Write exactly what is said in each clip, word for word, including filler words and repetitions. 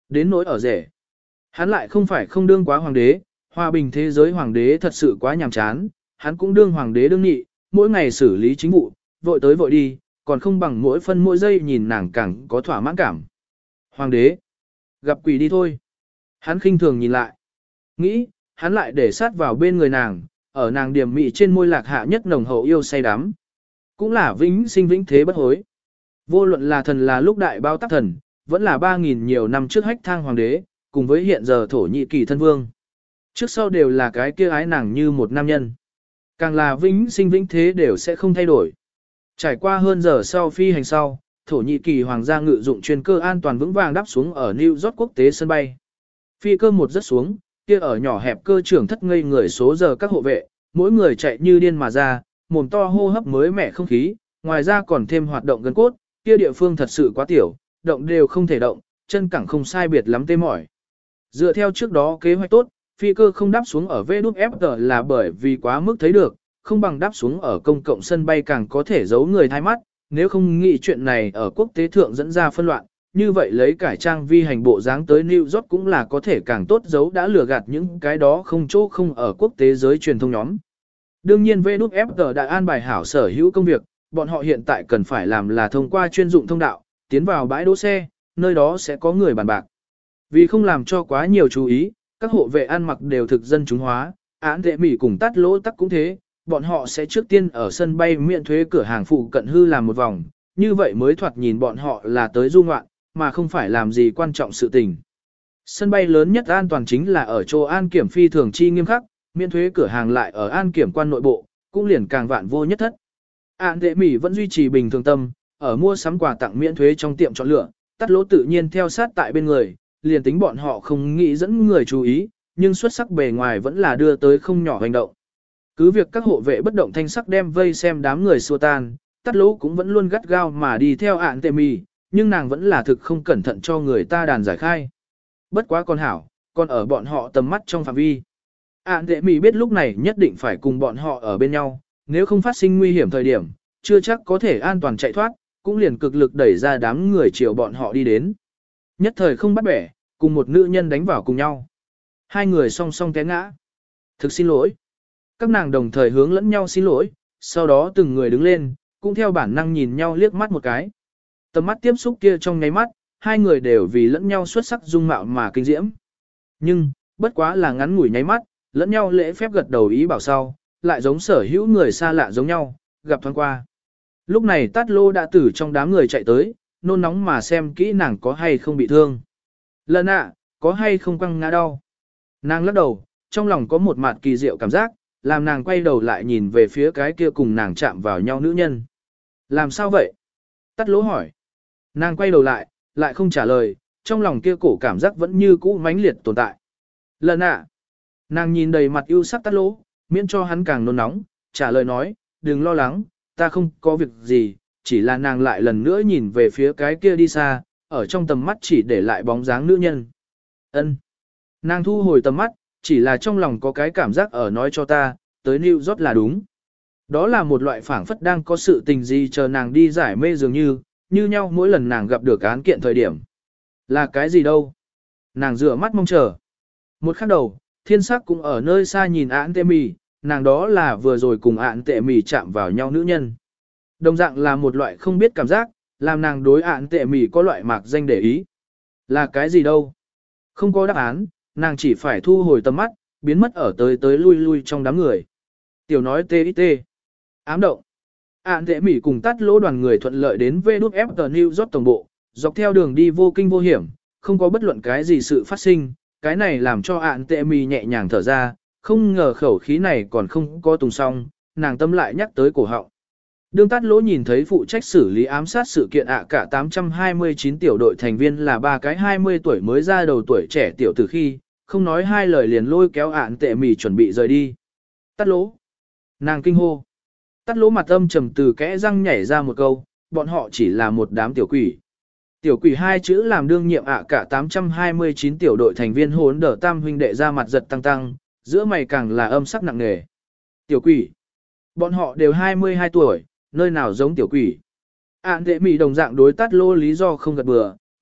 Đến nỗi ở rể. Hắn lại không phải không đương quá hoàng đế, hòa bình thế giới hoàng đế thật sự quá nhàm chán, hắn cũng đương hoàng đế đương nhị, mỗi ngày xử lý chính vụ, vội tới vội đi, còn không bằng mỗi phân mỗi giây nhìn nàng càng có thỏa mãn cảm. Hoàng đế, gặp quỷ đi thôi. Hắn khinh thường nhìn lại. Nghĩ, hắn lại để sát vào bên người nàng, ở nàng điểm mị trên môi lạc hạ nhất nồng hậu yêu say đắm. Cũng là vĩnh sinh vĩnh thế bất hối. Vô luận là thần là lúc đại bao tác thần, vẫn là ba nghìn nhiều năm trước hách thang hoàng đế, cùng với hiện giờ thổ nhị kỳ thân vương. Trước sau đều là cái kia ái nàng như một nam nhân. Càng là vĩnh sinh vĩnh thế đều sẽ không thay đổi. Trải qua hơn giờ sau phi hành sau, thổ nhị kỳ hoàng gia ngự dụng chuyên cơ an toàn vững vàng đáp xuống ở New York quốc tế sân bay. Phi cơ một rất xuống, kia ở nhỏ hẹp cơ trưởng thất ngây người số giờ các hộ vệ, mỗi người chạy như điên mà ra, mồm to hô hấp mới mẻ không khí, ngoài ra còn thêm hoạt động gân cốt, kia địa phương thật sự quá tiểu, động đều không thể động, chân cẳng không sai biệt lắm tê mỏi. Dựa theo trước đó kế hoạch tốt, phi cơ không đáp xuống ở vê ép tê là bởi vì quá mức thấy được, không bằng đáp xuống ở công cộng sân bay càng có thể giấu người thay mắt, nếu không nghĩ chuyện này ở quốc tế thượng dẫn ra phân loạn, như vậy lấy cải trang vi hành bộ dáng tới New York cũng là có thể càng tốt giấu đã lừa gạt những cái đó không chỗ không ở quốc tế giới truyền thông nhóm. Đương nhiên vê ép tê đã an bài hảo sở hữu công việc, bọn họ hiện tại cần phải làm là thông qua chuyên dụng thông đạo, tiến vào bãi đỗ xe, nơi đó sẽ có người bàn bạc. Vì không làm cho quá nhiều chú ý, các hộ vệ ăn mặc đều thực dân chúng hóa, án tệ mỉ cùng tắt lỗ tắc cũng thế, bọn họ sẽ trước tiên ở sân bay miễn thuế cửa hàng phụ cận hư làm một vòng, như vậy mới thoạt nhìn bọn họ là tới du ngoạn, mà không phải làm gì quan trọng sự tình. Sân bay lớn nhất an toàn chính là ở chỗ an kiểm phi thường chi nghiêm khắc, miễn thuế cửa hàng lại ở an kiểm quan nội bộ, cũng liền càng vạn vô nhất thất. Án tệ mỉ vẫn duy trì bình thường tâm, ở mua sắm quà tặng miễn thuế trong tiệm chọn lựa, tắt lỗ tự nhiên theo sát tại bên người, liền tính bọn họ không nghĩ dẫn người chú ý, nhưng xuất sắc bề ngoài vẫn là đưa tới không nhỏ hành động. Cứ việc các hộ vệ bất động thanh sắc đem vây xem đám người xua tan, tắt lỗ cũng vẫn luôn gắt gao mà đi theo ạn tệ mì, nhưng nàng vẫn là thực không cẩn thận cho người ta đàn giải khai. Bất quá con hảo, còn ở bọn họ tầm mắt trong phạm vi. Ạn tệ mì biết lúc này nhất định phải cùng bọn họ ở bên nhau, nếu không phát sinh nguy hiểm thời điểm, chưa chắc có thể an toàn chạy thoát, cũng liền cực lực đẩy ra đám người chiều bọn họ đi đến. Nhất thời không bắt bẻ, cùng một nữ nhân đánh vào cùng nhau. Hai người song song té ngã. Thực xin lỗi. Các nàng đồng thời hướng lẫn nhau xin lỗi, sau đó từng người đứng lên, cũng theo bản năng nhìn nhau liếc mắt một cái. Tầm mắt tiếp xúc kia trong nháy mắt, hai người đều vì lẫn nhau xuất sắc dung mạo mà kinh diễm. Nhưng, bất quá là ngắn ngủi nháy mắt, lẫn nhau lễ phép gật đầu ý bảo sau, lại giống sở hữu người xa lạ giống nhau, gặp thoáng qua. Lúc này Tát Lô đã từ trong đám người chạy tới, nôn nóng mà xem kỹ nàng có hay không bị thương. Lần ạ, có hay không quăng ngã đau. Nàng lắc đầu, trong lòng có một mặt kỳ diệu cảm giác, làm nàng quay đầu lại nhìn về phía cái kia cùng nàng chạm vào nhau nữ nhân. Làm sao vậy? Tát Lỗ hỏi. Nàng quay đầu lại, lại không trả lời, trong lòng kia cổ cảm giác vẫn như cũ mãnh liệt tồn tại. Lần ạ. Nàng nhìn đầy mặt ưu sắc Tát Lỗ, miễn cho hắn càng nôn nóng, trả lời nói, đừng lo lắng, ta không có việc gì, chỉ là nàng lại lần nữa nhìn về phía cái kia đi xa, ở trong tầm mắt chỉ để lại bóng dáng nữ nhân. Ân. Nàng thu hồi tầm mắt, chỉ là trong lòng có cái cảm giác ở nói cho ta, tới New York là đúng. Đó là một loại phảng phất đang có sự tình gì chờ nàng đi giải mê dường như, như nhau mỗi lần nàng gặp được án kiện thời điểm. Là cái gì đâu? Nàng rửa mắt mong chờ. Một khắc đầu, thiên sắc cũng ở nơi xa nhìn án tệ mì, nàng đó là vừa rồi cùng án tệ mì chạm vào nhau nữ nhân. Đồng dạng là một loại không biết cảm giác, làm nàng đối án tệ mì có loại mạc danh để ý. Là cái gì đâu? Không có đáp án, nàng chỉ phải thu hồi tầm mắt, biến mất ở tới tới lui lui trong đám người. Tiểu nói tê ít tê. Ám động. Án tệ mì cùng tắt lỗ đoàn người thuận lợi đến vê đút ép tê New York tổng bộ, dọc theo đường đi vô kinh vô hiểm, không có bất luận cái gì sự phát sinh, cái này làm cho án tệ mì nhẹ nhàng thở ra, không ngờ khẩu khí này còn không có tùng xong, nàng tâm lại nhắc tới cổ họng. Đương Tát Lỗ nhìn thấy phụ trách xử lý ám sát sự kiện ạ cả tám trăm hai mươi chín tiểu đội thành viên là ba cái hai mươi tuổi mới ra đầu tuổi trẻ tiểu tử khi, không nói hai lời liền lôi kéo ạn tệ mì chuẩn bị rời đi. Tát Lỗ. Nàng kinh hô. Tát Lỗ mặt âm trầm từ kẽ răng nhảy ra một câu, bọn họ chỉ là một đám tiểu quỷ. Tiểu quỷ hai chữ làm đương nhiệm ạ cả tám trăm hai mươi chín tiểu đội thành viên hốn đỡ tam huynh đệ ra mặt giật tăng tăng, giữa mày càng là âm sắc nặng nề. Tiểu quỷ. Bọn họ đều hai mươi hai tuổi, nơi nào giống tiểu quỷ. Ản tệ mì đồng dạng đối Tát Lỗ lý do không gật bừa,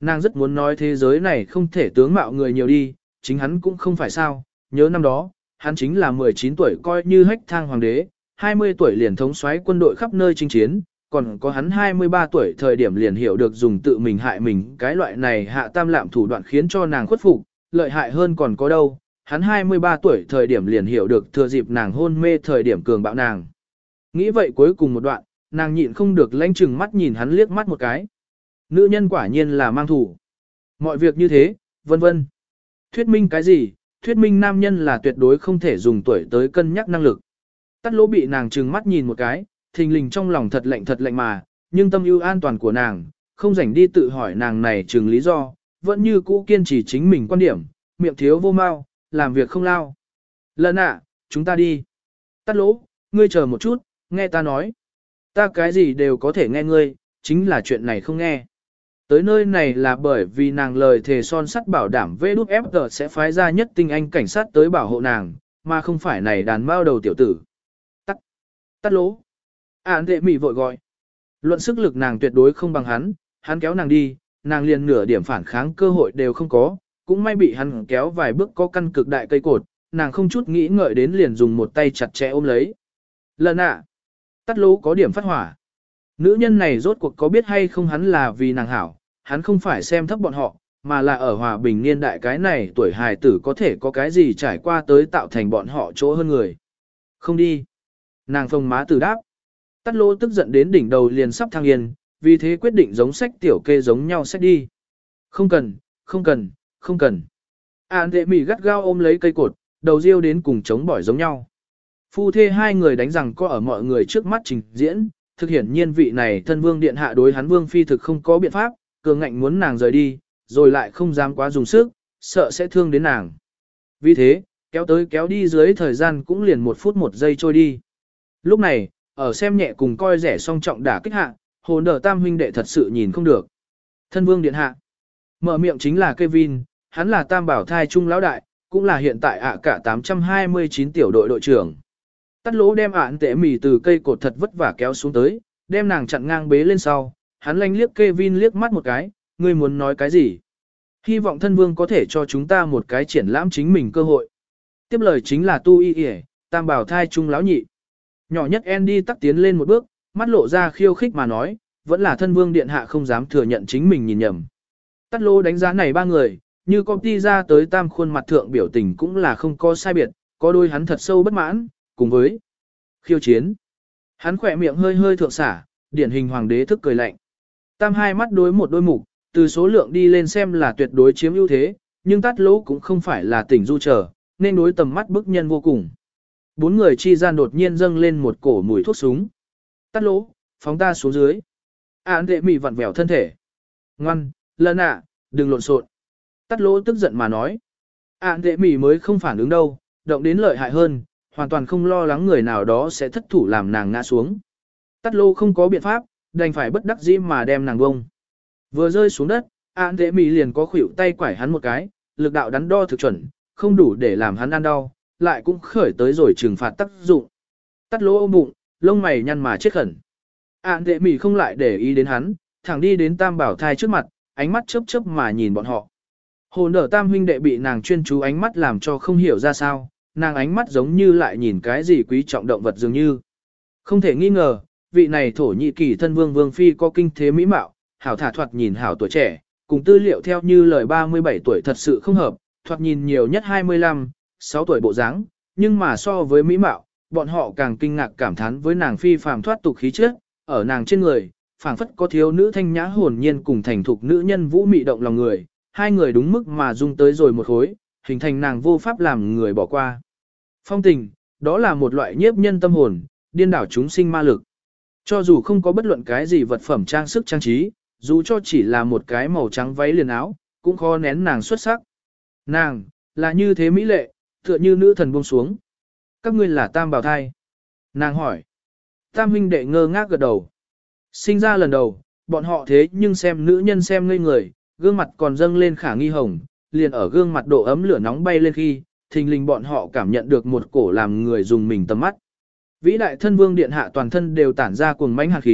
nàng rất muốn nói thế giới này không thể tướng mạo người nhiều đi, chính hắn cũng không phải sao, nhớ năm đó, hắn chính là mười chín tuổi coi như hách thang hoàng đế, hai mươi tuổi liền thống soái quân đội khắp nơi chinh chiến, còn có hắn hai mươi ba tuổi thời điểm liền hiểu được dùng tự mình hại mình, cái loại này hạ tam lạm thủ đoạn khiến cho nàng khuất phục, lợi hại hơn còn có đâu, hắn hai mươi ba tuổi thời điểm liền hiểu được thừa dịp nàng hôn mê thời điểm cường bạo nàng. Nghĩ vậy cuối cùng một đoạn, nàng nhịn không được lanh chừng mắt nhìn hắn liếc mắt một cái. Nữ nhân quả nhiên là mang thủ. Mọi việc như thế, vân vân. Thuyết minh cái gì? Thuyết minh nam nhân là tuyệt đối không thể dùng tuổi tới cân nhắc năng lực. Tắt lỗ bị nàng trừng mắt nhìn một cái, thình lình trong lòng thật lạnh thật lạnh mà, nhưng tâm ưu an toàn của nàng, không rảnh đi tự hỏi nàng này trừng lý do, vẫn như cũ kiên trì chính mình quan điểm, miệng thiếu vô mau, làm việc không lao. Lần ạ, chúng ta đi. Tắt lỗ, ngươi chờ một chút, nghe ta nói. Ta cái gì đều có thể nghe ngươi, chính là chuyện này không nghe. Tới nơi này là bởi vì nàng lời thề son sắt bảo đảm vê đút ép giê sẽ phái ra nhất tinh anh cảnh sát tới bảo hộ nàng, mà không phải này đàn mao đầu tiểu tử. Tắt, tắt lỗ. Án đệ mỉ vội gọi. Luận sức lực nàng tuyệt đối không bằng hắn, hắn kéo nàng đi, nàng liền nửa điểm phản kháng cơ hội đều không có, cũng may bị hắn kéo vài bước có căn cực đại cây cột, nàng không chút nghĩ ngợi đến liền dùng một tay chặt chẽ ôm lấy. Lần ạ, tắt lỗ có điểm phát hỏa. Nữ nhân này rốt cuộc có biết hay không hắn là vì nàng hảo, hắn không phải xem thấp bọn họ, mà là ở hòa bình niên đại cái này tuổi hài tử có thể có cái gì trải qua tới tạo thành bọn họ chỗ hơn người. Không đi. Nàng phông má tử đáp. Tắt lỗ tức giận đến đỉnh đầu liền sắp thăng yên, vì thế quyết định giống sách tiểu kê giống nhau sách đi. Không cần, không cần, không cần. Án đệ mỉ gắt gao ôm lấy cây cột, đầu riêu đến cùng chống bỏi giống nhau. Phu thê hai người đánh rằng có ở mọi người trước mắt trình diễn, thực hiển nhiên vị này thân vương điện hạ đối hắn vương phi thực không có biện pháp, cường ngạnh muốn nàng rời đi, rồi lại không dám quá dùng sức, sợ sẽ thương đến nàng. Vì thế, kéo tới kéo đi dưới thời gian cũng liền một phút một giây trôi đi. Lúc này, ở xem nhẹ cùng coi rẻ song trọng đả kích hạ, hồn đờ tam huynh đệ thật sự nhìn không được. Thân vương điện hạ. Mở miệng chính là Kevin, hắn là tam bảo thai trung lão đại, cũng là hiện tại ạ cả tám trăm hai mươi chín tiểu đội đội trưởng. Tắt lỗ đem ạn tệ mì từ cây cột thật vất vả kéo xuống tới, đem nàng chặn ngang bế lên sau, hắn lanh liếc Kevin liếc mắt một cái, ngươi muốn nói cái gì? Hy vọng thân vương có thể cho chúng ta một cái triển lãm chính mình cơ hội. Tiếp lời chính là tu y yể, tam bảo thai trung lão nhị. Nhỏ nhất Andy tắc tiến lên một bước, mắt lộ ra khiêu khích mà nói, vẫn là thân vương điện hạ không dám thừa nhận chính mình nhìn nhầm. Tắt lô đánh giá này ba người, như công ty ra tới tam khuôn mặt thượng biểu tình cũng là không có sai biệt, có đôi hắn thật sâu bất mãn, cùng với khiêu chiến. Hắn khỏe miệng hơi hơi thượng xả, điển hình hoàng đế thức cười lạnh. Tam hai mắt đối một đôi mục, từ số lượng đi lên xem là tuyệt đối chiếm ưu thế, nhưng tắt lỗ cũng không phải là tỉnh du trở, nên đối tầm mắt bức nhân vô cùng. Bốn người chi gian đột nhiên dâng lên một cổ mùi thuốc súng. Tắt lỗ, phóng ta xuống dưới. Án đệ mị vặn vẹo thân thể. Ngoan, lần ạ, đừng lộn xộn. Tắt lỗ tức giận mà nói. Án đệ mị mới không phản ứng đâu, động đến lợi hại hơn, hoàn toàn không lo lắng người nào đó sẽ thất thủ làm nàng ngã xuống. Tắt lỗ không có biện pháp, đành phải bất đắc dĩ mà đem nàng bông. Vừa rơi xuống đất, án đệ mị liền có khuỷu tay quải hắn một cái, lực đạo đắn đo thực chuẩn, không đủ để làm hắn ăn đau, lại cũng khởi tới rồi trừng phạt tác dụng. Tắt lỗ ôm bụng, lông mày nhăn mà chết khẩn. Án đệ mị không lại để ý đến hắn, thẳng đi đến tam bảo thai trước mặt, ánh mắt chớp chớp mà nhìn bọn họ. Hồn đỡ tam huynh đệ bị nàng chuyên chú ánh mắt làm cho không hiểu ra sao, nàng ánh mắt giống như lại nhìn cái gì quý trọng động vật dường như. Không thể nghi ngờ, vị này thổ nhị kỳ thân vương vương phi có kinh thế mỹ mạo, hảo thả thoạt nhìn hảo tuổi trẻ, cùng tư liệu theo như lời ba mươi bảy tuổi thật sự không hợp, thoạt nhìn nhiều nhất hai mươi lăm, sáu tuổi bộ dáng, nhưng mà so với mỹ mạo, bọn họ càng kinh ngạc cảm thán với nàng phi phàm thoát tục khí chất, ở nàng trên người, phảng phất có thiếu nữ thanh nhã hồn nhiên cùng thành thục nữ nhân vũ mị động lòng người, hai người đúng mức mà dung tới rồi một khối, hình thành nàng vô pháp làm người bỏ qua. Phong tình, đó là một loại nhiếp nhân tâm hồn, điên đảo chúng sinh ma lực. Cho dù không có bất luận cái gì vật phẩm trang sức trang trí, dù cho chỉ là một cái màu trắng váy liền áo, cũng khó nén nàng xuất sắc. Nàng, là như thế mỹ lệ, tựa như nữ thần buông xuống. Các ngươi là tam bào thai. Nàng hỏi. Tam huynh đệ ngơ ngác gật đầu. Sinh ra lần đầu, bọn họ thế nhưng xem nữ nhân xem ngây người, gương mặt còn dâng lên khả nghi hồng, liền ở gương mặt độ ấm lửa nóng bay lên khi, thình lình bọn họ cảm nhận được một cổ làm người dùng mình tầm mắt. Vĩ đại thân vương điện hạ toàn thân đều tản ra cuồng mãnh hàn khí,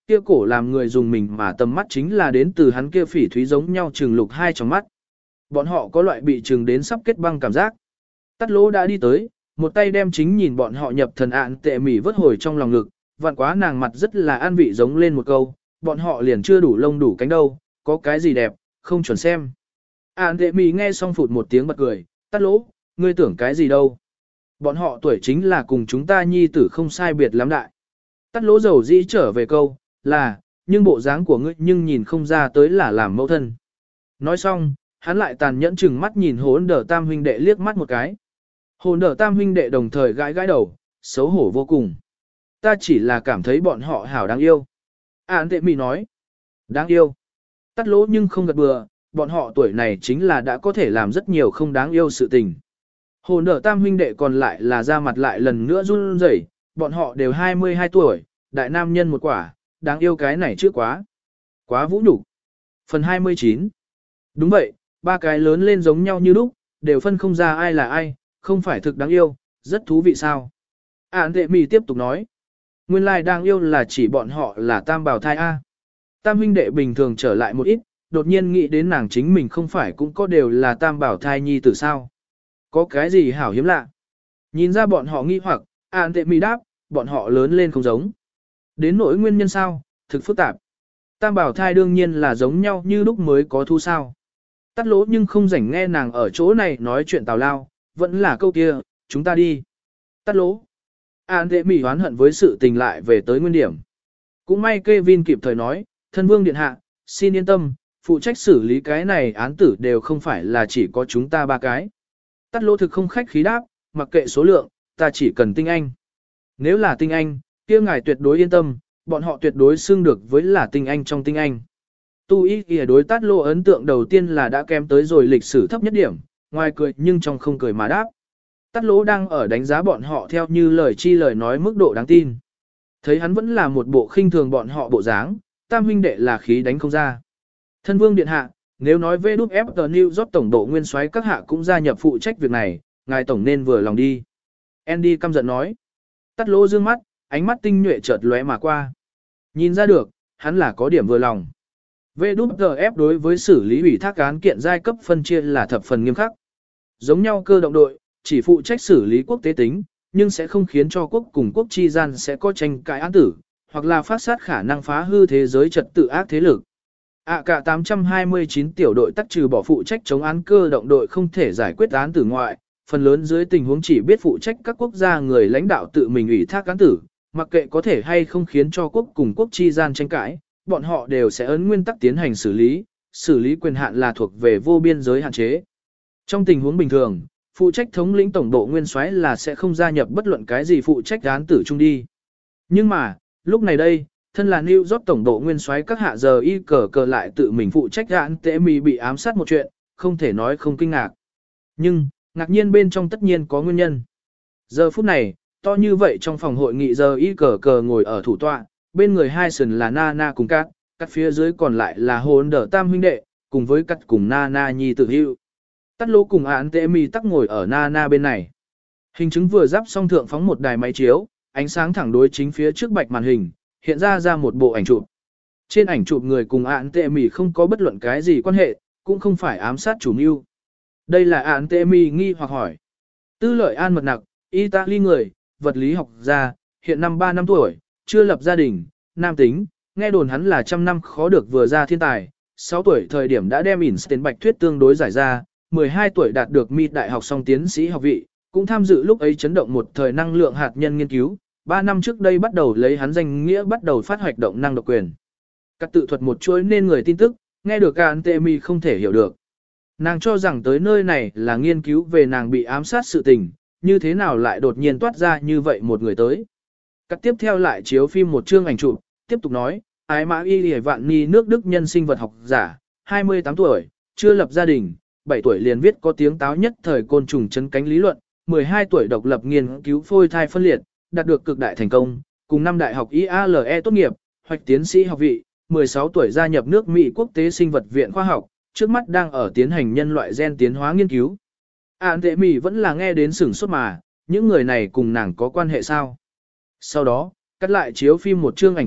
kia cổ làm người dùng mình mà tầm mắt chính là đến từ hắn kia phỉ thúy giống nhau trừng lục hai trong mắt. Bọn họ có loại bị trừng đến sắp kết băng cảm giác. Tắt lỗ đã đi tới, một tay đem chính nhìn bọn họ nhập thần ạn tệ mỉ vớt hồi trong lòng ngực, vặn quá nàng mặt rất là an vị giống lên một câu, bọn họ liền chưa đủ lông đủ cánh đâu, có cái gì đẹp, không chuẩn xem. Ạn tệ mỉ nghe xong phụt một tiếng bật cười, tắt lỗ, ngươi tưởng cái gì đâu. Bọn họ tuổi chính là cùng chúng ta nhi tử không sai biệt lắm đại. Tắt lỗ dầu dĩ trở về câu, là, nhưng bộ dáng của ngươi nhưng nhìn không ra tới là làm mẫu thân. Nói xong, hắn lại tàn nhẫn chừng mắt nhìn hốn đờ tam huynh đệ liếc mắt một cái. Hồn đờ tam huynh đệ đồng thời gãi gãi đầu, xấu hổ vô cùng. Ta chỉ là cảm thấy bọn họ hảo đáng yêu. Án tệ mì nói. Đáng yêu. Tắt lỗ nhưng không gật bừa, bọn họ tuổi này chính là đã có thể làm rất nhiều không đáng yêu sự tình. Hồn đờ tam huynh đệ còn lại là ra mặt lại lần nữa run rẩy, bọn họ đều hai mươi hai tuổi, đại nam nhân một quả, đáng yêu cái này chưa quá. Quá vũ nhục. Phần hai mươi chín. Đúng vậy, ba cái lớn lên giống nhau như lúc, đều phân không ra ai là ai, không phải thực đáng yêu, rất thú vị sao. Án tệ mì tiếp tục nói. Nguyên lai đáng yêu là chỉ bọn họ là tam bào thai A. Tam huynh đệ bình thường trở lại một ít, đột nhiên nghĩ đến nàng chính mình không phải cũng có đều là tam bảo thai nhi tử sao. Có cái gì hảo hiếm lạ. Nhìn ra bọn họ nghi hoặc, án tệ mì đáp, bọn họ lớn lên không giống. Đến nỗi nguyên nhân sao, thực phức tạp. Tam bảo thai đương nhiên là giống nhau như lúc mới có thu sao. Tắt lỗ nhưng không rảnh nghe nàng ở chỗ này nói chuyện tào lao, vẫn là câu kia, chúng ta đi. Tắt lỗ. An tệ mỉ hoán hận với sự tình lại về tới nguyên điểm. Cũng may Kevin kịp thời nói, thân vương điện hạ, xin yên tâm, phụ trách xử lý cái này án tử đều không phải là chỉ có chúng ta ba cái. Tắt lỗ thực không khách khí đáp, mặc kệ số lượng, ta chỉ cần tinh anh. Nếu là tinh anh, kia ngài tuyệt đối yên tâm, bọn họ tuyệt đối xưng được với là tinh anh trong tinh anh. Tu ý kìa đối tát lô ấn tượng đầu tiên là đã kém tới rồi lịch sử thấp nhất điểm, ngoài cười nhưng trong không cười mà đáp. Tát lỗ đang ở đánh giá bọn họ theo như lời chi lời nói mức độ đáng tin. Thấy hắn vẫn là một bộ khinh thường bọn họ bộ dáng, tam huynh đệ là khí đánh không ra. Thân vương điện hạ, nếu nói về đúc ép tờ New York tổng độ nguyên soái các hạ cũng gia nhập phụ trách việc này, ngài tổng nên vừa lòng đi. Andy căm giận nói. Tát lỗ dương mắt, ánh mắt tinh nhuệ chợt lóe mà qua. Nhìn ra được, hắn là có điểm vừa lòng. vê kép tê ép đối với xử lý ủy thác án kiện giai cấp phân chia là thập phần nghiêm khắc. Giống nhau cơ động đội, chỉ phụ trách xử lý quốc tế tính, nhưng sẽ không khiến cho quốc cùng quốc chi gian sẽ có tranh cãi án tử, hoặc là phát sát khả năng phá hư thế giới trật tự ác thế lực. ạ cả tám trăm hai mươi chín tiểu đội tắc trừ bỏ phụ trách chống án cơ động đội không thể giải quyết án tử ngoại, phần lớn dưới tình huống chỉ biết phụ trách các quốc gia người lãnh đạo tự mình ủy thác án tử, mặc kệ có thể hay không khiến cho quốc cùng quốc chi gian tranh cãi, bọn họ đều sẽ ấn nguyên tắc tiến hành xử lý, xử lý quyền hạn là thuộc về vô biên giới hạn chế. Trong tình huống bình thường, phụ trách thống lĩnh tổng độ nguyên soái là sẽ không gia nhập bất luận cái gì phụ trách án tử chung đi. Nhưng mà, lúc này đây, thân là New York tổng độ nguyên soái các hạ giờ y cờ cờ lại tự mình phụ trách án tệ mì bị ám sát một chuyện, không thể nói không kinh ngạc. Nhưng, ngạc nhiên bên trong tất nhiên có nguyên nhân. Giờ phút này, to như vậy trong phòng hội nghị giờ y cờ cờ ngồi ở thủ tọa, bên người hai sườn là Nana cùng Cát, Cát phía dưới còn lại là hồn đỡ tam huynh đệ, cùng với Cát cùng Nana nhi tử hữu. Tát lô cùng án tệ mì tắc ngồi ở Nana bên này. Hình chứng vừa giáp xong thượng phóng một đài máy chiếu, ánh sáng thẳng đối chính phía trước bạch màn hình, hiện ra ra một bộ ảnh chụp. Trên ảnh chụp người cùng án tệ mì không có bất luận cái gì quan hệ, cũng không phải ám sát chủ mưu. Đây là án tệ mì nghi hoặc hỏi. Tư lợi an mật nặc, Italy người, vật lý học gia, hiện năm ba năm tuổi, chưa lập gia đình, nam tính, nghe đồn hắn là trăm năm khó được vừa ra thiên tài, sáu tuổi thời điểm đã đem Einstein bạch thuyết tương đối giải ra, mười hai tuổi đạt được MIT đại học song tiến sĩ học vị, cũng tham dự lúc ấy chấn động một thời năng lượng hạt nhân nghiên cứu, ba năm trước đây bắt đầu lấy hắn danh nghĩa bắt đầu phát hoạch động năng độc quyền. Các tự thuật một chuỗi nên người tin tức, nghe được Antemi không thể hiểu được. Nàng cho rằng tới nơi này là nghiên cứu về nàng bị ám sát sự tình, như thế nào lại đột nhiên toát ra như vậy một người tới. Các tiếp theo lại chiếu phim một chương ảnh chụp, tiếp tục nói, Ái Mã Y Lì Vạn Ni nước Đức nhân sinh vật học giả, hai mươi tám tuổi, chưa lập gia đình, bảy tuổi liền viết có tiếng táo nhất thời côn trùng chấn cánh lý luận, mười hai tuổi độc lập nghiên cứu phôi thai phân liệt, đạt được cực đại thành công, cùng năm đại học i a lờ e tốt nghiệp, hoạch tiến sĩ học vị, mười sáu tuổi gia nhập nước Mỹ Quốc tế sinh vật viện khoa học, trước mắt đang ở tiến hành nhân loại gen tiến hóa nghiên cứu. Án tệ Mỹ vẫn là nghe đến sửng sốt mà, những người này cùng nàng có quan hệ sao? Sau đó, cắt lại chiếu phim một chương ảnh chụp,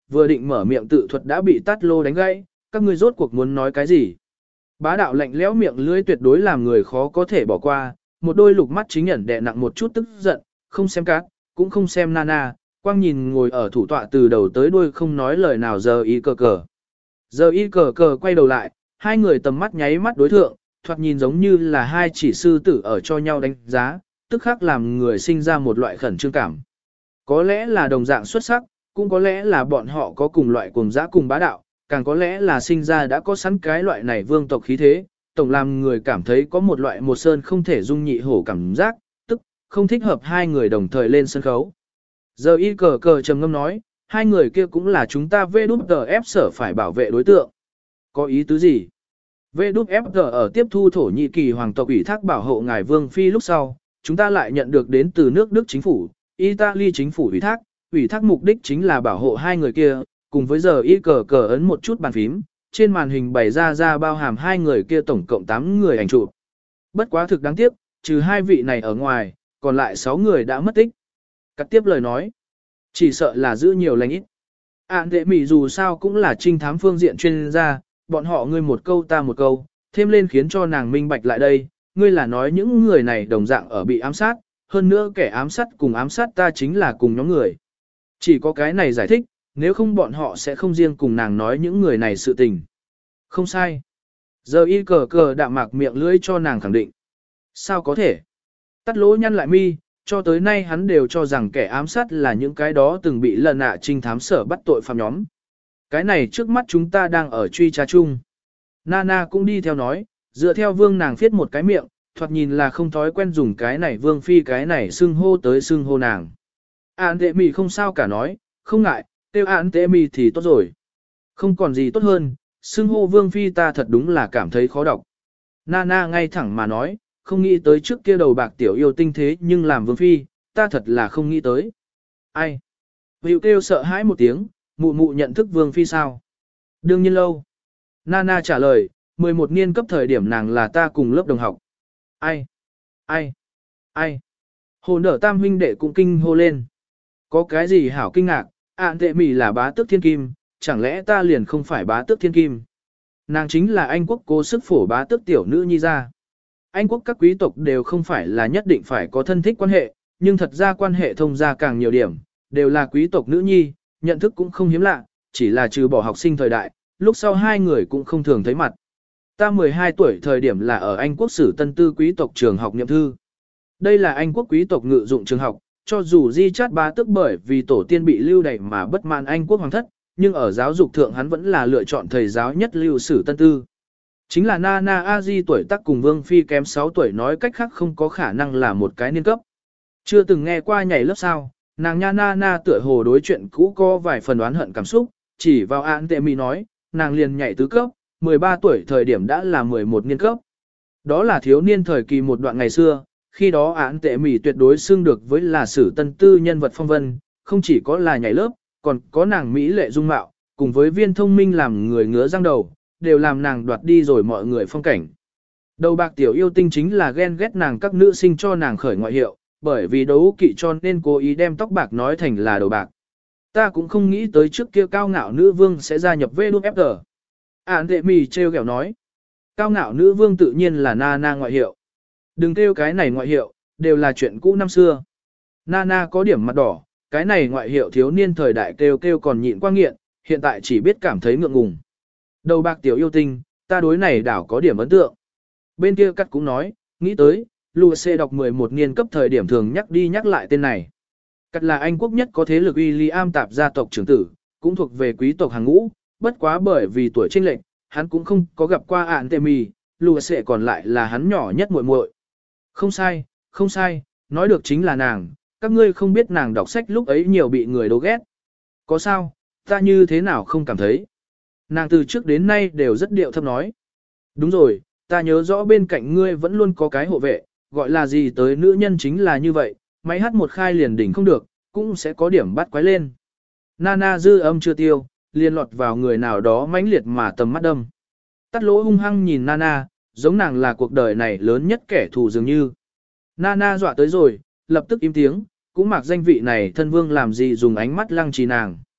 vừa định mở miệng tự thuật đã bị tát lô đánh gãy, các ngươi rốt cuộc muốn nói cái gì. Bá đạo lạnh lẽo miệng lưỡi tuyệt đối làm người khó có thể bỏ qua, một đôi lục mắt chính nhẫn đè nặng một chút tức giận, không xem cát, cũng không xem Nana, quang nhìn ngồi ở thủ tọa từ đầu tới đuôi không nói lời nào giờ y cờ cờ. Giờ y cờ cờ quay đầu lại, hai người tầm mắt nháy mắt đối thượng, thoạt nhìn giống như là hai chỉ sư tử ở cho nhau đánh giá, tức khắc làm người sinh ra một loại khẩn trương cảm. Có lẽ là đồng dạng xuất sắc, cũng có lẽ là bọn họ có cùng loại cuồng dã cùng bá đạo, càng có lẽ là sinh ra đã có sẵn cái loại này vương tộc khí thế, tổng làm người cảm thấy có một loại một sơn không thể dung nhị hổ cảm giác, tức không thích hợp hai người đồng thời lên sân khấu. Giờ y cờ cờ trầm ngâm nói, hai người kia cũng là chúng ta vê đút tờ ép sở phải bảo vệ đối tượng. Có ý tứ gì? vê đút ép tờ ở tiếp thu Thổ Nhĩ Kỳ hoàng tộc ủy thác bảo hộ ngài Vương Phi lúc sau, chúng ta lại nhận được đến từ nước Đức chính phủ, Italy chính phủ ủy thác, ủy thác mục đích chính là bảo hộ hai người kia, cùng với giờ y cờ cờ ấn một chút bàn phím, trên màn hình bày ra ra bao hàm hai người kia tổng cộng tám người ảnh chụp. Bất quá thực đáng tiếc, trừ hai vị này ở ngoài, còn lại sáu người đã mất tích. Cắt tiếp lời nói, chỉ sợ là giữ nhiều lành ít. Ản tệ mỉ dù sao cũng là trinh thám phương diện chuyên gia, bọn họ ngươi một câu ta một câu, thêm lên khiến cho nàng minh bạch lại đây, ngươi là nói những người này đồng dạng ở bị ám sát, hơn nữa kẻ ám sát cùng ám sát ta chính là cùng nhóm người. Chỉ có cái này giải thích, nếu không bọn họ sẽ không riêng cùng nàng nói những người này sự tình. Không sai. Giờ y cờ cờ đạm mạc miệng lưỡi cho nàng khẳng định. Sao có thể? Tắt lỗ nhăn lại mi, cho tới nay hắn đều cho rằng kẻ ám sát là những cái đó từng bị lần ạ trinh thám sở bắt tội phạm nhóm. Cái này trước mắt chúng ta đang ở truy tra chung. Nana cũng đi theo nói, dựa theo vương nàng viết một cái miệng, thoạt nhìn là không thói quen dùng cái này vương phi cái này xưng hô tới xưng hô nàng. Án tệ mì không sao cả nói, không ngại, tiêu án tệ mì thì tốt rồi. Không còn gì tốt hơn, xưng hô vương phi ta thật đúng là cảm thấy khó đọc. Nana ngay thẳng mà nói, không nghĩ tới trước kia đầu bạc tiểu yêu tinh thế nhưng làm vương phi, ta thật là không nghĩ tới. Ai? Hiệu kêu sợ hãi một tiếng, mụ mụ nhận thức vương phi sao? Đương nhiên lâu. Nana trả lời, mười một niên cấp thời điểm nàng là ta cùng lớp đồng học. Ai? Ai? Ai? Hồ nở tam huynh đệ cũng kinh hô lên. Có cái gì hảo kinh ngạc, ạn tệ mỉ là bá tước thiên kim, chẳng lẽ ta liền không phải bá tước thiên kim? Nàng chính là Anh quốc cố sức phổ bá tước tiểu nữ nhi ra. Anh quốc các quý tộc đều không phải là nhất định phải có thân thích quan hệ, nhưng thật ra quan hệ thông gia càng nhiều điểm, đều là quý tộc nữ nhi, nhận thức cũng không hiếm lạ, chỉ là trừ bỏ học sinh thời đại, lúc sau hai người cũng không thường thấy mặt. Ta mười hai tuổi thời điểm là ở Anh quốc sử tân tư quý tộc trường học niệm thư. Đây là Anh quốc quý tộc ngự dụng trường học, cho dù Di Chát bá tước bởi vì tổ tiên bị lưu đày mà bất mãn Anh quốc hoàng thất, nhưng ở giáo dục thượng hắn vẫn là lựa chọn thầy giáo nhất lưu sử tân tư. Chính là Nana A Di tuổi tác cùng Vương Phi kém sáu tuổi nói cách khác không có khả năng là một cái niên cấp. Chưa từng nghe qua nhảy lớp sao, nàng nha Nana tựa hồ đối chuyện cũ có vài phần oán hận cảm xúc, chỉ vào án tệ mì nói, nàng liền nhảy tứ cấp, mười ba tuổi thời điểm đã là mười một niên cấp. Đó là thiếu niên thời kỳ một đoạn ngày xưa, khi đó án tệ mì tuyệt đối xưng được với là sử tân tư nhân vật phong vân, không chỉ có là nhảy lớp, còn có nàng mỹ lệ dung mạo, cùng với viên thông minh làm người ngứa răng đầu, đều làm nàng đoạt đi rồi mọi người phong cảnh. Đầu bạc tiểu yêu tinh chính là ghen ghét nàng các nữ sinh cho nàng khởi ngoại hiệu, bởi vì đấu kỵ cho nên cố ý đem tóc bạc nói thành là đầu bạc. Ta cũng không nghĩ tới trước kia cao ngạo nữ vương sẽ gia nhập vê đê ép giê. Án tệ mì treo kẹo nói. Cao ngạo nữ vương tự nhiên là Nana ngoại hiệu. Đừng kêu cái này ngoại hiệu, đều là chuyện cũ năm xưa. Nana có điểm mặt đỏ, cái này ngoại hiệu thiếu niên thời đại kêu kêu còn nhịn qua nghiện, hiện tại chỉ biết cảm thấy ngượng ngùng. Đầu bạc tiểu yêu tinh, ta đối này đảo có điểm ấn tượng. Bên kia cắt cũng nói, nghĩ tới, Luce đọc mười một niên cấp thời điểm thường nhắc đi nhắc lại tên này. Cắt là Anh quốc nhất có thế lực William tạp gia tộc trưởng tử, cũng thuộc về quý tộc hàng ngũ, bất quá bởi vì tuổi chênh lệch, hắn cũng không có gặp qua ạn tệ mì, Luce còn lại là hắn nhỏ nhất muội muội. Không sai, không sai, nói được chính là nàng, các ngươi không biết nàng đọc sách lúc ấy nhiều bị người đố ghét. Có sao, ta như thế nào không cảm thấy. Nàng từ trước đến nay đều rất điệu thấp nói. Đúng rồi, ta nhớ rõ bên cạnh ngươi vẫn luôn có cái hộ vệ, gọi là gì tới nữ nhân chính là như vậy, máy hát một khai liền đỉnh không được, cũng sẽ có điểm bắt quái lên. Nana dư âm chưa tiêu, liền lọt vào người nào đó mãnh liệt mà tầm mắt đâm. Tắt lỗ hung hăng nhìn Nana, giống nàng là cuộc đời này lớn nhất kẻ thù dường như. Nana dọa tới rồi, lập tức im tiếng, cũng mặc danh vị này thân vương làm gì dùng ánh mắt lăng trì nàng.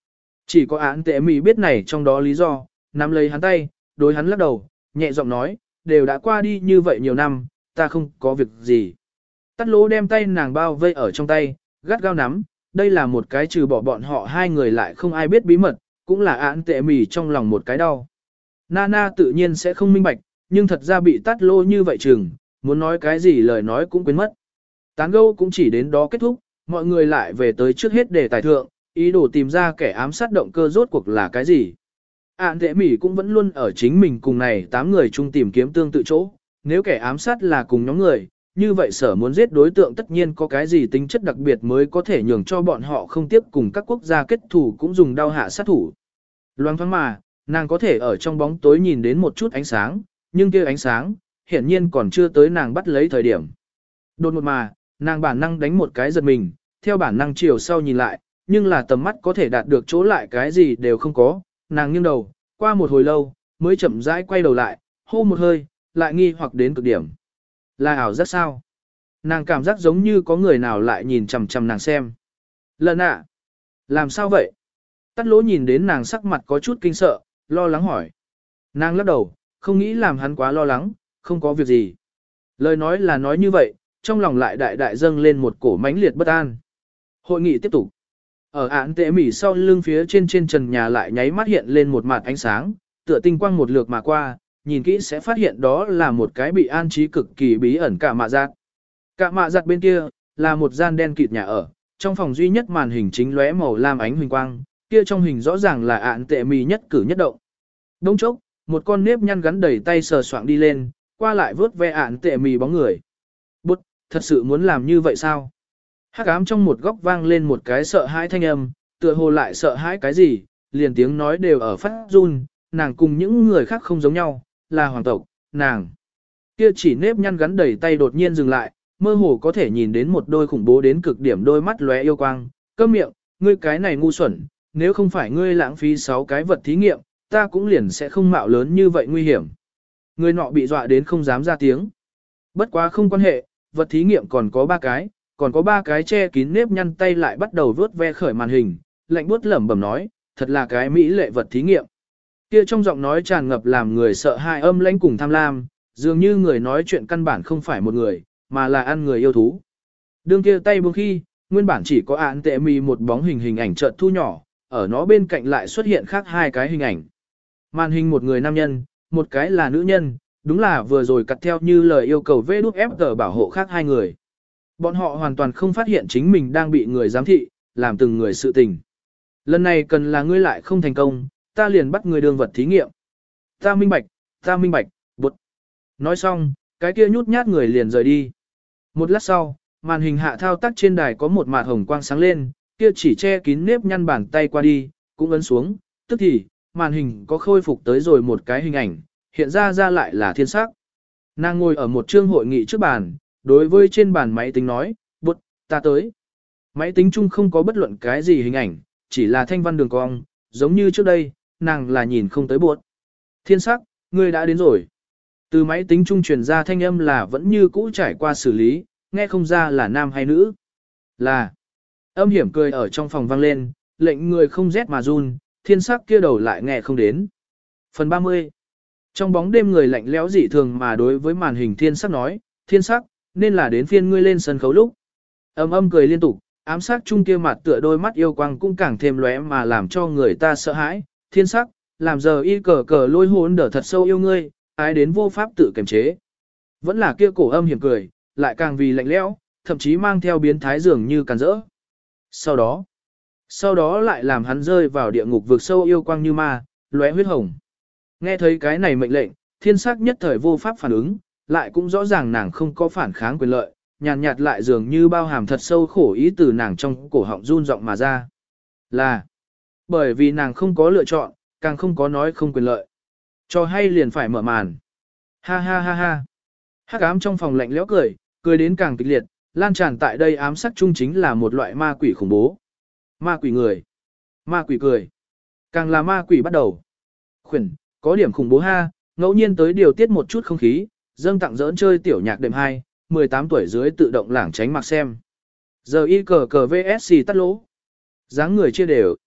Chỉ có án tệ mì biết này trong đó lý do, nắm lấy hắn tay, đối hắn lắc đầu, nhẹ giọng nói, đều đã qua đi như vậy nhiều năm, ta không có việc gì. Tắt lỗ đem tay nàng bao vây ở trong tay, gắt gao nắm, đây là một cái trừ bỏ bọn họ hai người lại không ai biết bí mật, cũng là án tệ mì trong lòng một cái đau. Nana tự nhiên sẽ không minh bạch, nhưng thật ra bị tắt lỗ như vậy chừng, muốn nói cái gì lời nói cũng quên mất. Tán gẫu cũng chỉ đến đó kết thúc, mọi người lại về tới trước hết đề tài thượng, ý đồ tìm ra kẻ ám sát động cơ rốt cuộc là cái gì. Ản tệ mỉ cũng vẫn luôn ở chính mình cùng này tám người chung tìm kiếm tương tự chỗ, nếu kẻ ám sát là cùng nhóm người, như vậy sở muốn giết đối tượng tất nhiên có cái gì tính chất đặc biệt mới có thể nhường cho bọn họ không tiếp cùng các quốc gia kết thủ cũng dùng đao hạ sát thủ. Loang thoáng mà, nàng có thể ở trong bóng tối nhìn đến một chút ánh sáng, nhưng kia ánh sáng, hiển nhiên còn chưa tới nàng bắt lấy thời điểm. Đột ngột mà, nàng bản năng đánh một cái giật mình, theo bản năng chiều sau nhìn lại, nhưng là tầm mắt có thể đạt được chỗ lại cái gì đều không có, nàng nghiêng đầu, qua một hồi lâu, mới chậm rãi quay đầu lại, hô một hơi, lại nghi hoặc đến cực điểm. Là ảo giác sao? Nàng cảm giác giống như có người nào lại nhìn chằm chằm nàng xem. Lần ạ! Làm sao vậy? Tắt lỗ nhìn đến nàng sắc mặt có chút kinh sợ, lo lắng hỏi. Nàng lắc đầu, không nghĩ làm hắn quá lo lắng, không có việc gì. Lời nói là nói như vậy, trong lòng lại đại đại dâng lên một cổ mãnh liệt bất an. Hội nghị tiếp tục. Ở án tệ mỉ sau lưng phía trên trên trần nhà lại nháy mắt hiện lên một mặt ánh sáng, tựa tinh quang một lượt mà qua, nhìn kỹ sẽ phát hiện đó là một cái bị an trí cực kỳ bí ẩn cả mạ giặt. Cả mạ giặt bên kia, là một gian đen kịt nhà ở, trong phòng duy nhất màn hình chính lóe màu lam ánh huỳnh quang, kia trong hình rõ ràng là án tệ mỉ nhất cử nhất động. Đông chốc, một con nếp nhăn gắn đầy tay sờ soạng đi lên, qua lại vớt ve án tệ mỉ bóng người. Bút, thật sự muốn làm như vậy sao? Hắc ám trong một góc vang lên một cái sợ hãi thanh âm, tựa hồ lại sợ hãi cái gì, liền tiếng nói đều ở phát run, nàng cùng những người khác không giống nhau, là hoàng tộc, nàng. Kia chỉ nếp nhăn gắn đầy tay đột nhiên dừng lại, mơ hồ có thể nhìn đến một đôi khủng bố đến cực điểm đôi mắt lóe yêu quang, câm miệng, ngươi cái này ngu xuẩn, nếu không phải ngươi lãng phí sáu cái vật thí nghiệm, ta cũng liền sẽ không mạo lớn như vậy nguy hiểm. Người nọ bị dọa đến không dám ra tiếng. Bất quá không quan hệ, vật thí nghiệm còn có ba cái, còn có ba cái che kín nếp nhăn tay lại bắt đầu vớt ve khởi màn hình, lạnh buốt lẩm bẩm nói, thật là cái mỹ lệ vật thí nghiệm. Kia trong giọng nói tràn ngập làm người sợ hãi âm lãnh cùng tham lam, dường như người nói chuyện căn bản không phải một người, mà là ăn người yêu thú. Đương kia tay buông khi, nguyên bản chỉ có án tệ mì một bóng hình hình ảnh chợt thu nhỏ, ở nó bên cạnh lại xuất hiện khác hai cái hình ảnh. Màn hình một người nam nhân, một cái là nữ nhân, đúng là vừa rồi cắt theo như lời yêu cầu vê đút ép giê bảo hộ khác hai người. Bọn họ hoàn toàn không phát hiện chính mình đang bị người giám thị, làm từng người sự tình. Lần này cần là ngươi lại không thành công, ta liền bắt người đương vật thí nghiệm. Ta minh bạch, ta minh bạch, bụt. Nói xong, cái kia nhút nhát người liền rời đi. Một lát sau, màn hình hạ thao tác trên đài có một mạt hồng quang sáng lên, kia chỉ che kín nếp nhăn bàn tay qua đi, cũng ấn xuống, tức thì, màn hình có khôi phục tới rồi một cái hình ảnh, hiện ra ra lại là thiên sắc. Nàng ngồi ở một chương hội nghị trước bàn, đối với trên bàn máy tính nói, bút, ta tới. Máy tính chung không có bất luận cái gì hình ảnh, chỉ là thanh văn đường cong, giống như trước đây, nàng là nhìn không tới buốt. Thiên sắc, ngươi đã đến rồi. Từ máy tính trung truyền ra thanh âm là vẫn như cũ trải qua xử lý, nghe không ra là nam hay nữ. Là. Âm hiểm cười ở trong phòng vang lên, lệnh người không rét mà run, thiên sắc kia đầu lại nghe không đến. Phần ba mươi. Trong bóng đêm người lạnh lẽo dị thường mà đối với màn hình thiên sắc nói, thiên sắc, nên là đến phiên ngươi lên sân khấu lúc. Âm âm cười liên tục, ám sát chung kia mặt tựa đôi mắt yêu quang cũng càng thêm lóe mà làm cho người ta sợ hãi, thiên sắc, làm giờ y cờ cờ lôi hồn đỡ thật sâu yêu ngươi, ái đến vô pháp tự kiềm chế. Vẫn là kia cổ âm hiểm cười, lại càng vì lạnh lẽo, thậm chí mang theo biến thái dường như càn rỡ. Sau đó, sau đó lại làm hắn rơi vào địa ngục vực sâu yêu quang như ma, lóe huyết hồng. Nghe thấy cái này mệnh lệnh, thiên sắc nhất thời vô pháp phản ứng, lại cũng rõ ràng nàng không có phản kháng quyền lợi, nhàn nhạt, nhạt lại dường như bao hàm thật sâu khổ ý từ nàng trong cổ họng run rộng mà ra. Là, bởi vì nàng không có lựa chọn, càng không có nói không quyền lợi. Cho hay liền phải mở màn. Ha ha ha ha. Hắc ám trong phòng lạnh lẽo cười, cười đến càng kịch liệt, lan tràn tại đây ám sắc chung chính là một loại ma quỷ khủng bố. Ma quỷ người. Ma quỷ cười. Càng là ma quỷ bắt đầu. Khuyển, có điểm khủng bố ha, ngẫu nhiên tới điều tiết một chút không khí, dâng tặng giỡn chơi tiểu nhạc đêm hai, mười tám tuổi dưới tự động lảng tránh mặc xem. Giờ y cờ cờ vê ét xê tắt lỗ. Dáng người chia đều.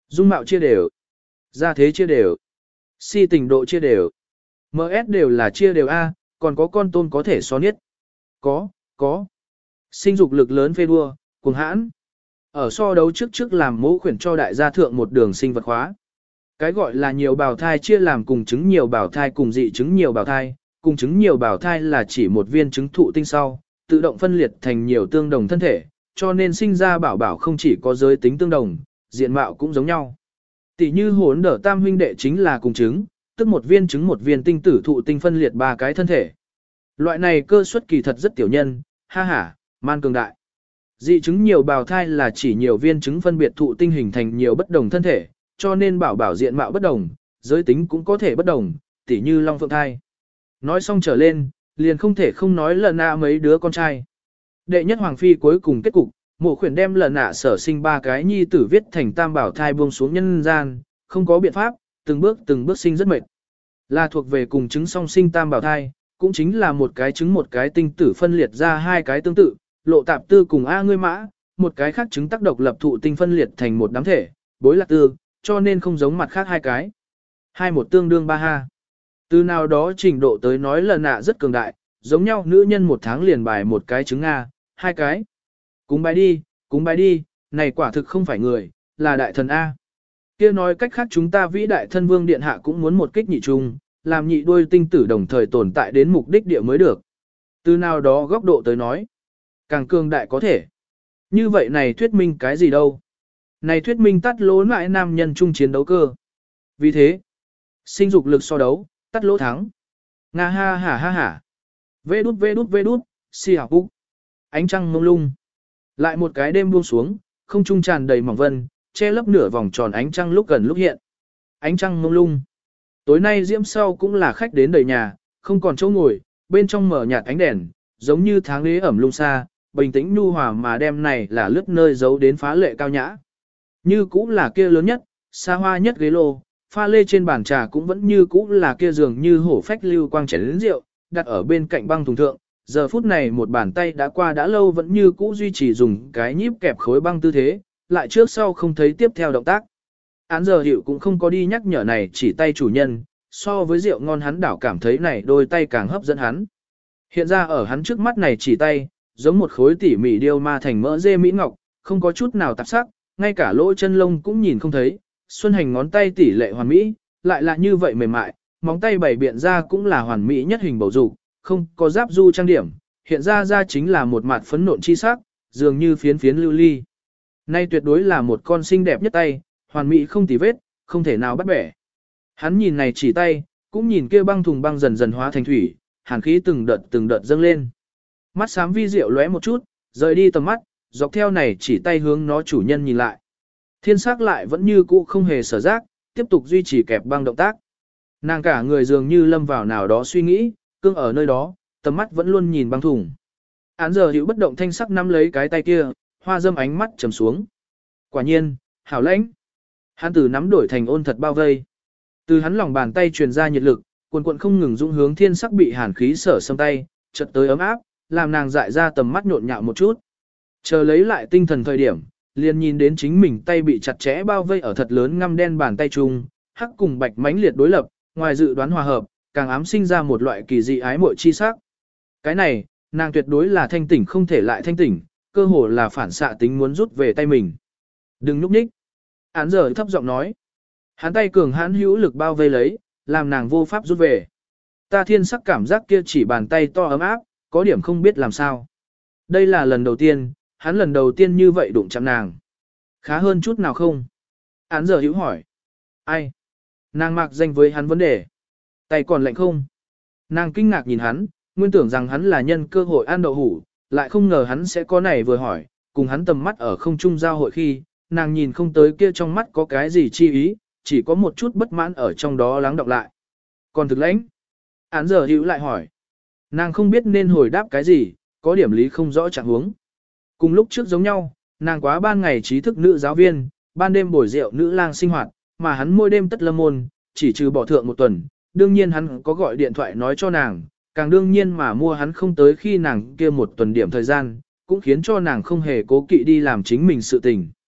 Dung mạo chia đều. Gia thế chia đều. Si tình độ chia đều. em ét đều là chia đều A, còn có con tôm có thể so niết. Có, có. Sinh dục lực lớn phê đua, cuồng hãn. Ở so đấu trước trước làm mẫu khuyển cho đại gia thượng một đường sinh vật khóa. Cái gọi là nhiều bào thai chia làm cùng chứng nhiều bào thai cùng dị chứng nhiều bào thai, cùng chứng nhiều bào thai là chỉ một viên trứng thụ tinh sau, tự động phân liệt thành nhiều tương đồng thân thể, cho nên sinh ra bảo bảo không chỉ có giới tính tương đồng, diện mạo cũng giống nhau. Tỷ như hỗn đở tam huynh đệ chính là cùng trứng, tức một viên trứng một viên tinh tử thụ tinh phân liệt ba cái thân thể. Loại này cơ suất kỳ thật rất tiểu nhân, ha ha, man cường đại. Dị chứng nhiều bào thai là chỉ nhiều viên trứng phân biệt thụ tinh hình thành nhiều bất đồng thân thể, cho nên bảo bảo diện mạo bất đồng, giới tính cũng có thể bất đồng, tỉ như long phượng thai. Nói xong trở lên, liền không thể không nói lần nạ mấy đứa con trai. Đệ nhất hoàng phi cuối cùng kết cục, mộ khuyển đem lần nạ sở sinh ba cái nhi tử viết thành tam bảo thai buông xuống nhân gian, không có biện pháp, từng bước từng bước sinh rất mệt. Là thuộc về cùng chứng song sinh tam bảo thai, cũng chính là một cái trứng một cái tinh tử phân liệt ra hai cái tương tự, lộ tạp tư cùng A ngươi mã, một cái khác trứng tác độc lập thụ tinh phân liệt thành một đám thể, bối lạc tư, cho nên không giống mặt khác hai cái. Hai một tương đương ba ha. Từ nào đó trình độ tới nói lần nạ rất cường đại, giống nhau nữ nhân một tháng liền bài một cái trứng A, hai cái. Cúng bái đi, cúng bái đi, này quả thực không phải người, là đại thần A. Kia nói cách khác chúng ta vĩ đại thân vương điện hạ cũng muốn một kích nhị trùng, làm nhị đôi tinh tử đồng thời tồn tại đến mục đích địa mới được. Từ nào đó góc độ tới nói, càng cường đại có thể. Như vậy này thuyết minh cái gì đâu? Này thuyết minh tắt lỗ lại nam nhân chung chiến đấu cơ. Vì thế, sinh dục lực so đấu, tắt lỗ thắng. Nga ha ha ha ha. Vê đút vê đút vê đút, si học úc. Ánh trăng mông lung. Lại một cái đêm buông xuống, không trung tràn đầy mỏng vân, che lấp nửa vòng tròn ánh trăng lúc gần lúc hiện. Ánh trăng mông lung. Tối nay diễm sau cũng là khách đến đầy nhà, không còn chỗ ngồi, bên trong mở nhạt ánh đèn, giống như tháng lễ ẩm lung xa, bình tĩnh nhu hòa mà đem này là lướt nơi giấu đến phá lệ cao nhã. Như cũng là kia lớn nhất, xa hoa nhất ghế lô, pha lê trên bàn trà cũng vẫn như cũ là kia giường như hổ phách lưu quang chén lớn rượu, đặt ở bên cạnh băng thùng thượng. Giờ phút này một bàn tay đã qua đã lâu vẫn như cũ duy trì dùng cái nhíp kẹp khối băng tư thế, lại trước sau không thấy tiếp theo động tác. Án giờ hiệu cũng không có đi nhắc nhở này chỉ tay chủ nhân, so với rượu ngon hắn đảo cảm thấy này đôi tay càng hấp dẫn hắn. Hiện ra ở hắn trước mắt này chỉ tay, giống một khối tỉ mỉ điêu ma thành mỡ dê mỹ ngọc, không có chút nào tạp sắc, ngay cả lỗ chân lông cũng nhìn không thấy, xuân hành ngón tay tỉ lệ hoàn mỹ, lại là như vậy mềm mại, móng tay bảy biện ra cũng là hoàn mỹ nhất hình bầu dục, không có giáp du trang điểm, hiện ra ra chính là một mặt phấn nộn chi sắc, dường như phiến phiến lưu ly. Nay tuyệt đối là một con xinh đẹp nhất tay, hoàn mỹ không tì vết, không thể nào bắt bẻ. Hắn nhìn này chỉ tay, cũng nhìn kia băng thùng băng dần dần hóa thành thủy, hàn khí từng đợt từng đợt dâng lên. Mắt xám vi diệu lóe một chút, rời đi tầm mắt, dọc theo này chỉ tay hướng nó chủ nhân nhìn lại. Thiên sắc lại vẫn như cũ không hề sở giác, tiếp tục duy trì kẹp băng động tác. Nàng cả người dường như lâm vào nào đó suy nghĩ, cương ở nơi đó, tầm mắt vẫn luôn nhìn băng thùng. Án giờ hữu bất động thanh sắc nắm lấy cái tay kia, hoa dâm ánh mắt trầm xuống. Quả nhiên, hảo lãnh. Hắn từ nắm đổi thành ôn thật bao vây. Từ hắn lòng bàn tay truyền ra nhiệt lực, cuồn cuộn không ngừng dũng hướng thiên sắc bị hàn khí sở xâm tay, chợt tới ấm áp, làm nàng dại ra tầm mắt nhộn nhạo một chút. Chờ lấy lại tinh thần thời điểm, liền nhìn đến chính mình tay bị chặt chẽ bao vây ở thật lớn ngăm đen bàn tay chung, hắc cùng bạch mãnh liệt đối lập, ngoài dự đoán hòa hợp, càng ám sinh ra một loại kỳ dị ái muội chi sắc. Cái này, nàng tuyệt đối là thanh tỉnh không thể lại thanh tỉnh, cơ hồ là phản xạ tính muốn rút về tay mình. Đừng núp nhích. Án giờ thấp giọng nói. Hắn tay cường hãn hữu lực bao vây lấy, làm nàng vô pháp rút về. Ta thiên sắc cảm giác kia chỉ bàn tay to ấm áp, có điểm không biết làm sao. Đây là lần đầu tiên, hắn lần đầu tiên như vậy đụng chạm nàng. Khá hơn chút nào không? Án giờ hữu hỏi. Ai? Nàng mặc danh với hắn vấn đề. Tay còn lạnh không? Nàng kinh ngạc nhìn hắn, nguyên tưởng rằng hắn là nhân cơ hội ăn đậu hủ, lại không ngờ hắn sẽ có này vừa hỏi, cùng hắn tầm mắt ở không trung giao hội khi, nàng nhìn không tới kia trong mắt có cái gì chi ý, chỉ có một chút bất mãn ở trong đó lắng đọng lại. Còn thực lãnh? Án giờ hữu lại hỏi. Nàng không biết nên hồi đáp cái gì, có điểm lý không rõ trạng huống. Cùng lúc trước giống nhau, nàng quá ban ngày trí thức nữ giáo viên, ban đêm bồi rượu nữ lang sinh hoạt, mà hắn mỗi đêm tất lâm môn, chỉ trừ bỏ thượng một tuần, đương nhiên hắn có gọi điện thoại nói cho nàng, càng đương nhiên mà mua hắn không tới khi nàng kia một tuần điểm thời gian, cũng khiến cho nàng không hề cố kỵ đi làm chính mình sự tình.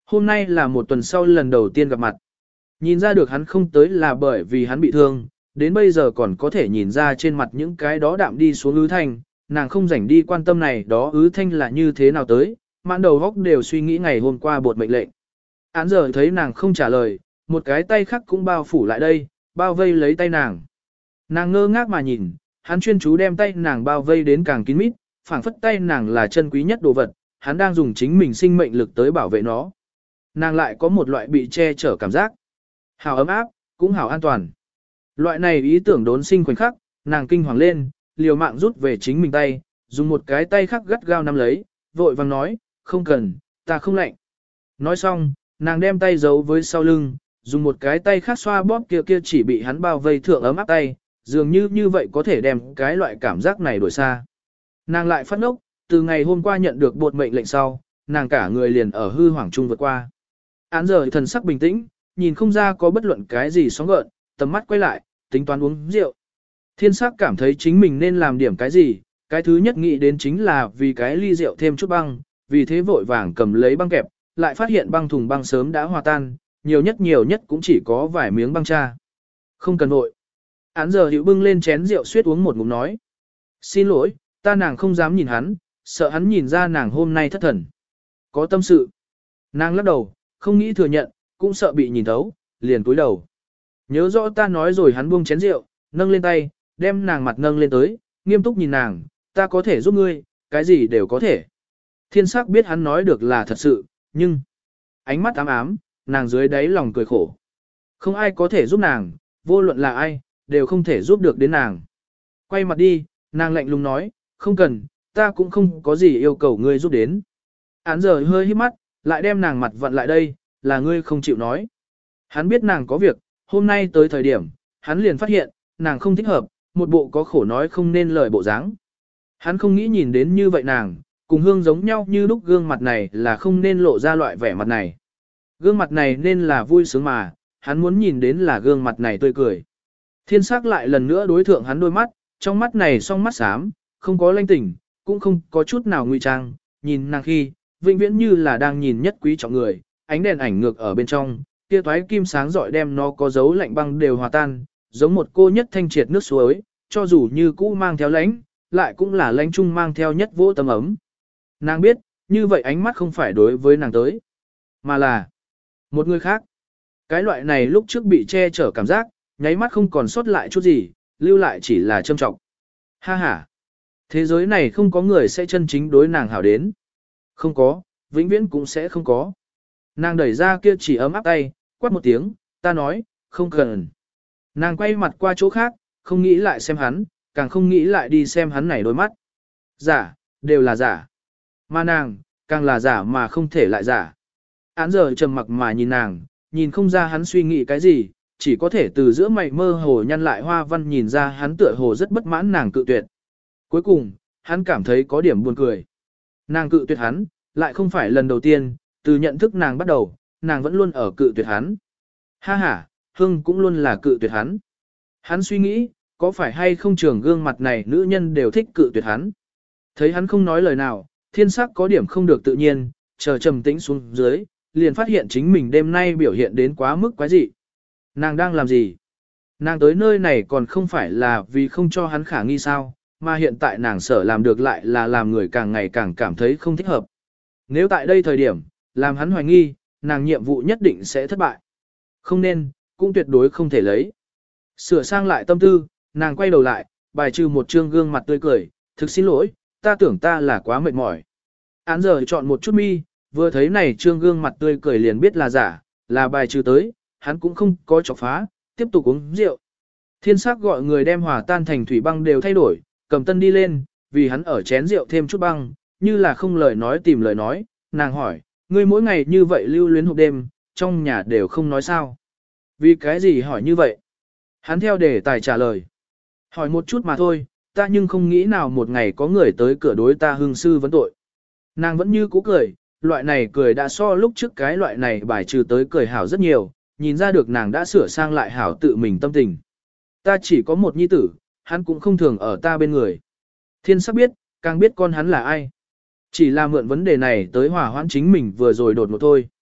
Hôm nay là một tuần sau lần đầu tiên gặp mặt. Nhìn ra được hắn không tới là bởi vì hắn bị thương, đến bây giờ còn có thể nhìn ra trên mặt những cái đó đạm đi xuống ứ thanh, nàng không rảnh đi quan tâm này đó ứ thanh là như thế nào tới, mãn đầu góc đều suy nghĩ ngày hôm qua bột mệnh lệnh. Án giờ thấy nàng không trả lời, một cái tay khác cũng bao phủ lại đây, bao vây lấy tay nàng. Nàng ngơ ngác mà nhìn, hắn chuyên chú đem tay nàng bao vây đến càng kín mít, phảng phất tay nàng là chân quý nhất đồ vật, hắn đang dùng chính mình sinh mệnh lực tới bảo vệ nó. Nàng lại có một loại bị che chở cảm giác. Hảo ấm áp, cũng hảo an toàn. Loại này ý tưởng đốn sinh khoảnh khắc, nàng kinh hoàng lên, liều mạng rút về chính mình tay, dùng một cái tay khác gắt gao nắm lấy, vội vàng nói, không cần, ta không lạnh. Nói xong, nàng đem tay giấu với sau lưng, dùng một cái tay khác xoa bóp kia kia chỉ bị hắn bao vây thượng ấm áp tay, dường như như vậy có thể đem cái loại cảm giác này đuổi xa. Nàng lại phát ngốc, từ ngày hôm qua nhận được bột mệnh lệnh sau, nàng cả người liền ở hư hoảng trung vượt qua. Án giờ thần sắc bình tĩnh, nhìn không ra có bất luận cái gì sóng gợn, tầm mắt quay lại, tính toán uống rượu. Thiên sắc cảm thấy chính mình nên làm điểm cái gì, cái thứ nhất nghĩ đến chính là vì cái ly rượu thêm chút băng, vì thế vội vàng cầm lấy băng kẹp, lại phát hiện băng thùng băng sớm đã hòa tan, nhiều nhất nhiều nhất cũng chỉ có vài miếng băng cha. Không cần vội. Án giờ hữu bưng lên chén rượu suýt uống một ngụm nói. Xin lỗi, ta nàng không dám nhìn hắn, sợ hắn nhìn ra nàng hôm nay thất thần. Có tâm sự. Nàng lắc đầu, không nghĩ thừa nhận, cũng sợ bị nhìn thấu, liền cúi đầu. Nhớ rõ ta nói rồi hắn buông chén rượu, nâng lên tay, đem nàng mặt nâng lên tới, nghiêm túc nhìn nàng, ta có thể giúp ngươi, cái gì đều có thể. Thiên sắc biết hắn nói được là thật sự, nhưng ánh mắt ám ám, nàng dưới đáy lòng cười khổ. Không ai có thể giúp nàng, vô luận là ai, đều không thể giúp được đến nàng. Quay mặt đi, nàng lạnh lùng nói, không cần, ta cũng không có gì yêu cầu ngươi giúp đến. Án giờ hơi hít mắt, lại đem nàng mặt vặn lại đây, là ngươi không chịu nói. Hắn biết nàng có việc, hôm nay tới thời điểm, hắn liền phát hiện, nàng không thích hợp, một bộ có khổ nói không nên lời bộ dáng. Hắn không nghĩ nhìn đến như vậy nàng, cùng hương giống nhau như lúc gương mặt này là không nên lộ ra loại vẻ mặt này. Gương mặt này nên là vui sướng mà, hắn muốn nhìn đến là gương mặt này tươi cười. Thiên sắc lại lần nữa đối thượng hắn đôi mắt, trong mắt này song mắt xám, không có lanh tỉnh, cũng không có chút nào nguy trang, nhìn nàng khi, vĩnh viễn như là đang nhìn nhất quý trọng người, ánh đèn ảnh ngược ở bên trong, kia toái kim sáng rọi đem nó có dấu lạnh băng đều hòa tan, giống một cô nhất thanh triệt nước suối, cho dù như cũ mang theo lãnh, lại cũng là lãnh chung mang theo nhất vỗ tấm ấm. Nàng biết, như vậy ánh mắt không phải đối với nàng tới, mà là một người khác. Cái loại này lúc trước bị che chở cảm giác, nháy mắt không còn sót lại chút gì, lưu lại chỉ là châm trọng. Ha ha! Thế giới này không có người sẽ chân chính đối nàng hảo đến. Không có, vĩnh viễn cũng sẽ không có. Nàng đẩy ra kia chỉ ấm áp tay, quát một tiếng, ta nói, không cần. Nàng quay mặt qua chỗ khác, không nghĩ lại xem hắn, càng không nghĩ lại đi xem hắn này đôi mắt. Giả, đều là giả. Mà nàng, càng là giả mà không thể lại giả. Án giờ trầm mặc mà nhìn nàng, nhìn không ra hắn suy nghĩ cái gì, chỉ có thể từ giữa mày mơ hồ nhăn lại hoa văn nhìn ra hắn tựa hồ rất bất mãn nàng cự tuyệt. Cuối cùng, hắn cảm thấy có điểm buồn cười. Nàng cự tuyệt hắn, lại không phải lần đầu tiên, từ nhận thức nàng bắt đầu, nàng vẫn luôn ở cự tuyệt hắn. Ha ha, Hưng cũng luôn là cự tuyệt hắn. Hắn suy nghĩ, có phải hay không trường gương mặt này nữ nhân đều thích cự tuyệt hắn. Thấy hắn không nói lời nào, thiên sắc có điểm không được tự nhiên, chờ trầm tĩnh xuống dưới, liền phát hiện chính mình đêm nay biểu hiện đến quá mức quái dị. Nàng đang làm gì? Nàng tới nơi này còn không phải là vì không cho hắn khả nghi sao, mà hiện tại nàng sở làm được lại là làm người càng ngày càng cảm thấy không thích hợp. Nếu tại đây thời điểm, làm hắn hoài nghi, nàng nhiệm vụ nhất định sẽ thất bại. Không nên, cũng tuyệt đối không thể lấy. Sửa sang lại tâm tư, nàng quay đầu lại, bài trừ một trương gương mặt tươi cười, thực xin lỗi, ta tưởng ta là quá mệt mỏi. Án giờ chọn một chút mi, vừa thấy này trương gương mặt tươi cười liền biết là giả, là bài trừ tới, hắn cũng không có chọc phá, tiếp tục uống rượu. Thiên sắc gọi người đem hòa tan thành thủy băng đều thay đổi, cầm tân đi lên, vì hắn ở chén rượu thêm chút băng, như là không lời nói tìm lời nói, nàng hỏi, ngươi mỗi ngày như vậy lưu luyến hộp đêm, trong nhà đều không nói sao. Vì cái gì hỏi như vậy? Hắn theo đề tài trả lời. Hỏi một chút mà thôi, ta nhưng không nghĩ nào một ngày có người tới cửa đối ta hương sư vấn tội. Nàng vẫn như cũ cười, loại này cười đã so lúc trước cái loại này bài trừ tới cười hảo rất nhiều, nhìn ra được nàng đã sửa sang lại hảo tự mình tâm tình. Ta chỉ có một nhi tử, hắn cũng không thường ở ta bên người. Thiên sắc biết, càng biết con hắn là ai. Chỉ là mượn vấn đề này tới hòa hoãn chính mình vừa rồi đột ngột thôi.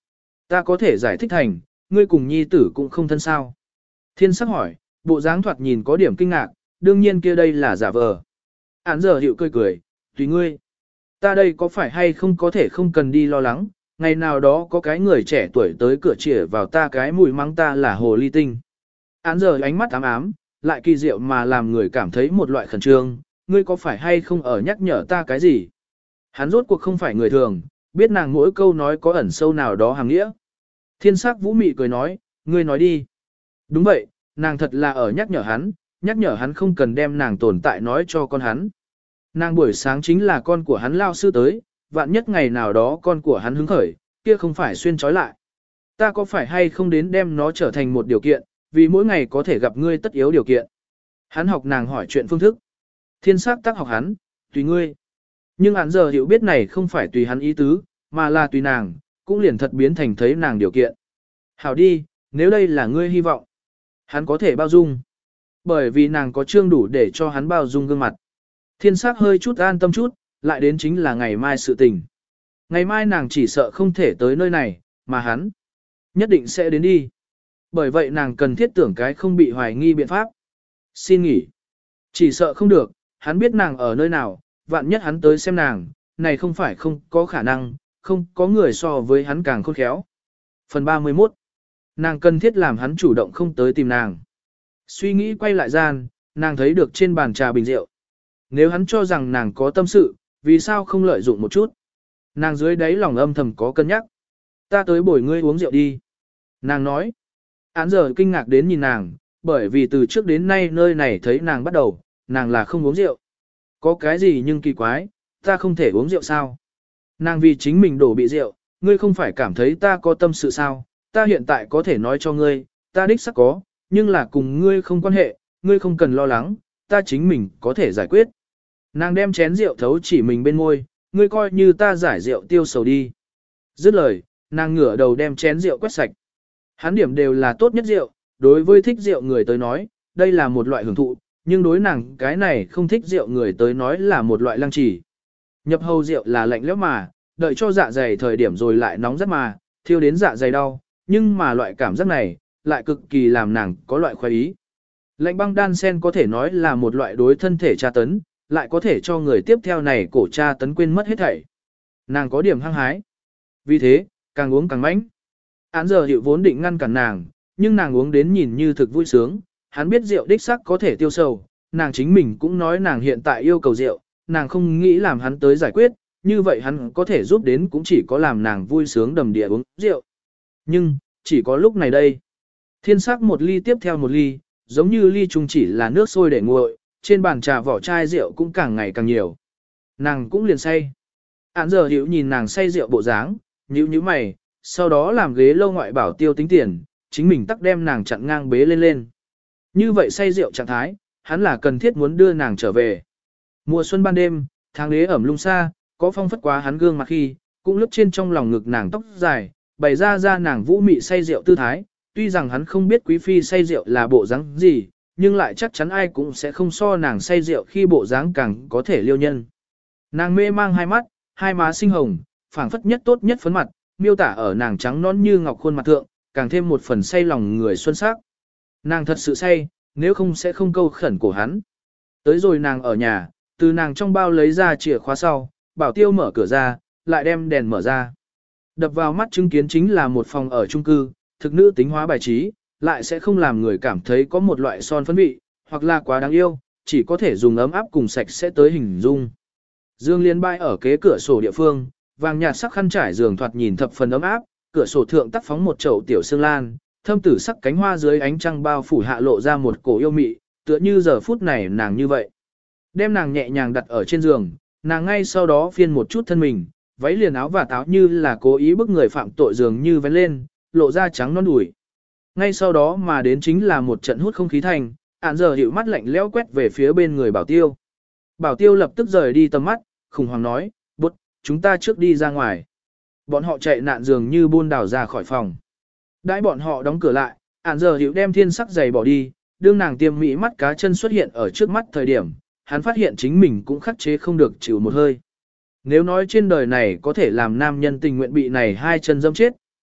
Ta có thể giải thích thành, ngươi cùng nhi tử cũng không thân sao. Thiên sắc hỏi, bộ dáng thoạt nhìn có điểm kinh ngạc, đương nhiên kia đây là giả vờ. Án giờ hiệu cười cười, tùy ngươi. Ta đây có phải hay không có thể không cần đi lo lắng, ngày nào đó có cái người trẻ tuổi tới cửa chĩa vào ta cái mùi mắng ta là hồ ly tinh. Án giờ ánh mắt ám ám, lại kỳ diệu mà làm người cảm thấy một loại khẩn trương, ngươi có phải hay không ở nhắc nhở ta cái gì? Hắn rốt cuộc không phải người thường, biết nàng mỗi câu nói có ẩn sâu nào đó hàng nghĩa. Thiên sắc vũ mị cười nói, ngươi nói đi. Đúng vậy, nàng thật là ở nhắc nhở hắn, nhắc nhở hắn không cần đem nàng tồn tại nói cho con hắn. Nàng buổi sáng chính là con của hắn lao sư tới, vạn nhất ngày nào đó con của hắn hứng khởi, kia không phải xuyên trói lại. Ta có phải hay không đến đem nó trở thành một điều kiện, vì mỗi ngày có thể gặp ngươi tất yếu điều kiện. Hắn học nàng hỏi chuyện phương thức. Thiên sắc tác học hắn, tùy ngươi. Nhưng hắn giờ hiểu biết này không phải tùy hắn ý tứ, mà là tùy nàng, cũng liền thật biến thành thấy nàng điều kiện. Hảo đi, nếu đây là ngươi hy vọng, hắn có thể bao dung. Bởi vì nàng có trương đủ để cho hắn bao dung gương mặt. Thiên sắc hơi chút an tâm chút, lại đến chính là ngày mai sự tình. Ngày mai nàng chỉ sợ không thể tới nơi này, mà hắn nhất định sẽ đến đi. Bởi vậy nàng cần thiết tưởng cái không bị hoài nghi biện pháp. Xin nghỉ. Chỉ sợ không được, hắn biết nàng ở nơi nào, vạn nhất hắn tới xem nàng, này không phải không có khả năng, không có người so với hắn càng khôn khéo. Phần ba mươi mốt. Nàng cần thiết làm hắn chủ động không tới tìm nàng. Suy nghĩ quay lại gian, nàng thấy được trên bàn trà bình rượu. Nếu hắn cho rằng nàng có tâm sự, vì sao không lợi dụng một chút? Nàng dưới đáy lòng âm thầm có cân nhắc. Ta tới bồi ngươi uống rượu đi. Nàng nói. Án giờ kinh ngạc đến nhìn nàng, bởi vì từ trước đến nay nơi này thấy nàng bắt đầu, nàng là không uống rượu. Có cái gì nhưng kỳ quái, ta không thể uống rượu sao? Nàng vì chính mình đổ bị rượu, ngươi không phải cảm thấy ta có tâm sự sao? Ta hiện tại có thể nói cho ngươi, ta đích xác có, nhưng là cùng ngươi không quan hệ, ngươi không cần lo lắng, ta chính mình có thể giải quyết. Nàng đem chén rượu thấu chỉ mình bên môi, ngươi coi như ta giải rượu tiêu sầu đi. Dứt lời, nàng ngửa đầu đem chén rượu quét sạch. Hắn điểm đều là tốt nhất rượu, đối với thích rượu người tới nói, đây là một loại hưởng thụ, nhưng đối nàng cái này không thích rượu người tới nói là một loại lăng trì. Nhập hầu rượu là lạnh lẽo mà, đợi cho dạ dày thời điểm rồi lại nóng rất mà, thiêu đến dạ dày đau, nhưng mà loại cảm giác này, lại cực kỳ làm nàng có loại khoái ý. Lạnh băng đan sen có thể nói là một loại đối thân thể tra tấn, lại có thể cho người tiếp theo này cổ tra tấn quên mất hết thảy. Nàng có điểm hăng hái. Vì thế, càng uống càng mãnh. Án giờ hiệu vốn định ngăn cản nàng, nhưng nàng uống đến nhìn như thực vui sướng, hắn biết rượu đích sắc có thể tiêu sầu, nàng chính mình cũng nói nàng hiện tại yêu cầu rượu, nàng không nghĩ làm hắn tới giải quyết, như vậy hắn có thể giúp đến cũng chỉ có làm nàng vui sướng đầm địa uống rượu. Nhưng, chỉ có lúc này đây. Thiên sắc một ly tiếp theo một ly, giống như ly chung chỉ là nước sôi để nguội, trên bàn trà vỏ chai rượu cũng càng ngày càng nhiều. Nàng cũng liền say. Án giờ hiểu nhìn nàng say rượu bộ dáng, nhíu nhíu mày, sau đó làm ghế lâu ngoại bảo tiêu tính tiền, chính mình tắc đem nàng chặn ngang bế lên lên. Như vậy say rượu trạng thái, hắn là cần thiết muốn đưa nàng trở về. Mùa xuân ban đêm, tháng đế ẩm lung xa, có phong phất quá hắn gương mặt khi, cũng lướt trên trong lòng ngực nàng tóc dài, bày ra ra nàng vũ mị say rượu tư thái, tuy rằng hắn không biết quý phi say rượu là bộ dáng gì, nhưng lại chắc chắn ai cũng sẽ không so nàng say rượu khi bộ dáng càng có thể liêu nhân. Nàng mê mang hai mắt, hai má xinh hồng, phảng phất nhất tốt nhất phấn mặt, miêu tả ở nàng trắng nõn như ngọc khuôn mặt thượng, càng thêm một phần say lòng người xuân sắc. Nàng thật sự say, nếu không sẽ không câu khẩn cổ hắn. Tới rồi nàng ở nhà, từ nàng trong bao lấy ra chìa khóa sau, bảo tiêu mở cửa ra, lại đem đèn mở ra. Đập vào mắt chứng kiến chính là một phòng ở chung cư, thực nữ tính hóa bài trí, lại sẽ không làm người cảm thấy có một loại son phấn vị, hoặc là quá đáng yêu, chỉ có thể dùng ấm áp cùng sạch sẽ tới hình dung. Dương liên bay ở kế cửa sổ địa phương, vàng nhạt sắc khăn trải giường thoạt nhìn thập phần ấm áp, cửa sổ thượng tắc phóng một chậu tiểu sương lan, thâm tử sắc cánh hoa dưới ánh trăng bao phủ hạ lộ ra một cổ yêu mị, tựa như giờ phút này nàng như vậy. Đem nàng nhẹ nhàng đặt ở trên giường, nàng ngay sau đó phiên một chút thân mình, váy liền áo và táo như là cố ý bức người phạm tội dường như vén lên, lộ ra trắng non đùi. Ngay sau đó mà đến chính là một trận hút không khí thành, ản giờ hiệu mắt lạnh lẽo quét về phía bên người bảo tiêu. Bảo tiêu lập tức rời đi tầm mắt, khủng hoảng nói, bút, chúng ta trước đi ra ngoài. Bọn họ chạy nạn dường như buôn đảo ra khỏi phòng. Đãi bọn họ đóng cửa lại, ản giờ hiệu đem thiên sắc giày bỏ đi, đương nàng tiêm mỹ mắt cá chân xuất hiện ở trước mắt thời điểm, hắn phát hiện chính mình cũng khắc chế không được chịu một hơi. Nếu nói trên đời này có thể làm nam nhân tình nguyện bị này hai chân dâm chết,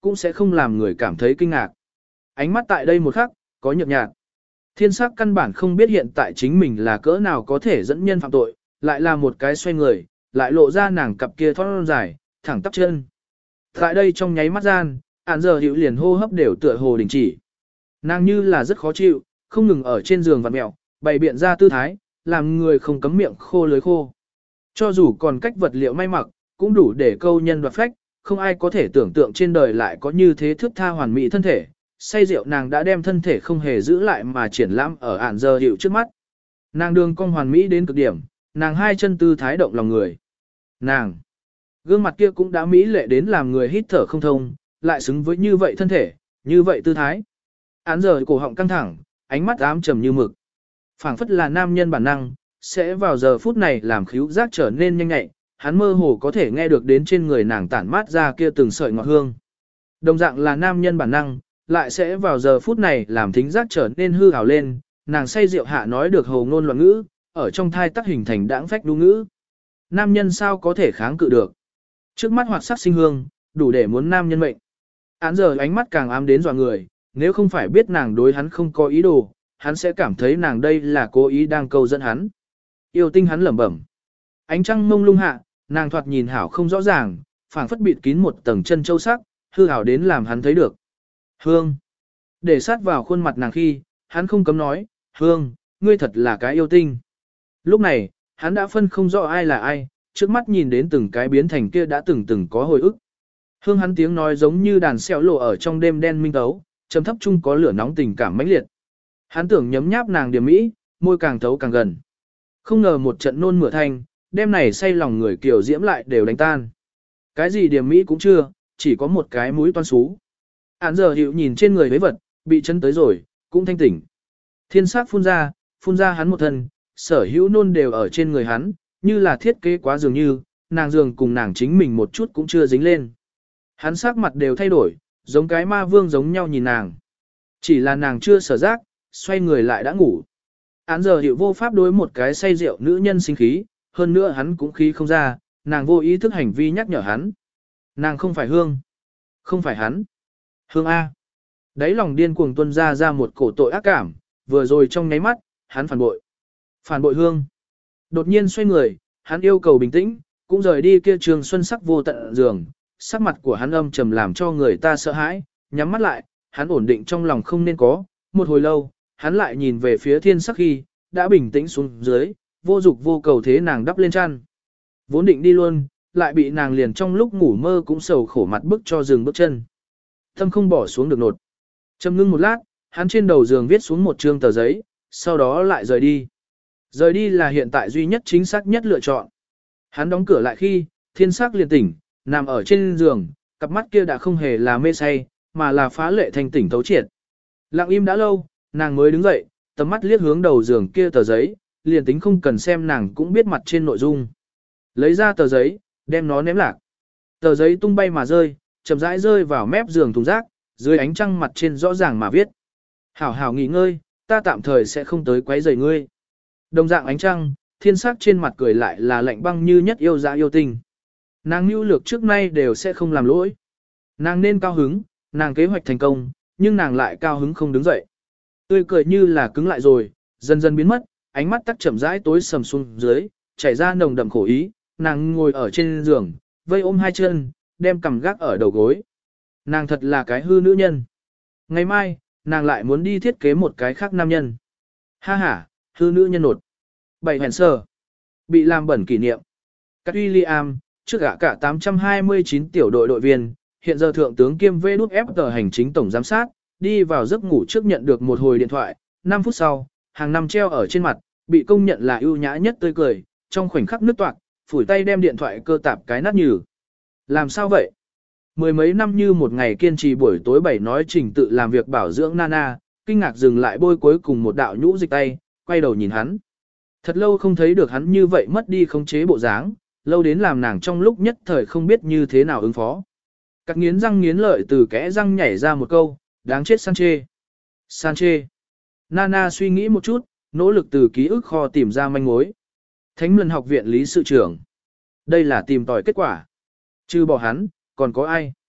cũng sẽ không làm người cảm thấy kinh ngạc. Ánh mắt tại đây một khắc, có nhợt nhạt. Thiên sắc căn bản không biết hiện tại chính mình là cỡ nào có thể dẫn nhân phạm tội, lại là một cái xoay người, lại lộ ra nàng cặp kia thon dài, thẳng tắp chân. Tại đây trong nháy mắt gian, ản giờ hiệu liền hô hấp đều tựa hồ đình chỉ. Nàng như là rất khó chịu, không ngừng ở trên giường vặn mẹo, bày biện ra tư thái, làm người không cấm miệng khô lưới khô. Cho dù còn cách vật liệu may mặc, cũng đủ để câu nhân đoạt phách, không ai có thể tưởng tượng trên đời lại có như thế thước tha hoàn mỹ thân thể. Say rượu nàng đã đem thân thể không hề giữ lại mà triển lãm ở ản giờ hiệu trước mắt. Nàng đường cong hoàn mỹ đến cực điểm, nàng hai chân tư thái động lòng người. Nàng, gương mặt kia cũng đã mỹ lệ đến làm người hít thở không thông, lại xứng với như vậy thân thể, như vậy tư thái. Án giờ cổ họng căng thẳng, ánh mắt ám trầm như mực. Phảng phất là nam nhân bản năng, sẽ vào giờ phút này làm khíu giác trở nên nhanh nhạy, hắn mơ hồ có thể nghe được đến trên người nàng tản mát ra kia từng sợi ngọt hương. Đồng dạng là nam nhân bản năng, lại sẽ vào giờ phút này làm thính giác trở nên hư ảo lên, nàng say rượu hạ nói được hồ ngôn loạn ngữ, ở trong thai tắc hình thành đãng phách đu ngữ. Nam nhân sao có thể kháng cự được? Trước mắt hoạt sắc sinh hương, đủ để muốn nam nhân mệnh. Án giờ ánh mắt càng ám đến dọa người, nếu không phải biết nàng đối hắn không có ý đồ, hắn sẽ cảm thấy nàng đây là cố ý đang câu dẫn hắn. Yêu tinh hắn lẩm bẩm. Ánh trăng mông lung hạ, nàng thoạt nhìn hảo không rõ ràng, phảng phất bịt kín một tầng chân châu sắc, hư hảo đến làm hắn thấy được. Hương. Để sát vào khuôn mặt nàng khi, hắn không cấm nói, Hương, ngươi thật là cái yêu tinh. Lúc này, hắn đã phân không rõ ai là ai, trước mắt nhìn đến từng cái biến thành kia đã từng từng có hồi ức. Hương hắn tiếng nói giống như đàn xeo lộ ở trong đêm đen minh tấu, trầm thấp chung có lửa nóng tình cảm mãnh liệt. Hắn tưởng nhấm nháp nàng điểm mỹ, môi càng thấu càng gần. Không ngờ một trận nôn mửa thanh, đêm này say lòng người kiểu diễm lại đều đánh tan. Cái gì điểm mỹ cũng chưa, chỉ có một cái mũi toan xú. Án giờ hiệu nhìn trên người với vật, bị chân tới rồi, cũng thanh tỉnh. Thiên sắc phun ra, phun ra hắn một thân, sở hữu nôn đều ở trên người hắn, như là thiết kế quá dường như, nàng dường cùng nàng chính mình một chút cũng chưa dính lên. Hắn sắc mặt đều thay đổi, giống cái ma vương giống nhau nhìn nàng. Chỉ là nàng chưa sở giác, xoay người lại đã ngủ. Án giờ hiệu vô pháp đối một cái say rượu nữ nhân sinh khí, hơn nữa hắn cũng khí không ra, nàng vô ý thức hành vi nhắc nhở hắn. Nàng không phải Hương. Không phải hắn. Hương A. Đấy lòng điên cuồng tuôn ra ra một cổ tội ác cảm, vừa rồi trong nháy mắt, hắn phản bội. Phản bội Hương. Đột nhiên xoay người, hắn yêu cầu bình tĩnh, cũng rời đi kia trường xuân sắc vô tận giường, sắc mặt của hắn âm trầm làm cho người ta sợ hãi, nhắm mắt lại, hắn ổn định trong lòng không nên có, một hồi lâu, hắn lại nhìn về phía thiên sắc khi, đã bình tĩnh xuống dưới, vô dục vô cầu thế nàng đắp lên chăn. Vốn định đi luôn, lại bị nàng liền trong lúc ngủ mơ cũng sầu khổ mặt bức cho dừng bước chân. Thâm không bỏ xuống được nột. Châm ngưng một lát, hắn trên đầu giường viết xuống một trương tờ giấy, sau đó lại rời đi. Rời đi là hiện tại duy nhất chính xác nhất lựa chọn. Hắn đóng cửa lại khi, thiên sắc liền tỉnh, nằm ở trên giường, cặp mắt kia đã không hề là mê say, mà là phá lệ thành tỉnh thấu triệt. Lặng im đã lâu, nàng mới đứng dậy, tầm mắt liếc hướng đầu giường kia tờ giấy, liền tính không cần xem nàng cũng biết mặt trên nội dung. Lấy ra tờ giấy, đem nó ném lạc. Tờ giấy tung bay mà rơi, chậm rãi rơi vào mép giường thùng rác, dưới ánh trăng mặt trên rõ ràng mà viết. Hảo hảo nghỉ ngơi, ta tạm thời sẽ không tới quấy rầy ngươi. Đồng dạng ánh trăng, thiên sắc trên mặt cười lại là lạnh băng như nhất yêu dạ yêu tình. Nàng nhu lược trước nay đều sẽ không làm lỗi. Nàng nên cao hứng, nàng kế hoạch thành công, nhưng nàng lại cao hứng không đứng dậy. Tươi cười như là cứng lại rồi, dần dần biến mất, ánh mắt tắc chậm rãi tối sầm xuống dưới, chảy ra nồng đậm khổ ý, nàng ngồi ở trên giường, vây ôm hai chân, đem cằm gác ở đầu gối. Nàng thật là cái hư nữ nhân. Ngày mai, nàng lại muốn đi thiết kế một cái khác nam nhân. Ha ha, hư nữ nhân nột. Bảy hẹn sơ. Bị làm bẩn kỷ niệm. Các William, trước gã cả tám trăm hai mươi chín tiểu đội đội viên, hiện giờ thượng tướng kiêm vê đút ép tờ hành chính tổng giám sát, đi vào giấc ngủ trước nhận được một hồi điện thoại, năm phút sau, hàng năm treo ở trên mặt, bị công nhận là ưu nhã nhất tươi cười, trong khoảnh khắc nứt toạc, phủi tay đem điện thoại cơ tạp cái nát nhừ. Làm sao vậy? Mười mấy năm như một ngày kiên trì buổi tối bảy nói trình tự làm việc bảo dưỡng Nana, kinh ngạc dừng lại bôi cuối cùng một đạo nhũ dịch tay, quay đầu nhìn hắn. Thật lâu không thấy được hắn như vậy mất đi khống chế bộ dáng, lâu đến làm nàng trong lúc nhất thời không biết như thế nào ứng phó. Các nghiến răng nghiến lợi từ kẽ răng nhảy ra một câu, đáng chết Sanche. Sanche. Nana suy nghĩ một chút, nỗ lực từ ký ức kho tìm ra manh mối. Thánh Luân học viện lý sự trưởng. Đây là tìm tòi kết quả. Trừ bỏ hắn, còn có ai?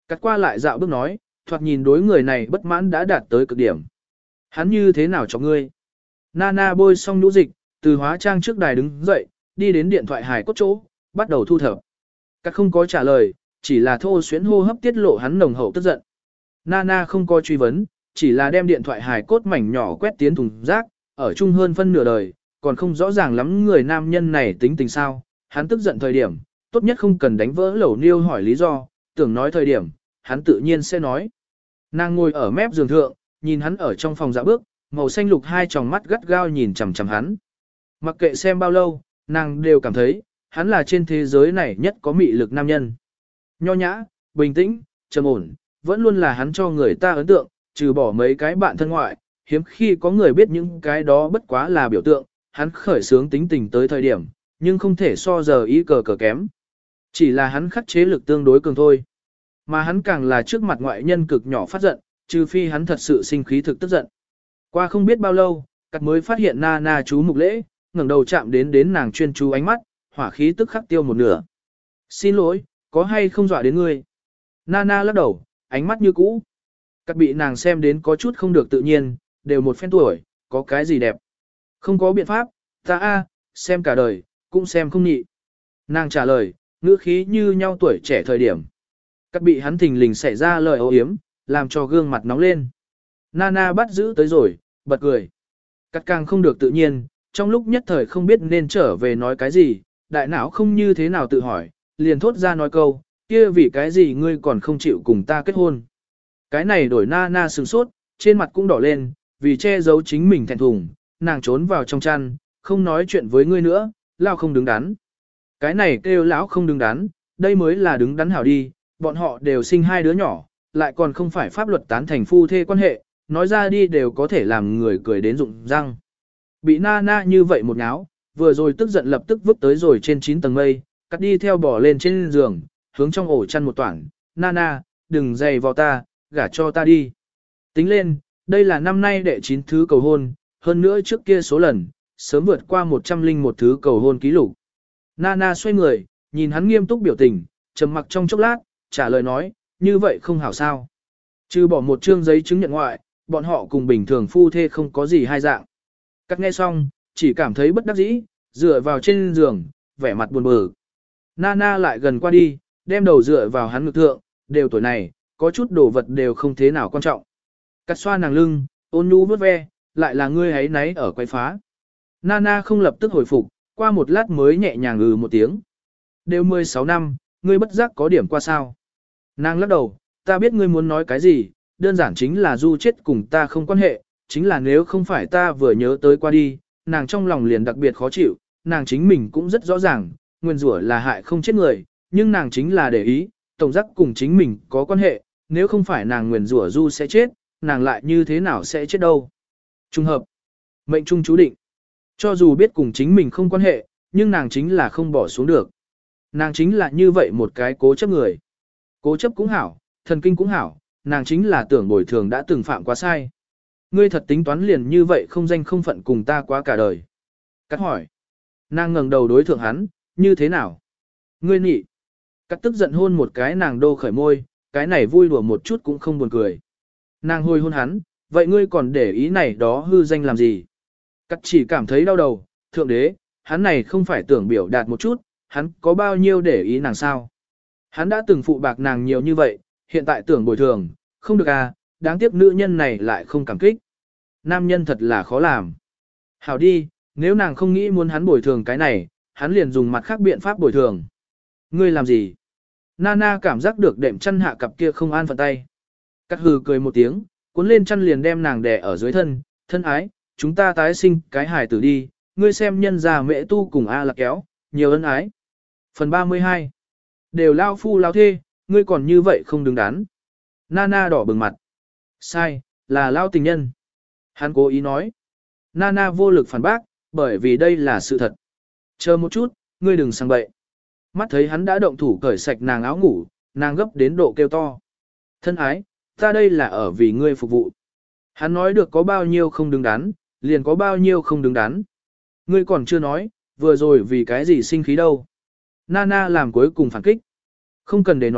Cắt qua lại dạo bước nói, thoạt nhìn đối người này bất mãn đã đạt tới cực điểm. Hắn như thế nào cho ngươi? Nana bôi xong nhũ dịch, từ hóa trang trước đài đứng dậy, đi đến điện thoại hài cốt chỗ, bắt đầu thu thập. Cắt không có trả lời, chỉ là thô xuyến hô hấp tiết lộ hắn nồng hậu tức giận. Nana không có truy vấn, chỉ là đem điện thoại hài cốt mảnh nhỏ quét tiến thùng rác, ở chung hơn phân nửa đời, còn không rõ ràng lắm người nam nhân này tính tình sao. Hắn tức giận thời điểm, tốt nhất không cần đánh vỡ lẩu niêu hỏi lý do, tưởng nói thời điểm, hắn tự nhiên sẽ nói. Nàng ngồi ở mép giường thượng, nhìn hắn ở trong phòng dạ bước, màu xanh lục hai tròng mắt gắt gao nhìn chằm chằm hắn. Mặc kệ xem bao lâu, nàng đều cảm thấy, hắn là trên thế giới này nhất có mị lực nam nhân. Nho nhã, bình tĩnh, trầm ổn, vẫn luôn là hắn cho người ta ấn tượng, trừ bỏ mấy cái bạn thân ngoại, hiếm khi có người biết những cái đó bất quá là biểu tượng, hắn khởi sướng tính tình tới thời điểm, nhưng không thể so giờ ý cờ cờ kém. Chỉ là hắn khắc chế lực tương đối cường thôi. Mà hắn càng là trước mặt ngoại nhân cực nhỏ phát giận, trừ phi hắn thật sự sinh khí thực tức giận. Qua không biết bao lâu, cắt mới phát hiện Nana chú mục lễ, ngẩng đầu chạm đến đến nàng chuyên chú ánh mắt, hỏa khí tức khắc tiêu một nửa. Xin lỗi, có hay không dọa đến ngươi? Nana lắc đầu, ánh mắt như cũ. Cắt bị nàng xem đến có chút không được tự nhiên, đều một phen tuổi, có cái gì đẹp. Không có biện pháp, ta a, xem cả đời, cũng xem không nhị. Nàng trả lời, ngữ khí như nhau tuổi trẻ thời điểm. Cắt bị hắn thình lình xảy ra lời ấu yếm, làm cho gương mặt nóng lên. Nana bắt giữ tới rồi, bật cười. Cắt càng không được tự nhiên, trong lúc nhất thời không biết nên trở về nói cái gì, đại não không như thế nào tự hỏi, liền thốt ra nói câu, kia vì cái gì ngươi còn không chịu cùng ta kết hôn. Cái này đổi Nana sừng sốt, trên mặt cũng đỏ lên, vì che giấu chính mình thẹn thùng, nàng trốn vào trong chăn, không nói chuyện với ngươi nữa, lao không đứng đắn. Cái này kêu lão không đứng đắn, đây mới là đứng đắn hảo đi, bọn họ đều sinh hai đứa nhỏ, lại còn không phải pháp luật tán thành phu thê quan hệ, nói ra đi đều có thể làm người cười đến rụng răng. Bị Nana như vậy một náo, vừa rồi tức giận lập tức vứt tới rồi trên chín tầng mây, cắt đi theo bỏ lên trên giường, hướng trong ổ chăn một toảng, Nana, đừng dày vào ta, gả cho ta đi. Tính lên, đây là năm nay đệ chín thứ cầu hôn, hơn nữa trước kia số lần, sớm vượt qua một trăm linh một thứ cầu hôn ký lục. Nana xoay người, nhìn hắn nghiêm túc biểu tình, trầm mặc trong chốc lát, trả lời nói, như vậy không hảo sao. Trừ bỏ một chương giấy chứng nhận ngoại, bọn họ cùng bình thường phu thê không có gì hai dạng. Cắt nghe xong, chỉ cảm thấy bất đắc dĩ, dựa vào trên giường, vẻ mặt buồn bực. Nana lại gần qua đi, đem đầu dựa vào hắn ngực thượng, đều tuổi này, có chút đồ vật đều không thế nào quan trọng. Cắt xoa nàng lưng, ôn nhu vớt ve, lại là ngươi ấy nấy ở quay phá. Nana không lập tức hồi phục, qua một lát mới nhẹ nhàng ngừ một tiếng. Đều mười sáu năm, ngươi bất giác có điểm qua sao. Nàng lắc đầu, ta biết ngươi muốn nói cái gì, đơn giản chính là Du chết cùng ta không quan hệ, chính là nếu không phải ta vừa nhớ tới qua đi, nàng trong lòng liền đặc biệt khó chịu, nàng chính mình cũng rất rõ ràng, nguyên rủa là hại không chết người, nhưng nàng chính là để ý, tổng giác cùng chính mình có quan hệ, nếu không phải nàng nguyền rủa Du sẽ chết, nàng lại như thế nào sẽ chết đâu. Trung hợp, mệnh trung chú định, cho dù biết cùng chính mình không quan hệ, nhưng nàng chính là không bỏ xuống được. Nàng chính là như vậy một cái cố chấp người. Cố chấp cũng hảo, thần kinh cũng hảo, nàng chính là tưởng bồi thường đã từng phạm quá sai. Ngươi thật tính toán liền như vậy không danh không phận cùng ta quá cả đời. Cắt hỏi. Nàng ngẩng đầu đối thượng hắn, như thế nào? Ngươi nị. Cắt tức giận hôn một cái nàng đô khởi môi, cái này vui đùa một chút cũng không buồn cười. Nàng hôi hôn hắn, vậy ngươi còn để ý này đó hư danh làm gì? Cắt chỉ cảm thấy đau đầu, thượng đế, hắn này không phải tưởng biểu đạt một chút, hắn có bao nhiêu để ý nàng sao? Hắn đã từng phụ bạc nàng nhiều như vậy, hiện tại tưởng bồi thường, không được à, đáng tiếc nữ nhân này lại không cảm kích. Nam nhân thật là khó làm. Hảo đi, nếu nàng không nghĩ muốn hắn bồi thường cái này, hắn liền dùng mặt khác biện pháp bồi thường. Ngươi làm gì? Nana cảm giác được đệm chăn hạ cặp kia không an phận tay. Cắt hừ cười một tiếng, cuốn lên chăn liền đem nàng đè ở dưới thân, thân ái, chúng ta tái sinh cái hài tử đi, ngươi xem nhân già mẹ tu cùng A là kéo, nhiều ân ái. Phần ba mươi hai. Đều lao phu lao thê, ngươi còn như vậy không đứng đắn. Nana đỏ bừng mặt. Sai, là lao tình nhân. Hắn cố ý nói. Nana vô lực phản bác, bởi vì đây là sự thật. Chờ một chút, ngươi đừng sang bậy. Mắt thấy hắn đã động thủ cởi sạch nàng áo ngủ, nàng gấp đến độ kêu to. Thân ái, ta đây là ở vì ngươi phục vụ. Hắn nói được có bao nhiêu không đứng đắn, liền có bao nhiêu không đứng đắn. Ngươi còn chưa nói, vừa rồi vì cái gì sinh khí đâu. Nana làm cuối cùng phản kích. Không cần để nó,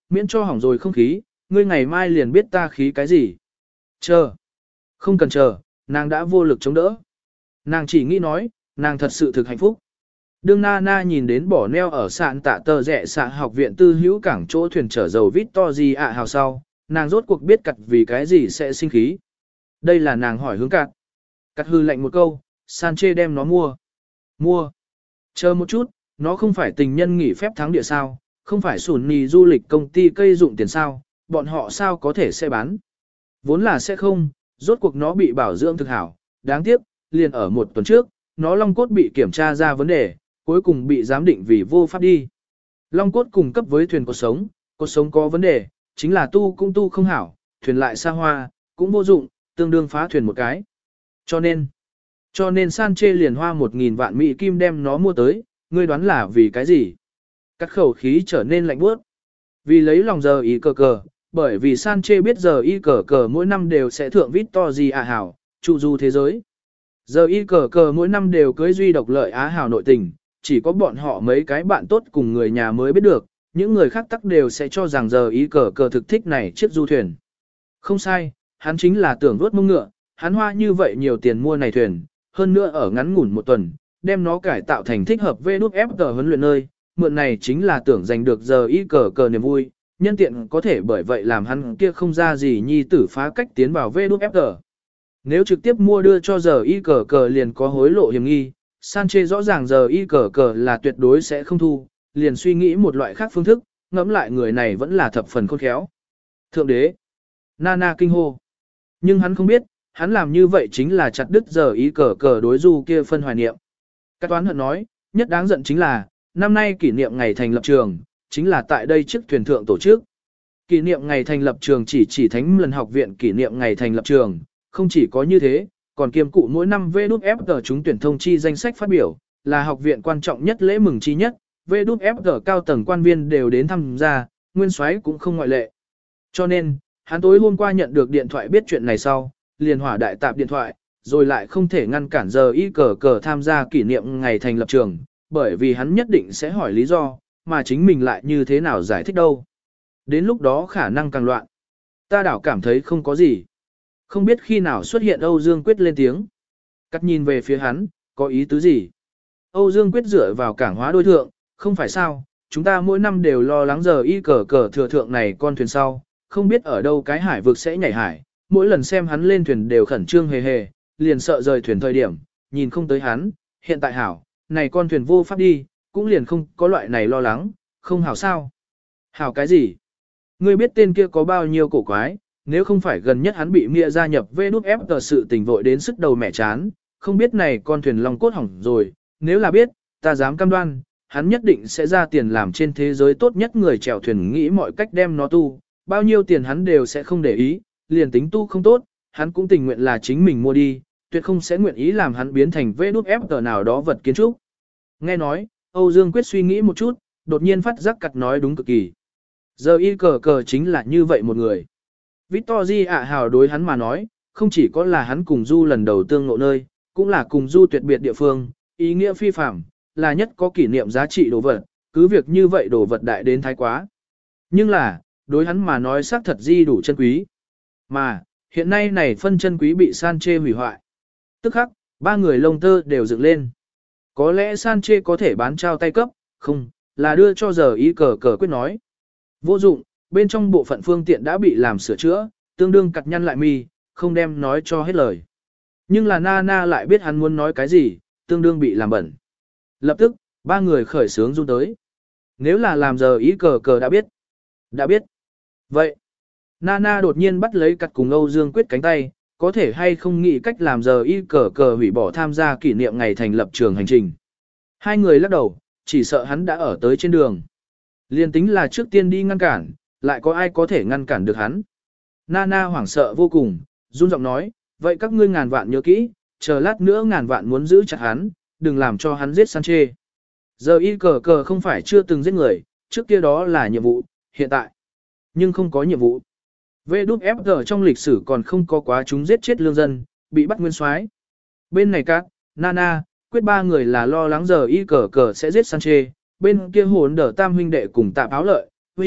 miễn cho hỏng rồi không khí, ngươi ngày mai liền biết ta khí cái gì. Chờ. Không cần chờ, nàng đã vô lực chống đỡ. Nàng chỉ nghĩ nói, nàng thật sự thực hạnh phúc. Đương Nana nhìn đến bỏ neo ở sạn tạ tờ rẻ xạ học viện tư hữu cảng chỗ thuyền chở dầu Victory ạ hào sau, nàng rốt cuộc biết cặt vì cái gì sẽ sinh khí. Đây là nàng hỏi hướng cặt. Cặt hư lạnh một câu, Sanche đem nó mua. Mua. Chờ một chút, nó không phải tình nhân nghỉ phép tháng địa sao, không phải sủn nì du lịch công ty cây dụng tiền sao, bọn họ sao có thể sẽ bán. Vốn là sẽ không, rốt cuộc nó bị bảo dưỡng thực hảo, đáng tiếc, liền ở một tuần trước, nó long cốt bị kiểm tra ra vấn đề, cuối cùng bị giám định vì vô pháp đi. Long cốt cùng cấp với thuyền cột sống, cột sống có vấn đề, chính là tu cũng tu không hảo, thuyền lại xa hoa, cũng vô dụng, tương đương phá thuyền một cái. Cho nên, cho nên Sanche liền hoa một nghìn vạn Mỹ kim đem nó mua tới, ngươi đoán là vì cái gì? Cắt khẩu khí trở nên lạnh buốt. Vì lấy lòng giờ y cờ cờ, bởi vì Sanche biết giờ y cờ cờ mỗi năm đều sẽ thượng Victory Á hảo, trụ du thế giới. Giờ y cờ cờ mỗi năm đều cưới duy độc lợi Á hảo nội tình, chỉ có bọn họ mấy cái bạn tốt cùng người nhà mới biết được, những người khác tắc đều sẽ cho rằng giờ y cờ cờ thực thích này chiếc du thuyền. Không sai, hắn chính là tưởng vuốt mông ngựa, hắn hoa như vậy nhiều tiền mua này thuyền, hơn nữa ở ngắn ngủn một tuần, đem nó cải tạo thành thích hợp vê đút ép tờ huấn luyện nơi, mượn này chính là tưởng giành được giờ y cờ cờ niềm vui, nhân tiện có thể bởi vậy làm hắn kia không ra gì nhi tử phá cách tiến vào vê đút ép tờ. Nếu trực tiếp mua đưa cho giờ y cờ cờ liền có hối lộ hiểm nghi, Sanche rõ ràng giờ y cờ cờ là tuyệt đối sẽ không thu, liền suy nghĩ một loại khác phương thức, ngẫm lại người này vẫn là thập phần khôn khéo. Thượng đế, Nana kinh hô. Nhưng hắn không biết, hắn làm như vậy chính là chặt đứt giờ y cờ cờ đối du kia phân hoài niệm. Các toán hận nói, nhất đáng giận chính là, năm nay kỷ niệm ngày thành lập trường, chính là tại đây chiếc thuyền thượng tổ chức. Kỷ niệm ngày thành lập trường chỉ chỉ thánh lần học viện kỷ niệm ngày thành lập trường, không chỉ có như thế, còn kiêm cụ mỗi năm vê đút ép tờ chúng tuyển thông chi danh sách phát biểu, là học viện quan trọng nhất lễ mừng chi nhất, vê đút ép tờ cao tầng quan viên đều đến tham gia, nguyên soái cũng không ngoại lệ. Cho nên, hắn tối hôm qua nhận được điện thoại biết chuyện này sau, liền hỏa đại tạp điện thoại, rồi lại không thể ngăn cản giờ y cờ cờ tham gia kỷ niệm ngày thành lập trường, bởi vì hắn nhất định sẽ hỏi lý do, mà chính mình lại như thế nào giải thích đâu. Đến lúc đó khả năng càng loạn. Ta đảo cảm thấy không có gì. Không biết khi nào xuất hiện Âu Dương Quyết lên tiếng. Cắt nhìn về phía hắn, có ý tứ gì? Âu Dương Quyết dựa vào cảng hóa đối thượng, không phải sao, chúng ta mỗi năm đều lo lắng giờ y cờ cờ thừa thượng này con thuyền sau, không biết ở đâu cái hải vực sẽ nhảy hải, mỗi lần xem hắn lên thuyền đều khẩn trương hề hề, liền sợ rời thuyền thời điểm, nhìn không tới hắn, hiện tại hảo, này con thuyền vô pháp đi, cũng liền không có loại này lo lắng, không hảo sao. Hảo cái gì? Ngươi biết tên kia có bao nhiêu cổ quái, nếu không phải gần nhất hắn bị Mia gia nhập vê đút ép tờ sự tình vội đến sức đầu mẻ chán, không biết này con thuyền long cốt hỏng rồi, nếu là biết, ta dám cam đoan, hắn nhất định sẽ ra tiền làm trên thế giới tốt nhất người chèo thuyền nghĩ mọi cách đem nó tu, bao nhiêu tiền hắn đều sẽ không để ý, liền tính tu không tốt, hắn cũng tình nguyện là chính mình mua đi, tuyệt không sẽ nguyện ý làm hắn biến thành vê đút ép tờ nào đó vật kiến trúc. Nghe nói, Âu Dương Quyết suy nghĩ một chút, đột nhiên phát giác cặt nói đúng cực kỳ. Giờ y cờ cờ chính là như vậy một người. Victory ạ hào đối hắn mà nói, không chỉ có là hắn cùng Du lần đầu tương ngộ nơi, cũng là cùng Du tuyệt biệt địa phương, ý nghĩa phi phạm, là nhất có kỷ niệm giá trị đồ vật, cứ việc như vậy đồ vật đại đến thái quá. Nhưng là, đối hắn mà nói xác thật di đủ chân quý. Mà, hiện nay này phân chân quý bị Sanche hủy hoại. Tức khắc, ba người lông tơ đều dựng lên. Có lẽ Sanche có thể bán trao tay cấp, không, là đưa cho giờ y cờ cờ quyết nói. Vô dụng, bên trong bộ phận phương tiện đã bị làm sửa chữa, tương đương cặt nhăn lại mi, không đem nói cho hết lời. Nhưng là Nana lại biết hắn muốn nói cái gì, tương đương bị làm bẩn. Lập tức, ba người khởi sướng run tới. Nếu là làm giờ ý cờ cờ đã biết. Đã biết. Vậy, Nana đột nhiên bắt lấy cặt cùng Âu Dương Quyết cánh tay, có thể hay không nghĩ cách làm giờ y cờ cờ hủy bỏ tham gia kỷ niệm ngày thành lập trường hành trình. Hai người lắc đầu, chỉ sợ hắn đã ở tới trên đường. Liên tính là trước tiên đi ngăn cản, lại có ai có thể ngăn cản được hắn. Nana hoảng sợ vô cùng, run giọng nói, vậy các ngươi ngàn vạn nhớ kỹ, chờ lát nữa ngàn vạn muốn giữ chặt hắn, đừng làm cho hắn giết Sanche. Giờ y cờ cờ không phải chưa từng giết người, trước kia đó là nhiệm vụ, hiện tại. Nhưng không có nhiệm vụ. vê đút ép tờ trong lịch sử còn không có quá chúng giết chết lương dân, bị bắt nguyên soái. Bên này các, Nana, quyết ba người là lo lắng giờ y cờ cờ sẽ giết Sanche, bên kia hồn đỡ tam huynh đệ cùng tạp áo lợi, Will,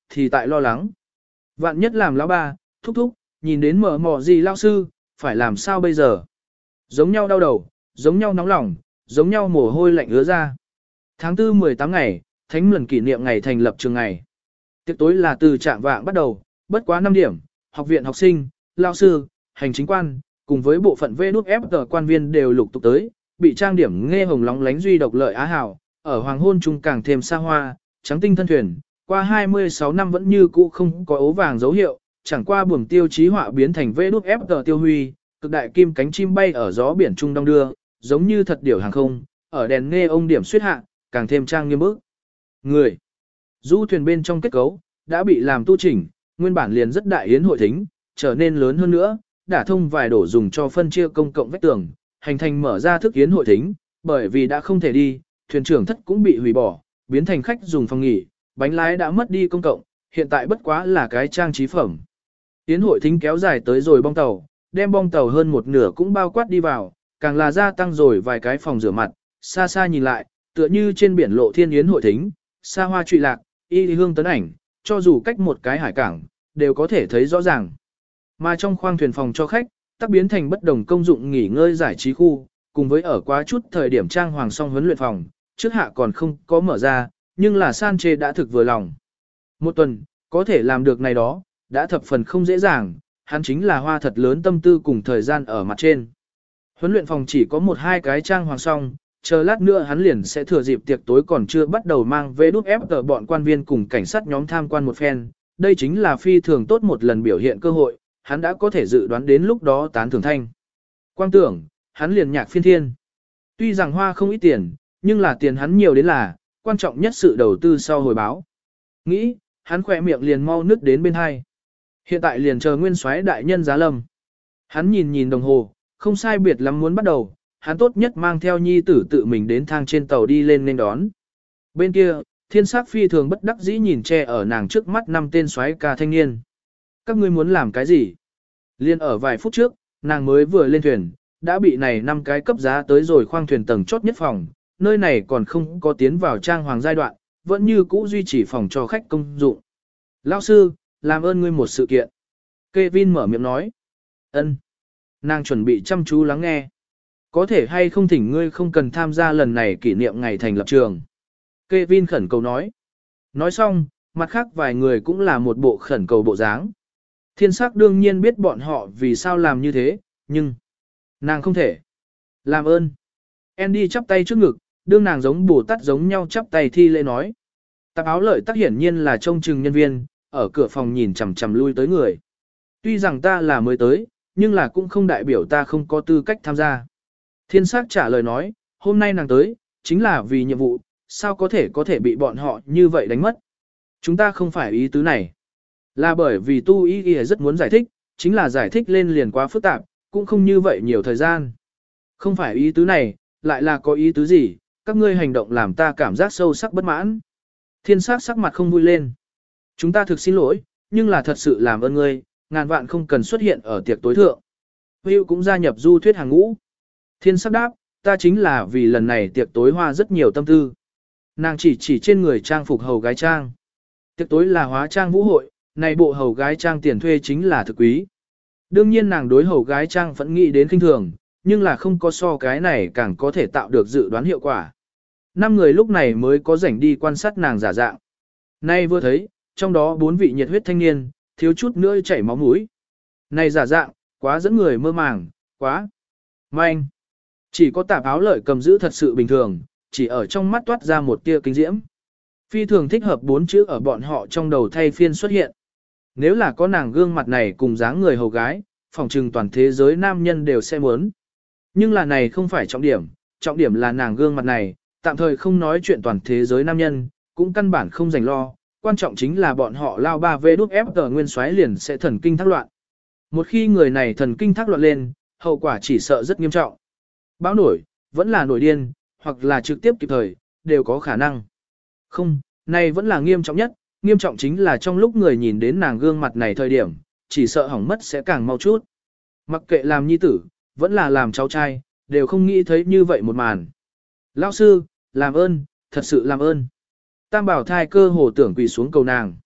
thì tại lo lắng. Vạn nhất làm lão ba, thúc thúc, nhìn đến mở mò gì lao sư, phải làm sao bây giờ? Giống nhau đau đầu, giống nhau nóng lòng, giống nhau mồ hôi lạnh ứa ra. Tháng tư mười tám ngày, thánh mượn kỷ niệm ngày thành lập trường ngày. Tiệc tối là từ trạng vạng bắt đầu, bất quá năm điểm, học viện học sinh, lao sư, hành chính quan, cùng với bộ phận vê đút ép tờ quan viên đều lục tục tới, bị trang điểm nghe hồng lóng lánh duy độc lợi á hảo, ở hoàng hôn trung càng thêm xa hoa, trắng tinh thân thuyền, qua hai mươi sáu năm vẫn như cũ không có ố vàng dấu hiệu, chẳng qua buồng tiêu chí họa biến thành vê đút ép tờ tiêu huy, cực đại kim cánh chim bay ở gió biển trung đông đưa, giống như thật điểu hàng không, ở đèn nghe ông điểm suyết hạ, càng thêm trang nghiêm bức. Người, du thuyền bên trong kết cấu, đã bị làm tu chỉnh, nguyên bản liền rất đại yến hội thính, trở nên lớn hơn nữa, đã thông vài đổ dùng cho phân chia công cộng vách tường, hành thành mở ra thức yến hội thính, bởi vì đã không thể đi, thuyền trưởng thất cũng bị hủy bỏ, biến thành khách dùng phòng nghỉ, bánh lái đã mất đi công cộng, hiện tại bất quá là cái trang trí phẩm. Yến hội thính kéo dài tới rồi bong tàu, đem bong tàu hơn một nửa cũng bao quát đi vào, càng là gia tăng rồi vài cái phòng rửa mặt, xa xa nhìn lại, tựa như trên biển lộ thiên yến hội thính, xa hoa trụy lạc, y hương tấn ảnh, cho dù cách một cái hải cảng, đều có thể thấy rõ ràng. Mà trong khoang thuyền phòng cho khách, tác biến thành bất đồng công dụng nghỉ ngơi giải trí khu, cùng với ở quá chút thời điểm trang hoàng song huấn luyện phòng, trước hạ còn không có mở ra, nhưng là san chê đã thực vừa lòng. Một tuần, có thể làm được này đó, đã thập phần không dễ dàng, hắn chính là hoa thật lớn tâm tư cùng thời gian ở mặt trên. Huấn luyện phòng chỉ có một hai cái trang hoàng song, chờ lát nữa hắn liền sẽ thừa dịp tiệc tối còn chưa bắt đầu mang về đút ép tờ bọn quan viên cùng cảnh sát nhóm tham quan một phen, đây chính là phi thường tốt một lần biểu hiện cơ hội, hắn đã có thể dự đoán đến lúc đó tán thưởng thanh. Quang tưởng, hắn liền nhạc phiên thiên. Tuy rằng hoa không ít tiền, nhưng là tiền hắn nhiều đến là, quan trọng nhất sự đầu tư sau hồi báo. Nghĩ, hắn khỏe miệng liền mau nứt đến bên hai. Hiện tại liền chờ nguyên soái đại nhân giá lâm. Hắn nhìn nhìn đồng hồ, không sai biệt lắm muốn bắt đầu, hắn tốt nhất mang theo nhi tử tự mình đến thang trên tàu đi lên nên đón. Bên kia, thiên sắc phi thường bất đắc dĩ nhìn che ở nàng trước mắt năm tên soái ca thanh niên. Các ngươi muốn làm cái gì? Liên ở vài phút trước, nàng mới vừa lên thuyền, đã bị này năm cái cấp giá tới rồi khoang thuyền tầng chốt nhất phòng, nơi này còn không có tiến vào trang hoàng giai đoạn, vẫn như cũ duy trì phòng cho khách công dụng. Lão sư, làm ơn ngươi một sự kiện. Kevin mở miệng nói. Ân. Nàng chuẩn bị chăm chú lắng nghe. Có thể hay không thỉnh ngươi không cần tham gia lần này kỷ niệm ngày thành lập trường. Kevin khẩn cầu nói. Nói xong, mặt khác vài người cũng là một bộ khẩn cầu bộ dáng. Thiên sắc đương nhiên biết bọn họ vì sao làm như thế, nhưng nàng không thể. Làm ơn. Andy chắp tay trước ngực, đương nàng giống Bồ Tát giống nhau chắp tay thi lễ nói. Tạp áo lợi tác hiển nhiên là trông chừng nhân viên, ở cửa phòng nhìn chằm chằm lui tới người. Tuy rằng ta là mới tới, nhưng là cũng không đại biểu ta không có tư cách tham gia. Thiên sắc trả lời nói, hôm nay nàng tới, chính là vì nhiệm vụ, sao có thể có thể bị bọn họ như vậy đánh mất. Chúng ta không phải ý tứ này. Là bởi vì tu ý y rất muốn giải thích, chính là giải thích lên liền quá phức tạp, cũng không như vậy nhiều thời gian. Không phải ý tứ này, lại là có ý tứ gì, các ngươi hành động làm ta cảm giác sâu sắc bất mãn. Thiên sắc sắc mặt không vui lên. Chúng ta thực xin lỗi, nhưng là thật sự làm ơn ngươi, ngàn vạn không cần xuất hiện ở tiệc tối thượng. Hữu cũng gia nhập du thuyết hàng ngũ. Thiên sắc đáp, ta chính là vì lần này tiệc tối hoa rất nhiều tâm tư. Nàng chỉ chỉ trên người trang phục hầu gái trang. Tiệc tối là hóa trang vũ hội, này bộ hầu gái trang tiền thuê chính là thực quý. Đương nhiên nàng đối hầu gái trang vẫn nghĩ đến kinh thường, nhưng là không có so cái này càng có thể tạo được dự đoán hiệu quả. Năm người lúc này mới có rảnh đi quan sát nàng giả dạng. Nay vừa thấy, trong đó bốn vị nhiệt huyết thanh niên, thiếu chút nữa chảy máu mũi. Này giả dạng, quá dẫn người mơ màng, quá manh. Chỉ có tạp áo lợi cầm giữ thật sự bình thường, chỉ ở trong mắt toát ra một tia kinh diễm. Phi thường thích hợp bốn chữ ở bọn họ trong đầu thay phiên xuất hiện. Nếu là có nàng gương mặt này cùng dáng người hầu gái, phòng trừng toàn thế giới nam nhân đều sẽ muốn. Nhưng là này không phải trọng điểm, trọng điểm là nàng gương mặt này, tạm thời không nói chuyện toàn thế giới nam nhân, cũng căn bản không dành lo, quan trọng chính là bọn họ lao ba vê đút ép tờ nguyên soái liền sẽ thần kinh thác loạn. Một khi người này thần kinh thác loạn lên, hậu quả chỉ sợ rất nghiêm trọng. Báo nổi, vẫn là nổi điên, hoặc là trực tiếp kịp thời, đều có khả năng. Không, này vẫn là nghiêm trọng nhất, nghiêm trọng chính là trong lúc người nhìn đến nàng gương mặt này thời điểm, chỉ sợ hỏng mất sẽ càng mau chút. Mặc kệ làm nhi tử, vẫn là làm cháu trai, đều không nghĩ thấy như vậy một màn. Lão sư, làm ơn, thật sự làm ơn. Tam bảo thai cơ hồ tưởng quỳ xuống cầu nàng.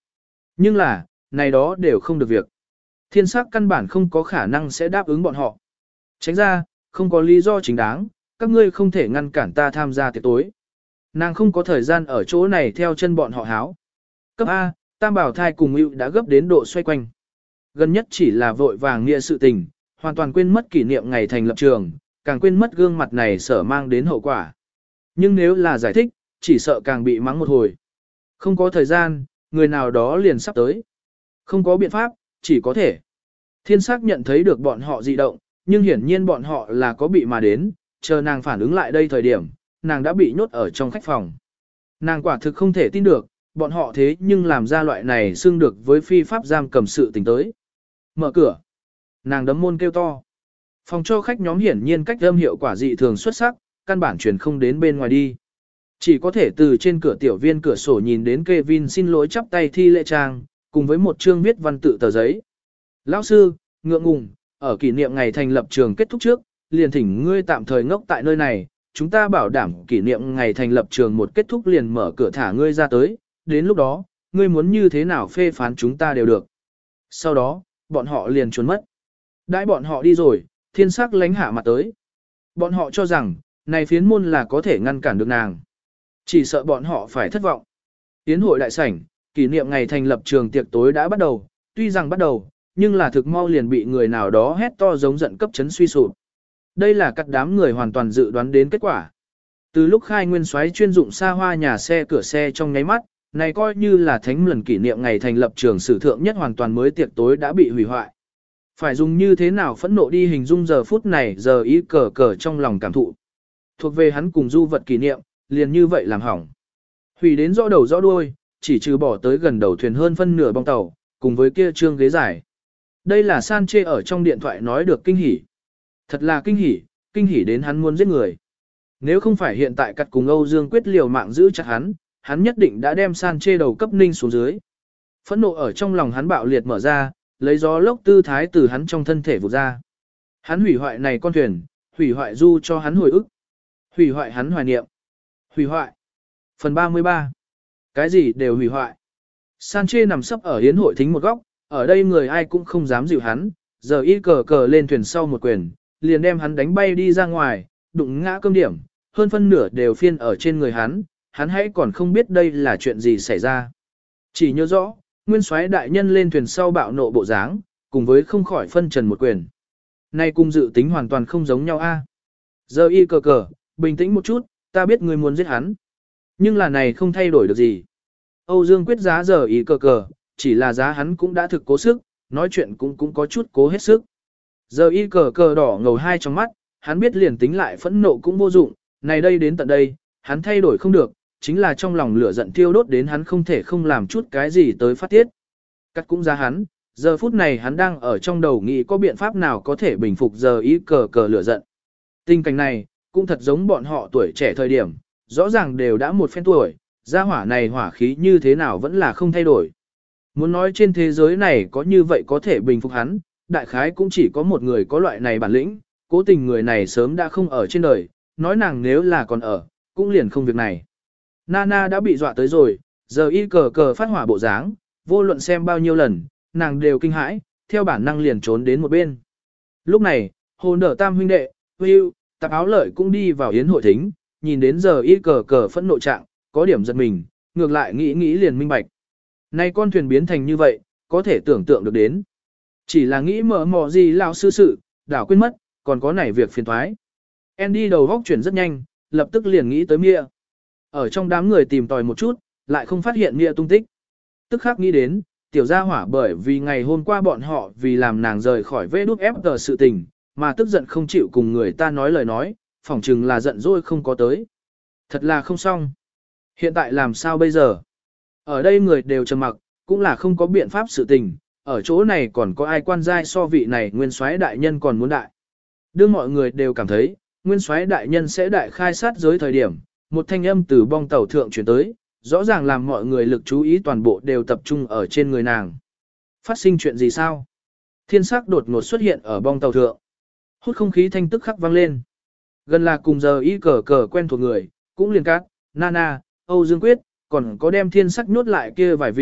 Nhưng là, này đó đều không được việc. Thiên sắc căn bản không có khả năng sẽ đáp ứng bọn họ. Tránh ra, không có lý do chính đáng, các ngươi không thể ngăn cản ta tham gia tiệc tối. Nàng không có thời gian ở chỗ này theo chân bọn họ háo. Cấp A, Tam Bảo Thai cùng Hữu đã gấp đến độ xoay quanh. Gần nhất chỉ là vội vàng nghĩa sự tình, hoàn toàn quên mất kỷ niệm ngày thành lập trường, càng quên mất gương mặt này sở mang đến hậu quả. Nhưng nếu là giải thích, chỉ sợ càng bị mắng một hồi. Không có thời gian, người nào đó liền sắp tới. Không có biện pháp, chỉ có thể. Thiên sắc nhận thấy được bọn họ dị động, nhưng hiển nhiên bọn họ là có bị mà đến, chờ nàng phản ứng lại đây thời điểm, nàng đã bị nhốt ở trong khách phòng. Nàng quả thực không thể tin được, bọn họ thế nhưng làm ra loại này xưng được với phi pháp giam cầm sự tình tới. Mở cửa. Nàng đấm môn kêu to. Phòng cho khách nhóm hiển nhiên cách âm hiệu quả dị thường xuất sắc, căn bản truyền không đến bên ngoài đi. Chỉ có thể từ trên cửa tiểu viên cửa sổ nhìn đến Kevin xin lỗi chắp tay thi lễ trang, cùng với một chương viết văn tự tờ giấy. Lão sư, ngượng ngùng, ở kỷ niệm ngày thành lập trường kết thúc trước, liền thỉnh ngươi tạm thời ngốc tại nơi này, chúng ta bảo đảm kỷ niệm ngày thành lập trường một kết thúc liền mở cửa thả ngươi ra tới, đến lúc đó, ngươi muốn như thế nào phê phán chúng ta đều được. Sau đó, bọn họ liền trốn mất. Đãi bọn họ đi rồi, thiên sắc lánh hạ mặt tới. Bọn họ cho rằng, này phiến môn là có thể ngăn cản được nàng. Chỉ sợ bọn họ phải thất vọng. Tiến hội đại sảnh, kỷ niệm ngày thành lập trường tiệc tối đã bắt đầu, tuy rằng bắt đầu, nhưng là thực mau liền bị người nào đó hét to giống giận cấp chấn suy sụp. Đây là các đám người hoàn toàn dự đoán đến kết quả. Từ lúc khai nguyên soái chuyên dụng xa hoa nhà xe cửa xe trong nháy mắt, này coi như là thánh lần kỷ niệm ngày thành lập trường sử thượng nhất hoàn toàn mới tiệc tối đã bị hủy hoại. Phải dùng như thế nào phẫn nộ đi hình dung giờ phút này giờ ý cờ cờ trong lòng cảm thụ. Thuộc về hắn cùng du vật kỷ niệm, liền như vậy làm hỏng. Hủy đến rõ đầu rõ đuôi, chỉ trừ bỏ tới gần đầu thuyền hơn phân nửa bong tàu, cùng với kia trương ghế dài. Đây là Sanche ở trong điện thoại nói được kinh hỉ. Thật là kinh hỉ, kinh hỉ đến hắn muốn giết người. Nếu không phải hiện tại cắt cùng Âu Dương quyết liều mạng giữ chặt hắn, hắn nhất định đã đem Sanche đầu cấp ninh xuống dưới. Phẫn nộ ở trong lòng hắn bạo liệt mở ra, lấy gió lốc tư thái từ hắn trong thân thể vụt ra. Hắn hủy hoại này con thuyền, hủy hoại du cho hắn hồi ức. Hủy hoại hắn hoài niệm. Hủy hoại. Phần ba mươi ba. Cái gì đều hủy hoại. Sanche nằm sấp ở hiến hội thính một góc, ở đây người ai cũng không dám dịu hắn, giờ y cờ cờ lên thuyền sau một quyền, liền đem hắn đánh bay đi ra ngoài, đụng ngã cơm điểm, hơn phân nửa đều phiên ở trên người hắn, hắn hãy còn không biết đây là chuyện gì xảy ra. Chỉ nhớ rõ, nguyên soái đại nhân lên thuyền sau bạo nộ bộ dáng, cùng với không khỏi phân trần một quyền. Nay cùng dự tính hoàn toàn không giống nhau a. Giờ y cờ cờ, bình tĩnh một chút, ta biết ngươi muốn giết hắn. Nhưng là này không thay đổi được gì. Âu Dương quyết giá giờ y cờ cờ, chỉ là giá hắn cũng đã thực cố sức, nói chuyện cũng cũng có chút cố hết sức. Giờ y cờ cờ đỏ ngầu hai trong mắt, hắn biết liền tính lại phẫn nộ cũng vô dụng, này đây đến tận đây, hắn thay đổi không được, chính là trong lòng lửa giận thiêu đốt đến hắn không thể không làm chút cái gì tới phát tiết. Cắt cũng ra hắn, giờ phút này hắn đang ở trong đầu nghĩ có biện pháp nào có thể bình phục giờ y cờ cờ lửa giận. Tình cảnh này, cũng thật giống bọn họ tuổi trẻ thời điểm, rõ ràng đều đã một phen tuổi, gia hỏa này hỏa khí như thế nào vẫn là không thay đổi. Muốn nói trên thế giới này có như vậy có thể bình phục hắn, đại khái cũng chỉ có một người có loại này bản lĩnh, cố tình người này sớm đã không ở trên đời, nói nàng nếu là còn ở, cũng liền không việc này. Nana đã bị dọa tới rồi, giờ y cờ cờ phát hỏa bộ dáng, vô luận xem bao nhiêu lần, nàng đều kinh hãi, theo bản năng liền trốn đến một bên. Lúc này, hồn đỡ tam huynh đệ, Hưu, tạp áo lợi cũng đi vào yến hội thính, nhìn đến giờ y cờ cờ phẫn nộ trạng, có điểm giật mình, ngược lại nghĩ nghĩ liền minh bạch. Nay con thuyền biến thành như vậy, có thể tưởng tượng được đến. Chỉ là nghĩ mở mò gì lão sư sự, đảo quên mất, còn có nảy việc phiền thoái. Andy đầu góc chuyển rất nhanh, lập tức liền nghĩ tới Mia. Ở trong đám người tìm tòi một chút, lại không phát hiện Mia tung tích. Tức khắc nghĩ đến, tiểu gia hỏa bởi vì ngày hôm qua bọn họ vì làm nàng rời khỏi vê đút ép tờ sự tình, mà tức giận không chịu cùng người ta nói lời nói, phỏng chừng là giận dỗi không có tới. Thật là không xong. Hiện tại làm sao bây giờ? Ở đây người đều trầm mặc, cũng là không có biện pháp sự tình, ở chỗ này còn có ai quan giai so vị này nguyên soái đại nhân còn muốn đại. Đương mọi người đều cảm thấy, nguyên soái đại nhân sẽ đại khai sát giới thời điểm, một thanh âm từ bong tàu thượng chuyển tới, rõ ràng làm mọi người lực chú ý toàn bộ đều tập trung ở trên người nàng. Phát sinh chuyện gì sao? Thiên sắc đột ngột xuất hiện ở bong tàu thượng. Hút không khí thanh tức khắc vang lên. Gần là cùng giờ y cờ cờ quen thuộc người, cũng liền cát, Nana, Âu Dương Quyết, còn có đem thiên sắc nhốt lại kia vài vị,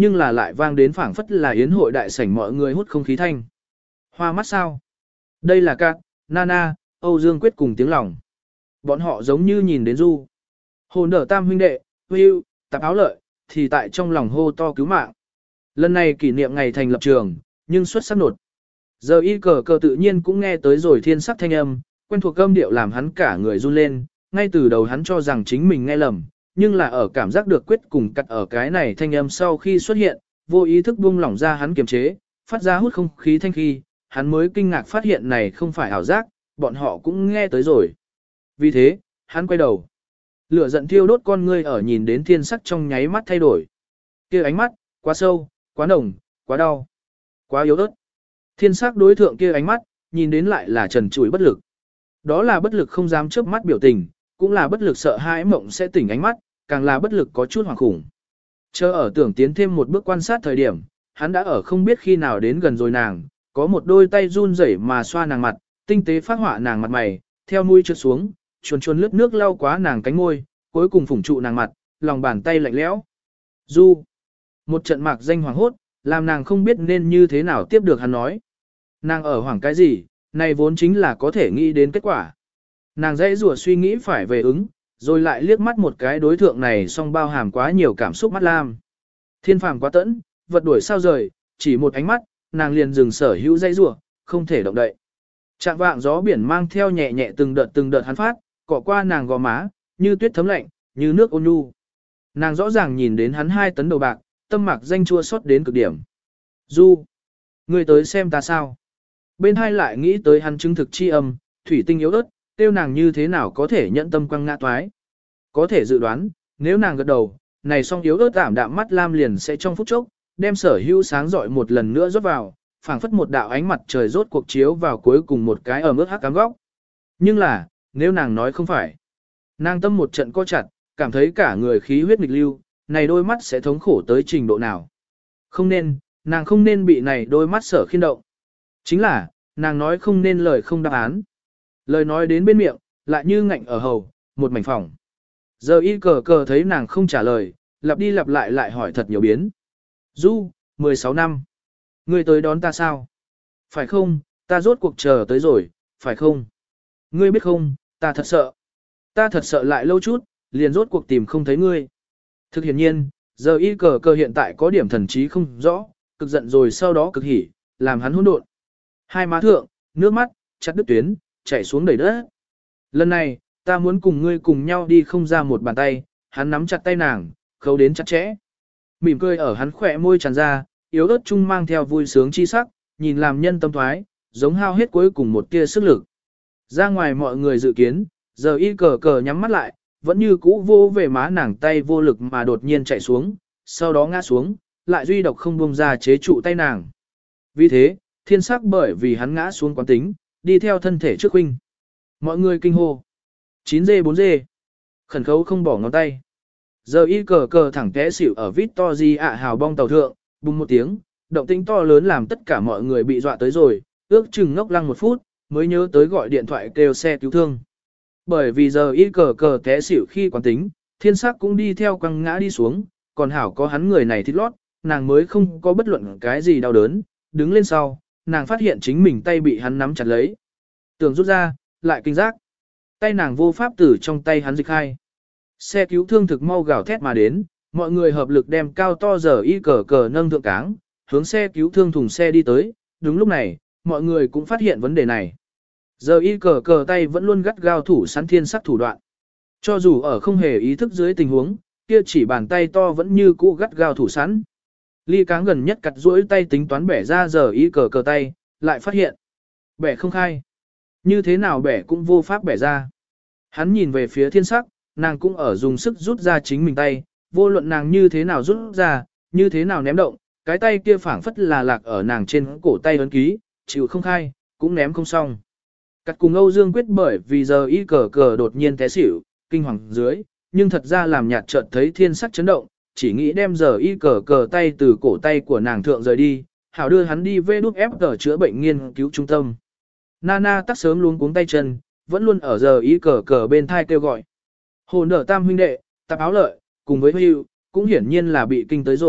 nhưng là lại vang đến phảng phất là yến hội đại sảnh mọi người hút không khí thanh. Hoa mắt sao? Đây là Cát, Nana, Âu Dương Quyết cùng tiếng lòng. Bọn họ giống như nhìn đến Du. Hồn đỡ tam huynh đệ, Hưu, tạp áo lợi, thì tại trong lòng hô to cứu mạng. Lần này kỷ niệm ngày thành lập trường, nhưng xuất sắc nột. Giờ y cờ cờ tự nhiên cũng nghe tới rồi thiên sắc thanh âm, quen thuộc âm điệu làm hắn cả người run lên, ngay từ đầu hắn cho rằng chính mình nghe lầm, nhưng là ở cảm giác được Quyết cùng cắt ở cái này thanh âm sau khi xuất hiện, vô ý thức buông lỏng ra hắn kiềm chế, phát ra hút không khí thanh khi, hắn mới kinh ngạc phát hiện này không phải ảo giác, bọn họ cũng nghe tới rồi. Vì thế, hắn quay đầu. Lửa giận thiêu đốt con ngươi ở nhìn đến thiên sắc trong nháy mắt thay đổi. Kia ánh mắt, quá sâu, quá nồng, quá đau, quá yếu ớt. Thiên sắc đối thượng kia ánh mắt, nhìn đến lại là trần trụi bất lực. Đó là bất lực không dám chớp mắt biểu tình, cũng là bất lực sợ hãi mộng sẽ tỉnh ánh mắt, càng là bất lực có chút hoảng khủng. Chờ ở tưởng tiến thêm một bước quan sát thời điểm, hắn đã ở không biết khi nào đến gần rồi nàng, có một đôi tay run rẩy mà xoa nàng mặt, tinh tế phát họa nàng mặt mày, theo mũi trượt xuống, chuồn chuồn lướt nước lau quá nàng cánh môi, cuối cùng phủng trụ nàng mặt, lòng bàn tay lạnh lẽo. Du. Một trận mạc danh hoàng hốt, làm nàng không biết nên như thế nào tiếp được hắn nói. Nàng ở hoảng cái gì, này vốn chính là có thể nghĩ đến kết quả. Nàng dãy rủa suy nghĩ phải về ứng, rồi lại liếc mắt một cái đối thượng này song bao hàm quá nhiều cảm xúc mắt lam. Thiên phàm quá tẫn, vật đuổi sao rời, chỉ một ánh mắt, nàng liền dừng sở hữu dãy rủa, không thể động đậy. Trạng vạng gió biển mang theo nhẹ nhẹ từng đợt từng đợt hắn phát, cọ qua nàng gò má, như tuyết thấm lạnh, như nước ôn nhu. Nàng rõ ràng nhìn đến hắn hai tấn đầu bạc, tâm mạc danh chua xót đến cực điểm. Du, ngươi tới xem ta sao? Bên hai lại nghĩ tới hắn chứng thực chi âm, thủy tinh yếu ớt, tiêu nàng như thế nào có thể nhận tâm quăng ngã toái. Có thể dự đoán, nếu nàng gật đầu, này song yếu ớt ảm đạm mắt lam liền sẽ trong phút chốc, đem sở hữu sáng rọi một lần nữa rót vào, phảng phất một đạo ánh mặt trời rốt cuộc chiếu vào cuối cùng một cái ở mức hắc cám góc. Nhưng là, nếu nàng nói không phải, nàng tâm một trận co chặt, cảm thấy cả người khí huyết nghịch lưu, này đôi mắt sẽ thống khổ tới trình độ nào. Không nên, nàng không nên bị này đôi mắt sở khiên động. Chính là, nàng nói không nên lời không đáp án. Lời nói đến bên miệng, lại như ngạnh ở hầu, một mảnh phòng. Giờ y cờ cờ thấy nàng không trả lời, lặp đi lặp lại lại hỏi thật nhiều biến. Du, mười sáu năm. Ngươi tới đón ta sao? Phải không, ta rốt cuộc chờ tới rồi, phải không? Ngươi biết không, ta thật sợ. Ta thật sợ lại lâu chút, liền rốt cuộc tìm không thấy ngươi. Thực hiện nhiên, giờ y cờ cờ hiện tại có điểm thần trí không rõ, cực giận rồi sau đó cực hỉ, làm hắn hỗn độn. Hai má thượng, nước mắt, chặt đứt tuyến, chảy xuống đầy đất. Lần này, ta muốn cùng ngươi cùng nhau đi không ra một bàn tay, hắn nắm chặt tay nàng, khâu đến chặt chẽ. Mỉm cười ở hắn khỏe môi tràn ra, yếu ớt chung mang theo vui sướng chi sắc, nhìn làm nhân tâm thoái, giống hao hết cuối cùng một tia sức lực. Ra ngoài mọi người dự kiến, giờ y cờ cờ nhắm mắt lại, vẫn như cũ vô về má nàng tay vô lực mà đột nhiên chạy xuống, sau đó ngã xuống, lại duy độc không buông ra chế trụ tay nàng. Vì thế, thiên sắc bởi vì hắn ngã xuống quán tính, đi theo thân thể trước huynh. Mọi người kinh hô. chín dê bốn dê. Khẩn khấu không bỏ ngón tay. Giờ y cờ cờ thẳng té xỉu ở Victory ạ hào bong tàu thượng, bùng một tiếng, động tĩnh to lớn làm tất cả mọi người bị dọa tới rồi, ước chừng ngốc lăng một phút, mới nhớ tới gọi điện thoại kêu xe cứu thương. Bởi vì giờ y cờ cờ té xỉu khi quán tính, thiên sắc cũng đi theo quăng ngã đi xuống, còn hảo có hắn người này thít lót, nàng mới không có bất luận cái gì đau đớn, đứng lên sau, nàng phát hiện chính mình tay bị hắn nắm chặt lấy. Tưởng rút ra, lại kinh giác. Tay nàng vô pháp từ trong tay hắn dịch hai. Xe cứu thương thực mau gào thét mà đến, mọi người hợp lực đem cao to giờ y cờ cờ nâng thượng cáng, hướng xe cứu thương thùng xe đi tới. Đúng lúc này, mọi người cũng phát hiện vấn đề này. Giờ y cờ cờ tay vẫn luôn gắt gao thủ sẵn thiên sắc thủ đoạn. Cho dù ở không hề ý thức dưới tình huống, kia chỉ bàn tay to vẫn như cũ gắt gao thủ sẵn. Ly cáng gần nhất cặt duỗi tay tính toán bẻ ra giờ y cờ cờ tay, lại phát hiện. Bẻ không khai. Như thế nào bẻ cũng vô pháp bẻ ra. Hắn nhìn về phía thiên sắc, nàng cũng ở dùng sức rút ra chính mình tay, vô luận nàng như thế nào rút ra, như thế nào ném động, cái tay kia phảng phất là lạc ở nàng trên cổ tay ấn ký, chịu không khai, cũng ném không xong. Cắt cùng Âu Dương Quyết bởi vì giờ y cờ cờ đột nhiên té xỉu, kinh hoàng dưới, nhưng thật ra làm nhạt chợt thấy thiên sắc chấn động, chỉ nghĩ đem giờ y cờ cờ tay từ cổ tay của nàng thượng rời đi, hảo đưa hắn đi vê đút ép ở chữa bệnh nghiên cứu trung tâm. Nana tắc sớm luống cuống tay chân, vẫn luôn ở giờ y cờ cờ bên thai kêu gọi. Hồn nở tam huynh đệ, tạp áo lợi, cùng với Hưu, cũng hiển nhiên là bị kinh tới rồi,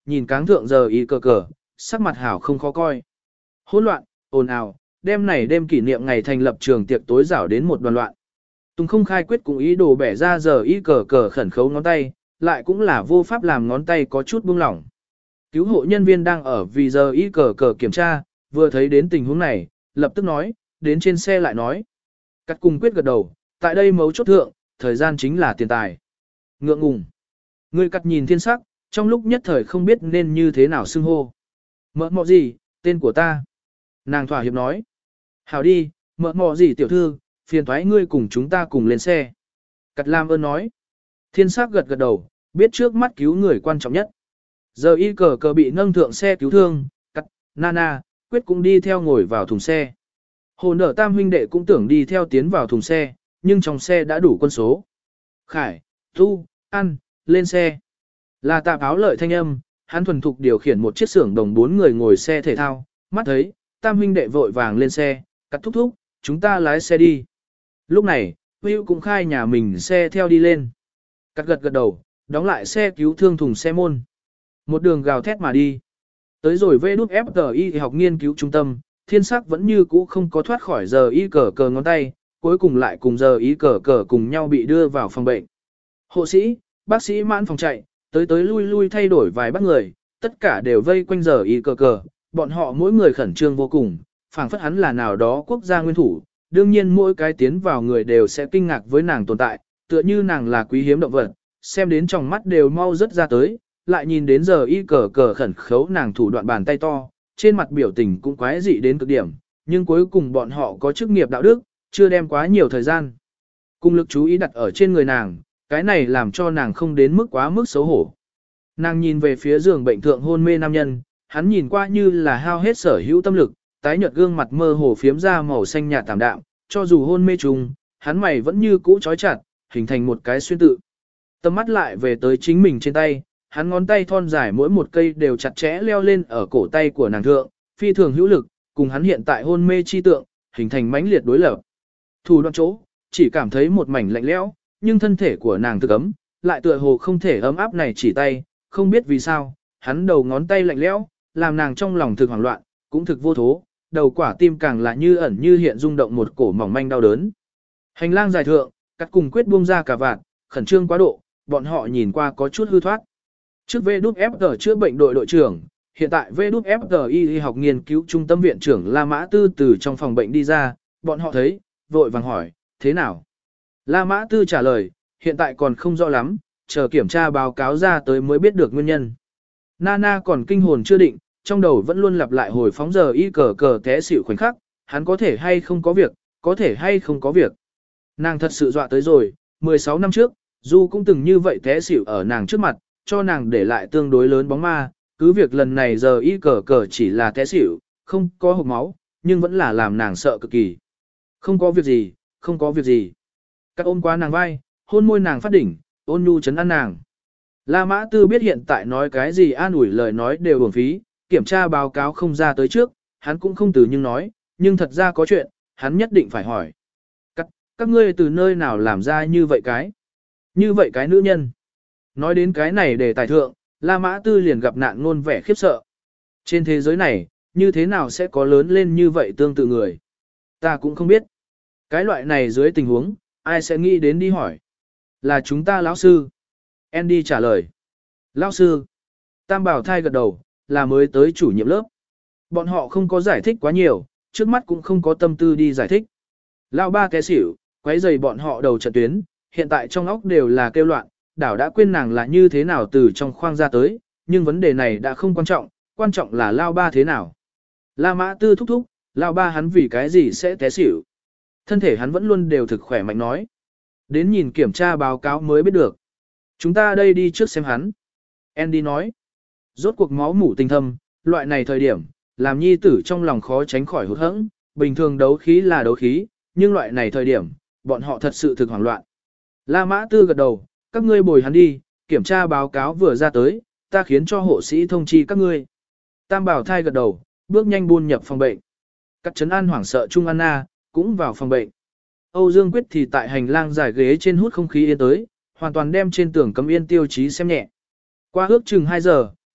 nhìn cáng thượng giờ y cờ cờ, sắc mặt hảo không khó coi. Hỗn loạn, ồn ào, đêm này đêm kỷ niệm ngày thành lập trường tiệc tối rảo đến một đoàn loạn. Tùng không khai quyết cũng ý đồ bẻ ra giờ y cờ cờ khẩn khấu ngón tay, lại cũng là vô pháp làm ngón tay có chút buông lỏng. Cứu hộ nhân viên đang ở vì giờ y cờ cờ kiểm tra, vừa thấy đến tình huống này, lập tức nói, đến trên xe lại nói. Cắt cùng quyết gật đầu, tại đây mấu chốt thượng, thời gian chính là tiền tài. Ngượng ngùng. Người cắt nhìn thiên sắc, trong lúc nhất thời không biết nên như thế nào xưng hô. Mợ mọ gì, tên của ta. Nàng thỏa hiệp nói. Hảo đi, mợ mọ gì tiểu thư, phiền thoái ngươi cùng chúng ta cùng lên xe. Cắt Lam ơn nói. Thiên sắc gật gật đầu, biết trước mắt cứu người quan trọng nhất. Giờ y cờ cờ bị nâng thượng xe cứu thương, cắt, Nana, quyết cũng đi theo ngồi vào thùng xe. Hồ nở tam huynh đệ cũng tưởng đi theo tiến vào thùng xe, nhưng trong xe đã đủ quân số. Khải, Tu, Ăn, lên xe. Là tạp áo lợi thanh âm, hắn thuần thục điều khiển một chiếc xưởng đồng bốn người ngồi xe thể thao, mắt thấy, tam huynh đệ vội vàng lên xe, cắt thúc thúc, chúng ta lái xe đi. Lúc này, Hữu cũng khai nhà mình xe theo đi lên. Cắt gật gật đầu, đóng lại xe cứu thương thùng xe môn. Một đường gào thét mà đi. Tới rồi vê đút ép tờ y học nghiên cứu trung tâm, thiên sắc vẫn như cũ không có thoát khỏi giờ y cờ cờ ngón tay, cuối cùng lại cùng giờ y cờ cờ cùng nhau bị đưa vào phòng bệnh. Hộ sĩ, bác sĩ mãn phòng chạy, tới tới lui lui thay đổi vài bác người, tất cả đều vây quanh giờ y cờ cờ, bọn họ mỗi người khẩn trương vô cùng, phảng phất hắn là nào đó quốc gia nguyên thủ, đương nhiên mỗi cái tiến vào người đều sẽ kinh ngạc với nàng tồn tại, tựa như nàng là quý hiếm động vật, xem đến trong mắt đều mau rất ra tới, lại nhìn đến giờ y cờ cờ khẩn khấu nàng thủ đoạn bàn tay to, trên mặt biểu tình cũng quái dị đến cực điểm, nhưng cuối cùng bọn họ có chức nghiệp đạo đức, chưa đem quá nhiều thời gian. Cùng lực chú ý đặt ở trên người nàng, cái này làm cho nàng không đến mức quá mức xấu hổ. Nàng nhìn về phía giường bệnh thượng hôn mê nam nhân, hắn nhìn qua như là hao hết sở hữu tâm lực, tái nhợt gương mặt mơ hồ phiếm ra màu xanh nhạt tảm đạm, cho dù hôn mê trùng, hắn mày vẫn như cũ trói chặt, hình thành một cái xuyên tự. Tầm mắt lại về tới chính mình trên tay, hắn ngón tay thon dài mỗi một cây đều chặt chẽ leo lên ở cổ tay của nàng thượng, phi thường hữu lực, cùng hắn hiện tại hôn mê chi tượng, hình thành mãnh liệt đối lập. Thủ đoạn chỗ, chỉ cảm thấy một mảnh lạnh lẽo, nhưng thân thể của nàng thực ấm, lại tựa hồ không thể ấm áp này chỉ tay, không biết vì sao, hắn đầu ngón tay lạnh lẽo, làm nàng trong lòng thực hoảng loạn, cũng thực vô thố, đầu quả tim càng là như ẩn như hiện rung động một cổ mỏng manh đau đớn. Hành lang dài thượng, cắt cùng quyết buông ra cả vạt, khẩn trương quá độ, bọn họ nhìn qua có chút hư thoát. Trước vê đút ép tờ chữa bệnh đội đội trưởng, hiện tại vê đút ép tờ y học nghiên cứu trung tâm viện trưởng La Mã Tư từ trong phòng bệnh đi ra, bọn họ thấy, vội vàng hỏi, thế nào? La Mã Tư trả lời, hiện tại còn không rõ lắm, chờ kiểm tra báo cáo ra tới mới biết được nguyên nhân. Nana còn kinh hồn chưa định, trong đầu vẫn luôn lặp lại hồi phóng giờ y cờ cờ té xỉu khoảnh khắc, hắn có thể hay không có việc, có thể hay không có việc. Nàng thật sự dọa tới rồi, mười sáu năm trước, Du cũng từng như vậy té xỉu ở nàng trước mặt, cho nàng để lại tương đối lớn bóng ma, cứ việc lần này giờ y cờ cờ chỉ là té xỉu, không có hộc máu, nhưng vẫn là làm nàng sợ cực kỳ. Không có việc gì, không có việc gì. Các ôm qua nàng vai, hôn môi nàng phát đỉnh, ôn nhu chấn an nàng. La Mã Tư biết hiện tại nói cái gì an ủi lời nói đều uổng phí, kiểm tra báo cáo không ra tới trước, hắn cũng không từ nhưng nói, nhưng thật ra có chuyện, hắn nhất định phải hỏi. Các, các ngươi từ nơi nào làm ra như vậy cái? Như vậy cái nữ nhân. Nói đến cái này để tài thượng, La Mã Tư liền gặp nạn ngôn vẻ khiếp sợ. Trên thế giới này, như thế nào sẽ có lớn lên như vậy tương tự người? Ta cũng không biết. Cái loại này dưới tình huống, ai sẽ nghĩ đến đi hỏi? Là chúng ta lão sư. Andy trả lời. Lão sư. Tam Bảo Thai gật đầu, là mới tới chủ nhiệm lớp. Bọn họ không có giải thích quá nhiều, trước mắt cũng không có tâm tư đi giải thích. Lão ba té xỉu, quấy rầy bọn họ đầu trận tuyến, hiện tại trong óc đều là kêu loạn, đảo đã quên nàng là như thế nào từ trong khoang ra tới, nhưng vấn đề này đã không quan trọng, quan trọng là Lao ba thế nào. La Mã Tư thúc thúc, Lao ba hắn vì cái gì sẽ té xỉu. Thân thể hắn vẫn luôn đều thực khỏe mạnh nói. Đến nhìn kiểm tra báo cáo mới biết được. Chúng ta đây đi trước xem hắn. Andy nói. Rốt cuộc máu mủ tinh thâm, loại này thời điểm, làm nhi tử trong lòng khó tránh khỏi hụt hẫng, bình thường đấu khí là đấu khí, nhưng loại này thời điểm, bọn họ thật sự thực hoảng loạn. La Mã Tư gật đầu, các ngươi bồi hắn đi, kiểm tra báo cáo vừa ra tới, ta khiến cho hộ sĩ thông chi các ngươi. Tam Bảo Thai gật đầu, bước nhanh buôn nhập phòng bệnh. Các trấn an hoảng sợ Trung Anna, cũng vào phòng bệnh. Âu Dương Quyết thì tại hành lang dài ghế trên hút không khí yên tới, hoàn toàn đem trên tường cấm yên tiêu chí xem nhẹ. Qua ước chừng hai giờ,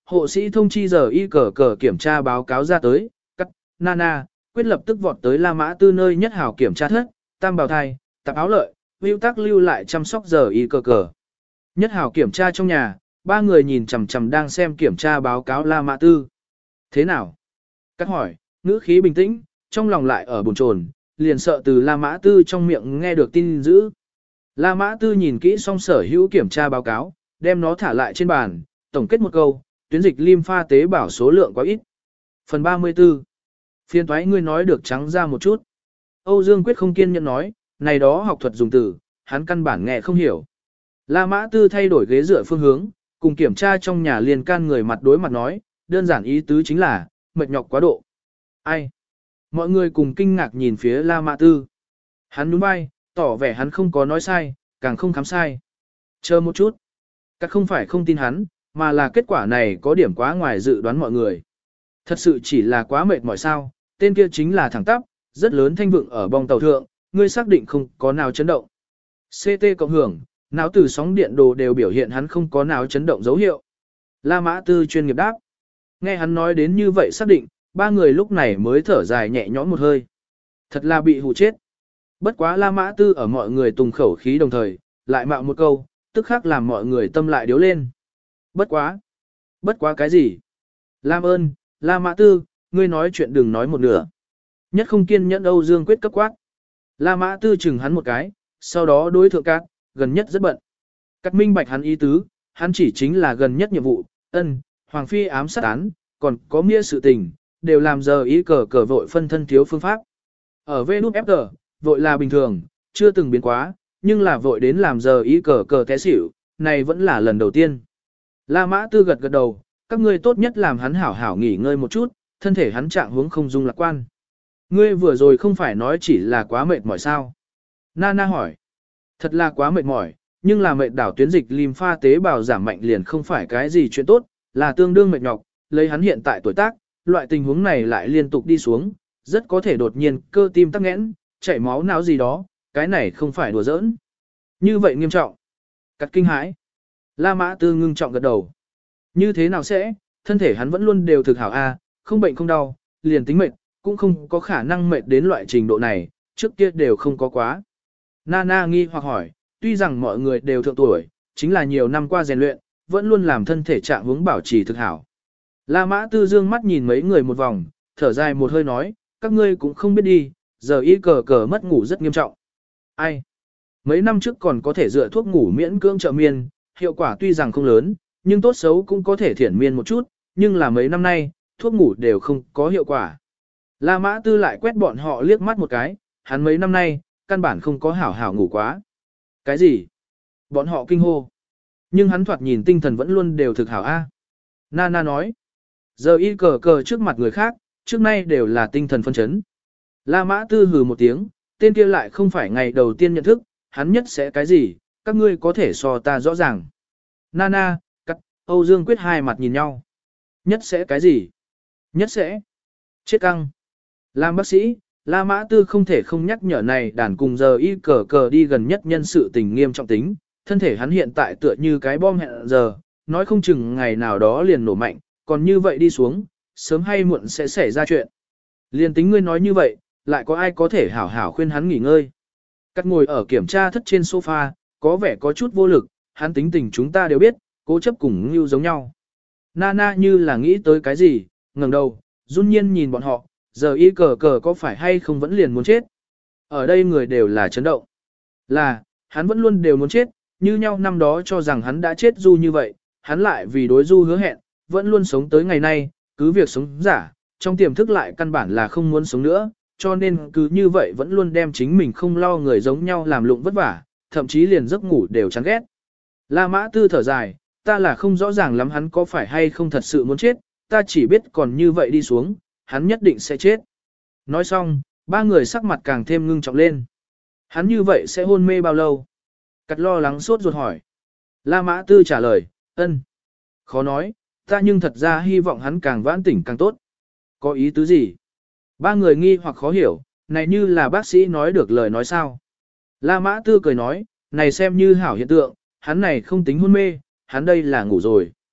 hộ sĩ thông chi giờ y cờ cờ kiểm tra báo cáo ra tới, cắt, Nana, quyết lập tức vọt tới La Mã Tư nơi nhất hảo kiểm tra thất, tam bào thai, tạp áo lợi, hữu tác lưu lại chăm sóc giờ y cờ cờ. Nhất hảo kiểm tra trong nhà, ba người nhìn chằm chằm đang xem kiểm tra báo cáo La Mã Tư. Thế nào? Cắt hỏi, ngữ khí bình tĩnh, trong lòng lại ở bồn chồn, liền sợ từ La Mã Tư trong miệng nghe được tin dữ. La Mã Tư nhìn kỹ xong sở hữu kiểm tra báo cáo, đem nó thả lại trên bàn, tổng kết một câu, tuyến dịch lympha tế bào số lượng quá ít. Phần ba mươi tư. Phiên thoái ngươi nói được trắng ra một chút. Âu Dương Quyết không kiên nhẫn nói, này đó học thuật dùng từ, hắn căn bản nghe không hiểu. La Mã Tư thay đổi ghế dựa phương hướng, cùng kiểm tra trong nhà liền can người mặt đối mặt nói, đơn giản ý tứ chính là, mệt nhọc quá độ. Ai? Mọi người cùng kinh ngạc nhìn phía La Mã Tư. Hắn nhún vai, tỏ vẻ hắn không có nói sai, càng không khám sai. Chờ một chút. Các không phải không tin hắn, mà là kết quả này có điểm quá ngoài dự đoán mọi người. Thật sự chỉ là quá mệt mỏi sao, tên kia chính là thẳng tắp, rất lớn thanh vượng ở bong tàu thượng, ngươi xác định không có nào chấn động. xê tê cộng hưởng, não từ sóng điện đồ đều biểu hiện hắn không có nào chấn động dấu hiệu. La Mã Tư chuyên nghiệp đáp. Nghe hắn nói đến như vậy xác định, ba người lúc này mới thở dài nhẹ nhõm một hơi. Thật là bị hù chết. Bất quá La Mã Tư ở mọi người tùng khẩu khí đồng thời, lại mạo một câu, tức khắc làm mọi người tâm lại điếu lên. Bất quá. Bất quá cái gì? Lam ơn, La Mã Tư, ngươi nói chuyện đừng nói một nửa. Nhất không kiên nhẫn Âu Dương Quyết cấp quát. La Mã Tư chừng hắn một cái, sau đó đối thượng Cát, gần nhất rất bận. Cát minh bạch hắn ý tứ, hắn chỉ chính là gần nhất nhiệm vụ, ân, Hoàng Phi ám sát án, còn có nghĩa sự tình, đều làm giờ ý cờ cờ vội phân thân thiếu phương pháp. Ở vê nút ép cờ, vội là bình thường, chưa từng biến quá, nhưng là vội đến làm giờ ý cờ cờ té xỉu, này vẫn là lần đầu tiên. La Mã Tư gật gật đầu, các ngươi tốt nhất làm hắn hảo hảo nghỉ ngơi một chút, thân thể hắn trạng huống không dung lạc quan. Ngươi vừa rồi không phải nói chỉ là quá mệt mỏi sao? Nana hỏi. Thật là quá mệt mỏi, nhưng là mệt đảo tuyến dịch lympha tế bào giảm mạnh liền không phải cái gì chuyện tốt, là tương đương mệt nhọc, lấy hắn hiện tại tuổi tác, loại tình huống này lại liên tục đi xuống, rất có thể đột nhiên cơ tim tắc nghẽn, chảy máu não gì đó, cái này không phải đùa giỡn. Như vậy nghiêm trọng. Cắt kinh hãi. La Mã Tư ngưng trọng gật đầu. Như thế nào sẽ, thân thể hắn vẫn luôn đều thực hảo a, không bệnh không đau, liền tính mệt, cũng không có khả năng mệt đến loại trình độ này, trước kia đều không có quá. Nana nghi hoặc hỏi, tuy rằng mọi người đều thượng tuổi, chính là nhiều năm qua rèn luyện, vẫn luôn làm thân thể trạng hướng bảo trì thực hảo. La Mã Tư dương mắt nhìn mấy người một vòng, thở dài một hơi nói, các ngươi cũng không biết đi, giờ y cờ cờ mất ngủ rất nghiêm trọng. Ai? Mấy năm trước còn có thể dựa thuốc ngủ miễn cưỡng trợ miên, hiệu quả tuy rằng không lớn, nhưng tốt xấu cũng có thể thiển miên một chút, nhưng là mấy năm nay, thuốc ngủ đều không có hiệu quả. La Mã Tư lại quét bọn họ liếc mắt một cái, hắn mấy năm nay, căn bản không có hảo hảo ngủ quá. Cái gì? Bọn họ kinh hô. Nhưng hắn thoạt nhìn tinh thần vẫn luôn đều thực hảo a. Nana nói. Giờ y cờ cờ trước mặt người khác, trước nay đều là tinh thần phân chấn. La Mã Tư hừ một tiếng, tên kia lại không phải ngày đầu tiên nhận thức, hắn nhất sẽ cái gì, các ngươi có thể so ta rõ ràng. Nana, Cắt, Âu Dương Quyết hai mặt nhìn nhau. Nhất sẽ cái gì? Nhất sẽ. Chết căng. Làm bác sĩ, La Mã Tư không thể không nhắc nhở này đàn cùng giờ y cờ cờ đi gần nhất nhân sự tình nghiêm trọng tính, thân thể hắn hiện tại tựa như cái bom hẹn giờ, nói không chừng ngày nào đó liền nổ mạnh, còn như vậy đi xuống, sớm hay muộn sẽ xảy ra chuyện. Liền tính ngươi nói như vậy, lại có ai có thể hảo hảo khuyên hắn nghỉ ngơi. Cắt ngồi ở kiểm tra thất trên sofa, có vẻ có chút vô lực, hắn tính tình chúng ta đều biết, cố chấp cùng như giống nhau. Nana như là nghĩ tới cái gì, ngẩng đầu, run nhiên nhìn bọn họ, giờ y cờ cờ có phải hay không vẫn liền muốn chết. Ở đây người đều là chấn động. Là, hắn vẫn luôn đều muốn chết, như nhau năm đó cho rằng hắn đã chết Du như vậy, hắn lại vì đối Du hứa hẹn, vẫn luôn sống tới ngày nay, cứ việc sống giả, trong tiềm thức lại căn bản là không muốn sống nữa, cho nên cứ như vậy vẫn luôn đem chính mình không lo người giống nhau làm lụng vất vả, thậm chí liền giấc ngủ đều chán ghét. La Mã Tư thở dài, ta là không rõ ràng lắm hắn có phải hay không thật sự muốn chết, ta chỉ biết còn như vậy đi xuống, hắn nhất định sẽ chết. Nói xong, ba người sắc mặt càng thêm ngưng trọng lên. Hắn như vậy sẽ hôn mê bao lâu? Cắt lo lắng sốt ruột hỏi. La Mã Tư trả lời, ân. Khó nói, ta nhưng thật ra hy vọng hắn càng vãn tỉnh càng tốt. Có ý tứ gì? Ba người nghi hoặc khó hiểu, này như là bác sĩ nói được lời nói sao. La Mã Tư cười nói, này xem như hảo hiện tượng, hắn này không tính hôn mê, hắn đây là ngủ rồi.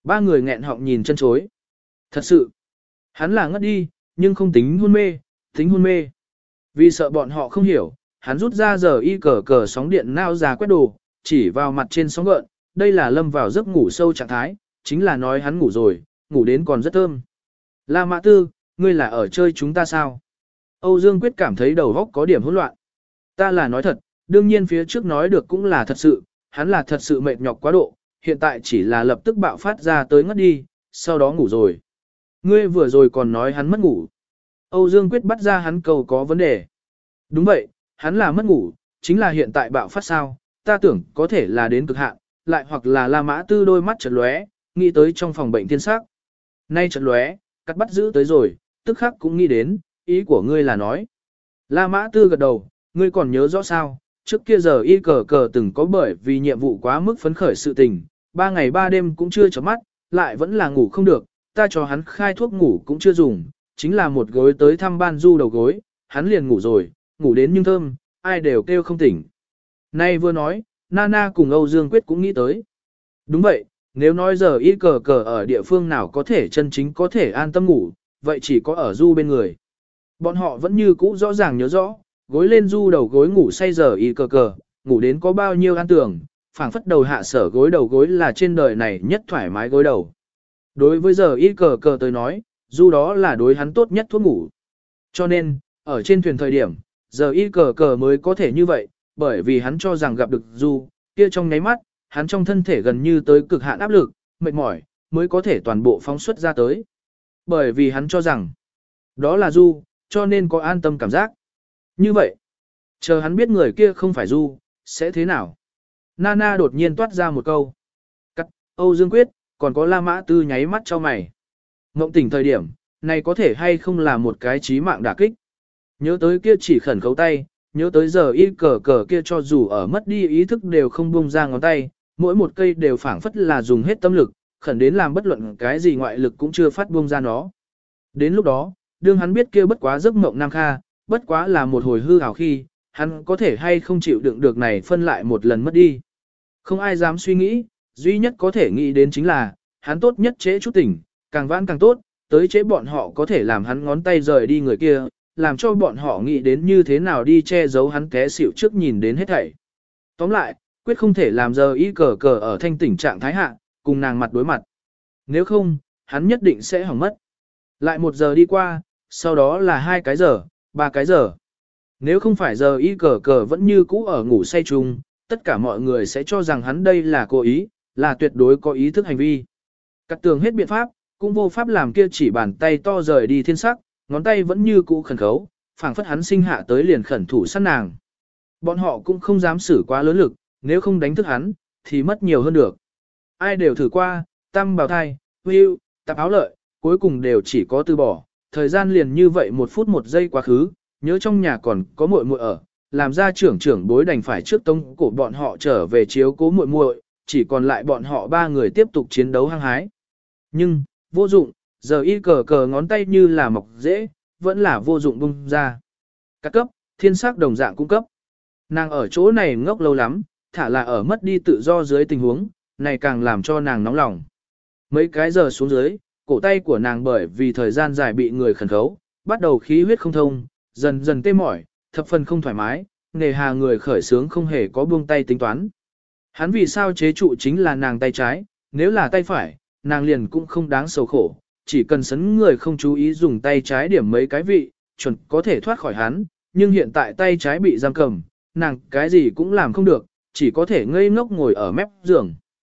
Ba người nghẹn họng nhìn chân chối. Thật sự, hắn là ngất đi, nhưng không tính hôn mê, tính hôn mê. Vì sợ bọn họ không hiểu, hắn rút ra giờ y cờ cờ sóng điện nao ra quét đồ, chỉ vào mặt trên sóng gợn, đây là lâm vào giấc ngủ sâu trạng thái, chính là nói hắn ngủ rồi, ngủ đến còn rất thơm. La Mã Tư, ngươi là ở chơi chúng ta sao? Âu Dương Quyết cảm thấy đầu óc có điểm hỗn loạn. Ta là nói thật, đương nhiên phía trước nói được cũng là thật sự, hắn là thật sự mệt nhọc quá độ, hiện tại chỉ là lập tức bạo phát ra tới ngất đi, sau đó ngủ rồi. Ngươi vừa rồi còn nói hắn mất ngủ. Âu Dương Quyết bắt ra hắn cầu có vấn đề. Đúng vậy, hắn là mất ngủ, chính là hiện tại bạo phát sao, ta tưởng có thể là đến cực hạn, lại hoặc là La Mã Tư đôi mắt chợt lóe, nghĩ tới trong phòng bệnh thiên sắc. Nay chợt lóe, cắt bắt giữ tới rồi, tức khắc cũng nghĩ đến, ý của ngươi là nói. La Mã Tư gật đầu, ngươi còn nhớ rõ sao, trước kia giờ y cờ cờ từng có bởi vì nhiệm vụ quá mức phấn khởi sự tình, ba ngày ba đêm cũng chưa chớp mắt, lại vẫn là ngủ không được, ta cho hắn khai thuốc ngủ cũng chưa dùng, chính là một gối tới thăm ban du đầu gối, hắn liền ngủ rồi, ngủ đến nhưng thơm, ai đều kêu không tỉnh. Nay vừa nói, Nana cùng Âu Dương Quyết cũng nghĩ tới. Đúng vậy, nếu nói giờ y cờ cờ ở địa phương nào có thể chân chính có thể an tâm ngủ, vậy chỉ có ở du bên người. Bọn họ vẫn như cũ rõ ràng nhớ rõ, gối lên du đầu gối ngủ say giờ y cờ cờ, ngủ đến có bao nhiêu an tưởng, phảng phất đầu hạ sở gối đầu gối là trên đời này nhất thoải mái gối đầu. Đối với giờ y cờ cờ tới nói, du đó là đối hắn tốt nhất thuốc ngủ. Cho nên, ở trên thuyền thời điểm, giờ y cờ cờ mới có thể như vậy, bởi vì hắn cho rằng gặp được du, kia trong nháy mắt, hắn trong thân thể gần như tới cực hạn áp lực, mệt mỏi, mới có thể toàn bộ phóng xuất ra tới. Bởi vì hắn cho rằng, đó là du, cho nên có an tâm cảm giác. Như vậy, chờ hắn biết người kia không phải du, sẽ thế nào? Nana đột nhiên toát ra một câu. Cắt, Âu Dương Quyết, còn có La Mã Tư nháy mắt cho mày. Ngộng tỉnh thời điểm, này có thể hay không là một cái chí mạng đả kích. Nhớ tới kia chỉ khẩn khấu tay, nhớ tới giờ y cờ cờ kia cho dù ở mất đi ý thức đều không buông ra ngón tay, mỗi một cây đều phảng phất là dùng hết tâm lực, khẩn đến làm bất luận cái gì ngoại lực cũng chưa phát buông ra nó. Đến lúc đó, đương hắn biết kia bất quá giấc mộng Nam Kha, bất quá là một hồi hư ảo khi, hắn có thể hay không chịu đựng được này phân lại một lần mất đi. Không ai dám suy nghĩ, duy nhất có thể nghĩ đến chính là, hắn tốt nhất chế chút tỉnh, càng vãn càng tốt, tới chế bọn họ có thể làm hắn ngón tay rời đi người kia, làm cho bọn họ nghĩ đến như thế nào đi che giấu hắn té xỉu trước nhìn đến hết thảy. Tóm lại, quyết không thể làm giờ y cờ cờ ở thanh tỉnh trạng thái hạ, cùng nàng mặt đối mặt. Nếu không, hắn nhất định sẽ hỏng mất. Lại một giờ đi qua, sau đó là hai cái giờ, ba cái giờ. Nếu không phải giờ y cờ cờ vẫn như cũ ở ngủ say chung, tất cả mọi người sẽ cho rằng hắn đây là cố ý, là tuyệt đối có ý thức hành vi. Cắt tường hết biện pháp, cũng vô pháp làm kia chỉ bàn tay to rời đi thiên sắc, ngón tay vẫn như cũ khẩn khấu, phảng phất hắn sinh hạ tới liền khẩn thủ sát nàng. Bọn họ cũng không dám xử quá lớn lực, nếu không đánh thức hắn, thì mất nhiều hơn được. Ai đều thử qua, tam bào thai, hưu, tạp áo lợi, cuối cùng đều chỉ có từ bỏ, thời gian liền như vậy một phút một giây quá khứ, nhớ trong nhà còn có muội muội ở, làm ra trưởng trưởng bối đành phải trước tông cổ bọn họ trở về chiếu cố muội muội, chỉ còn lại bọn họ ba người tiếp tục chiến đấu hăng hái. Nhưng, vô dụng, giờ y cờ cờ ngón tay như là mọc dễ, vẫn là vô dụng bung ra. Các cấp, thiên sắc đồng dạng cung cấp. Nàng ở chỗ này ngốc lâu lắm, thả là ở mất đi tự do dưới tình huống, này càng làm cho nàng nóng lòng. Mấy cái giờ xuống dưới, cổ tay của nàng bởi vì thời gian dài bị người khẩn khấu, bắt đầu khí huyết không thông, dần dần tê mỏi, thập phần không thoải mái, nề hà người khởi sướng không hề có buông tay tính toán. Hắn vì sao chế trụ chính là nàng tay trái, nếu là tay phải, nàng liền cũng không đáng sầu khổ, chỉ cần sấn người không chú ý dùng tay trái điểm mấy cái vị, chuẩn có thể thoát khỏi hắn, nhưng hiện tại tay trái bị giam cầm, nàng cái gì cũng làm không được, chỉ có thể ngây ngốc ngồi ở mép giường.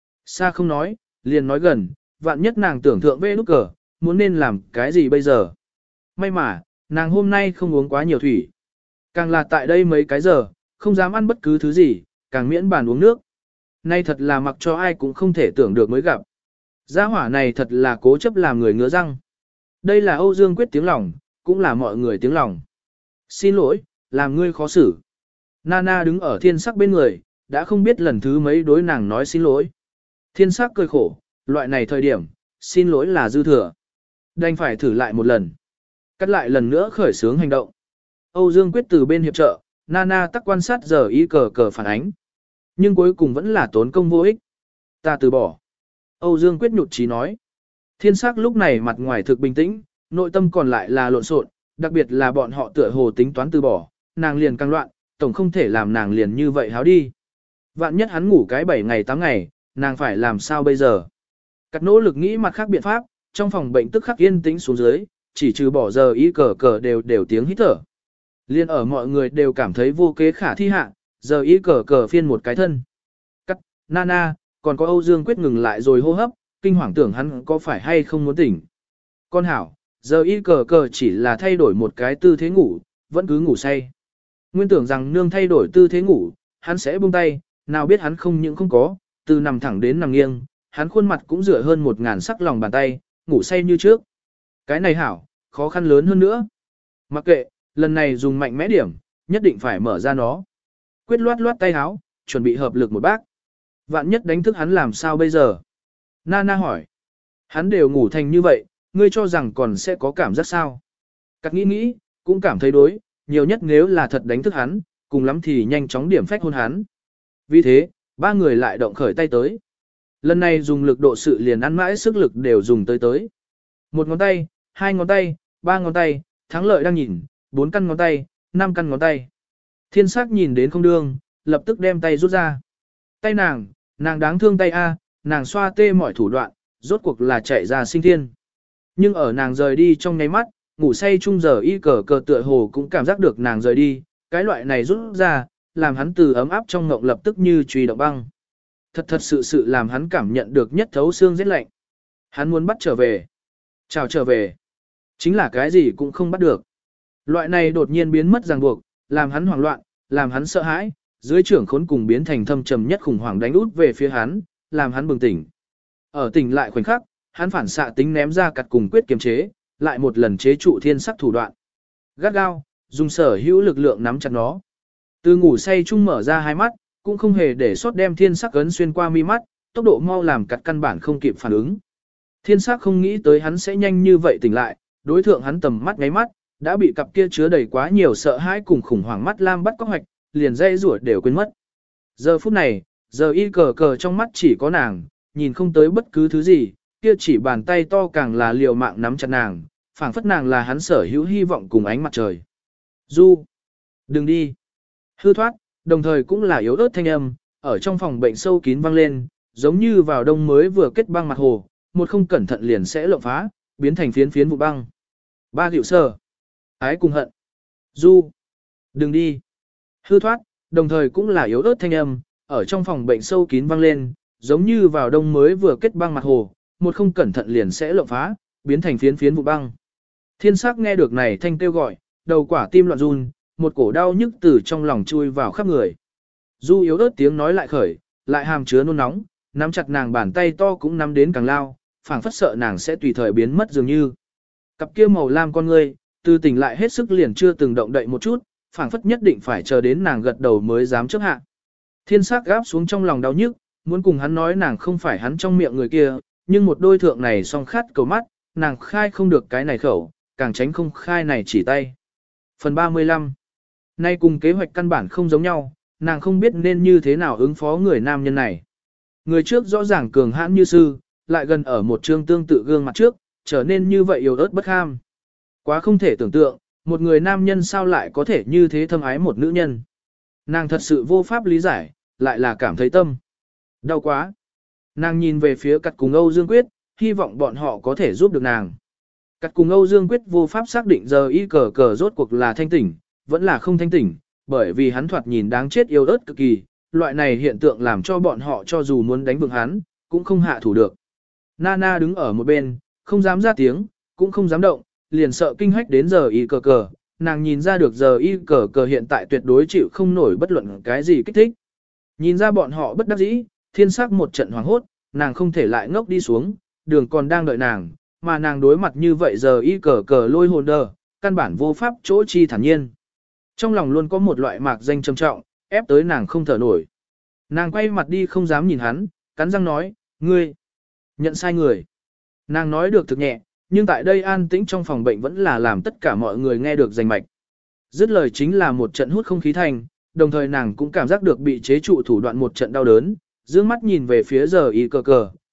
Xa không nói, liền nói gần, vạn nhất nàng tưởng thượng vê nút cờ, muốn nên làm cái gì bây giờ. May mà, nàng hôm nay không uống quá nhiều thủy. Càng là tại đây mấy cái giờ, không dám ăn bất cứ thứ gì, càng miễn bàn uống nước. Nay thật là mặc cho ai cũng không thể tưởng được mới gặp. Gia hỏa này thật là cố chấp làm người ngứa răng. Đây là Âu Dương Quyết tiếng lòng, cũng là mọi người tiếng lòng. Xin lỗi, làm ngươi khó xử. Nana đứng ở thiên sắc bên người, đã không biết lần thứ mấy đối nàng nói xin lỗi. Thiên sắc cười khổ, loại này thời điểm, xin lỗi là dư thừa. Đành phải thử lại một lần. Cắt lại lần nữa khởi xướng hành động. Âu Dương Quyết từ bên hiệp trợ, Nana tắc quan sát giờ y cờ cờ phản ánh. Nhưng cuối cùng vẫn là tốn công vô ích. Ta từ bỏ. Âu Dương Quyết nhụt chí nói. Thiên sắc lúc này mặt ngoài thực bình tĩnh, nội tâm còn lại là lộn xộn, đặc biệt là bọn họ tựa hồ tính toán từ bỏ, nàng liền căng loạn, tổng không thể làm nàng liền như vậy háo đi. Vạn nhất hắn ngủ cái bảy ngày tám ngày, nàng phải làm sao bây giờ? Cắt nỗ lực nghĩ mặt khác biện pháp, trong phòng bệnh tức khắc yên tĩnh xuống dưới, chỉ trừ bỏ giờ y cờ cờ đều đều tiếng hít thở. Liên ở mọi người đều cảm thấy vô kế khả thi hạ, giờ y cờ cờ phiên một cái thân. Cắt, Nana, còn có Âu Dương Quyết ngừng lại rồi hô hấp, kinh hoàng tưởng hắn có phải hay không muốn tỉnh. Con hảo, giờ y cờ cờ chỉ là thay đổi một cái tư thế ngủ, vẫn cứ ngủ say. Nguyên tưởng rằng nương thay đổi tư thế ngủ, hắn sẽ buông tay, nào biết hắn không những không có, từ nằm thẳng đến nằm nghiêng, hắn khuôn mặt cũng rửa hơn một ngàn sắc lòng bàn tay, ngủ say như trước. Cái này hảo, khó khăn lớn hơn nữa. Mặc kệ, lần này dùng mạnh mẽ điểm, nhất định phải mở ra nó. Quyết loát loát tay háo, chuẩn bị hợp lực một bác. Vạn nhất đánh thức hắn làm sao bây giờ? Nana hỏi. Hắn đều ngủ thành như vậy, ngươi cho rằng còn sẽ có cảm giác sao? Cắt nghĩ nghĩ, cũng cảm thấy đối, nhiều nhất nếu là thật đánh thức hắn, cùng lắm thì nhanh chóng điểm phách hôn hắn. Vì thế, ba người lại động khởi tay tới. Lần này dùng lực độ sự liền ăn mãi sức lực đều dùng tới tới. Một ngón tay, hai ngón tay, ba ngón tay, thắng lợi đang nhìn, bốn căn ngón tay, năm căn ngón tay. Thiên sắc nhìn đến không đương, lập tức đem tay rút ra. Tay nàng, nàng đáng thương tay A, nàng xoa tê mọi thủ đoạn, rốt cuộc là chạy ra sinh thiên. Nhưng ở nàng rời đi trong nháy mắt, ngủ say chung giờ y cờ cờ tựa hồ cũng cảm giác được nàng rời đi, cái loại này rút ra, làm hắn từ ấm áp trong ngộng lập tức như truy động băng. Thật thật sự sự làm hắn cảm nhận được nhất thấu xương rét lạnh. Hắn muốn bắt trở về. Chào trở về. Chính là cái gì cũng không bắt được. Loại này đột nhiên biến mất ràng buộc, làm hắn hoảng loạn, làm hắn sợ hãi, dưới trưởng khốn cùng biến thành thâm trầm nhất khủng hoảng đánh út về phía hắn, làm hắn bừng tỉnh. Ở tỉnh lại khoảnh khắc, hắn phản xạ tính ném ra cặt cùng quyết kiềm chế, lại một lần chế trụ thiên sắc thủ đoạn. Gắt gao, dùng sở hữu lực lượng nắm chặt nó. Từ ngủ say chung mở ra hai mắt, cũng không hề để sót đem thiên sắc ấn xuyên qua mi mắt, tốc độ mau làm cặt căn bản không kịp phản ứng. Thiên sắc không nghĩ tới hắn sẽ nhanh như vậy tỉnh lại, đối thượng hắn tầm mắt ngáy mắt, đã bị cặp kia chứa đầy quá nhiều sợ hãi cùng khủng hoảng mắt lam bắt có hoạch, liền dây rủa đều quên mất. Giờ phút này, giờ y cờ cờ trong mắt chỉ có nàng, nhìn không tới bất cứ thứ gì, kia chỉ bàn tay to càng là liều mạng nắm chặt nàng, phảng phất nàng là hắn sở hữu hy vọng cùng ánh mặt trời. Du, đừng đi. Hư thoát, đồng thời cũng là yếu ớt thanh âm, ở trong phòng bệnh sâu kín vang lên, giống như vào đông mới vừa kết băng mặt hồ, một không cẩn thận liền sẽ lộng phá, biến thành phiến phiến vụ băng. Ba hiệu sơ. Ái cùng hận. Du, đừng đi. Hư thoát, đồng thời cũng là yếu ớt thanh âm, ở trong phòng bệnh sâu kín vang lên, giống như vào đông mới vừa kết băng mặt hồ, một không cẩn thận liền sẽ lộng phá, biến thành phiến phiến vụ băng. Thiên sắc nghe được này thanh kêu gọi, đầu quả tim loạn run, một cổ đau nhức từ trong lòng chui vào khắp người. Du yếu ớt tiếng nói lại khởi, lại hàm chứa nôn nóng, nắm chặt nàng bàn tay to cũng nắm đến càng lao, phảng phất sợ nàng sẽ tùy thời biến mất dường như. Cặp kia màu lam con ngươi, từ tỉnh lại hết sức liền chưa từng động đậy một chút, phảng phất nhất định phải chờ đến nàng gật đầu mới dám chấp hạ. Thiên sắc gáp xuống trong lòng đau nhức, muốn cùng hắn nói nàng không phải hắn trong miệng người kia, nhưng một đôi thượng này song khát cầu mắt, nàng khai không được cái này khẩu, càng tránh không khai này chỉ tay. Phần ba mươi lăm. Nay cùng kế hoạch căn bản không giống nhau, nàng không biết nên như thế nào ứng phó người nam nhân này. Người trước rõ ràng cường hãn như sư, lại gần ở một trương tương tự gương mặt trước, trở nên như vậy yếu ớt bất ham. Quá không thể tưởng tượng, một người nam nhân sao lại có thể như thế thâm ái một nữ nhân. Nàng thật sự vô pháp lý giải, lại là cảm thấy tâm. Đau quá. Nàng nhìn về phía cặt cùng Âu Dương Quyết, hy vọng bọn họ có thể giúp được nàng. Cặt cùng Âu Dương Quyết vô pháp xác định giờ y cờ cờ rốt cuộc là thanh tỉnh, vẫn là không thanh tỉnh, bởi vì hắn thoạt nhìn đáng chết yếu ớt cực kỳ, loại này hiện tượng làm cho bọn họ cho dù muốn đánh vượng hắn, cũng không hạ thủ được. Nana đứng ở một bên, không dám ra tiếng, cũng không dám động, liền sợ kinh hách đến giờ y cờ cờ, nàng nhìn ra được giờ y cờ cờ hiện tại tuyệt đối chịu không nổi bất luận cái gì kích thích. Nhìn ra bọn họ bất đắc dĩ, thiên sắc một trận hoảng hốt, nàng không thể lại ngốc đi xuống, đường còn đang đợi nàng, mà nàng đối mặt như vậy giờ y cờ cờ lôi hồn đờ, căn bản vô pháp chỗ chi thản nhiên. Trong lòng luôn có một loại mạc danh trầm trọng, ép tới nàng không thở nổi. Nàng quay mặt đi không dám nhìn hắn, cắn răng nói, ngươi, nhận sai người. Nàng nói được thực nhẹ, nhưng tại đây an tĩnh trong phòng bệnh vẫn là làm tất cả mọi người nghe được rành mạch. Dứt lời chính là một trận hút không khí thành, đồng thời nàng cũng cảm giác được bị chế trụ thủ đoạn một trận đau đớn, dương mắt nhìn về phía giờ y cờ cờ,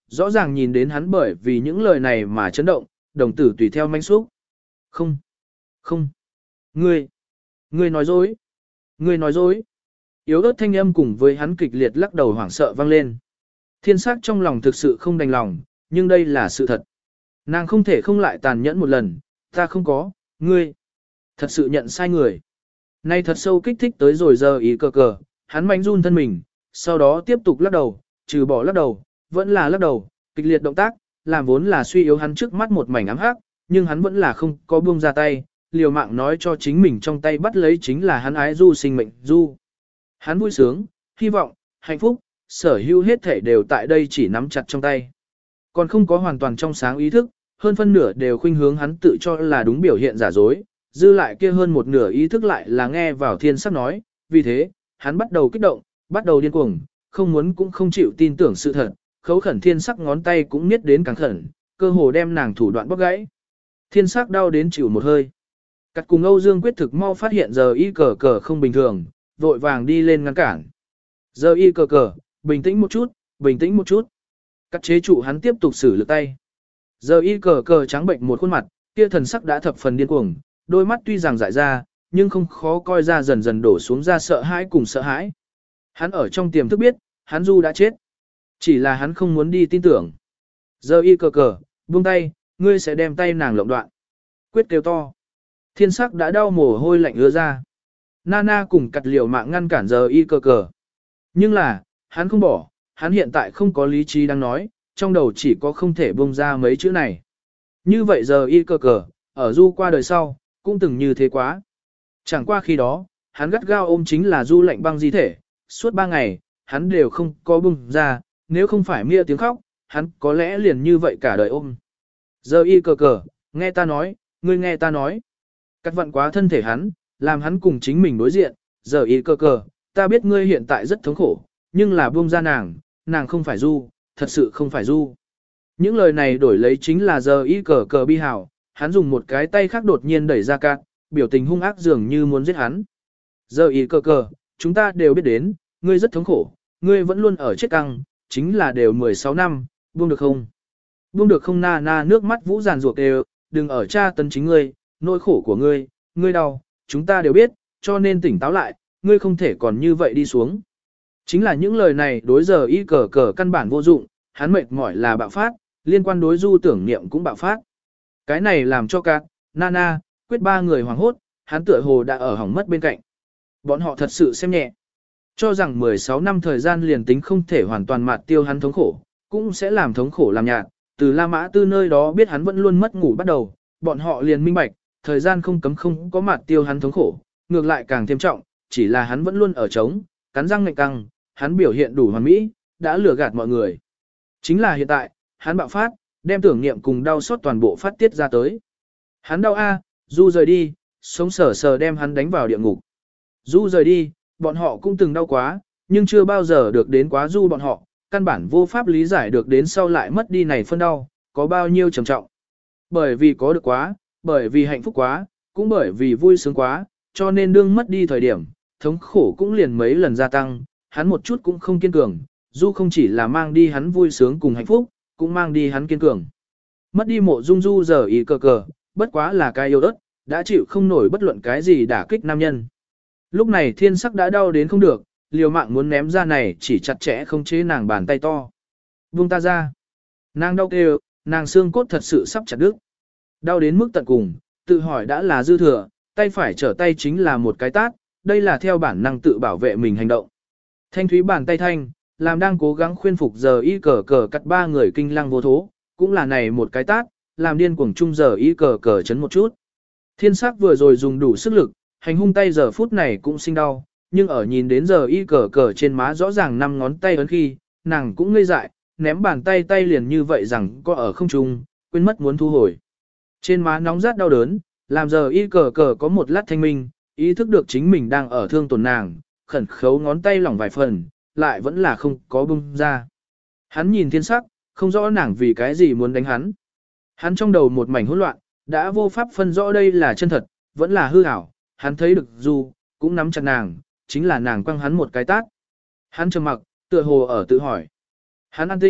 rõ ràng nhìn đến hắn bởi vì những lời này mà chấn động, đồng tử tùy theo manh xúc. Không, không, ngươi, ngươi nói dối, ngươi nói dối. Yếu ớt thanh âm cùng với hắn kịch liệt lắc đầu hoảng sợ vang lên. Thiên sắc trong lòng thực sự không đành lòng, nhưng đây là sự thật. Nàng không thể không lại tàn nhẫn một lần, ta không có, ngươi, thật sự nhận sai người. Nay thật sâu kích thích tới rồi giờ ý cờ cờ, hắn manh run thân mình, sau đó tiếp tục lắc đầu, trừ bỏ lắc đầu, vẫn là lắc đầu, kịch liệt động tác, làm vốn là suy yếu hắn trước mắt một mảnh ám hắc, nhưng hắn vẫn là không có buông ra tay, liều mạng nói cho chính mình trong tay bắt lấy chính là hắn ái du sinh mệnh du. Hắn vui sướng, hy vọng, hạnh phúc, sở hữu hết thể đều tại đây chỉ nắm chặt trong tay. Còn không có hoàn toàn trong sáng ý thức, hơn phân nửa đều khuynh hướng hắn tự cho là đúng biểu hiện giả dối, dư lại kia hơn một nửa ý thức lại là nghe vào thiên sắc nói, vì thế, hắn bắt đầu kích động, bắt đầu điên cuồng, không muốn cũng không chịu tin tưởng sự thật, khấu khẩn thiên sắc ngón tay cũng niết đến càng khẩn, cơ hồ đem nàng thủ đoạn bóc gãy. Thiên sắc đau đến chịu một hơi. Cắt cùng Âu Dương Quyết thực mau phát hiện giờ y cờ cờ không bình thường, vội vàng đi lên ngăn cản. Giờ y cờ cờ, bình tĩnh một chút, bình tĩnh một chút. Cắt chế trụ hắn tiếp tục xử lực tay. Giờ y cờ cờ trắng bệnh một khuôn mặt, kia thần sắc đã thập phần điên cuồng, đôi mắt tuy rằng dại ra, nhưng không khó coi ra dần dần đổ xuống ra sợ hãi cùng sợ hãi. Hắn ở trong tiềm thức biết, hắn Du đã chết. Chỉ là hắn không muốn đi tin tưởng. Giờ y cờ cờ, buông tay, ngươi sẽ đem tay nàng lộng đoạn. Quyết kêu to. Thiên sắc đã đau mồ hôi lạnh ứa ra. Nana cùng cặt liều mạng ngăn cản giờ y cờ cờ. Nhưng là, hắn không bỏ, hắn hiện tại không có lý trí đang nói, trong đầu chỉ có không thể buông ra mấy chữ này. Như vậy giờ y cờ cờ, ở Du qua đời sau, cũng từng như thế quá. Chẳng qua khi đó, hắn gắt gao ôm chính là Du lạnh băng di thể, suốt ba ngày, hắn đều không có buông ra, nếu không phải mia tiếng khóc, hắn có lẽ liền như vậy cả đời ôm. Giờ y cờ cờ, nghe ta nói, ngươi nghe ta nói. Cắt vận quá thân thể hắn, làm hắn cùng chính mình đối diện, giờ y cờ cờ, ta biết ngươi hiện tại rất thống khổ, nhưng là buông ra nàng, nàng không phải Du, thật sự không phải Du. Những lời này đổi lấy chính là giờ y cờ cờ bi hào, hắn dùng một cái tay khác đột nhiên đẩy ra cát, biểu tình hung ác dường như muốn giết hắn. Giờ y cờ cờ, chúng ta đều biết đến, ngươi rất thống khổ, ngươi vẫn luôn ở chết căng, chính là đều mười sáu năm, buông được không? Buông được không? Na na nước mắt vũ giàn ruột đều, đừng ở tra tấn chính ngươi, nỗi khổ của ngươi, ngươi đau, chúng ta đều biết, cho nên tỉnh táo lại, ngươi không thể còn như vậy đi xuống. Chính là những lời này đối giờ y cờ cờ căn bản vô dụng, hắn mệt mỏi là bạo phát, liên quan đối Du tưởng niệm cũng bạo phát. Cái này làm cho Cát, Nana, Quyết ba người hoảng hốt, hắn tựa hồ đã ở hỏng mất bên cạnh. Bọn họ thật sự xem nhẹ. Cho rằng mười sáu năm thời gian liền tính không thể hoàn toàn mạt tiêu hắn thống khổ, cũng sẽ làm thống khổ làm nhạt. Từ La Mã Tư nơi đó biết hắn vẫn luôn mất ngủ bắt đầu, bọn họ liền minh bạch, thời gian không cấm không có mạt tiêu hắn thống khổ, ngược lại càng thêm trọng, chỉ là hắn vẫn luôn ở trống, cắn răng ngạnh căng, hắn biểu hiện đủ hoàn mỹ, đã lừa gạt mọi người. Chính là hiện tại, hắn bạo phát, đem tưởng niệm cùng đau xót toàn bộ phát tiết ra tới. Hắn đau a, Du rời đi, sống sờ sờ đem hắn đánh vào địa ngục. Du rời đi, bọn họ cũng từng đau quá, nhưng chưa bao giờ được đến quá Du bọn họ, căn bản vô pháp lý giải được đến sau lại mất đi này phân đau, có bao nhiêu trầm trọng. Bởi vì có được quá, bởi vì hạnh phúc quá, cũng bởi vì vui sướng quá, cho nên đương mất đi thời điểm, thống khổ cũng liền mấy lần gia tăng, hắn một chút cũng không kiên cường, Du không chỉ là mang đi hắn vui sướng cùng hạnh phúc, cũng mang đi hắn kiên cường. Mất đi Mộ Dung Du giờ ý cờ cờ, bất quá là cái yêu ớt, đã chịu không nổi bất luận cái gì đả kích nam nhân. Lúc này thiên sắc đã đau đến không được, liều mạng muốn ném ra này chỉ chặt chẽ không chế nàng bàn tay to. Buông ta ra. Nàng đau kêu, nàng xương cốt thật sự sắp chặt đứt. Đau đến mức tận cùng, tự hỏi đã là dư thừa, tay phải trở tay chính là một cái tát, đây là theo bản năng tự bảo vệ mình hành động. Thanh thúy bàn tay thanh, làm đang cố gắng khuyên phục giờ y cờ cờ cắt ba người kinh lăng vô thố, cũng là này một cái tát, làm điên cuồng chung giờ y cờ cờ chấn một chút. Thiên sắc vừa rồi dùng đủ sức lực, hành hung tay giờ phút này cũng sinh đau, nhưng ở nhìn đến giờ y cờ cờ trên má rõ ràng năm ngón tay ấn khi, nàng cũng ngây dại, ném bàn tay tay liền như vậy rằng có ở không trung, quên mất muốn thu hồi. Trên má nóng rát đau đớn, làm giờ y cờ cờ có một lát thanh minh, ý thức được chính mình đang ở thương tổn nàng, khẩn khấu ngón tay lỏng vài phần, lại vẫn là không có bung ra. Hắn nhìn thiên sắc, không rõ nàng vì cái gì muốn đánh hắn. Hắn trong đầu một mảnh hỗn loạn, đã vô pháp phân rõ đây là chân thật, vẫn là hư ảo, hắn thấy được Du, cũng nắm chặt nàng, chính là nàng quăng hắn một cái tát. Hắn trầm mặc, tựa hồ ở tự hỏi. Hắn an tĩnh,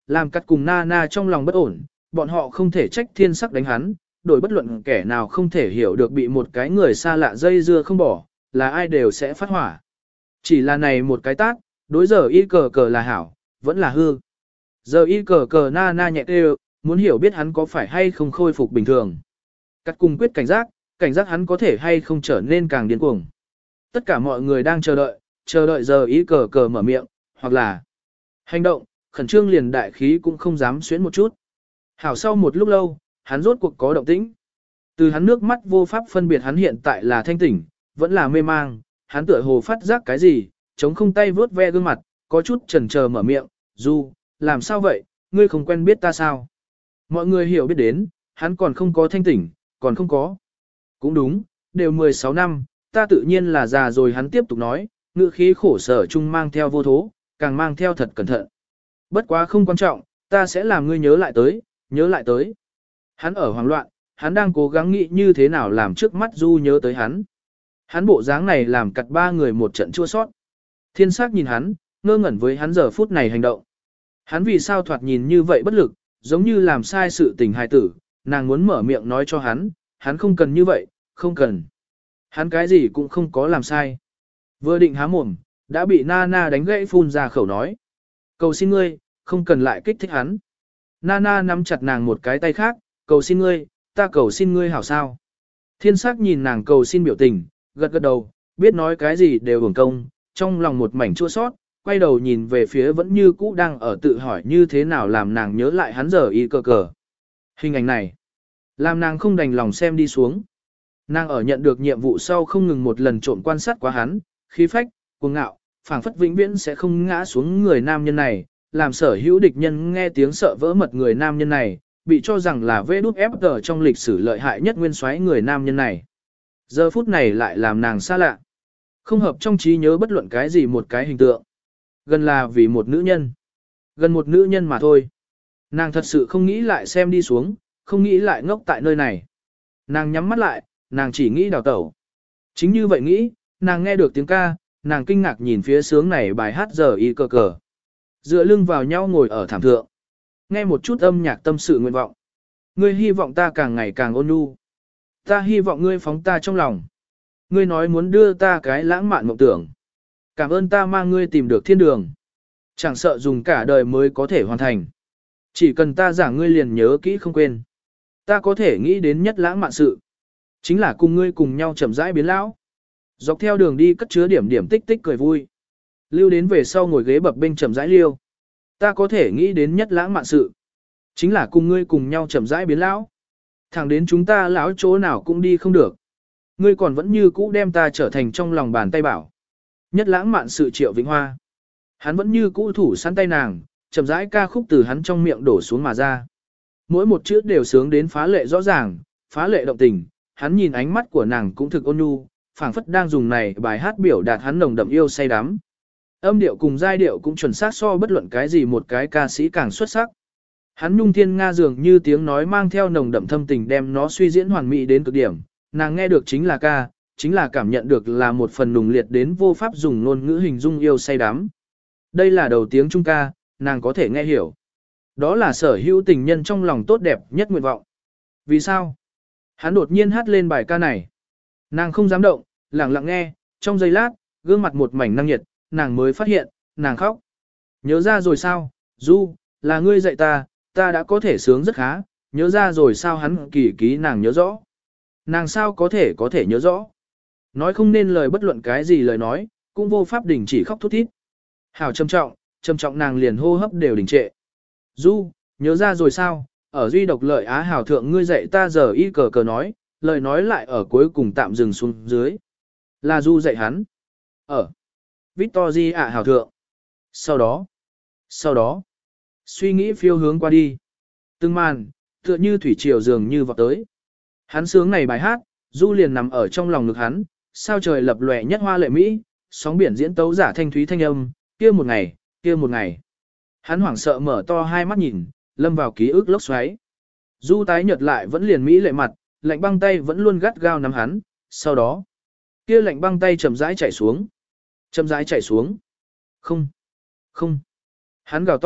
làm cắt cùng Nana trong lòng bất ổn, bọn họ không thể trách thiên sắc đánh hắn, đổi bất luận kẻ nào không thể hiểu được bị một cái người xa lạ dây dưa không bỏ, là ai đều sẽ phát hỏa. Chỉ là này một cái tát, đối giờ y cờ cờ là hảo, vẫn là hư. Giờ y cờ cờ Nana nhẹ kêu, muốn hiểu biết hắn có phải hay không khôi phục bình thường. Cắt cùng quyết cảnh giác, cảnh giác hắn có thể hay không trở nên càng điên cuồng. Tất cả mọi người đang chờ đợi, chờ đợi giờ y cờ cờ mở miệng, hoặc là hành động, khẩn trương liền đại khí cũng không dám xuyến một chút. Hảo sau một lúc lâu, hắn rốt cuộc có động tĩnh. Từ hắn nước mắt vô pháp phân biệt hắn hiện tại là thanh tỉnh, vẫn là mê mang, hắn tựa hồ phát giác cái gì, chống không tay vướt ve gương mặt, có chút chần chờ mở miệng, Du, làm sao vậy, ngươi không quen biết ta sao? Mọi người hiểu biết đến, hắn còn không có thanh tỉnh, còn không có. Cũng đúng, đều mười sáu năm, ta tự nhiên là già rồi, hắn tiếp tục nói, ngữ khí khổ sở chung mang theo vô thố, càng mang theo thật cẩn thận. Bất quá không quan trọng, ta sẽ làm ngươi nhớ lại tới, nhớ lại tới. Hắn ở hoảng loạn, hắn đang cố gắng nghĩ như thế nào làm trước mắt Du nhớ tới hắn. Hắn bộ dáng này làm cặt ba người một trận chua sót. Thiên sắc nhìn hắn, ngơ ngẩn với hắn giờ phút này hành động. Hắn vì sao thoạt nhìn như vậy bất lực, giống như làm sai sự tình hài tử, nàng muốn mở miệng nói cho hắn, hắn không cần như vậy, không cần. Hắn cái gì cũng không có làm sai. Vừa định há mồm, đã bị Nana đánh gãy phun ra khẩu nói. Cầu xin ngươi, không cần lại kích thích hắn. Nana nắm chặt nàng một cái tay khác, cầu xin ngươi, ta cầu xin ngươi hảo sao. Thiên sắc nhìn nàng cầu xin biểu tình, gật gật đầu, biết nói cái gì đều hưởng công, trong lòng một mảnh chua sót, quay đầu nhìn về phía vẫn như cũ đang ở tự hỏi như thế nào làm nàng nhớ lại hắn giờ y cờ cờ. Hình ảnh này, làm nàng không đành lòng xem đi xuống. Nàng ở nhận được nhiệm vụ sau không ngừng một lần trộm quan sát quá hắn, khí phách, cuồng ngạo, phảng phất vĩnh viễn sẽ không ngã xuống người nam nhân này, làm sở hữu địch nhân nghe tiếng sợ vỡ mật người nam nhân này, bị cho rằng là vê đút ép tờ trong lịch sử lợi hại nhất nguyên soái người nam nhân này. Giờ phút này lại làm nàng xa lạ. Không hợp trong trí nhớ bất luận cái gì một cái hình tượng. Gần là vì một nữ nhân. Gần một nữ nhân mà thôi. Nàng thật sự không nghĩ lại xem đi xuống, không nghĩ lại ngốc tại nơi này. Nàng nhắm mắt lại, nàng chỉ nghĩ đào tẩu. Chính như vậy nghĩ, nàng nghe được tiếng ca, nàng kinh ngạc nhìn phía sướng này bài hát giờ y cờ cờ. Dựa lưng vào nhau ngồi ở thảm thượng. Nghe một chút âm nhạc tâm sự nguyện vọng. Ngươi hy vọng ta càng ngày càng ôn nhu. Ta hy vọng ngươi phóng ta trong lòng. Ngươi nói muốn đưa ta cái lãng mạn mộng tưởng. Cảm ơn ta mang ngươi tìm được thiên đường. Chẳng sợ dùng cả đời mới có thể hoàn thành. Chỉ cần ta giảng ngươi liền nhớ kỹ không quên. Ta có thể nghĩ đến nhất lãng mạn sự. Chính là cùng ngươi cùng nhau chậm rãi biến lão. Dọc theo đường đi cất chứa điểm điểm tích tích cười vui. Lưu đến về sau ngồi ghế bập bênh chậm rãi liêu. Ta có thể nghĩ đến nhất lãng mạn sự. Chính là cùng ngươi cùng nhau chậm rãi biến lão. Thẳng đến chúng ta lão chỗ nào cũng đi không được. Ngươi còn vẫn như cũ đem ta trở thành trong lòng bàn tay bảo. Nhất lãng mạn sự Triệu Vĩnh Hoa. Hắn vẫn như cũ thủ săn tay nàng, chậm rãi ca khúc từ hắn trong miệng đổ xuống mà ra. Mỗi một chữ đều sướng đến phá lệ rõ ràng, phá lệ động tình. Hắn nhìn ánh mắt của nàng cũng thực ôn nhu, phảng phất đang dùng này bài hát biểu đạt hắn nồng đậm yêu say đắm. Âm điệu cùng giai điệu cũng chuẩn xác so bất luận cái gì một cái ca sĩ càng xuất sắc. Hắn nhung thiên nga dường như tiếng nói mang theo nồng đậm thâm tình đem nó suy diễn hoàn mỹ đến cực điểm, nàng nghe được chính là ca, chính là cảm nhận được là một phần nùng liệt đến vô pháp dùng ngôn ngữ hình dung yêu say đắm. Đây là đầu tiếng Trung ca, nàng có thể nghe hiểu. Đó là sở hữu tình nhân trong lòng tốt đẹp nhất nguyện vọng. Vì sao? Hắn đột nhiên hát lên bài ca này. Nàng không dám động, lặng lặng nghe, trong giây lát, gương mặt một mảnh năng nhiệt, nàng mới phát hiện, nàng khóc. Nhớ ra rồi sao, Du, là ngươi dạy ta, ta đã có thể sướng rất khá, nhớ ra rồi sao hắn kỳ ký nàng nhớ rõ. Nàng sao có thể có thể nhớ rõ. Nói không nên lời bất luận cái gì lời nói, cũng vô pháp đình chỉ khóc thút thít. Hảo trầm trọng, trầm trọng nàng liền hô hấp đều đình trệ. Du, nhớ ra rồi sao, ở duy độc lợi Á hảo thượng ngươi dạy ta giờ y cờ cờ nói, lời nói lại ở cuối cùng tạm dừng xuống dưới. Là Du dạy hắn. Ở Victory ạ hảo thượng. Sau đó, sau đó, suy nghĩ phiêu hướng qua đi. Từng màn, tựa như thủy triều dường như vọt tới. Hắn sướng này bài hát, Du liền nằm ở trong lòng ngực hắn, sao trời lập lòe nhất hoa lệ mỹ, sóng biển diễn tấu giả thanh thúy thanh âm, kia một ngày, kia một ngày. Hắn hoảng sợ mở to hai mắt nhìn, lâm vào ký ức lốc xoáy. Du tái nhợt lại vẫn liền mỹ lệ mặt, lạnh băng tay vẫn luôn gắt gao nắm hắn, sau đó, kia lạnh băng tay chậm rãi chảy xuống, chậm rãi chảy xuống. Không, không. Hắn gào to,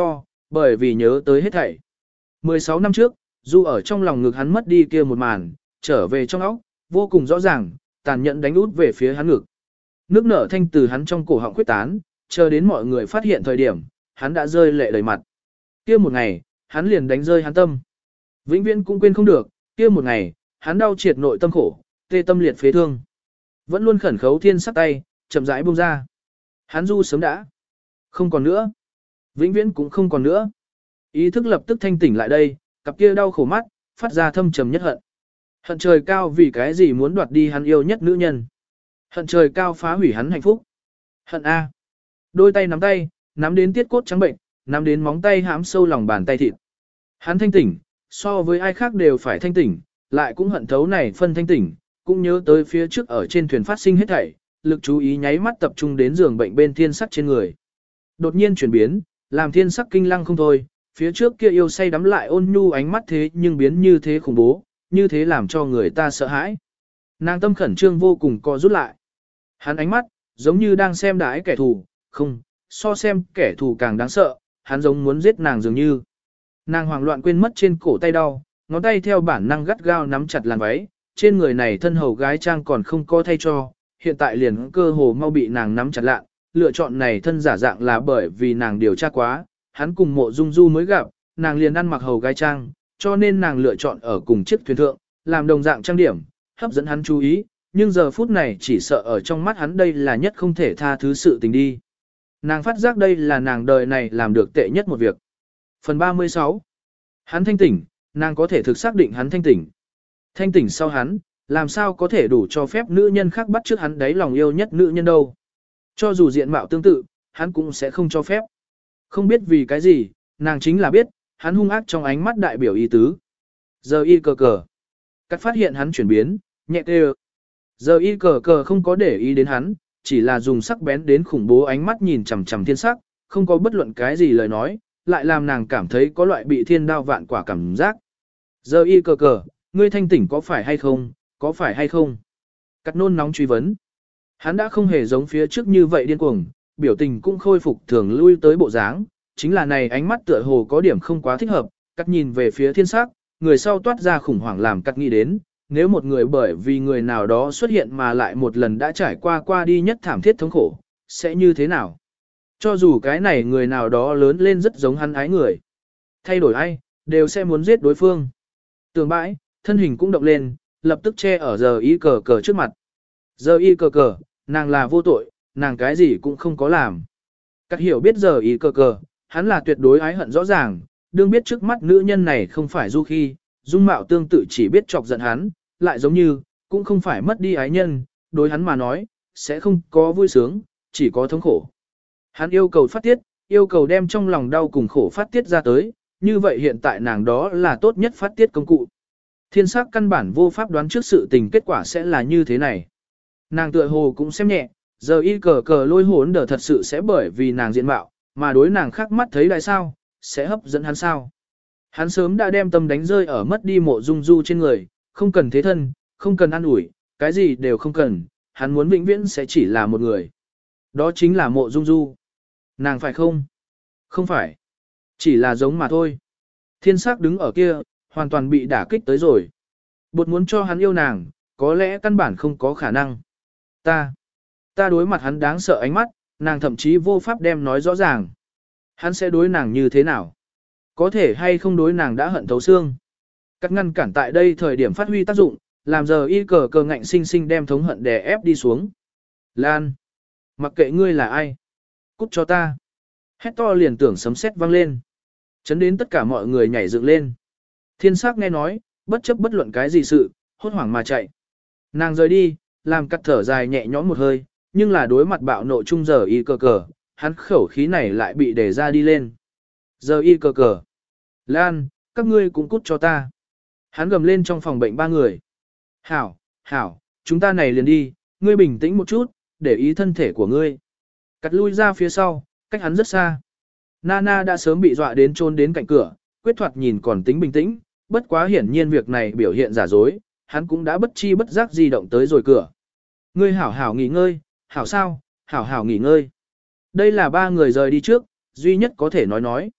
bởi vì nhớ tới hết thảy. mười sáu năm trước, Du ở trong lòng ngực hắn mất đi kia một màn, trở về trong óc, vô cùng rõ ràng, tàn nhẫn đánh út về phía hắn ngực. Nước nở thanh từ hắn trong cổ họng quyết tán, chờ đến mọi người phát hiện thời điểm, hắn đã rơi lệ đầy mặt. Kia một ngày, hắn liền đánh rơi hắn tâm. Vĩnh viễn cũng quên không được, kia một ngày, hắn đau triệt nội tâm khổ, tê tâm liệt phế thương. Vẫn luôn khẩn khấu thiên sắc tay, chậm rãi buông ra. Hắn Du sớm đã không còn nữa. Vĩnh viễn cũng không còn nữa. Ý thức lập tức thanh tỉnh lại đây, cặp kia đau khổ mắt, phát ra thâm trầm nhất hận. Hận trời cao vì cái gì muốn đoạt đi hắn yêu nhất nữ nhân. Hận trời cao phá hủy hắn hạnh phúc. Hận A. Đôi tay nắm tay, nắm đến tiết cốt trắng bệnh, nắm đến móng tay hãm sâu lòng bàn tay thịt. Hắn thanh tỉnh, so với ai khác đều phải thanh tỉnh, lại cũng hận thấu này phân thanh tỉnh, cũng nhớ tới phía trước ở trên thuyền phát sinh hết thảy, lực chú ý nháy mắt tập trung đến giường bệnh bên thiên sắc trên người. Đột nhiên chuyển biến, làm thiên sắc kinh lăng không thôi, phía trước kia yêu say đắm lại ôn nhu ánh mắt thế nhưng biến như thế khủng bố, như thế làm cho người ta sợ hãi. Nàng tâm khẩn trương vô cùng co rút lại. Hắn ánh mắt, giống như đang xem đái kẻ thù, không, so xem kẻ thù càng đáng sợ, hắn giống muốn giết nàng dường như. Nàng hoảng loạn quên mất trên cổ tay đau, ngón tay theo bản năng gắt gao nắm chặt làn váy, trên người này thân hầu gái trang còn không có thay cho, hiện tại liền cơ hồ mau bị nàng nắm chặt lạ, lựa chọn này thân giả dạng là bởi vì nàng điều tra quá, hắn cùng Mộ Dung Du mới gặp, nàng liền ăn mặc hầu gái trang, cho nên nàng lựa chọn ở cùng chiếc thuyền thượng, làm đồng dạng trang điểm, hấp dẫn hắn chú ý, nhưng giờ phút này chỉ sợ ở trong mắt hắn đây là nhất không thể tha thứ sự tình đi. Nàng phát giác đây là nàng đời này làm được tệ nhất một việc. Phần ba mươi sáu. Hắn thanh tỉnh, nàng có thể thực xác định hắn thanh tỉnh. Thanh tỉnh sau hắn, làm sao có thể đủ cho phép nữ nhân khác bắt trước hắn đáy lòng yêu nhất nữ nhân đâu. Cho dù diện mạo tương tự, hắn cũng sẽ không cho phép. Không biết vì cái gì, nàng chính là biết, hắn hung ác trong ánh mắt đại biểu ý tứ. Giờ y cờ cờ. Cắt phát hiện hắn chuyển biến, nhẹ kêu. Giờ y cờ cờ không có để ý đến hắn, chỉ là dùng sắc bén đến khủng bố ánh mắt nhìn chằm chằm thiên sắc, không có bất luận cái gì lời nói, lại làm nàng cảm thấy có loại bị thiên đao vạn quả cảm giác. Giờ y cờ cờ, ngươi thanh tỉnh có phải hay không, có phải hay không? Cắt nôn nóng truy vấn. Hắn đã không hề giống phía trước như vậy điên cuồng, biểu tình cũng khôi phục thường lui tới bộ dáng, chính là này ánh mắt tựa hồ có điểm không quá thích hợp, cắt nhìn về phía thiên sắc, người sau toát ra khủng hoảng làm cắt nghĩ đến, nếu một người bởi vì người nào đó xuất hiện mà lại một lần đã trải qua qua đi nhất thảm thiết thống khổ, sẽ như thế nào? Cho dù cái này người nào đó lớn lên rất giống hắn ái người, thay đổi ai, đều sẽ muốn giết đối phương. Tường bãi, thân hình cũng động lên, lập tức che ở giờ y cờ cờ trước mặt. Giờ y cờ cờ, nàng là vô tội, nàng cái gì cũng không có làm. Các hiểu biết giờ y cờ cờ, hắn là tuyệt đối ái hận rõ ràng, đương biết trước mắt nữ nhân này không phải Du khi, dung mạo tương tự chỉ biết chọc giận hắn, lại giống như, cũng không phải mất đi ái nhân, đối hắn mà nói, sẽ không có vui sướng, chỉ có thống khổ. Hắn yêu cầu phát tiết, yêu cầu đem trong lòng đau cùng khổ phát tiết ra tới, như vậy hiện tại nàng đó là tốt nhất phát tiết công cụ. Thiên sắc căn bản vô pháp đoán trước sự tình kết quả sẽ là như thế này. Nàng tựa hồ cũng xem nhẹ, giờ y cờ cờ lôi hốn đờ thật sự sẽ bởi vì nàng diện mạo, mà đối nàng khác mắt thấy lại sao, sẽ hấp dẫn hắn sao. Hắn sớm đã đem tâm đánh rơi ở mất đi Mộ Dung Du trên người, không cần thế thân, không cần ăn ủi, cái gì đều không cần, hắn muốn vĩnh viễn sẽ chỉ là một người. Đó chính là Mộ Dung Du. Nàng phải không? Không phải. Chỉ là giống mà thôi. Thiên sắc đứng ở kia, hoàn toàn bị đả kích tới rồi. Bột muốn cho hắn yêu nàng, có lẽ căn bản không có khả năng. Ta, ta đối mặt hắn đáng sợ ánh mắt, nàng thậm chí vô pháp đem nói rõ ràng. Hắn sẽ đối nàng như thế nào? Có thể hay không đối nàng đã hận thấu xương. Cắt ngăn cản tại đây thời điểm phát huy tác dụng, làm giờ y cờ cờ ngạnh sinh sinh đem thống hận đè ép đi xuống. Lan, mặc kệ ngươi là ai, cút cho ta. Hét to liền tưởng sấm sét vang lên. Chấn đến tất cả mọi người nhảy dựng lên. Thiên sắc nghe nói, bất chấp bất luận cái gì sự, hốt hoảng mà chạy. Nàng rời đi, làm cắt thở dài nhẹ nhõm một hơi, nhưng là đối mặt bạo nộ chung giờ y cờ cờ, hắn khẩu khí này lại bị để ra đi lên. Giờ y cờ cờ. Lan, các ngươi cũng cút cho ta. Hắn gầm lên trong phòng bệnh ba người. Hảo, hảo, chúng ta này liền đi, ngươi bình tĩnh một chút, để ý thân thể của ngươi. Cắt lui ra phía sau, cách hắn rất xa. Nana đã sớm bị dọa đến trốn đến cạnh cửa, quyết thoạt nhìn còn tính bình tĩnh, bất quá hiển nhiên việc này biểu hiện giả dối, hắn cũng đã bất chi bất giác di động tới rồi cửa. Ngươi hảo hảo nghỉ ngơi, hảo sao, hảo hảo nghỉ ngơi. Đây là ba người rời đi trước, duy nhất có thể nói nói.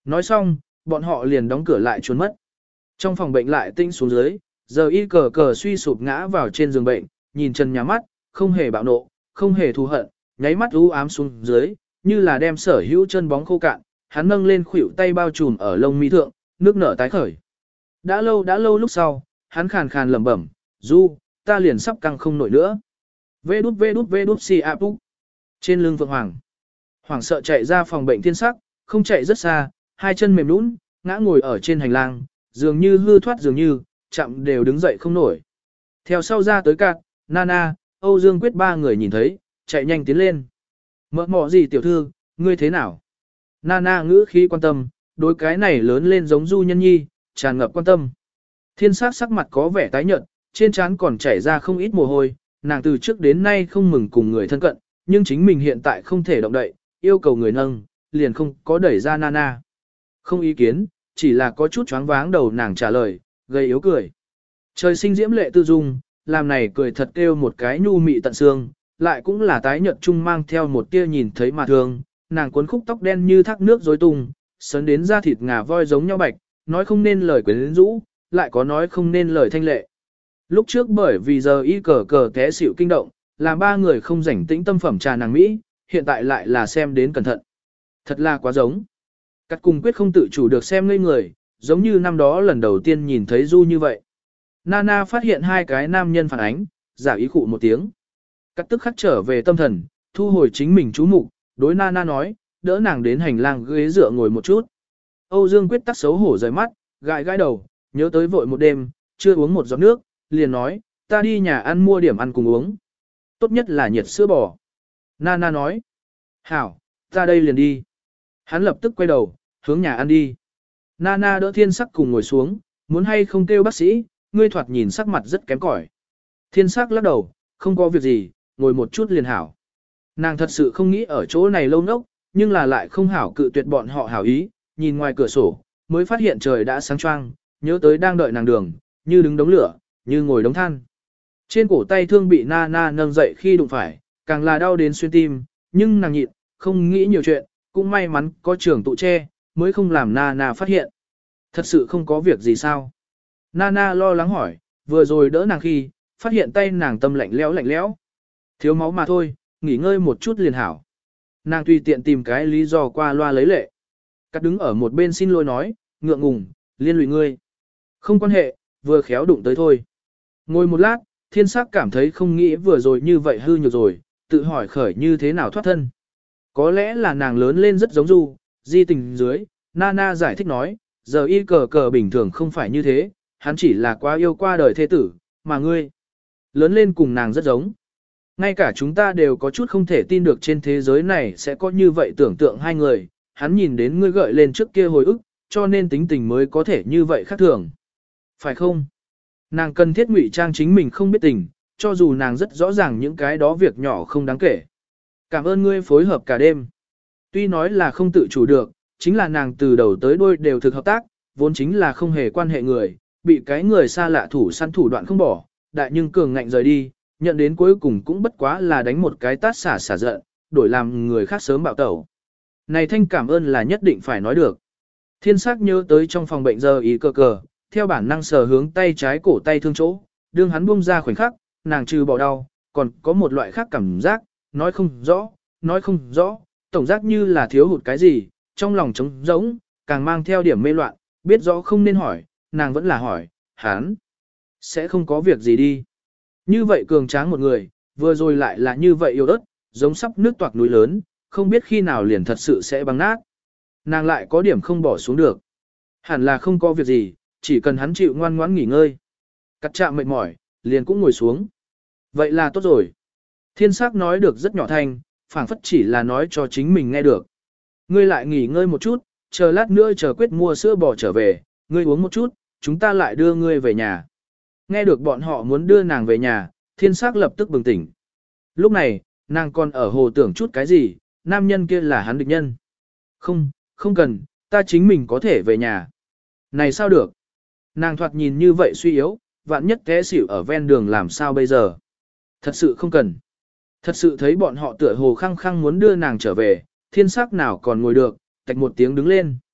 Nói xong, bọn họ liền đóng cửa lại trốn mất. Trong phòng bệnh lại tinh xuống dưới, giờ y cờ cờ suy sụp ngã vào trên giường bệnh, nhìn trần nhà mắt, không hề bạo nộ, không hề thù hận, nháy mắt u ám xuống dưới, như là đem sở hữu chân bóng khô cạn, hắn nâng lên khuỷu tay bao trùm ở lông mi thượng, nước nở tái khởi. Đã lâu đã lâu lúc sau, hắn khàn khàn lẩm bẩm, Du, ta liền sắp căng không nổi nữa. Vê đút vê đút vê đút si áp úc. Trên lưng Phượng Hoàng. Hoàng sợ chạy ra phòng bệnh thiên sắc, không chạy rất xa, hai chân mềm nũng, ngã ngồi ở trên hành lang, dường như hư thoát dường như, chậm đều đứng dậy không nổi. Theo sau ra tới cạn, Nana, Âu Dương Quyết ba người nhìn thấy, chạy nhanh tiến lên. Mỡ mỏ gì tiểu thư, ngươi thế nào? Nana ngữ khí quan tâm, đối cái này lớn lên giống Du Nhân Nhi, tràn ngập quan tâm. Thiên sát sắc mặt có vẻ tái nhợt, trên trán còn chảy ra không ít mồ hôi, nàng từ trước đến nay không mừng cùng người thân cận, nhưng chính mình hiện tại không thể động đậy, yêu cầu người nâng, liền không có đẩy ra Nana. Không ý kiến, chỉ là có chút choáng váng đầu nàng trả lời, gây yếu cười. Trời sinh diễm lệ tư dung, làm này cười thật kêu một cái nhu mị tận xương, lại cũng là tái nhợt chung mang theo một tia nhìn thấy mà thương, nàng cuốn khúc tóc đen như thác nước rối tung, sấn đến da thịt ngà voi giống nhau bạch, nói không nên lời quyến rũ, lại có nói không nên lời thanh lệ. Lúc trước bởi vì giờ y cờ cờ té xỉu kinh động, làm ba người không rảnh tĩnh tâm phẩm trà nàng Mỹ, hiện tại lại là xem đến cẩn thận. Thật là quá giống. Cắt cùng quyết không tự chủ được xem ngây người, giống như năm đó lần đầu tiên nhìn thấy Du như vậy. Nana phát hiện hai cái nam nhân phản ánh, giả ý khụ một tiếng. Cắt tức khắc trở về tâm thần, thu hồi chính mình chú mục, đối Nana nói, đỡ nàng đến hành lang ghế dựa ngồi một chút. Âu Dương Quyết tắc xấu hổ rời mắt, gãi gãi đầu, nhớ tới vội một đêm, chưa uống một giọt nước, liền nói, ta đi nhà ăn mua điểm ăn cùng uống. Tốt nhất là nhiệt sữa bò. Nana nói, hảo, ta đây liền đi. Hắn lập tức quay đầu, hướng nhà ăn đi. Nana đỡ thiên sắc cùng ngồi xuống, muốn hay không kêu bác sĩ, ngươi thoạt nhìn sắc mặt rất kém cỏi. Thiên sắc lắc đầu, không có việc gì, ngồi một chút liền hảo. Nàng thật sự không nghĩ ở chỗ này lâu nốc, nhưng là lại không hảo cự tuyệt bọn họ hảo ý, nhìn ngoài cửa sổ, mới phát hiện trời đã sáng choang, nhớ tới đang đợi nàng đường, như đứng đống lửa, như ngồi đống than. Trên cổ tay thương bị Nana nâng dậy khi đụng phải, càng là đau đến xuyên tim, nhưng nàng nhịn, không nghĩ nhiều chuyện, cũng may mắn có trường tụ che, mới không làm Nana phát hiện. Thật sự không có việc gì sao? Nana lo lắng hỏi, vừa rồi đỡ nàng khi, phát hiện tay nàng tâm lạnh lẽo lạnh lẽo. Thiếu máu mà thôi, nghỉ ngơi một chút liền hảo. Nàng tùy tiện tìm cái lý do qua loa lấy lệ. Cắt đứng ở một bên xin lỗi nói, ngượng ngùng, liên lụy ngươi. Không quan hệ, vừa khéo đụng tới thôi. Ngồi một lát, thiên sắc cảm thấy không nghĩ vừa rồi như vậy hư nhược rồi, tự hỏi khởi như thế nào thoát thân. Có lẽ là nàng lớn lên rất giống Du, di tình dưới, Nana giải thích nói, giờ y cờ cờ bình thường không phải như thế, hắn chỉ là quá yêu qua đời thế tử, mà ngươi lớn lên cùng nàng rất giống. Ngay cả chúng ta đều có chút không thể tin được trên thế giới này sẽ có như vậy tưởng tượng hai người, hắn nhìn đến ngươi gợi lên trước kia hồi ức, cho nên tính tình mới có thể như vậy khác thường. Phải không? Nàng cần thiết ngụy trang chính mình không biết tình, cho dù nàng rất rõ ràng những cái đó việc nhỏ không đáng kể. Cảm ơn ngươi phối hợp cả đêm. Tuy nói là không tự chủ được, chính là nàng từ đầu tới đuôi đều thực hợp tác, vốn chính là không hề quan hệ người, bị cái người xa lạ thủ săn thủ đoạn không bỏ, đại nhưng cường ngạnh rời đi, nhận đến cuối cùng cũng bất quá là đánh một cái tát xả xả giận, đổi làm người khác sớm bạo tẩu. Này thanh cảm ơn là nhất định phải nói được. Thiên sắc nhớ tới trong phòng bệnh giờ ý cờ cờ, theo bản năng sờ hướng tay trái cổ tay thương chỗ, đương hắn buông ra khoảnh khắc, nàng trừ bỏ đau, còn có một loại khác cảm giác, nói không rõ, nói không rõ, tổng giác như là thiếu hụt cái gì, trong lòng trống rỗng, càng mang theo điểm mê loạn, biết rõ không nên hỏi, nàng vẫn là hỏi, hắn sẽ không có việc gì đi. Như vậy cường tráng một người, vừa rồi lại là như vậy yêu ớt, giống sắp nước toạc núi lớn, không biết khi nào liền thật sự sẽ băng nát. Nàng lại có điểm không bỏ xuống được. Hẳn là không có việc gì, chỉ cần hắn chịu ngoan ngoãn nghỉ ngơi. Cắt chạm mệt mỏi, liền cũng ngồi xuống. Vậy là tốt rồi. Thiên sắc nói được rất nhỏ thanh, phảng phất chỉ là nói cho chính mình nghe được. Ngươi lại nghỉ ngơi một chút, chờ lát nữa chờ quyết mua sữa bò trở về, ngươi uống một chút, chúng ta lại đưa ngươi về nhà. Nghe được bọn họ muốn đưa nàng về nhà, thiên sắc lập tức bừng tỉnh. Lúc này, nàng còn ở hồ tưởng chút cái gì, nam nhân kia là hắn địch nhân. Không, không cần, ta chính mình có thể về nhà. Này sao được? Nàng thoạt nhìn như vậy suy yếu, vạn nhất té xỉu ở ven đường làm sao bây giờ? Thật sự không cần. Thật sự thấy bọn họ tựa hồ khăng khăng muốn đưa nàng trở về, thiên sắc nào còn ngồi được, tạch một tiếng đứng lên.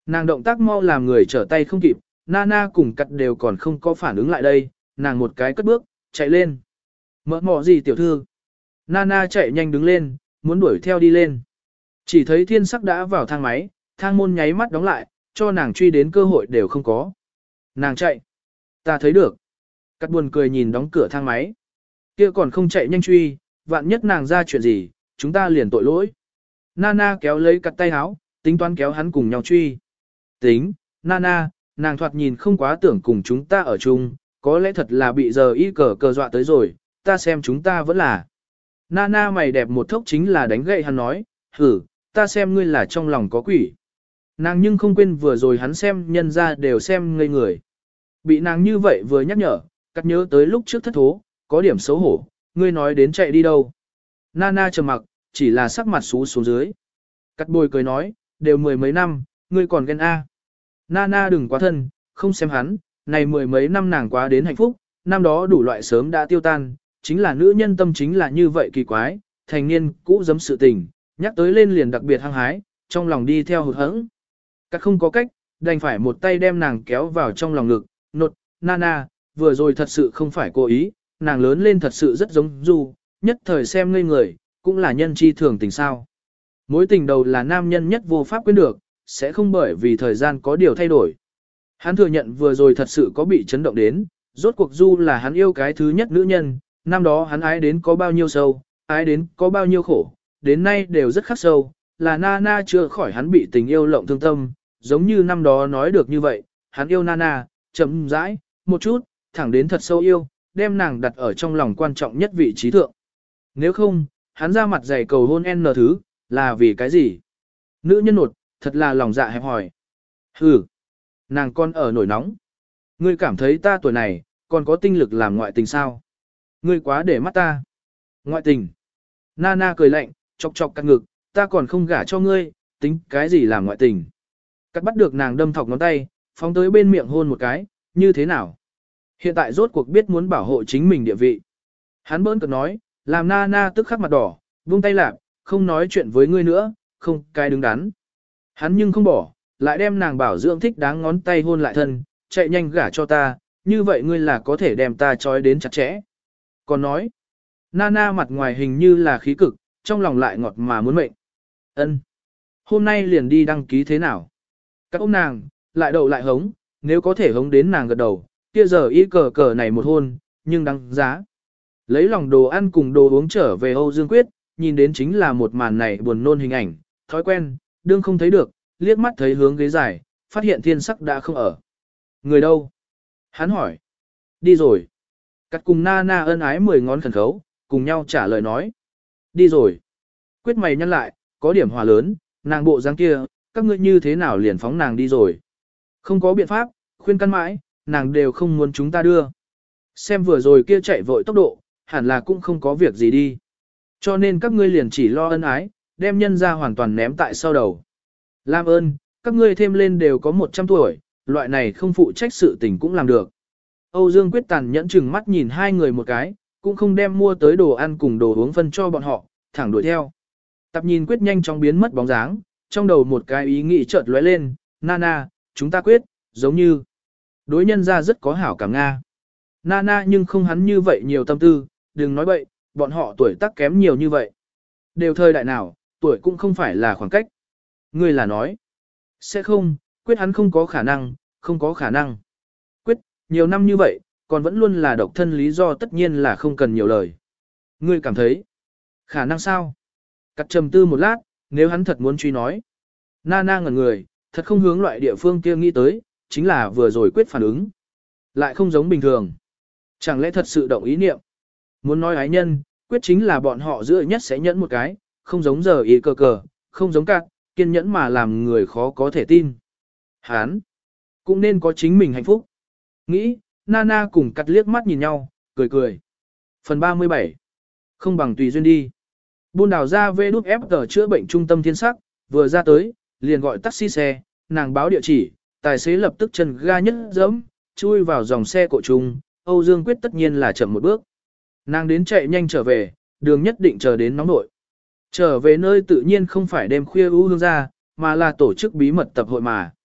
Nàng động tác mau làm người trở tay không kịp, Nana cùng cắt đều còn không có phản ứng lại đây, nàng một cái cất bước, chạy lên. Mỡ mỏ gì tiểu thư? Nana chạy nhanh đứng lên, muốn đuổi theo đi lên. Chỉ thấy thiên sắc đã vào thang máy, thang môn nháy mắt đóng lại, cho nàng truy đến cơ hội đều không có. Nàng chạy. Ta thấy được. Cắt buồn cười nhìn đóng cửa thang máy. Kia còn không chạy nhanh truy, vạn nhất nàng ra chuyện gì, chúng ta liền tội lỗi. Nana kéo lấy cắt tay áo, tính toán kéo hắn cùng nhau truy. Tính, Nana, nàng thoạt nhìn không quá tưởng cùng chúng ta ở chung, có lẽ thật là bị giờ y cờ cờ dọa tới rồi, ta xem chúng ta vẫn là. Nana mày đẹp một thốc chính là đánh gậy hắn nói, hử, ta xem ngươi là trong lòng có quỷ. Nàng nhưng không quên vừa rồi hắn xem nhân ra đều xem ngây người. Bị nàng như vậy vừa nhắc nhở, cắt nhớ tới lúc trước thất thố, có điểm xấu hổ, ngươi nói đến chạy đi đâu. Nana trầm mặc, chỉ là sắc mặt xú xuống dưới. Cắt bồi cười nói, đều mười mấy năm, ngươi còn ghen a. Nana đừng quá thân, không xem hắn, này mười mấy năm nàng quá đến hạnh phúc, năm đó đủ loại sớm đã tiêu tan, chính là nữ nhân tâm chính là như vậy kỳ quái, thành niên cũ giấm sự tình, nhắc tới lên liền đặc biệt hăng hái, trong lòng đi theo hụt hẫng. Các không có cách, đành phải một tay đem nàng kéo vào trong lòng ngực, nột, Nana, vừa rồi thật sự không phải cố ý, nàng lớn lên thật sự rất giống Du, nhất thời xem ngây người, cũng là nhân chi thường tình sao. Mối tình đầu là nam nhân nhất vô pháp quên được, sẽ không bởi vì thời gian có điều thay đổi. Hắn thừa nhận vừa rồi thật sự có bị chấn động đến, rốt cuộc Du là hắn yêu cái thứ nhất nữ nhân, năm đó hắn ái đến có bao nhiêu sâu, ái đến có bao nhiêu khổ, đến nay đều rất khắc sâu, là Nana chưa khỏi hắn bị tình yêu lộng thương tâm, giống như năm đó nói được như vậy, hắn yêu Nana, chậm rãi, một chút, thẳng đến thật sâu yêu, đem nàng đặt ở trong lòng quan trọng nhất vị trí thượng. Nếu không, hắn ra mặt dày cầu hôn N thứ, là vì cái gì? Nữ nhân nột, thật là lòng dạ hẹp hòi. Hừ, nàng con ở nổi nóng. Ngươi cảm thấy ta tuổi này, còn có tinh lực làm ngoại tình sao? Ngươi quá để mắt ta. Ngoại tình. Nana cười lạnh, chọc chọc cắt ngực, ta còn không gả cho ngươi, tính cái gì làm ngoại tình. Cắt bắt được nàng đâm thọc ngón tay, phóng tới bên miệng hôn một cái, như thế nào? Hiện tại rốt cuộc biết muốn bảo hộ chính mình địa vị. Hắn bỡn cợt nói, làm Nana tức khắc mặt đỏ, vung tay lạc, không nói chuyện với ngươi nữa, không cái đứng đắn. Hắn nhưng không bỏ, lại đem nàng bảo dưỡng thích đáng ngón tay hôn lại thân, chạy nhanh gả cho ta, như vậy ngươi là có thể đem ta trói đến chặt chẽ. Còn nói, Nana mặt ngoài hình như là khí cực, trong lòng lại ngọt mà muốn mệnh. Ân, hôm nay liền đi đăng ký thế nào? Các ông nàng, lại đậu lại hống, nếu có thể hống đến nàng gật đầu, kia giờ y cờ cờ này một hôn, nhưng đáng giá. Lấy lòng đồ ăn cùng đồ uống trở về Âu Dương Quyết, nhìn đến chính là một màn này buồn nôn hình ảnh, thói quen, đương không thấy được, liếc mắt thấy hướng ghế dài, phát hiện thiên sắc đã không ở. Người đâu? Hắn hỏi. Đi rồi. Cắt cùng Nana ân ái mười ngón khẩn khấu, cùng nhau trả lời nói. Đi rồi. Quyết mày nhăn lại, có điểm hòa lớn, nàng bộ dáng kia, các ngươi như thế nào liền phóng nàng đi rồi. Không có biện pháp, khuyên căn mãi, nàng đều không muốn chúng ta đưa. Xem vừa rồi kia chạy vội tốc độ, hẳn là cũng không có việc gì đi. Cho nên các ngươi liền chỉ lo ân ái, đem nhân ra hoàn toàn ném tại sau đầu. Làm ơn, các ngươi thêm lên đều có một trăm tuổi, loại này không phụ trách sự tình cũng làm được. Âu Dương Quyết tàn nhẫn chừng mắt nhìn hai người một cái, cũng không đem mua tới đồ ăn cùng đồ uống phân cho bọn họ, thẳng đuổi theo. Tập nhìn Quyết nhanh chóng biến mất bóng dáng, trong đầu một cái ý nghĩ chợt lóe lên, Nana, chúng ta quyết, giống như đối nhân ra rất có hảo cảm Nga. Nana nhưng không hắn như vậy nhiều tâm tư, đừng nói bậy, bọn họ tuổi tác kém nhiều như vậy. Đều thời đại nào, tuổi cũng không phải là khoảng cách. Ngươi là nói, sẽ không, Quyết hắn không có khả năng, không có khả năng. Quyết, nhiều năm như vậy, còn vẫn luôn là độc thân lý do tất nhiên là không cần nhiều lời. Ngươi cảm thấy, khả năng sao? Cắt trầm tư một lát, nếu hắn thật muốn truy nói. Nana ngẩn người, thật không hướng loại địa phương kia nghĩ tới, chính là vừa rồi Quyết phản ứng. Lại không giống bình thường. Chẳng lẽ thật sự động ý niệm? Muốn nói ái nhân, Quyết chính là bọn họ giữa nhất sẽ nhẫn một cái, không giống giờ ý cờ cờ, không giống cạn, kiên nhẫn mà làm người khó có thể tin. Hán, cũng nên có chính mình hạnh phúc. Nghĩ, Nana cùng cắt liếc mắt nhìn nhau, cười cười. Phần ba mươi bảy. Không bằng tùy duyên đi. Buôn đảo ra về đút ép tờ chữa bệnh trung tâm thiên sắc, vừa ra tới, liền gọi taxi xe, nàng báo địa chỉ, tài xế lập tức chân ga nhất dẫm, chui vào dòng xe cộ trung, Âu Dương Quyết tất nhiên là chậm một bước. Nàng đến chạy nhanh trở về, đường nhất định chờ đến nóng nội. Trở về nơi tự nhiên không phải đêm khuya u hương ra, mà là tổ chức bí mật tập hội mà.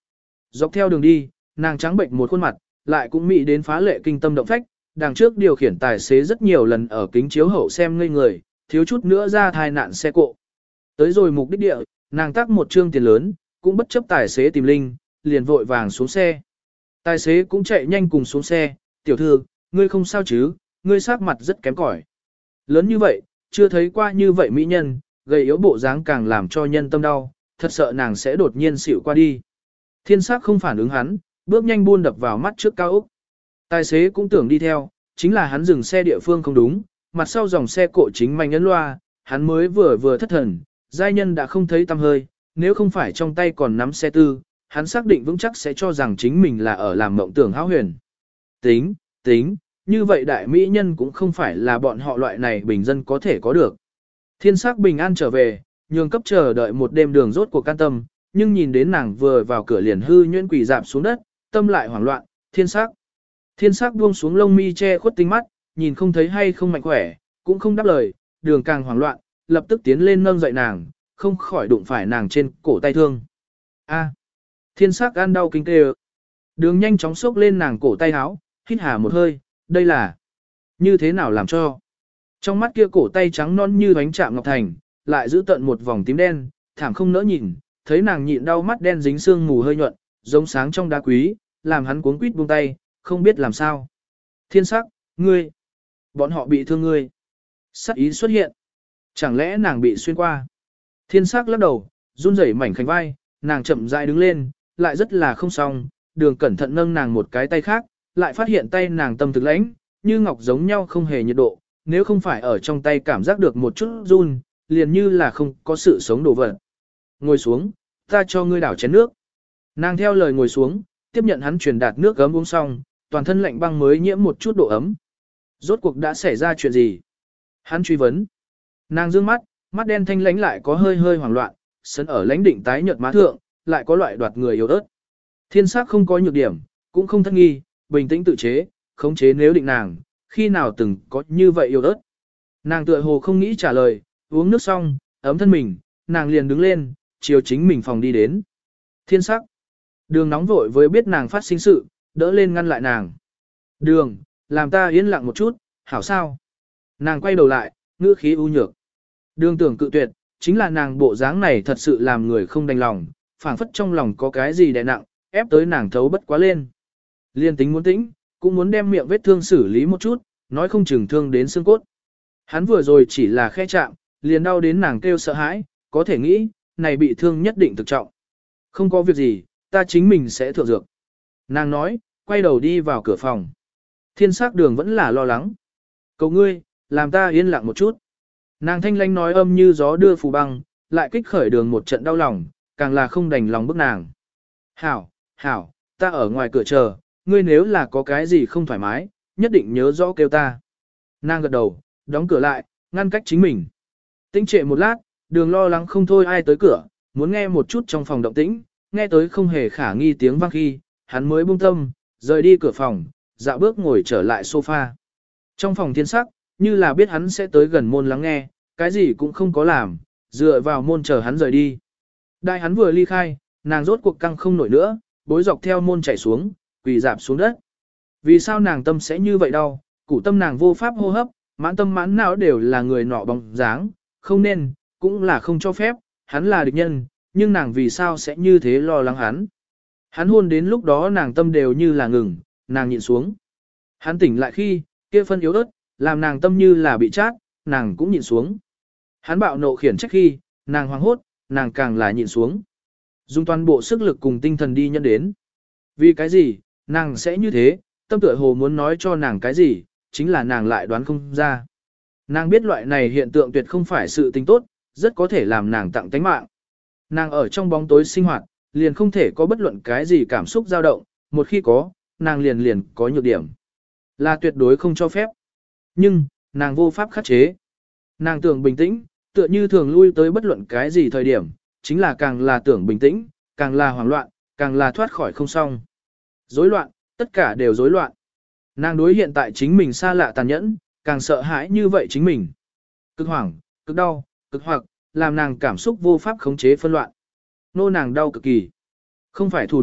Dọc theo đường đi, nàng trắng bệnh một khuôn mặt, lại cũng mị đến phá lệ kinh tâm động phách, đằng trước điều khiển tài xế rất nhiều lần ở kính chiếu hậu xem ngây người, thiếu chút nữa ra thai nạn xe cộ. Tới rồi mục đích địa, nàng tác một trương tiền lớn, cũng bất chấp tài xế tìm linh, liền vội vàng xuống xe. Tài xế cũng chạy nhanh cùng xuống xe, tiểu thư, ngươi không sao chứ, ngươi sắc mặt rất kém cỏi. Lớn như vậy, chưa thấy qua như vậy mỹ nhân, gầy yếu bộ dáng càng làm cho nhân tâm đau, thật sợ nàng sẽ đột nhiên xỉu qua đi. Thiên sắc không phản ứng hắn, bước nhanh buôn đập vào mắt trước cao ốc. Tài xế cũng tưởng đi theo, chính là hắn dừng xe địa phương không đúng, mặt sau dòng xe cộ chính manh ấn loa, hắn mới vừa vừa thất thần, giai nhân đã không thấy tăm hơi, nếu không phải trong tay còn nắm xe tư, hắn xác định vững chắc sẽ cho rằng chính mình là ở làm mộng tưởng hão huyền. Tính, tính, như vậy đại mỹ nhân cũng không phải là bọn họ loại này bình dân có thể có được. Thiên sắc bình an trở về, nhường cấp chờ đợi một đêm đường rốt cuộc can tâm, nhưng nhìn đến nàng vừa vào cửa liền hư nhuyễn quỷ dạp xuống đất, tâm lại hoảng loạn, thiên sắc. Thiên sắc buông xuống lông mi che khuất tinh mắt, nhìn không thấy hay không mạnh khỏe, cũng không đáp lời, đường càng hoảng loạn, lập tức tiến lên nâng dậy nàng, không khỏi đụng phải nàng trên cổ tay thương. A. Thiên sắc gan đau kinh tê. Đường nhanh chóng xốc lên nàng cổ tay áo, hít hà một hơi, đây là như thế nào làm cho. Trong mắt kia cổ tay trắng non như bánh chạm ngọc thành, lại giữ tận một vòng tím đen, thảm không nỡ nhìn, thấy nàng nhịn đau mắt đen dính sương mù hơi nhuận, giống sáng trong đá quý, làm hắn cuống quýt buông tay, không biết làm sao. Thiên sắc, ngươi, bọn họ bị thương ngươi. Sắc ý xuất hiện. Chẳng lẽ nàng bị xuyên qua? Thiên sắc lắc đầu, run rẩy mảnh khảnh vai, nàng chậm rãi đứng lên, lại rất là không xong, đường cẩn thận nâng nàng một cái tay khác, lại phát hiện tay nàng tâm thực lãnh, như ngọc giống nhau không hề nhiệt độ, nếu không phải ở trong tay cảm giác được một chút run, liền như là không có sự sống đổ vật. Ngồi xuống, ta cho ngươi đảo chén nước. Nàng theo lời ngồi xuống, tiếp nhận hắn truyền đạt nước gấm uống xong, toàn thân lạnh băng mới nhiễm một chút độ ấm. Rốt cuộc đã xảy ra chuyện gì? Hắn truy vấn. Nàng dương mắt, mắt đen thanh lãnh lại có hơi hơi hoảng loạn, sấn ở lãnh định tái nhợt má thượng, lại có loại đoạt người yếu ớt. Thiên sắc không có nhược điểm, cũng không thất nghi, bình tĩnh tự chế, khống chế nếu định nàng, khi nào từng có như vậy yếu ớt. Nàng tựa hồ không nghĩ trả lời, uống nước xong, ấm thân mình, nàng liền đứng lên, chiều chính mình phòng đi đến. Thiên sắc. Đường nóng vội với biết nàng phát sinh sự, đỡ lên ngăn lại nàng. Đường, làm ta yên lặng một chút, hảo sao? Nàng quay đầu lại, ngữ khí u nhược. Đường tưởng cự tuyệt, chính là nàng bộ dáng này thật sự làm người không đành lòng, phảng phất trong lòng có cái gì đè nặng, ép tới nàng thấu bất quá lên. Liên tính muốn tĩnh, cũng muốn đem miệng vết thương xử lý một chút, nói không chừng thương đến xương cốt. Hắn vừa rồi chỉ là khe chạm, liền đau đến nàng kêu sợ hãi, có thể nghĩ, này bị thương nhất định thực trọng. Không có việc gì, ta chính mình sẽ thượng dược. Nàng nói, quay đầu đi vào cửa phòng. Thiên sắc đường vẫn là lo lắng. Cầu ngươi, làm ta yên lặng một chút. Nàng thanh lanh nói âm như gió đưa phù băng, lại kích khởi đường một trận đau lòng, càng là không đành lòng bức nàng. Hảo, hảo, ta ở ngoài cửa chờ, ngươi nếu là có cái gì không thoải mái, nhất định nhớ rõ kêu ta. Nàng gật đầu, đóng cửa lại, ngăn cách chính mình. Tinh trệ một lát, đường lo lắng không thôi ai tới cửa, muốn nghe một chút trong phòng động tĩnh, nghe tới không hề khả nghi tiếng vang khi, hắn mới buông tâm, rời đi cửa phòng, dạo bước ngồi trở lại sofa. Trong phòng thiên sắc, như là biết hắn sẽ tới gần môn lắng nghe, cái gì cũng không có làm, dựa vào môn chờ hắn rời đi. Đại hắn vừa ly khai, nàng rốt cuộc căng không nổi nữa, bối dọc theo môn chảy xuống, quỳ dạp xuống đất. Vì sao nàng tâm sẽ như vậy đau, củ tâm nàng vô pháp hô hấp, mãn tâm mãn não đều là người nọ bóng dáng, không nên, cũng là không cho phép, hắn là địch nhân, nhưng nàng vì sao sẽ như thế lo lắng hắn. Hắn hôn đến lúc đó nàng tâm đều như là ngừng, nàng nhịn xuống. Hắn tỉnh lại khi, kia phân yếu ớt, làm nàng tâm như là bị chát, nàng cũng nhịn xuống. Hắn bạo nộ khiển trách khi, nàng hoảng hốt, nàng càng là nhịn xuống. Dùng toàn bộ sức lực cùng tinh thần đi nhân đến. Vì cái gì, nàng sẽ như thế, tâm tựa hồ muốn nói cho nàng cái gì, chính là nàng lại đoán không ra. Nàng biết loại này hiện tượng tuyệt không phải sự tình tốt, rất có thể làm nàng tặng tánh mạng. Nàng ở trong bóng tối sinh hoạt, liền không thể có bất luận cái gì cảm xúc dao động, một khi có, nàng liền liền có nhược điểm. Là tuyệt đối không cho phép. Nhưng, nàng vô pháp khắc chế. Nàng tưởng bình tĩnh, tựa như thường lui tới bất luận cái gì thời điểm, chính là càng là tưởng bình tĩnh, càng là hoảng loạn, càng là thoát khỏi không xong. Rối loạn, tất cả đều rối loạn. Nàng đối hiện tại chính mình xa lạ tàn nhẫn, càng sợ hãi như vậy chính mình. Cực hoảng, cực đau, cực hoặc, làm nàng cảm xúc vô pháp khống chế phân loạn. Nô nàng đau cực kỳ. Không phải thủ đoạn,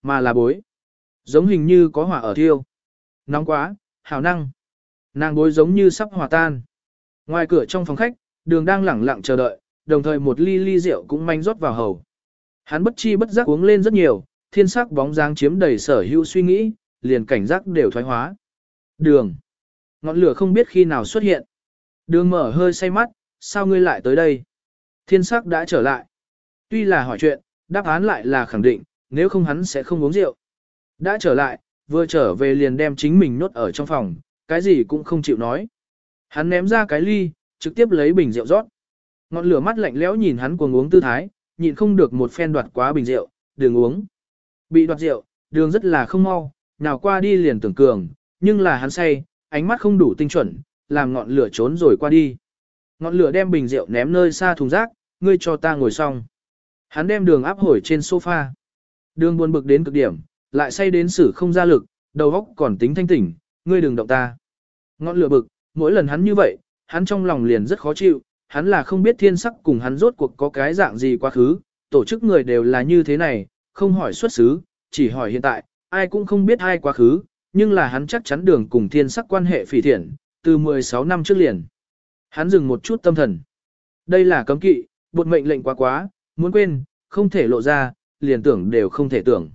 mà là bối. Giống hình như có hỏa ở thiêu. Nóng quá, hảo năng. Nàng bối giống như sắp hòa tan. Ngoài cửa trong phòng khách, đường đang lẳng lặng chờ đợi, đồng thời một ly ly rượu cũng manh rót vào hầu. Hắn bất chi bất giác uống lên rất nhiều, thiên sắc bóng dáng chiếm đầy sở hữu suy nghĩ, liền cảnh giác đều thoái hóa. Đường. Ngọn lửa không biết khi nào xuất hiện. Đường mở hơi say mắt, sao ngươi lại tới đây? Thiên sắc đã trở lại. Tuy là hỏi chuyện, đáp án lại là khẳng định, nếu không hắn sẽ không uống rượu. Đã trở lại, vừa trở về liền đem chính mình nhốt ở trong phòng, cái gì cũng không chịu nói. Hắn ném ra cái ly, trực tiếp lấy bình rượu rót. Ngọn lửa mắt lạnh lẽo nhìn hắn cuồng uống tư thái, nhịn không được một phen đoạt quá bình rượu, đường uống. Bị đoạt rượu, đường rất là không mau, nào qua đi liền tưởng cường, nhưng là hắn say, ánh mắt không đủ tinh chuẩn, làm ngọn lửa trốn rồi qua đi. Ngọn lửa đem bình rượu ném nơi xa thùng rác, ngươi cho ta ngồi xong. Hắn đem đường áp hồi trên sofa. Đường buồn bực đến cực điểm, lại say đến sử không ra lực, đầu óc còn tính thanh tỉnh, ngươi đừng động ta. Ngọn lửa bực, mỗi lần hắn như vậy, hắn trong lòng liền rất khó chịu, hắn là không biết thiên sắc cùng hắn rốt cuộc có cái dạng gì quá khứ, tổ chức người đều là như thế này, không hỏi xuất xứ, chỉ hỏi hiện tại, ai cũng không biết ai quá khứ, nhưng là hắn chắc chắn đường cùng thiên sắc quan hệ phỉ thiện, từ mười sáu năm trước liền. Hắn dừng một chút tâm thần. Đây là cấm kỵ, bột mệnh lệnh quá quá, muốn quên, không thể lộ ra, liền tưởng đều không thể tưởng.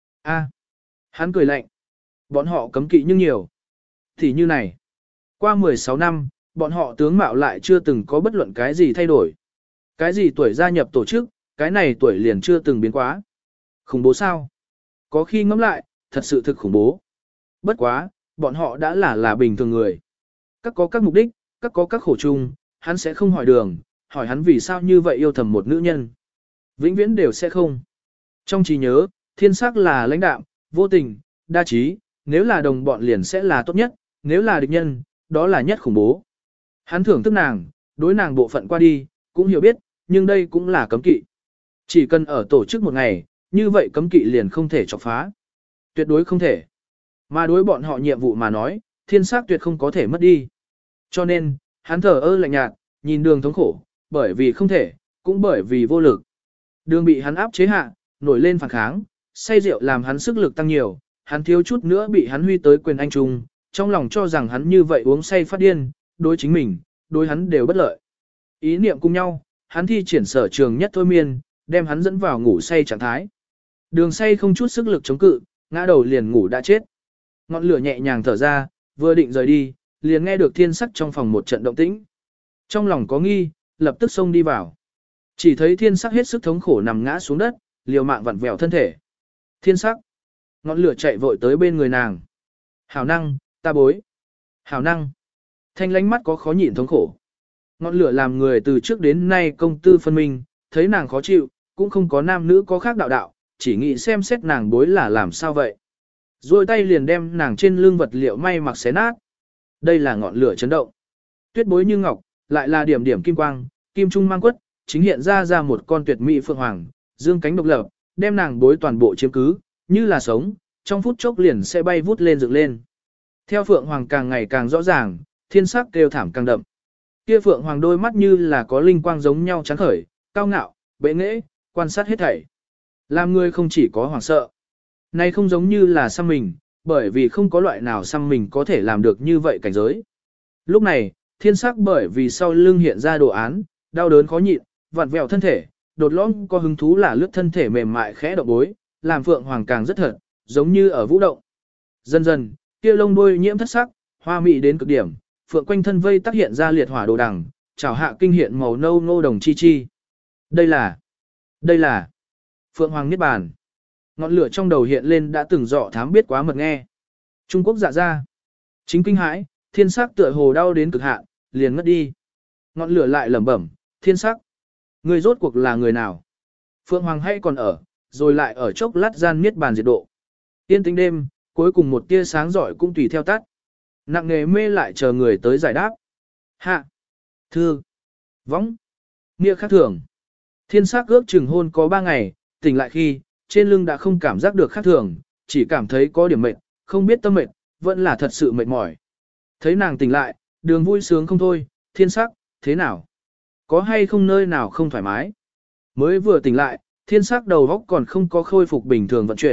A, hắn cười lạnh. Bọn họ cấm kỵ nhưng nhiều. Thì như này, qua mười sáu năm, bọn họ tướng mạo lại chưa từng có bất luận cái gì thay đổi. Cái gì tuổi gia nhập tổ chức, cái này tuổi liền chưa từng biến quá. Khủng bố sao? Có khi ngẫm lại, thật sự thực khủng bố. Bất quá, bọn họ đã là là bình thường người. Các có các mục đích, các có các khổ chung, hắn sẽ không hỏi đường, hỏi hắn vì sao như vậy yêu thầm một nữ nhân. Vĩnh viễn đều sẽ không. Trong trí nhớ, thiên sắc là lãnh đạm, vô tình, đa trí, nếu là đồng bọn liền sẽ là tốt nhất, nếu là địch nhân, đó là nhất khủng bố. Hắn thưởng thức nàng, đối nàng bộ phận qua đi, cũng hiểu biết, nhưng đây cũng là cấm kỵ. Chỉ cần ở tổ chức một ngày, như vậy cấm kỵ liền không thể chọc phá. Tuyệt đối không thể. Mà đối bọn họ nhiệm vụ mà nói, thiên sắc tuyệt không có thể mất đi. Cho nên, hắn thở ơ lạnh nhạt, nhìn đường thống khổ, bởi vì không thể, cũng bởi vì vô lực. Đường bị hắn áp chế hạ, nổi lên phản kháng, say rượu làm hắn sức lực tăng nhiều, hắn thiếu chút nữa bị hắn huy tới quyền anh trung, trong lòng cho rằng hắn như vậy uống say phát điên, đối chính mình, đối hắn đều bất lợi. Ý niệm cùng nhau, hắn thi triển sở trường nhất thôi miên, đem hắn dẫn vào ngủ say trạng thái. Đường say không chút sức lực chống cự, ngã đầu liền ngủ đã chết. Ngọn lửa nhẹ nhàng thở ra, vừa định rời đi, liền nghe được thiên sắc trong phòng một trận động tĩnh. Trong lòng có nghi, lập tức xông đi vào. Chỉ thấy thiên sắc hết sức thống khổ nằm ngã xuống đất, liều mạng vặn vẹo thân thể. Thiên sắc. Ngọn lửa chạy vội tới bên người nàng. Hảo năng, ta bối. Hảo năng. Thanh lánh mắt có khó nhịn thống khổ. Ngọn lửa làm người từ trước đến nay công tư phân minh, thấy nàng khó chịu, cũng không có nam nữ có khác đạo đạo, chỉ nghĩ xem xét nàng bối là làm sao vậy. Rồi tay liền đem nàng trên lưng vật liệu may mặc xé nát. Đây là ngọn lửa chấn động. Tuyết bối như ngọc, lại là điểm điểm kim quang, kim trung mang quất, chính hiện ra ra một con tuyệt mỹ phượng hoàng, dương cánh độc lập, đem nàng bối toàn bộ chiếm cứ, như là sống, trong phút chốc liền sẽ bay vút lên dựng lên. Theo phượng hoàng càng ngày càng rõ ràng, thiên sắc kêu thảm càng đậm. Kia phượng hoàng đôi mắt như là có linh quang giống nhau trắng khởi, cao ngạo, bệ nghệ, quan sát hết thảy. Làm người không chỉ có hoảng sợ. Này không giống như là xăm mình, bởi vì không có loại nào xăm mình có thể làm được như vậy cảnh giới. Lúc này, thiên sắc bởi vì sau lưng hiện ra đồ án, đau đớn khó nhịn, vặn vẹo thân thể, đột lõm có hứng thú là lướt thân thể mềm mại khẽ động bối, làm phượng hoàng càng rất thật, giống như ở vũ động. Dần dần, kia lông đuôi nhiễm thất sắc, hoa mị đến cực điểm, phượng quanh thân vây tác hiện ra liệt hỏa đồ đằng, chảo hạ kinh hiện màu nâu ngô đồng chi chi. Đây là, đây là phượng hoàng niết bàn. Ngọn lửa trong đầu hiện lên đã từng dọ thám biết quá mật nghe. Trung Quốc dạ ra. Chính kinh hãi, thiên sắc tựa hồ đau đến cực hạn, liền ngất đi. Ngọn lửa lại lẩm bẩm, thiên sắc. Người rốt cuộc là người nào? Phượng Hoàng hay còn ở, rồi lại ở chốc lát gian niết bàn diệt độ. Yên tĩnh đêm, cuối cùng một tia sáng giỏi cũng tùy theo tắt. Nặng nề mê lại chờ người tới giải đáp. Hạ. Thư. Võng. Nghĩa khác thường. Thiên sắc ước chừng hôn có ba ngày, tỉnh lại khi, trên lưng đã không cảm giác được khác thường, chỉ cảm thấy có điểm mệt, không biết tâm mệt, vẫn là thật sự mệt mỏi. Thấy nàng tỉnh lại, đường vui sướng không thôi, thiên sắc, thế nào? Có hay không nơi nào không thoải mái? Mới vừa tỉnh lại, thiên sắc đầu óc còn không có khôi phục bình thường vận chuyển,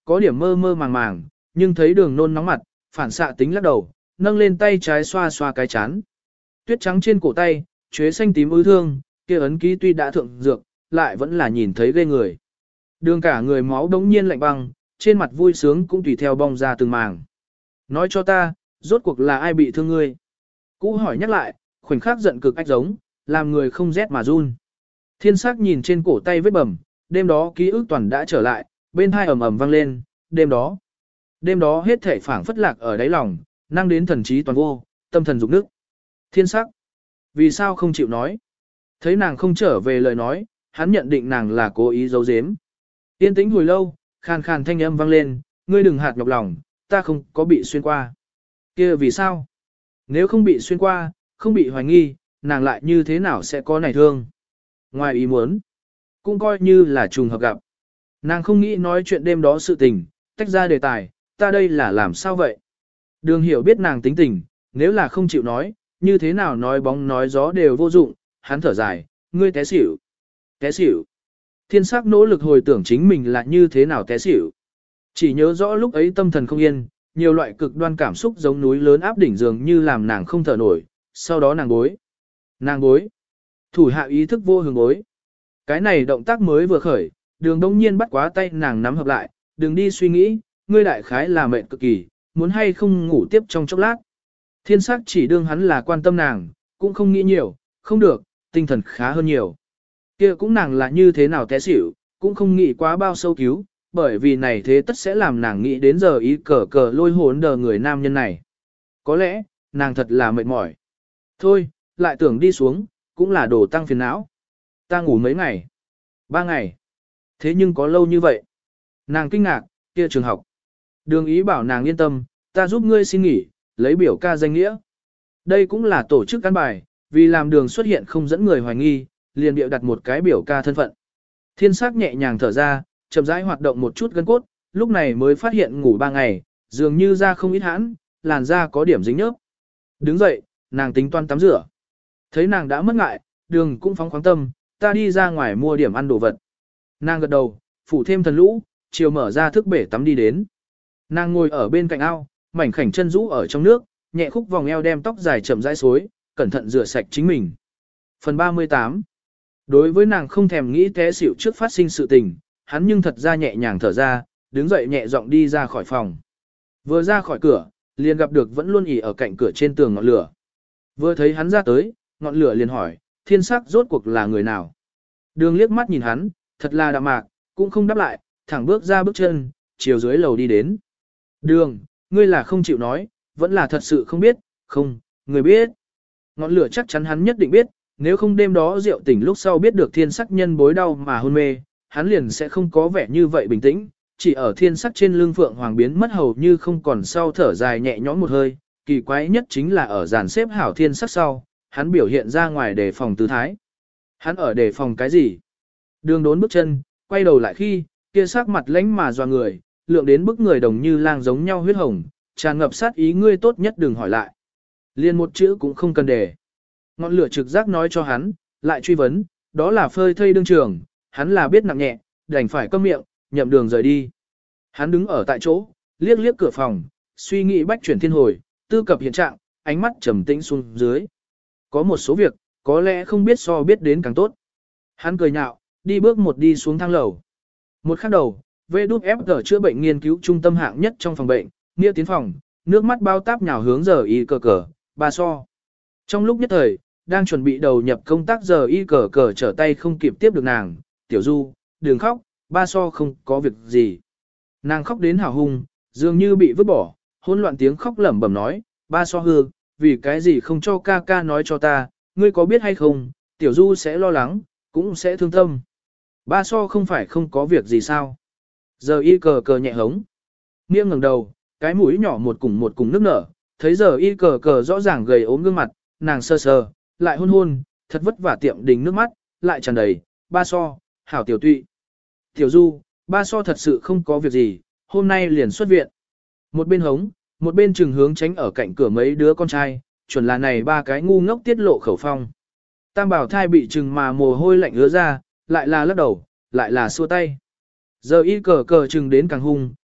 có điểm mơ mơ màng màng, nhưng thấy đường nôn nóng mặt, phản xạ tính lắc đầu, nâng lên tay trái xoa xoa cái chán. Tuyết trắng trên cổ tay, chuế xanh tím ứ thương, kia ấn ký tuy đã thượng dược, lại vẫn là nhìn thấy ghê người. Đường cả người máu đống nhiên lạnh băng, trên mặt vui sướng cũng tùy theo bong ra từng màng. Nói cho ta, rốt cuộc là ai bị thương ngươi? Cũ hỏi nhắc lại, khoảnh khắc giận cực ách giống, làm người không rét mà run. Thiên sắc nhìn trên cổ tay vết bầm, đêm đó ký ức toàn đã trở lại, bên hai ầm ầm vang lên, đêm đó. Đêm đó hết thể phảng phất lạc ở đáy lòng, năng đến thần trí toàn vô, tâm thần dục nước. Thiên sắc, vì sao không chịu nói? Thấy nàng không trở về lời nói, hắn nhận định nàng là cố ý giấu giếm. Yên tĩnh hồi lâu, khàn khàn thanh âm vang lên, ngươi đừng hạt nhọc lòng, ta không có bị xuyên qua. Kia vì sao? Nếu không bị xuyên qua, không bị hoài nghi, nàng lại như thế nào sẽ có này thương? Ngoài ý muốn, cũng coi như là trùng hợp gặp. Nàng không nghĩ nói chuyện đêm đó sự tình, tách ra đề tài, ta đây là làm sao vậy? Đường hiểu biết nàng tính tình, nếu là không chịu nói, như thế nào nói bóng nói gió đều vô dụng, hắn thở dài, ngươi té xỉu. Té xỉu. Thiên sắc nỗ lực hồi tưởng chính mình là như thế nào té xỉu. Chỉ nhớ rõ lúc ấy tâm thần không yên, nhiều loại cực đoan cảm xúc giống núi lớn áp đỉnh dường như làm nàng không thở nổi, sau đó nàng bối. Nàng bối. Thủ hạ ý thức vô hướng bối. Cái này động tác mới vừa khởi, đường đông nhiên bắt quá tay nàng nắm hợp lại, đừng đi suy nghĩ, ngươi đại khái là mệnh cực kỳ, muốn hay không ngủ tiếp trong chốc lát. Thiên sắc chỉ đương hắn là quan tâm nàng, cũng không nghĩ nhiều, không được, tinh thần khá hơn nhiều. Kia cũng nàng là như thế nào té xỉu, cũng không nghĩ quá bao sâu cứu, bởi vì này thế tất sẽ làm nàng nghĩ đến giờ ý cờ cờ lôi hồn đờ người nam nhân này. Có lẽ, nàng thật là mệt mỏi. Thôi, lại tưởng đi xuống, cũng là đồ tăng phiền não. Ta ngủ mấy ngày? Ba ngày. Thế nhưng có lâu như vậy? Nàng kinh ngạc, kia trường học. Đường ý bảo nàng yên tâm, ta giúp ngươi xin nghỉ, lấy biểu ca danh nghĩa. Đây cũng là tổ chức căn bài, vì làm đường xuất hiện không dẫn người hoài nghi, liền biểu đặt một cái biểu ca thân phận. Thiên sắc nhẹ nhàng thở ra, chậm rãi hoạt động một chút gân cốt, lúc này mới phát hiện ngủ ba ngày, dường như da không ít hãn, làn da có điểm dính nhớp. Đứng dậy, nàng tính toán tắm rửa. Thấy nàng đã mất ngại, đường cũng phóng khoáng tâm, ta đi ra ngoài mua điểm ăn đồ vật. Nàng gật đầu, phủ thêm thần lũ, chiều mở ra thức bể tắm đi đến. Nàng ngồi ở bên cạnh ao, mảnh khảnh chân rũ ở trong nước, nhẹ khúc vòng eo đem tóc dài chậm rãi xối, cẩn thận rửa sạch chính mình. Phần ba mươi tám. Đối với nàng không thèm nghĩ té xỉu trước phát sinh sự tình, hắn nhưng thật ra nhẹ nhàng thở ra, đứng dậy nhẹ giọng đi ra khỏi phòng. Vừa ra khỏi cửa, liền gặp được vẫn luôn ỉ ở cạnh cửa trên tường ngọn lửa. Vừa thấy hắn ra tới, ngọn lửa liền hỏi, thiên sắc rốt cuộc là người nào? Đường liếc mắt nhìn hắn, thật là đạm mạc, cũng không đáp lại, thẳng bước ra bước chân, chiều dưới lầu đi đến. Đường, ngươi là không chịu nói, vẫn là thật sự không biết, không, người biết. Ngọn lửa chắc chắn hắn nhất định biết, nếu không đêm đó rượu tỉnh lúc sau biết được thiên sắc nhân bối đau mà hôn mê, hắn liền sẽ không có vẻ như vậy bình tĩnh, chỉ ở thiên sắc trên lưng phượng hoàng biến mất hầu như không còn sau thở dài nhẹ nhõm một hơi, kỳ quái nhất chính là ở dàn xếp hảo thiên sắc sau, hắn biểu hiện ra ngoài đề phòng tư thái. Hắn ở đề phòng cái gì? Đường đốn bước chân, quay đầu lại khi, kia sắc mặt lãnh mà doa người, lượng đến bức người đồng như lang giống nhau huyết hồng, tràn ngập sát ý ngươi tốt nhất đừng hỏi lại. Liên một chữ cũng không cần đề. Ngọn lửa trực giác nói cho hắn, lại truy vấn, đó là phơi thây đương trường, hắn là biết nặng nhẹ, đành phải câm miệng, nhậm đường rời đi. Hắn đứng ở tại chỗ, liếc liếc cửa phòng, suy nghĩ bách chuyển thiên hồi, tư cập hiện trạng, ánh mắt trầm tĩnh xuống dưới. Có một số việc, có lẽ không biết so biết đến càng tốt. Hắn cười nhạo, đi bước một đi xuống thang lầu. Một khắc đầu, vê đút ép giê chữa bệnh nghiên cứu trung tâm hạng nhất trong phòng bệnh, nghĩa tiến phòng, nước mắt bao táp nhào hướng giờ y cờ cờ, ba so. Trong lúc nhất thời, đang chuẩn bị đầu nhập công tác giờ y cờ cờ trở tay không kịp tiếp được nàng, tiểu du, đừng khóc, ba so không có việc gì. Nàng khóc đến hào hung, dường như bị vứt bỏ, hỗn loạn tiếng khóc lẩm bẩm nói, ba so hư, vì cái gì không cho ca ca nói cho ta, ngươi có biết hay không, tiểu du sẽ lo lắng, cũng sẽ thương tâm. Ba so không phải không có việc gì sao. Giờ y cờ cờ nhẹ hống. Nghiêng ngẩng đầu, cái mũi nhỏ một cùng một cùng nước nở, thấy giờ y cờ cờ rõ ràng gầy ốm gương mặt, nàng sơ sờ, lại hôn hôn, thật vất vả tiệm đình nước mắt, lại tràn đầy, ba so, hảo tiểu tụy. Tiểu du, ba so thật sự không có việc gì, hôm nay liền xuất viện. Một bên hống, một bên trừng hướng tránh ở cạnh cửa mấy đứa con trai, chuẩn là này ba cái ngu ngốc tiết lộ khẩu phong. Tam bảo thai bị trừng mà mồ hôi lạnh ứa ra, lại là lắc đầu, lại là xua tay. Giờ y cờ cờ trừng đến càng hung,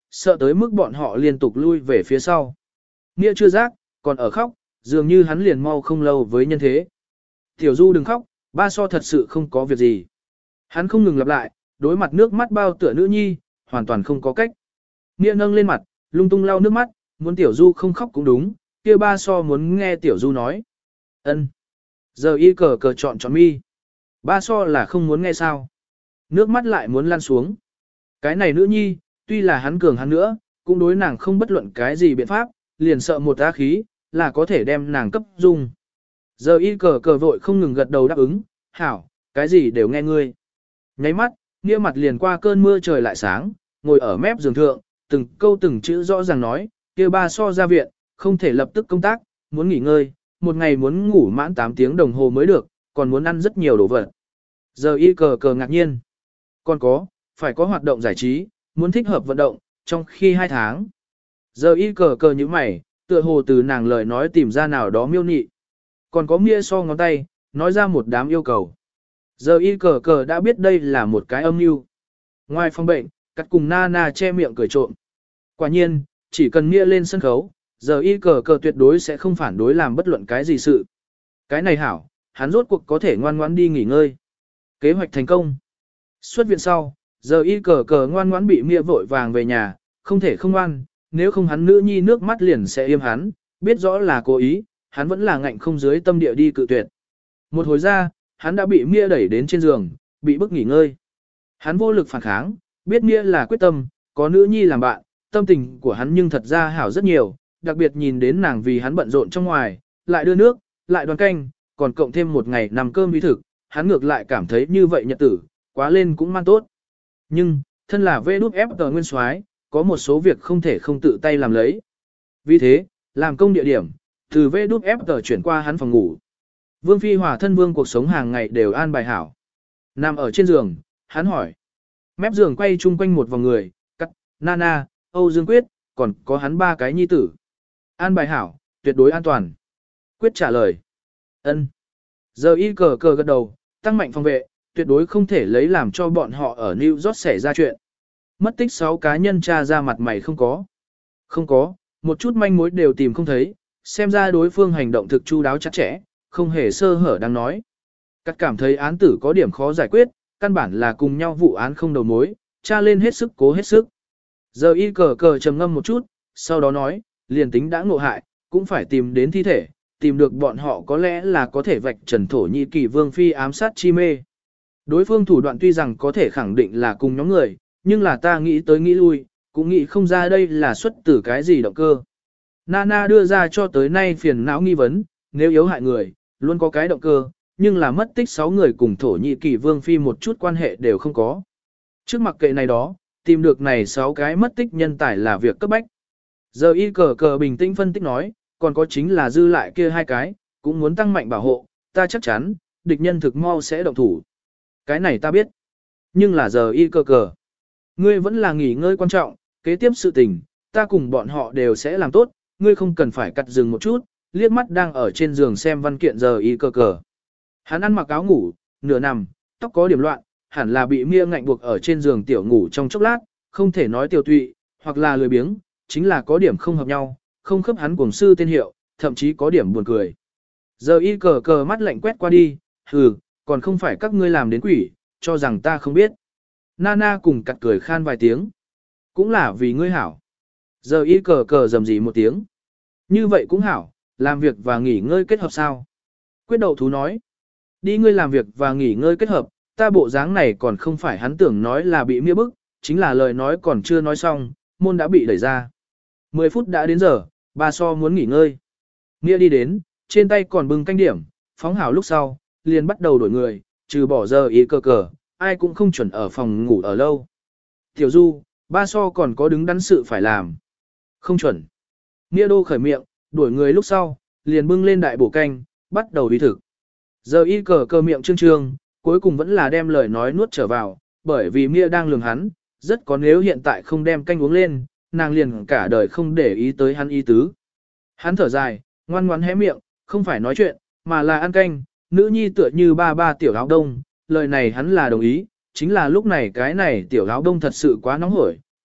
sợ tới mức bọn họ liên tục lui về phía sau. Nghĩa chưa giác, còn ở khóc, dường như hắn liền mau không lâu với nhân thế. Tiểu Du đừng khóc, ba so thật sự không có việc gì. Hắn không ngừng lặp lại, đối mặt nước mắt bao tựa nữ nhi, hoàn toàn không có cách. Nghĩa nâng lên mặt, lung tung lau nước mắt, muốn Tiểu Du không khóc cũng đúng, kia ba so muốn nghe Tiểu Du nói. Ân. Giờ y cờ cờ chọn chọn mi. Ba so là không muốn nghe sao. Nước mắt lại muốn lăn xuống. Cái này nữ nhi, tuy là hắn cường hắn nữa, cũng đối nàng không bất luận cái gì biện pháp, liền sợ một á khí, là có thể đem nàng cấp dung. Giờ y cờ cờ vội không ngừng gật đầu đáp ứng, hảo, cái gì đều nghe ngươi. Nháy mắt, Nghĩa mặt liền qua cơn mưa trời lại sáng, ngồi ở mép giường thượng, từng câu từng chữ rõ ràng nói, kia ba so ra viện, không thể lập tức công tác, muốn nghỉ ngơi, một ngày muốn ngủ mãn tám tiếng đồng hồ mới được, còn muốn ăn rất nhiều đồ vật. Giờ y cờ cờ ngạc nhiên. Còn có, phải có hoạt động giải trí, muốn thích hợp vận động, trong khi hai tháng. Giờ y cờ cờ như mày, tựa hồ từ nàng lời nói tìm ra nào đó miêu nị. Còn có mia so ngón tay, nói ra một đám yêu cầu. Giờ y cờ cờ đã biết đây là một cái âm mưu. Ngoài phòng bệnh, cắt cùng Nana che miệng cười trộm. Quả nhiên, chỉ cần mia lên sân khấu, giờ y cờ cờ tuyệt đối sẽ không phản đối làm bất luận cái gì sự. Cái này hảo, hắn rốt cuộc có thể ngoan ngoãn đi nghỉ ngơi. Kế hoạch thành công. Xuất viện sau, giờ y cờ cờ ngoan ngoãn bị mia vội vàng về nhà, không thể không ngoan, nếu không hắn nữ nhi nước mắt liền sẽ im hắn, biết rõ là cố ý, hắn vẫn là ngạnh không dưới tâm địa đi cự tuyệt. Một hồi ra, hắn đã bị mia đẩy đến trên giường, bị bức nghỉ ngơi. Hắn vô lực phản kháng, biết mia là quyết tâm, có nữ nhi làm bạn, tâm tình của hắn nhưng thật ra hảo rất nhiều, đặc biệt nhìn đến nàng vì hắn bận rộn trong ngoài, lại đưa nước, lại đoán canh, còn cộng thêm một ngày nằm cơm vi thực, hắn ngược lại cảm thấy như vậy nhật tử, quá lên cũng man tốt. Nhưng, thân là vê đút ép tờ nguyên soái, có một số việc không thể không tự tay làm lấy. Vì thế, làm công địa điểm, từ vê đút ép tờ chuyển qua hắn phòng ngủ. Vương Phi Hòa thân vương cuộc sống hàng ngày đều an bài hảo. Nằm ở trên giường, hắn hỏi. Mép giường quay chung quanh một vòng người, cắt, Nana, Âu Dương Quyết, còn có hắn ba cái nhi tử. An bài hảo, tuyệt đối an toàn. Quyết trả lời. Ân. Giờ y cờ cờ gật đầu, tăng mạnh phòng vệ, tuyệt đối không thể lấy làm cho bọn họ ở New York xảy ra chuyện. Mất tích sáu cá nhân tra ra mặt mày không có. Không có, một chút manh mối đều tìm không thấy, xem ra đối phương hành động thực chu đáo chặt chẽ, không hề sơ hở đang nói. Cắt cảm thấy án tử có điểm khó giải quyết, căn bản là cùng nhau vụ án không đầu mối, tra lên hết sức cố hết sức. Giờ y cờ cờ trầm ngâm một chút, sau đó nói, liền tính đã ngộ hại, cũng phải tìm đến thi thể, tìm được bọn họ có lẽ là có thể vạch trần Thổ Nhĩ Kỳ Vương Phi ám sát chi mê. Đối phương thủ đoạn tuy rằng có thể khẳng định là cùng nhóm người, nhưng là ta nghĩ tới nghĩ lui, cũng nghĩ không ra đây là xuất từ cái gì động cơ. Nana đưa ra cho tới nay phiền não nghi vấn, nếu yếu hại người, luôn có cái động cơ, nhưng là mất tích sáu người cùng Thổ Nhĩ Kỳ Vương Phi một chút quan hệ đều không có. Trước mặc kệ này đó, tìm được này sáu cái mất tích nhân tài là việc cấp bách. Giờ y cờ cờ bình tĩnh phân tích nói, còn có chính là dư lại kia hai cái, cũng muốn tăng mạnh bảo hộ, ta chắc chắn, địch nhân thực mau sẽ động thủ. Cái này ta biết. Nhưng là giờ y cờ cờ. Ngươi vẫn là nghỉ ngơi quan trọng, kế tiếp sự tình, ta cùng bọn họ đều sẽ làm tốt, ngươi không cần phải cắt dừng một chút, liếc mắt đang ở trên giường xem văn kiện giờ y cờ cờ. Hắn ăn mặc áo ngủ, nửa nằm, tóc có điểm loạn, hẳn là bị mia ngạnh buộc ở trên giường tiểu ngủ trong chốc lát, không thể nói tiểu tụy, hoặc là lười biếng, chính là có điểm không hợp nhau, không khớp hắn cùng sư tên hiệu, thậm chí có điểm buồn cười. Giờ y cờ cờ mắt lạnh quét qua đi, hừ, còn không phải các ngươi làm đến quỷ, cho rằng ta không biết. Nana cùng cặt cười khan vài tiếng. Cũng là vì ngươi hảo. Giờ y cờ cờ rầm rì một tiếng. Như vậy cũng hảo, làm việc và nghỉ ngơi kết hợp sao? Quyết đậu thú nói. Đi ngươi làm việc và nghỉ ngơi kết hợp, ta bộ dáng này còn không phải hắn tưởng nói là bị mia bức, chính là lời nói còn chưa nói xong, môn đã bị đẩy ra. Mười phút đã đến giờ, bà so muốn nghỉ ngơi. Mia đi đến, trên tay còn bưng canh điểm, phóng hảo lúc sau, liền bắt đầu đổi người, trừ bỏ giờ y cờ cờ, ai cũng không chuẩn ở phòng ngủ ở lâu. Tiểu Du, ba so còn có đứng đắn sự phải làm. Không chuẩn. Nghĩa đô khởi miệng, đuổi người lúc sau, liền bưng lên đại bổ canh, bắt đầu đi thực. Giờ y cờ cờ miệng trương trương, cuối cùng vẫn là đem lời nói nuốt trở vào, bởi vì Mia đang lường hắn, rất có nếu hiện tại không đem canh uống lên, nàng liền cả đời không để ý tới hắn ý tứ. Hắn thở dài, ngoan ngoãn hé miệng, không phải nói chuyện, mà là ăn canh, nữ nhi tựa như ba ba tiểu áo đông, lời này hắn là đồng ý, chính là lúc này cái này tiểu áo đông thật sự quá nóng hổi,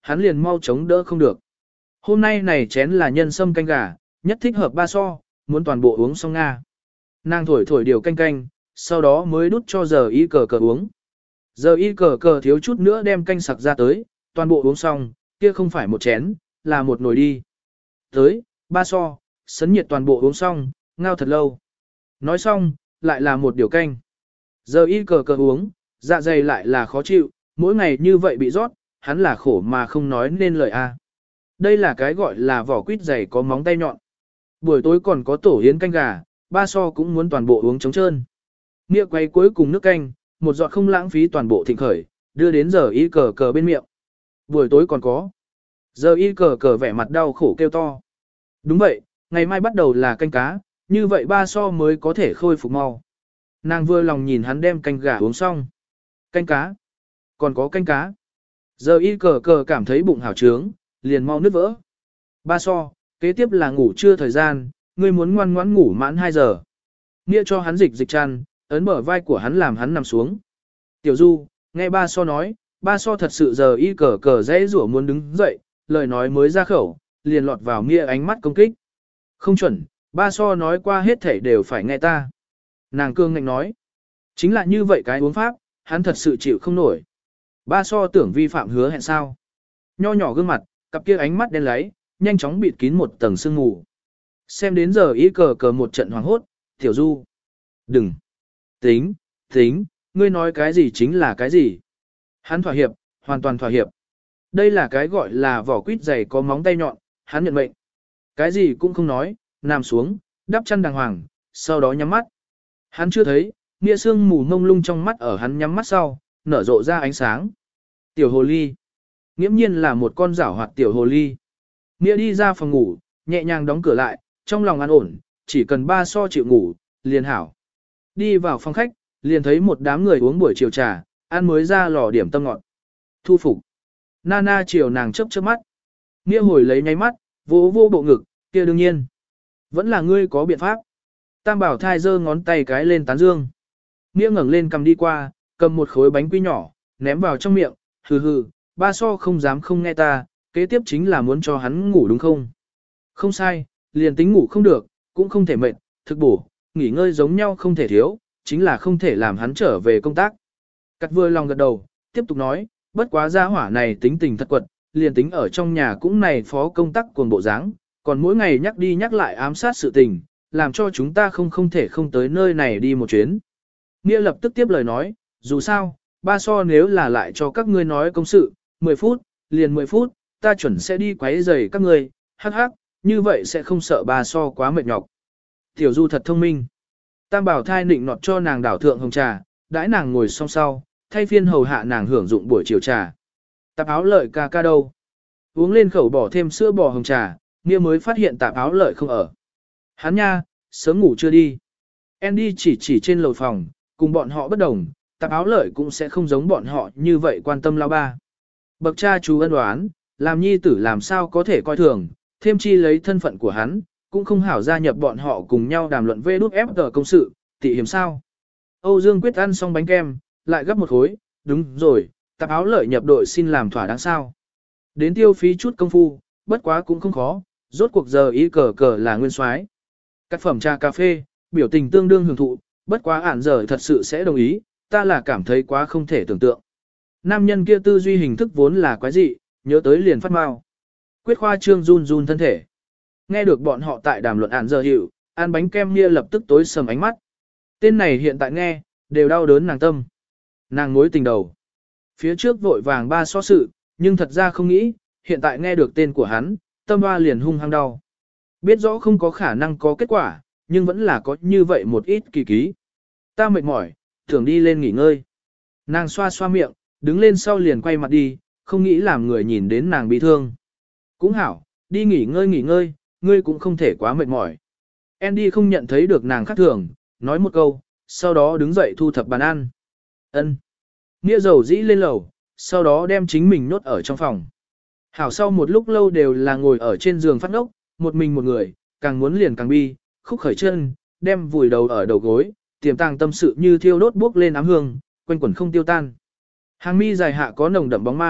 hắn liền mau chống đỡ không được. Hôm nay này chén là nhân sâm canh gà, nhất thích hợp ba so, muốn toàn bộ uống xong Nga. Nàng thổi thổi điều canh canh, sau đó mới đút cho giờ y cờ cờ uống. Giờ y cờ cờ thiếu chút nữa đem canh sặc ra tới, toàn bộ uống xong, kia không phải một chén, là một nồi đi. Tới, ba so, sấn nhiệt toàn bộ uống xong, ngao thật lâu. Nói xong, lại là một điều canh. Giờ y cờ cờ uống, dạ dày lại là khó chịu, mỗi ngày như vậy bị rót, hắn là khổ mà không nói nên lời a. Đây là cái gọi là vỏ quýt dày có móng tay nhọn. Buổi tối còn có tổ yến canh gà, ba so cũng muốn toàn bộ uống trống trơn. Nghĩa quay cuối cùng nước canh, một giọt không lãng phí toàn bộ thịnh khởi, đưa đến giờ y cờ cờ bên miệng. Buổi tối còn có. Giờ y cờ cờ vẻ mặt đau khổ kêu to. Đúng vậy, ngày mai bắt đầu là canh cá, như vậy ba so mới có thể khôi phục mau. Nàng vừa lòng nhìn hắn đem canh gà uống xong. Canh cá. Còn có canh cá. Giờ y cờ cờ cảm thấy bụng hảo trướng, liền mau nứt vỡ. Ba so, kế tiếp là ngủ trưa thời gian, ngươi muốn ngoan ngoãn ngủ mãn hai giờ. Nghĩa cho hắn dịch dịch chăn, ấn bờ vai của hắn làm hắn nằm xuống. Tiểu Du, nghe ba so nói, ba so thật sự giờ y cờ cờ dễ rủa muốn đứng dậy, lời nói mới ra khẩu, liền lọt vào Nghĩa ánh mắt công kích. Không chuẩn, ba so nói qua hết thảy đều phải nghe ta. Nàng cương ngạnh nói, chính là như vậy cái uống pháp, hắn thật sự chịu không nổi. Ba so tưởng vi phạm hứa hẹn sao. Nho nhỏ gương mặt, cặp kia ánh mắt đen láy, nhanh chóng bịt kín một tầng sương mù. Xem đến giờ y cờ cờ một trận hoàng hốt, Tiểu Du. Đừng. Tính, tính, ngươi nói cái gì chính là cái gì. Hắn thỏa hiệp, hoàn toàn thỏa hiệp. Đây là cái gọi là vỏ quýt dày có móng tay nhọn, hắn nhận mệnh. Cái gì cũng không nói, nằm xuống, đắp chăn đàng hoàng, sau đó nhắm mắt. Hắn chưa thấy, nghĩa sương mù mông lung trong mắt ở hắn nhắm mắt sau, nở rộ ra ánh sáng. Tiểu hồ ly. Nghiễm nhiên là một con giảo hoạt tiểu hồ ly. Nghĩa đi ra phòng ngủ, nhẹ nhàng đóng cửa lại, trong lòng an ổn, chỉ cần ba so chịu ngủ, liền hảo. Đi vào phòng khách, liền thấy một đám người uống buổi chiều trà, ăn mới ra lò điểm tâm ngọt. Thu phục. Nana chiều nàng chớp chớp mắt. Nghĩa hồi lấy nháy mắt, vỗ vô bộ ngực, kia đương nhiên. Vẫn là ngươi có biện pháp. Tam bảo thai giơ ngón tay cái lên tán dương. Nghĩa ngẩng lên cầm đi qua, cầm một khối bánh quy nhỏ, ném vào trong miệng, hừ hừ, ba so không dám không nghe ta, kế tiếp chính là muốn cho hắn ngủ đúng không? Không sai, liền tính ngủ không được, cũng không thể mệt, thực bổ, nghỉ ngơi giống nhau không thể thiếu, chính là không thể làm hắn trở về công tác. Cắt vừa lòng gật đầu, tiếp tục nói, bất quá gia hỏa này tính tình thật quật, liền tính ở trong nhà cũng này phó công tác cuồng bộ dáng, còn mỗi ngày nhắc đi nhắc lại ám sát sự tình, làm cho chúng ta không không thể không tới nơi này đi một chuyến. Nghĩa lập tức tiếp lời nói, dù sao, ba so nếu là lại cho các ngươi nói công sự, mười phút, liền mười phút, ta chuẩn sẽ đi quấy rầy các ngươi, hắc hắc, như vậy sẽ không sợ ba so quá mệt nhọc. Tiểu Du thật thông minh. Tam bảo thai nịnh nọt cho nàng đảo thượng hồng trà, đãi nàng ngồi song sau, thay phiên hầu hạ nàng hưởng dụng buổi chiều trà. Tạp áo lợi ca ca đâu? Uống lên khẩu bỏ thêm sữa bò hồng trà, Nghĩa mới phát hiện tạp áo lợi không ở. Hắn nha, sớm ngủ chưa đi. Andy chỉ chỉ trên lầu phòng, cùng bọn họ bất đồng, tạp áo lợi cũng sẽ không giống bọn họ như vậy quan tâm lao ba. Bậc cha chú ân đoán, làm nhi tử làm sao có thể coi thường, thêm chi lấy thân phận của hắn, cũng không hảo gia nhập bọn họ cùng nhau đàm luận về đút ép tờ công sự, tị hiểm sao. Âu Dương Quyết ăn xong bánh kem, lại gấp một khối, đúng rồi, tạp áo lợi nhập đội xin làm thỏa đáng sao. Đến tiêu phí chút công phu, bất quá cũng không khó, rốt cuộc giờ ý cờ cờ là nguyên soái. Các phẩm trà cà phê, biểu tình tương đương hưởng thụ, bất quá ản giờ thật sự sẽ đồng ý, ta là cảm thấy quá không thể tưởng tượng. Nam nhân kia tư duy hình thức vốn là quái dị, nhớ tới liền phát mau. Quyết khoa trương run run thân thể. Nghe được bọn họ tại đàm luận ản giờ hiệu, ăn bánh kem Nghĩa lập tức tối sầm ánh mắt. Tên này hiện tại nghe, đều đau đớn nàng tâm. Nàng mối tình đầu. Phía trước vội vàng ba so sự, nhưng thật ra không nghĩ, hiện tại nghe được tên của hắn, tâm hoa liền hung hăng đau. Biết rõ không có khả năng có kết quả, nhưng vẫn là có như vậy một ít kỳ ký. Ta mệt mỏi, tưởng đi lên nghỉ ngơi. Nàng xoa xoa miệng, đứng lên sau liền quay mặt đi, không nghĩ làm người nhìn đến nàng bị thương. Cũng hảo, đi nghỉ ngơi nghỉ ngơi, ngươi cũng không thể quá mệt mỏi. Andy không nhận thấy được nàng khác thường, nói một câu, sau đó đứng dậy thu thập bàn ăn. Ân. Nghĩa dầu dĩ lên lầu, sau đó đem chính mình nhốt ở trong phòng. Hảo sau một lúc lâu đều là ngồi ở trên giường phát ngốc, một mình một người, càng muốn liền càng bi, khúc khởi chân, đem vùi đầu ở đầu gối, tiềm tàng tâm sự như thiêu đốt bước lên ám hương, quanh quẩn không tiêu tan. Hàng mi dài hạ có nồng đậm bóng ma,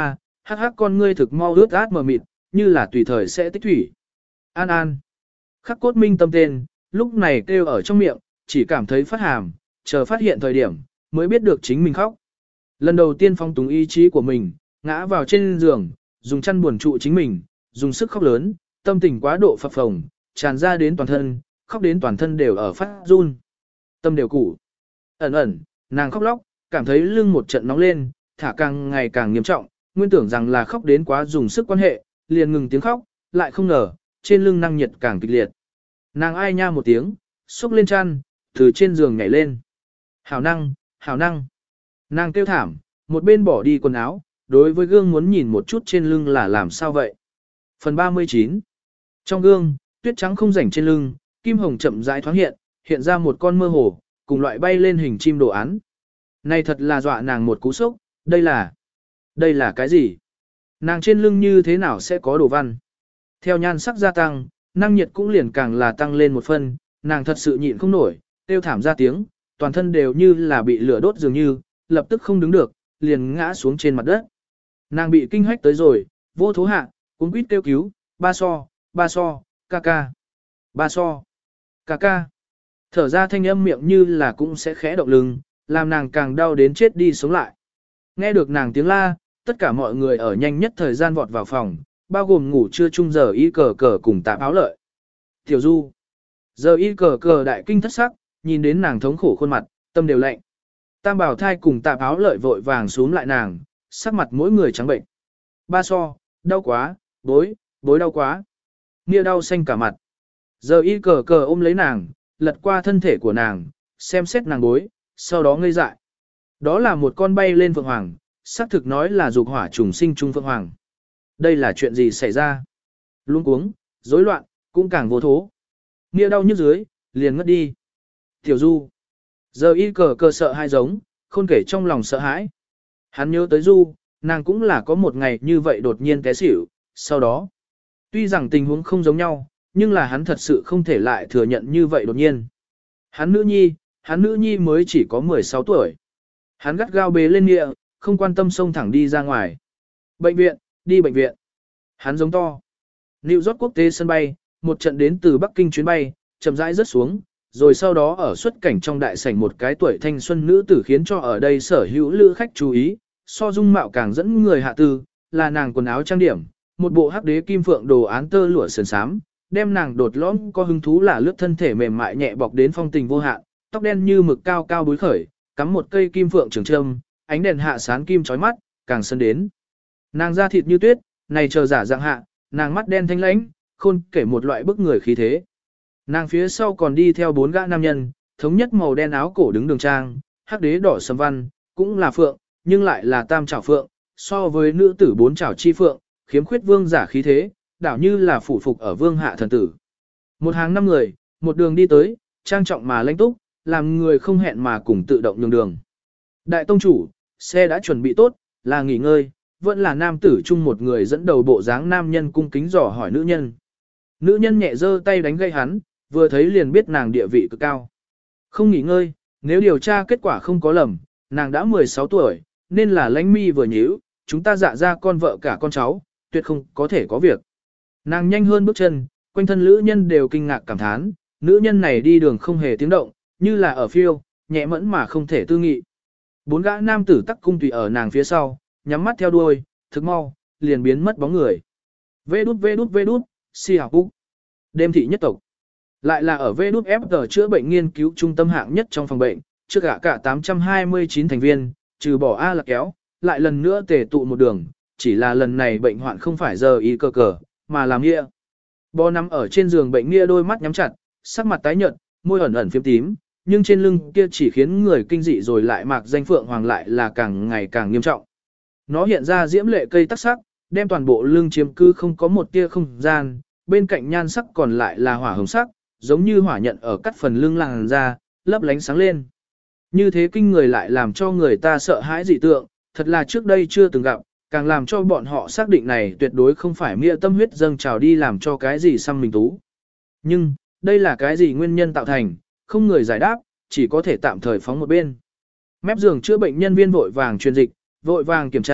hắc hắc con ngươi thực mau ướt át mờ mịt, như là tùy thời sẽ tích thủy. An An. Khắc cốt minh tâm tên, lúc này kêu ở trong miệng, chỉ cảm thấy phát hàm, chờ phát hiện thời điểm, mới biết được chính mình khóc. Lần đầu tiên phong túng ý chí của mình, ngã vào trên giường, dùng chăn buồn trụ chính mình, dùng sức khóc lớn, tâm tình quá độ phập phồng, tràn ra đến toàn thân, khóc đến toàn thân đều ở phát run. Tâm đều củ. Ẩn ẩn, nàng khóc lóc, cảm thấy lưng một trận nóng lên, thả càng ngày càng nghiêm trọng, nguyên tưởng rằng là khóc đến quá dùng sức quan hệ, liền ngừng tiếng khóc, lại không ngờ, trên lưng năng nhiệt càng kịch liệt. Nàng ai nha một tiếng, xúc lên chăn, từ trên giường nhảy lên. Hảo năng, hảo năng. Nàng kêu thảm, một bên bỏ đi quần áo, đối với gương muốn nhìn một chút trên lưng là làm sao vậy. Phần ba mươi chín. Trong gương, tuyết trắng không rảnh trên lưng, kim hồng chậm rãi thoáng hiện, hiện ra một con mơ hồ, cùng loại bay lên hình chim đồ án. Này thật là dọa nàng một cú sốc, đây là... Đây là cái gì? Nàng trên lưng như thế nào sẽ có đồ văn? Theo nhan sắc gia tăng, năng nhiệt cũng liền càng là tăng lên một phân, nàng thật sự nhịn không nổi, kêu thảm ra tiếng, toàn thân đều như là bị lửa đốt dường như, lập tức không đứng được, liền ngã xuống trên mặt đất. Nàng bị kinh hách tới rồi, vô thố hạ, cuống quýt kêu cứu, ba so, ba so, ca ca, ba so, ca ca. Thở ra thanh âm miệng như là cũng sẽ khẽ động lưng, làm nàng càng đau đến chết đi sống lại. Nghe được nàng tiếng la, tất cả mọi người ở nhanh nhất thời gian vọt vào phòng, bao gồm ngủ trưa chung giờ y cờ cờ cùng tạp áo lợi. Tiểu Du. Giờ y cờ cờ đại kinh thất sắc, nhìn đến nàng thống khổ khuôn mặt, tâm đều lạnh. Tam bảo thai cùng tạp áo lợi vội vàng xuống lại nàng, sắc mặt mỗi người trắng bệnh. Ba so, đau quá, bối, bối đau quá. Nghĩa đau xanh cả mặt. Giờ y cờ cờ ôm lấy nàng, lật qua thân thể của nàng, xem xét nàng bối, sau đó ngây dại. Đó là một con bay lên phượng hoàng, xác thực nói là dục hỏa trùng sinh trung phượng hoàng. Đây là chuyện gì xảy ra? Luống cuống, rối loạn, cũng càng vô thố. Nghĩa đau như dưới, liền ngất đi. Tiểu Du. Giờ y cờ cờ sợ hai giống, khôn kể trong lòng sợ hãi. Hắn nhớ tới Du, nàng cũng là có một ngày như vậy đột nhiên té xỉu, sau đó. Tuy rằng tình huống không giống nhau, nhưng là hắn thật sự không thể lại thừa nhận như vậy đột nhiên. Hắn nữ nhi, hắn nữ nhi mới chỉ có mười sáu tuổi. Hắn gắt gao bế lên nghĩa, không quan tâm xông thẳng đi ra ngoài. Bệnh viện, đi bệnh viện. Hắn giống to. New York quốc tế sân bay, một trận đến từ Bắc Kinh chuyến bay, chậm rãi rớt xuống, rồi sau đó ở xuất cảnh trong đại sảnh một cái tuổi thanh xuân nữ tử khiến cho ở đây sở hữu lữ khách chú ý, so dung mạo càng dẫn người hạ tư, là nàng quần áo trang điểm, một bộ hắc đế kim phượng đồ án tơ lụa sườn xám, đem nàng đột lõm có hứng thú là lướt thân thể mềm mại nhẹ bọc đến phong tình vô hạn, tóc đen như mực cao cao búi khởi, cắm một cây kim phượng trường trâm, ánh đèn hạ sáng kim chói mắt, càng sân đến. Nàng da thịt như tuyết, này chờ giả dạng hạ, nàng mắt đen thanh lãnh, khôn kể một loại bức người khí thế. Nàng phía sau còn đi theo bốn gã nam nhân, thống nhất màu đen áo cổ đứng đường trang, hắc đế đỏ sầm văn, cũng là phượng, nhưng lại là tam trảo phượng, so với nữ tử bốn trảo chi phượng, khiếm khuyết vương giả khí thế, đảo như là phủ phục ở vương hạ thần tử. Một hàng năm người, một đường đi tới, trang trọng mà lãnh túc, làm người không hẹn mà cùng tự động nhường đường. Đại tông chủ, xe đã chuẩn bị tốt, là nghỉ ngơi, vẫn là nam tử chung một người dẫn đầu bộ dáng nam nhân cung kính dò hỏi nữ nhân. Nữ nhân nhẹ giơ tay đánh gây hắn, vừa thấy liền biết nàng địa vị cực cao. Không nghỉ ngơi, nếu điều tra kết quả không có lầm, nàng đã mười sáu tuổi, nên là lãnh mi vừa nhíu, chúng ta dạ ra con vợ cả con cháu, tuyệt không có thể có việc. Nàng nhanh hơn bước chân, quanh thân nữ nhân đều kinh ngạc cảm thán, nữ nhân này đi đường không hề tiếng động, như là ở phiêu, nhẹ mẫn mà không thể tư nghị. Bốn gã nam tử tắc cung tùy ở nàng phía sau, nhắm mắt theo đuôi, thực mau, liền biến mất bóng người. Vê đút vê đút vê đút, si học cúc. Đêm thị nhất tộc. Lại là ở vê đút ép tờ chữa bệnh nghiên cứu trung tâm hạng nhất trong phòng bệnh, trước cả cả tám trăm hai mươi chín thành viên, trừ bỏ A là kéo, lại lần nữa tề tụ một đường, chỉ là lần này bệnh hoạn không phải giờ y cơ cờ, mà làm nghĩa. Bò nằm ở trên giường bệnh nghĩa đôi mắt nhắm chặt, sắc mặt tái nhợt, môi ẩn ẩn phiếm tím, nhưng trên lưng kia chỉ khiến người kinh dị rồi lại mạc danh phượng hoàng lại là càng ngày càng nghiêm trọng. Nó hiện ra diễm lệ cây tắc sắc, đem toàn bộ lưng chiếm cứ không có một tia không gian, bên cạnh nhan sắc còn lại là hỏa hồng sắc, giống như hỏa nhận ở cắt phần lưng làn ra, lấp lánh sáng lên. Như thế kinh người lại làm cho người ta sợ hãi dị tượng, thật là trước đây chưa từng gặp, càng làm cho bọn họ xác định này tuyệt đối không phải nghĩa tâm huyết dâng trào đi làm cho cái gì xăm mình tú. Nhưng, đây là cái gì nguyên nhân tạo thành, không người giải đáp, chỉ có thể tạm thời phóng một bên. Mép giường chữa bệnh nhân viên vội vàng truyền dịch, vội vàng kiểm tra,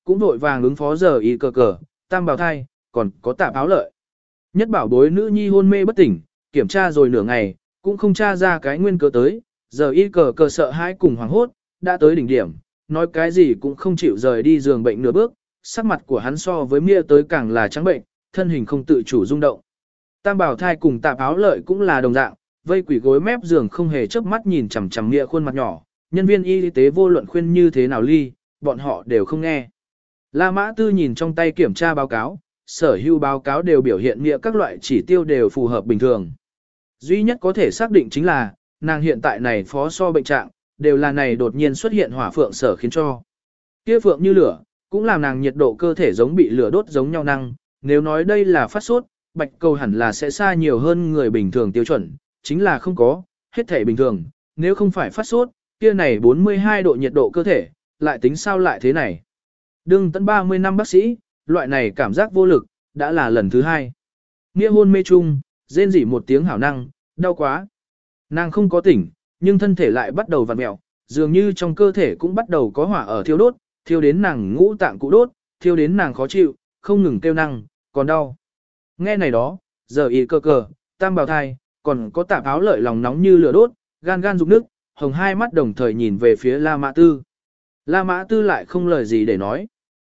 cũng vội vàng ứng phó giờ y cờ cờ, tam bào thai, còn có tạp áo lợi. Nhất bảo bối nữ nhi hôn mê bất tỉnh, kiểm tra rồi nửa ngày, cũng không tra ra cái nguyên cớ tới, giờ y cờ cờ sợ hãi cùng hoảng hốt, đã tới đỉnh điểm, nói cái gì cũng không chịu rời đi giường bệnh nửa bước, sắc mặt của hắn so với Mia tới càng là trắng bệnh, thân hình không tự chủ rung động. Tam bảo thai cùng tạp áo lợi cũng là đồng dạng, vây quỷ gối mép giường không hề chớp mắt nhìn chằm chằm Mia khuôn mặt nhỏ, nhân viên y tế vô luận khuyên như thế nào ly, bọn họ đều không nghe. La Mã Tư nhìn trong tay kiểm tra báo cáo, sở hữu báo cáo đều biểu hiện Mia các loại chỉ tiêu đều phù hợp bình thường. Duy nhất có thể xác định chính là, nàng hiện tại này phó so bệnh trạng, đều là này đột nhiên xuất hiện hỏa phượng sở khiến cho. Kia phượng như lửa, cũng làm nàng nhiệt độ cơ thể giống bị lửa đốt giống nhau năng, nếu nói đây là phát sốt, bạch cầu hẳn là sẽ xa nhiều hơn người bình thường tiêu chuẩn, chính là không có, hết thể bình thường, nếu không phải phát sốt, kia này bốn mươi hai độ nhiệt độ cơ thể, lại tính sao lại thế này. Đương tận ba mươi năm bác sĩ, loại này cảm giác vô lực, đã là lần thứ hai. Nghĩa hôn mê chung, rên rỉ một tiếng hảo năng, đau quá. Nàng không có tỉnh, nhưng thân thể lại bắt đầu vặn mẹo, dường như trong cơ thể cũng bắt đầu có hỏa ở thiêu đốt, thiêu đến nàng ngũ tạng cụ đốt, thiêu đến nàng khó chịu, không ngừng kêu năng, còn đau. Nghe này đó, giờ y cơ cờ, tam bào thai, còn có tạp áo lợi lòng nóng như lửa đốt, gan gan rụng nước, hồng hai mắt đồng thời nhìn về phía La Mã Tư. La Mã Tư lại không lời gì để nói.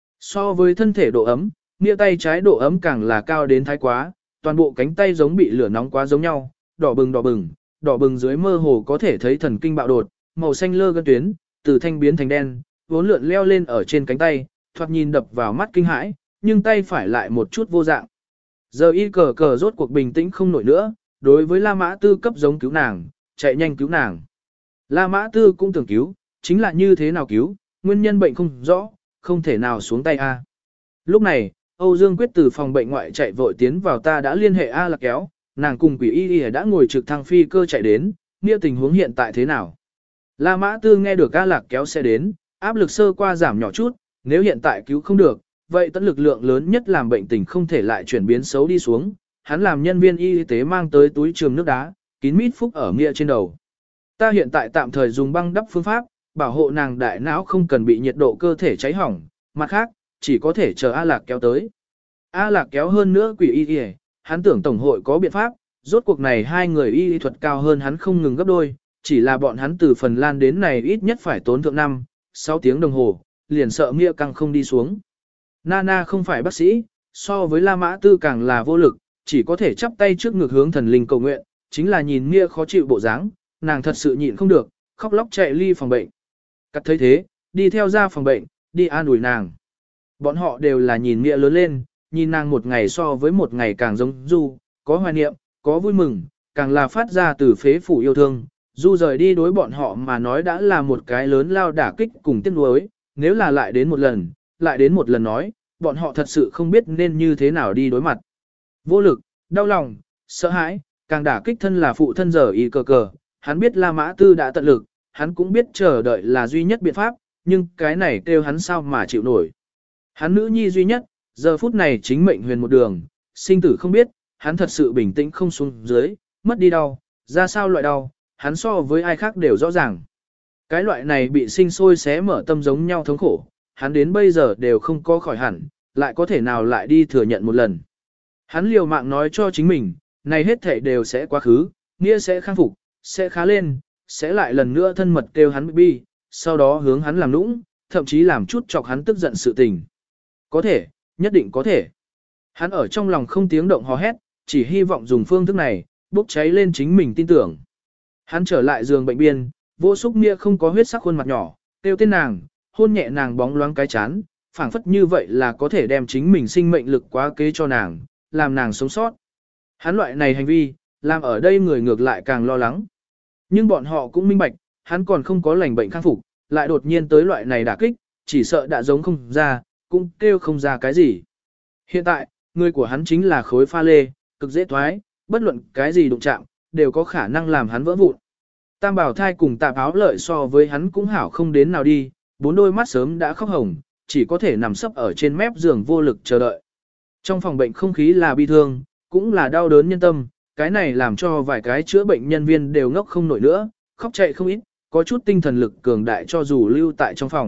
So với thân thể độ ấm, nghĩa tay trái độ ấm càng là cao đến thái quá, toàn bộ cánh tay giống bị lửa nóng quá giống nhau, đỏ bừng đỏ bừng, đỏ bừng dưới mơ hồ có thể thấy thần kinh bạo đột, màu xanh lơ gân tuyến, từ thanh biến thành đen, vốn lượn leo lên ở trên cánh tay, thoạt nhìn đập vào mắt kinh hãi, nhưng tay phải lại một chút vô dạng. Giờ y cờ cờ rốt cuộc bình tĩnh không nổi nữa, đối với La Mã Tư cấp giống cứu nàng, chạy nhanh cứu nàng. La Mã Tư cũng tưởng cứu, chính là như thế nào cứu, nguyên nhân bệnh không rõ, không thể nào xuống tay A. Lúc này, Âu Dương Quyết từ phòng bệnh ngoại chạy vội tiến vào ta đã liên hệ A Lạc Kéo, nàng cùng quỷ y y đã ngồi trực thăng phi cơ chạy đến, nghĩa tình huống hiện tại thế nào. La Mã Tư nghe được A Lạc Kéo sẽ đến, áp lực sơ qua giảm nhỏ chút, nếu hiện tại cứu không được, vậy tận lực lượng lớn nhất làm bệnh tình không thể lại chuyển biến xấu đi xuống. Hắn làm nhân viên y tế mang tới túi trường nước đá, kín mít phúc ở nghĩa trên đầu. Ta hiện tại tạm thời dùng băng đắp phương pháp, bảo hộ nàng đại não không cần bị nhiệt độ cơ thể cháy hỏng, mặt khác, chỉ có thể chờ A Lạc Kéo tới. A Lạc Kéo hơn nữa quỷ y y, hắn tưởng tổng hội có biện pháp, rốt cuộc này hai người y thuật cao hơn hắn không ngừng gấp đôi, chỉ là bọn hắn từ Phần Lan đến này ít nhất phải tốn thượng năm, sáu tiếng đồng hồ, liền sợ nghĩa căng không đi xuống. Nana không phải bác sĩ, so với La Mã Tư càng là vô lực, chỉ có thể chắp tay trước ngực hướng thần linh cầu nguyện, chính là nhìn nghĩa khó chịu bộ dáng, nàng thật sự nhịn không được, khóc lóc chạy ly phòng bệnh. Cắt thấy thế, đi theo ra phòng bệnh, đi an ủi nàng. Bọn họ đều là nhìn nghĩa lớn lên, nhìn nàng một ngày so với một ngày càng giống Du, có hoài niệm, có vui mừng, càng là phát ra từ phế phủ yêu thương. Du rời đi đối bọn họ mà nói đã là một cái lớn lao đả kích cùng tiếc nuối, nếu là lại đến một lần, lại đến một lần nói, bọn họ thật sự không biết nên như thế nào đi đối mặt. Vô lực, đau lòng, sợ hãi, càng đả kích thân là phụ thân giờ y cờ cờ, hắn biết La Mã Tư đã tận lực, hắn cũng biết chờ đợi là duy nhất biện pháp, nhưng cái này kêu hắn sao mà chịu nổi. Hắn nữ nhi duy nhất, giờ phút này chính mệnh huyền một đường, sinh tử không biết, hắn thật sự bình tĩnh không xuống dưới, mất đi đau, ra sao loại đau, hắn so với ai khác đều rõ ràng. Cái loại này bị sinh sôi xé mở tâm giống nhau thống khổ, hắn đến bây giờ đều không có khỏi hẳn, lại có thể nào lại đi thừa nhận một lần. Hắn liều mạng nói cho chính mình, này hết thảy đều sẽ quá khứ, nghĩa sẽ khang phục, sẽ khá lên, sẽ lại lần nữa thân mật kêu hắn bi, sau đó hướng hắn làm nũng, thậm chí làm chút chọc hắn tức giận sự tình. Có thể, nhất định có thể. Hắn ở trong lòng không tiếng động hò hét, chỉ hy vọng dùng phương thức này, bốc cháy lên chính mình tin tưởng. Hắn trở lại giường bệnh biên, vô xúc nghĩa không có huyết sắc khuôn mặt nhỏ, kêu tên nàng, hôn nhẹ nàng bóng loáng cái chán, phảng phất như vậy là có thể đem chính mình sinh mệnh lực quá kế cho nàng, làm nàng sống sót. Hắn loại này hành vi, làm ở đây người ngược lại càng lo lắng. Nhưng bọn họ cũng minh bạch, hắn còn không có lành bệnh khang phục, lại đột nhiên tới loại này đả kích, chỉ sợ đã giống không ra, cũng kêu không ra cái gì. Hiện tại, người của hắn chính là khối pha lê, cực dễ thoái, bất luận cái gì đụng chạm, đều có khả năng làm hắn vỡ vụn. Tam bảo thai cùng tạp áo lợi so với hắn cũng hảo không đến nào đi, bốn đôi mắt sớm đã khóc hồng, chỉ có thể nằm sấp ở trên mép giường vô lực chờ đợi. Trong phòng bệnh không khí là bi thương, cũng là đau đớn nhân tâm, cái này làm cho vài cái chữa bệnh nhân viên đều ngốc không nổi nữa, khóc chạy không ít, có chút tinh thần lực cường đại cho dù lưu tại trong phòng,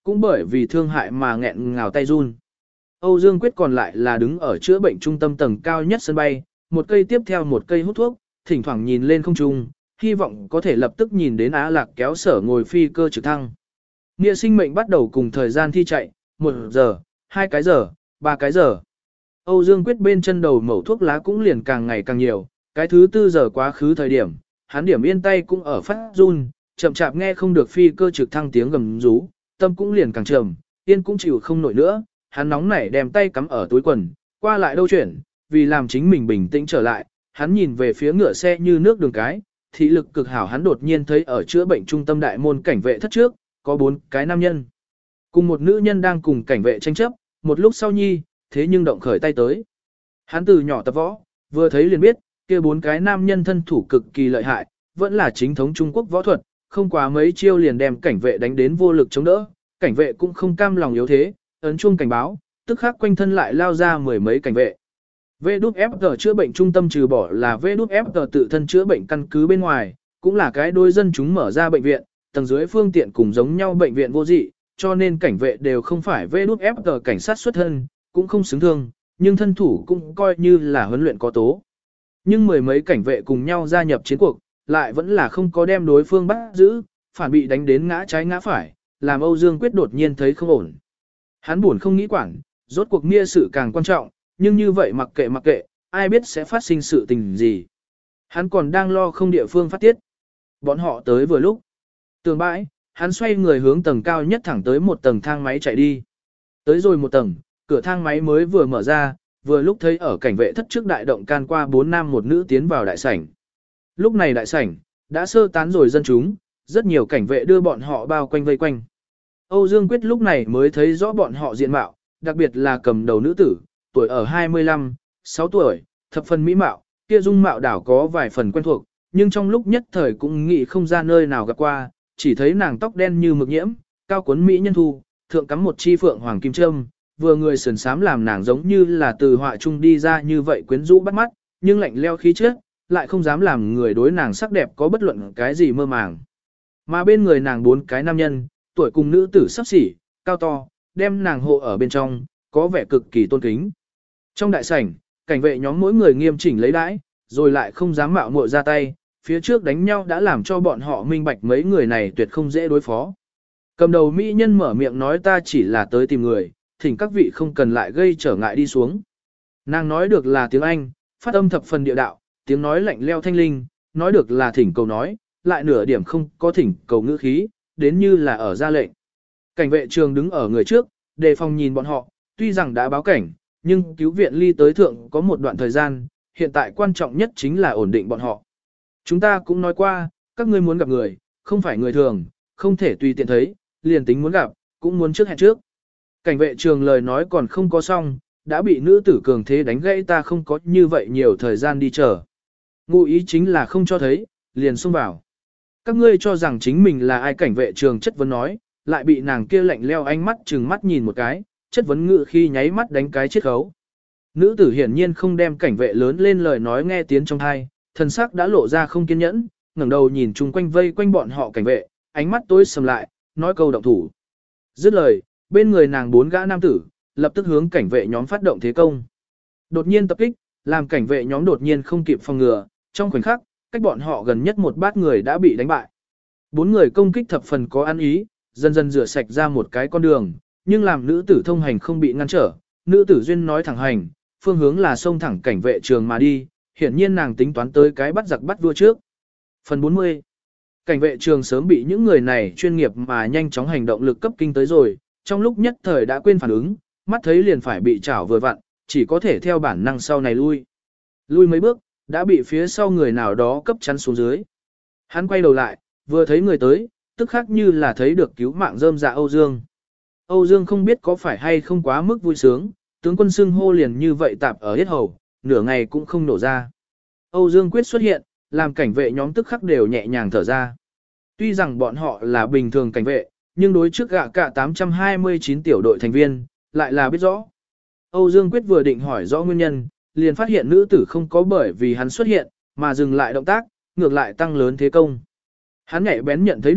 cũng bởi vì thương hại mà nghẹn ngào tay run. Âu Dương Quyết còn lại là đứng ở chữa bệnh trung tâm tầng cao nhất sân bay, một cây tiếp theo một cây hút thuốc, thỉnh thoảng nhìn lên không trung, hy vọng có thể lập tức nhìn đến Á Lạc kéo sở ngồi phi cơ trực thăng. Nghĩa sinh mệnh bắt đầu cùng thời gian thi chạy, một giờ, hai cái giờ, ba cái giờ. Âu Dương Quyết bên chân đầu mẩu thuốc lá cũng liền càng ngày càng nhiều, cái thứ tư giờ quá khứ thời điểm, hắn điểm yên tay cũng ở phát run, chậm chạp nghe không được phi cơ trực thăng tiếng gầm rú, tâm cũng liền càng trầm, yên cũng chịu không nổi nữa, hắn nóng nảy đem tay cắm ở túi quần, qua lại đâu chuyển, vì làm chính mình bình tĩnh trở lại, hắn nhìn về phía ngựa xe như nước đường cái, thị lực cực hảo hắn đột nhiên thấy ở chữa bệnh trung tâm đại môn cảnh vệ thất trước, có bốn cái nam nhân. Cùng một nữ nhân đang cùng cảnh vệ tranh chấp, một lúc sau nhi, thế nhưng động khởi tay tới. Hắn từ nhỏ tập võ, vừa thấy liền biết, kia bốn cái nam nhân thân thủ cực kỳ lợi hại, vẫn là chính thống Trung Quốc võ thuật, không quá mấy chiêu liền đem cảnh vệ đánh đến vô lực chống đỡ, cảnh vệ cũng không cam lòng yếu thế, ấn chuông cảnh báo, tức khắc quanh thân lại lao ra mười mấy cảnh vệ. vê đê ép giê chữa bệnh trung tâm trừ bỏ là vê đê ép giê tự thân chữa bệnh căn cứ bên ngoài, cũng là cái đôi dân chúng mở ra bệnh viện, tầng dưới phương tiện cùng giống nhau bệnh viện vô dị, cho nên cảnh vệ đều không phải vê đê ép giê cảnh sát xuất thân, cũng không xứng thương, nhưng thân thủ cũng coi như là huấn luyện có tố. Nhưng mười mấy cảnh vệ cùng nhau gia nhập chiến cuộc, lại vẫn là không có đem đối phương bắt giữ, phản bị đánh đến ngã trái ngã phải, làm Âu Dương Quyết đột nhiên thấy không ổn. Hắn buồn không nghĩ quản, rốt cuộc mia sự càng quan trọng, nhưng như vậy mặc kệ mặc kệ, ai biết sẽ phát sinh sự tình gì. Hắn còn đang lo không địa phương phát tiết. Bọn họ tới vừa lúc. Tường bãi, hắn xoay người hướng tầng cao nhất thẳng tới một tầng thang máy chạy đi. Tới rồi một tầng, cửa thang máy mới vừa mở ra, vừa lúc thấy ở cảnh vệ thất trước đại động can qua bốn nam một nữ tiến vào đại sảnh. Lúc này đại sảnh, đã sơ tán rồi dân chúng, rất nhiều cảnh vệ đưa bọn họ bao quanh vây quanh. Âu Dương Quyết lúc này mới thấy rõ bọn họ diện mạo, đặc biệt là cầm đầu nữ tử, tuổi ở hai mươi lăm, sáu tuổi, thập phần mỹ mạo, kia dung mạo đảo có vài phần quen thuộc, nhưng trong lúc nhất thời cũng nghĩ không ra nơi nào gặp qua, chỉ thấy nàng tóc đen như mực nhiễm, cao cuốn mỹ nhân thu, thượng cắm một chi phượng hoàng kim trâm, vừa người sườn sám làm nàng giống như là từ họa trung đi ra như vậy quyến rũ bắt mắt, nhưng lạnh leo khí chất, lại không dám làm người đối nàng sắc đẹp có bất luận cái gì mơ màng. Mà bên người nàng bốn cái nam nhân, tuổi cùng nữ tử sắp xỉ, cao to, đem nàng hộ ở bên trong, có vẻ cực kỳ tôn kính. Trong đại sảnh, cảnh vệ nhóm mỗi người nghiêm chỉnh lấy đãi, rồi lại không dám mạo muội ra tay, phía trước đánh nhau đã làm cho bọn họ minh bạch mấy người này tuyệt không dễ đối phó. Cầm đầu mỹ nhân mở miệng nói ta chỉ là tới tìm người, thỉnh các vị không cần lại gây trở ngại đi xuống. Nàng nói được là tiếng Anh, phát âm thập phần địa đạo, tiếng nói lạnh leo thanh linh, nói được là thỉnh cầu nói, lại nửa điểm không có thỉnh cầu ngữ khí, đến như là ở ra lệnh. Cảnh vệ trường đứng ở người trước, đề phòng nhìn bọn họ, tuy rằng đã báo cảnh, nhưng cứu viện ly tới thượng có một đoạn thời gian, hiện tại quan trọng nhất chính là ổn định bọn họ. Chúng ta cũng nói qua, các ngươi muốn gặp người, không phải người thường, không thể tùy tiện thấy, liền tính muốn gặp, cũng muốn trước hẹn trước. Cảnh vệ trường lời nói còn không có xong, đã bị nữ tử cường thế đánh gãy ta không có như vậy nhiều thời gian đi chờ. Ngụ ý chính là không cho thấy, liền xông vào. Các ngươi cho rằng chính mình là ai cảnh vệ trường chất vấn nói, lại bị nàng kia lạnh leo ánh mắt trừng mắt nhìn một cái, chất vấn ngự khi nháy mắt đánh cái chết khấu. Nữ tử hiển nhiên không đem cảnh vệ lớn lên lời nói nghe tiếng trong thai, thần sắc đã lộ ra không kiên nhẫn, ngẩng đầu nhìn chung quanh vây quanh bọn họ cảnh vệ, ánh mắt tối sầm lại, nói câu động thủ. Dứt lời, bên người nàng bốn gã nam tử, lập tức hướng cảnh vệ nhóm phát động thế công. Đột nhiên tập kích, làm cảnh vệ nhóm đột nhiên không kịp phòng ngừa, trong khoảnh khắc, cách bọn họ gần nhất một bát người đã bị đánh bại. Bốn người công kích thập phần có ăn ý, dần dần rửa sạch ra một cái con đường, nhưng làm nữ tử thông hành không bị ngăn trở, nữ tử duyên nói thẳng hành, phương hướng là xông thẳng cảnh vệ trường mà đi, hiển nhiên nàng tính toán tới cái bắt giặc bắt vua trước. Phần bốn mươi. Cảnh vệ trường sớm bị những người này chuyên nghiệp mà nhanh chóng hành động lực cấp kinh tới rồi, trong lúc nhất thời đã quên phản ứng, mắt thấy liền phải bị chảo vừa vặn, chỉ có thể theo bản năng sau này lui. Lui mấy bước, đã bị phía sau người nào đó cấp chắn xuống dưới. Hắn quay đầu lại, vừa thấy người tới, tức khác như là thấy được cứu mạng rơm dạ Âu Dương. Âu Dương không biết có phải hay không quá mức vui sướng, tướng quân xưng hô liền như vậy tạp ở hết hầu, nửa ngày cũng không nổ ra. Âu Dương quyết xuất hiện, làm cảnh vệ nhóm tức khắc đều nhẹ nhàng thở ra. Tuy rằng bọn họ là bình thường cảnh vệ, nhưng đối trước gạ cả tám trăm hai mươi chín tiểu đội thành viên, lại là biết rõ. Âu Dương quyết vừa định hỏi rõ nguyên nhân, liền phát hiện nữ tử không có bởi vì hắn xuất hiện, mà dừng lại động tác, ngược lại tăng lớn thế công. Hắn nhạy bén nhận thấy được,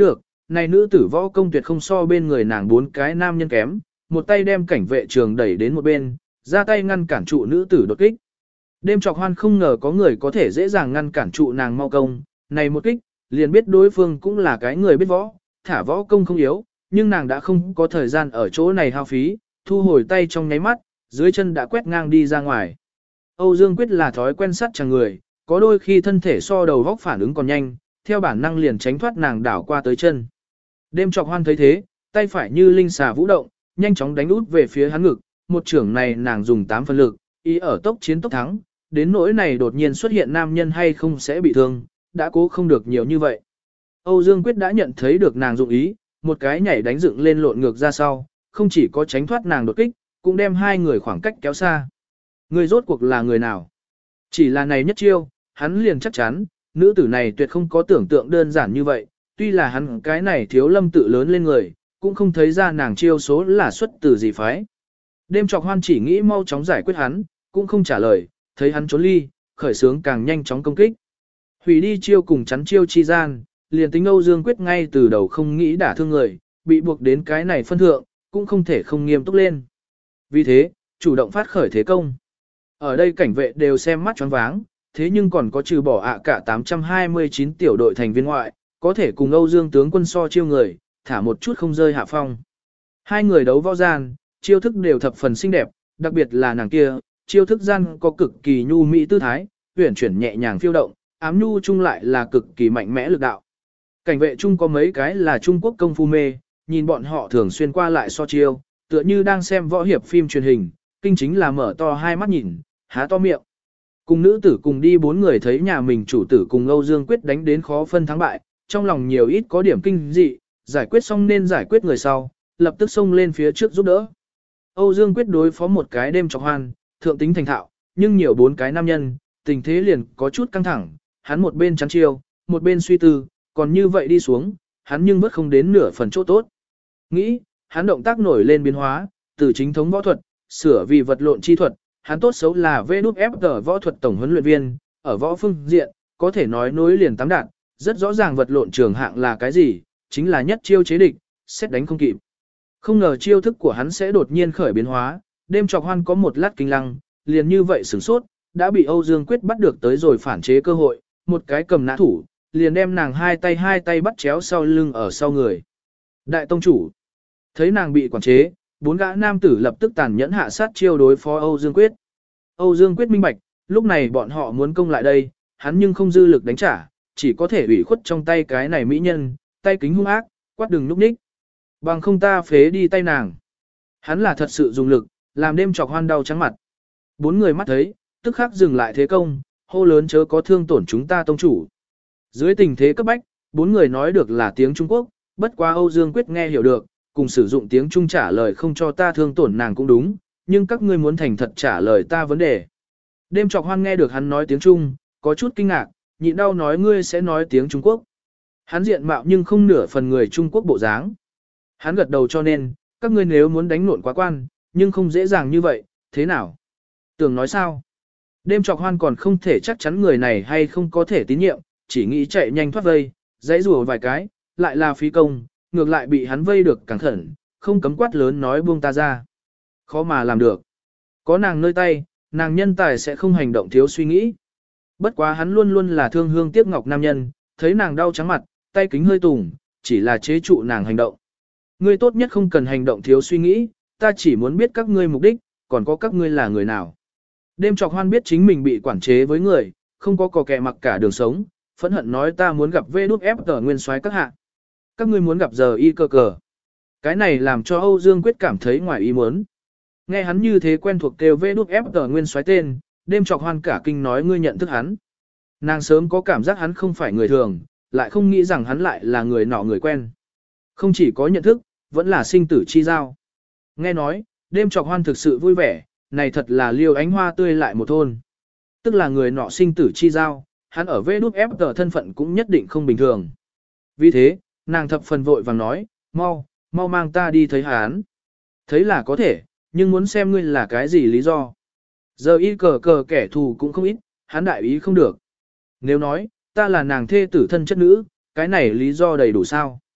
này nữ tử võ công tuyệt không so bên người nàng bốn cái nam nhân kém, một tay đem cảnh vệ trường đẩy đến một bên, ra tay ngăn cản trụ nữ tử đột kích. Đêm Trọc Hoan không ngờ có người có thể dễ dàng ngăn cản trụ nàng mau công, này một kích, liền biết đối phương cũng là cái người biết võ, thả võ công không yếu, nhưng nàng đã không có thời gian ở chỗ này hao phí, thu hồi tay trong nháy mắt, dưới chân đã quét ngang đi ra ngoài. Âu Dương Quyết là thói quen sát chàng người, có đôi khi thân thể so đầu vóc phản ứng còn nhanh, theo bản năng liền tránh thoát nàng đảo qua tới chân. Đêm Trọc Hoan thấy thế, tay phải như linh xà vũ động, nhanh chóng đánh út về phía hắn ngực, một trưởng này nàng dùng tám phần lực, ý ở tốc chiến tốc thắng, đến nỗi này đột nhiên xuất hiện nam nhân hay không sẽ bị thương, đã cố không được nhiều như vậy. Âu Dương Quyết đã nhận thấy được nàng dụng ý, một cái nhảy đánh dựng lên lộn ngược ra sau, không chỉ có tránh thoát nàng đột kích, cũng đem hai người khoảng cách kéo xa. Người rốt cuộc là người nào? Chỉ là này nhất chiêu, hắn liền chắc chắn, nữ tử này tuyệt không có tưởng tượng đơn giản như vậy, tuy là hắn cái này thiếu lâm tự lớn lên người, cũng không thấy ra nàng chiêu số là xuất từ gì phái. Đêm Trọc Hoan chỉ nghĩ mau chóng giải quyết hắn, cũng không trả lời, thấy hắn trốn ly, khởi sướng càng nhanh chóng công kích. Hủy đi chiêu cùng chắn chiêu chi gian, liền tính Âu Dương Quyết ngay từ đầu không nghĩ đả thương người, bị buộc đến cái này phân thượng, cũng không thể không nghiêm túc lên. Vì thế, chủ động phát khởi thế công. Ở đây cảnh vệ đều xem mắt choáng váng, thế nhưng còn có trừ bỏ ạ cả tám trăm hai mươi chín tiểu đội thành viên ngoại, có thể cùng Âu Dương tướng quân so chiêu người, thả một chút không rơi hạ phong. Hai người đấu võ gian, chiêu thức đều thập phần xinh đẹp, đặc biệt là nàng kia, chiêu thức gian có cực kỳ nhu mỹ tư thái, uyển chuyển nhẹ nhàng phiêu động, ám nhu chung lại là cực kỳ mạnh mẽ lực đạo. Cảnh vệ chung có mấy cái là Trung Quốc công phu mê, nhìn bọn họ thường xuyên qua lại so chiêu, tựa như đang xem võ hiệp phim truyền hình, kinh chính là mở to hai mắt nhìn, há to miệng. Cùng nữ tử cùng đi bốn người thấy nhà mình chủ tử cùng Âu Dương Quyết đánh đến khó phân thắng bại, trong lòng nhiều ít có điểm kinh dị, giải quyết xong nên giải quyết người sau, lập tức xông lên phía trước giúp đỡ. Âu Dương Quyết đối phó một cái Đêm Trọc Hoan, thượng tính thành thạo, nhưng nhiều bốn cái nam nhân, tình thế liền có chút căng thẳng, hắn một bên chắn chiêu, một bên suy tư, còn như vậy đi xuống, hắn nhưng vớt không đến nửa phần chỗ tốt. Nghĩ, hắn động tác nổi lên biến hóa, từ chính thống võ thuật, sửa vì vật lộn chi thuật, hắn tốt xấu là vê đút ép tờ võ thuật tổng huấn luyện viên, ở võ phương diện, có thể nói nối liền tám đạn, rất rõ ràng vật lộn trường hạng là cái gì, chính là nhất chiêu chế địch, xét đánh không kịp. Không ngờ chiêu thức của hắn sẽ đột nhiên khởi biến hóa, Đêm Trọc Hoan có một lát kinh lăng, liền như vậy sửng sốt, đã bị Âu Dương Quyết bắt được tới rồi phản chế cơ hội, một cái cầm nã thủ, liền đem nàng hai tay hai tay bắt chéo sau lưng ở sau người. Đại tông chủ, thấy nàng bị quản chế, bốn gã nam tử lập tức tàn nhẫn hạ sát chiêu đối phó Âu Dương Quyết. Âu Dương Quyết minh bạch, lúc này bọn họ muốn công lại đây, hắn nhưng không dư lực đánh trả, chỉ có thể ủy khuất trong tay cái này mỹ nhân, tay kính hung ác, quát đừng núp ních. Bằng không ta phế đi tay nàng. Hắn là thật sự dùng lực, làm Đêm Trọc Hoan đau trắng mặt. Bốn người mắt thấy, tức khắc dừng lại thế công, hô lớn chớ có thương tổn chúng ta tông chủ. Dưới tình thế cấp bách, bốn người nói được là tiếng Trung Quốc, bất quá Âu Dương Quyết nghe hiểu được, cùng sử dụng tiếng Trung trả lời không cho ta thương tổn nàng cũng đúng, nhưng các ngươi muốn thành thật trả lời ta vấn đề. Đêm Trọc Hoan nghe được hắn nói tiếng Trung, có chút kinh ngạc, nhịn đau nói ngươi sẽ nói tiếng Trung Quốc. Hắn diện mạo nhưng không nửa phần người Trung Quốc bộ dáng. Hắn gật đầu cho nên, các ngươi nếu muốn đánh nộn quá quan, nhưng không dễ dàng như vậy, thế nào? Tưởng nói sao? Đêm Trọc Hoan còn không thể chắc chắn người này hay không có thể tín nhiệm, chỉ nghĩ chạy nhanh thoát vây, dãy rùa vài cái, lại là phí công, ngược lại bị hắn vây được cẩn thận, không cấm quát lớn nói buông ta ra. Khó mà làm được. Có nàng nơi tay, nàng nhân tài sẽ không hành động thiếu suy nghĩ. Bất quá hắn luôn luôn là thương hương tiếc ngọc nam nhân, thấy nàng đau trắng mặt, tay kính hơi tùng, chỉ là chế trụ nàng hành động. Ngươi tốt nhất không cần hành động thiếu suy nghĩ, ta chỉ muốn biết các ngươi mục đích, còn có các ngươi là người nào. Đêm Trọc Hoan biết chính mình bị quản chế với người, không có cò kẻ mặc cả đường sống, phẫn hận nói ta muốn gặp vê đút ép tờ nguyên soái các hạ. Các ngươi muốn gặp giờ y cơ cờ. Cái này làm cho Âu Dương Quyết cảm thấy ngoài ý muốn. Nghe hắn như thế quen thuộc kêu vê đút ép tờ nguyên soái tên, Đêm Trọc Hoan cả kinh nói ngươi nhận thức hắn. Nàng sớm có cảm giác hắn không phải người thường, lại không nghĩ rằng hắn lại là người nọ người quen. Không chỉ có nhận thức, vẫn là sinh tử chi giao. Nghe nói, Đêm Trọc Hoan thực sự vui vẻ, này thật là liêu ánh hoa tươi lại một thôn. Tức là người nọ sinh tử chi giao, hắn ở vê đút ép tờ thân phận cũng nhất định không bình thường. Vì thế, nàng thập phần vội vàng nói, mau, mau mang ta đi thấy hắn. Thấy là có thể, nhưng muốn xem ngươi là cái gì lý do. Giờ y cờ cờ kẻ thù cũng không ít, hắn đại ý không được. Nếu nói, ta là nàng thê tử thân chất nữ, cái này lý do đầy đủ sao.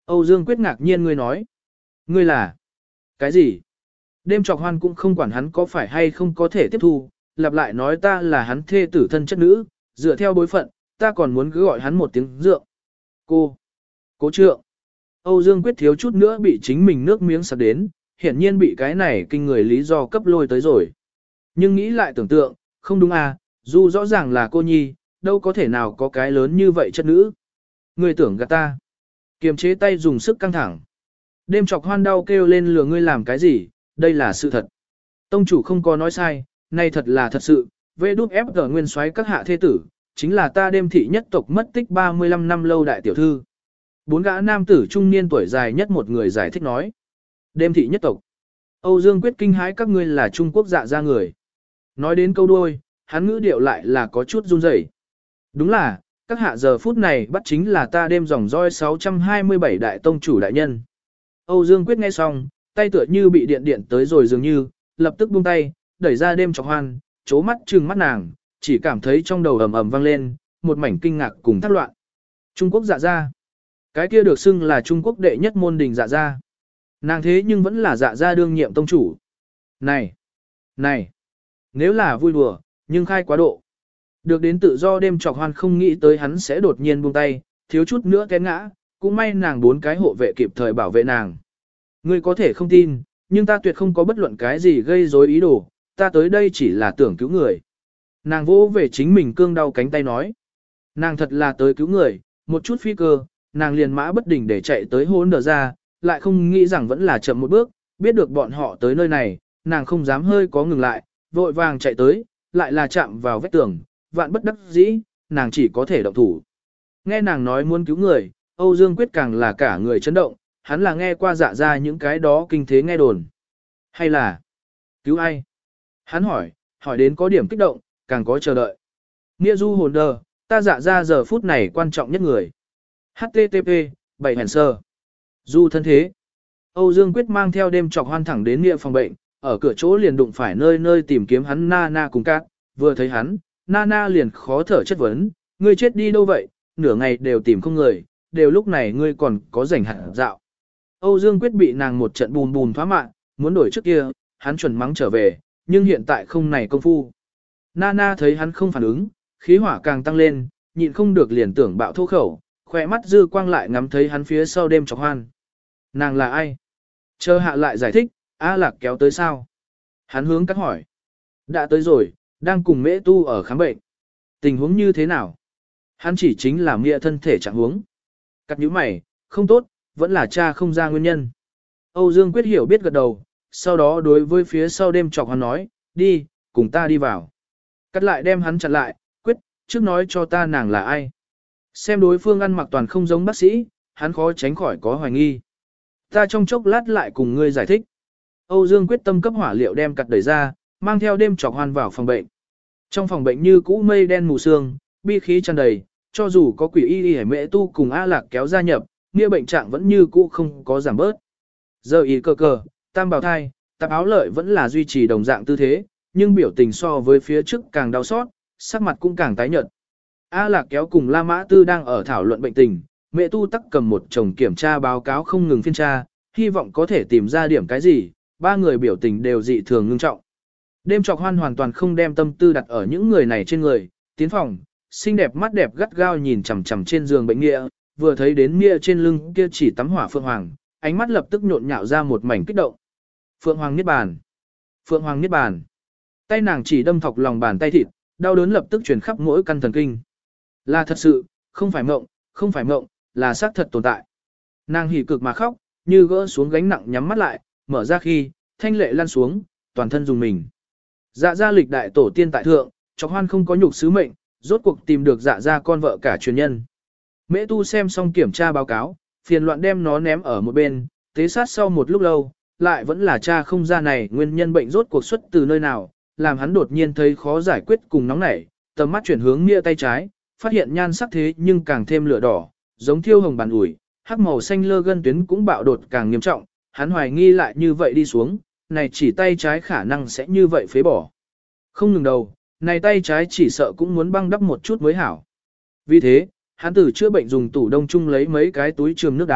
Âu Dương Quyết ngạc nhiên ngươi nói. Ngươi là? Cái gì? Đêm trọc hoan cũng không quản hắn có phải hay không có thể tiếp thu, lặp lại nói ta là hắn thê tử thân chất nữ, dựa theo bối phận, ta còn muốn cứ gọi hắn một tiếng dượng. Cô. Cố trượng. Âu Dương Quyết thiếu chút nữa bị chính mình nước miếng sặc đến, hiển nhiên bị cái này kinh người lý do cấp lôi tới rồi. Nhưng nghĩ lại tưởng tượng, không đúng à, dù rõ ràng là cô nhi, đâu có thể nào có cái lớn như vậy chất nữ. Ngươi tưởng gạt ta. Kiềm chế tay dùng sức căng thẳng. Đêm trọc hoan đau kêu lên lừa ngươi làm cái gì, đây là sự thật. Tông chủ không có nói sai, này thật là thật sự, vê đúc ép gờ nguyên soái các hạ thế tử, chính là ta đêm thị nhất tộc mất tích ba mươi lăm năm lâu đại tiểu thư. Bốn gã nam tử trung niên tuổi dài nhất một người giải thích nói. Đêm thị nhất tộc. Âu Dương Quyết kinh hãi các ngươi là Trung Quốc dạ ra người. Nói đến câu đuôi, hắn ngữ điệu lại là có chút run rẩy. Đúng là, các hạ giờ phút này bắt chính là ta đêm dòng roi sáu trăm hai mươi bảy đại tông chủ đại nhân. Âu Dương Quyết nghe xong, tay tựa như bị điện điện tới rồi dường như, lập tức buông tay, đẩy ra đêm trọc hoan, chố mắt trừng mắt nàng, chỉ cảm thấy trong đầu ầm ầm vang lên, một mảnh kinh ngạc cùng thắc loạn. Trung Quốc dạ gia. Cái kia được xưng là Trung Quốc đệ nhất môn đình dạ gia. Nàng thế nhưng vẫn là dạ gia đương nhiệm tông chủ. Này! Này! Nếu là vui đùa, nhưng khai quá độ. Được đến tự do đêm trọc hoan không nghĩ tới hắn sẽ đột nhiên buông tay, thiếu chút nữa té ngã, cũng may nàng bốn cái hộ vệ kịp thời bảo vệ nàng. Ngươi có thể không tin, nhưng ta tuyệt không có bất luận cái gì gây rối ý đồ, ta tới đây chỉ là tưởng cứu người. Nàng vỗ về chính mình cương đau cánh tay nói. Nàng thật là tới cứu người, một chút phi cơ, nàng liền mã bất đình để chạy tới hôn đờ ra, lại không nghĩ rằng vẫn là chậm một bước, biết được bọn họ tới nơi này, nàng không dám hơi có ngừng lại, vội vàng chạy tới, lại là chạm vào vách tường, vạn bất đắc dĩ, nàng chỉ có thể động thủ. Nghe nàng nói muốn cứu người, Âu Dương Quyết càng là cả người chấn động, hắn là nghe qua dạ ra những cái đó kinh thế nghe đồn. Hay là cứu ai? Hắn hỏi, hỏi đến có điểm kích động, càng có chờ đợi. Nghĩa du hồn đờ, ta dạ ra giờ phút này quan trọng nhất người. hát tê tê pê, bảy hèn sơ. Du thân thế. Âu Dương Quyết mang theo đêm trọc hoan thẳng đến nghĩa phòng bệnh, ở cửa chỗ liền đụng phải nơi nơi tìm kiếm hắn Nana cùng cát, vừa thấy hắn, Nana liền khó thở chất vấn, ngươi chết đi đâu vậy, nửa ngày đều tìm không người, đều lúc này ngươi còn có rảnh hẳn dạo. Âu Dương Quyết bị nàng một trận bùn bùn thoá mạng, muốn đổi trước kia, hắn chuẩn mắng trở về, nhưng hiện tại không này công phu. Nana thấy hắn không phản ứng, khí hỏa càng tăng lên, nhịn không được liền tưởng bạo thô khẩu, khỏe mắt dư quang lại ngắm thấy hắn phía sau đêm trọc hoan. Nàng là ai? Chờ hạ lại giải thích, A Lạc kéo tới sao? Hắn hướng cắt hỏi. Đã tới rồi, đang cùng mễ tu ở khám bệnh. Tình huống như thế nào? Hắn chỉ chính là nghĩa thân thể trạng huống. Cắt nhíu mày, không tốt, vẫn là cha không ra nguyên nhân. Âu Dương Quyết hiểu biết gật đầu, sau đó đối với phía sau đêm trọc hắn nói, đi, cùng ta đi vào. Cắt lại đem hắn chặn lại, Quyết, trước nói cho ta nàng là ai. Xem đối phương ăn mặc toàn không giống bác sĩ, hắn khó tránh khỏi có hoài nghi. Ta trong chốc lát lại cùng ngươi giải thích. Âu Dương Quyết tâm cấp hỏa liệu đem cắt đẩy ra, mang theo đêm trọc hoan vào phòng bệnh. Trong phòng bệnh như cũ mây đen mù sương, bi khí tràn đầy, cho dù có quỷ y y mẹ tu cùng A Lạc kéo gia nhập, nghĩa bệnh trạng vẫn như cũ không có giảm bớt. Giờ y cơ cờ, tam bào thai, tạp áo lợi vẫn là duy trì đồng dạng tư thế, nhưng biểu tình so với phía trước càng đau xót, sắc mặt cũng càng tái nhợt. A Lạc kéo cùng La Mã Tư đang ở thảo luận bệnh tình, mẹ tu tắc cầm một chồng kiểm tra báo cáo không ngừng phiên tra, hy vọng có thể tìm ra điểm cái gì, ba người biểu tình đều dị thường ngưng trọng. Đêm trọc hoan hoàn toàn không đem tâm tư đặt ở những người này trên người, tiến phòng, xinh đẹp mắt đẹp gắt gao nhìn chằm chằm trên giường bệnh nghĩa, vừa thấy đến nghĩa trên lưng kia chỉ tắm hỏa Phượng Hoàng, ánh mắt lập tức nhộn nhạo ra một mảnh kích động. Phượng Hoàng niết bàn, Phượng Hoàng niết bàn. Tay nàng chỉ đâm thọc lòng bàn tay thịt, đau đớn lập tức truyền khắp mỗi căn thần kinh. Là thật sự, không phải mộng, không phải mộng, là xác thật tồn tại. Nàng hỉ cực mà khóc, như gỡ xuống gánh nặng nhắm mắt lại, mở ra khi, thanh lệ lăn xuống, toàn thân dùng mình. Dạ gia lịch đại tổ tiên tại thượng, Trọc Hoan không có nhục sứ mệnh, rốt cuộc tìm được dạ gia con vợ cả truyền nhân. Mễ tu xem xong kiểm tra báo cáo, phiền loạn đem nó ném ở một bên, tế sát sau một lúc lâu, lại vẫn là cha không ra này nguyên nhân bệnh rốt cuộc xuất từ nơi nào, làm hắn đột nhiên thấy khó giải quyết cùng nóng nảy, tầm mắt chuyển hướng nghĩa tay trái, phát hiện nhan sắc thế nhưng càng thêm lửa đỏ, giống thiêu hồng bàn ủi, hắc màu xanh lơ gân tuyến cũng bạo đột càng nghiêm trọng, hắn hoài nghi lại như vậy đi xuống, này chỉ tay trái khả năng sẽ như vậy phế bỏ. Không ngừng đầu, này tay trái chỉ sợ cũng muốn băng đắp một chút mới hảo. Vì thế, hắn từ chữa bệnh dùng tủ đông chung lấy mấy cái túi trường nước đá,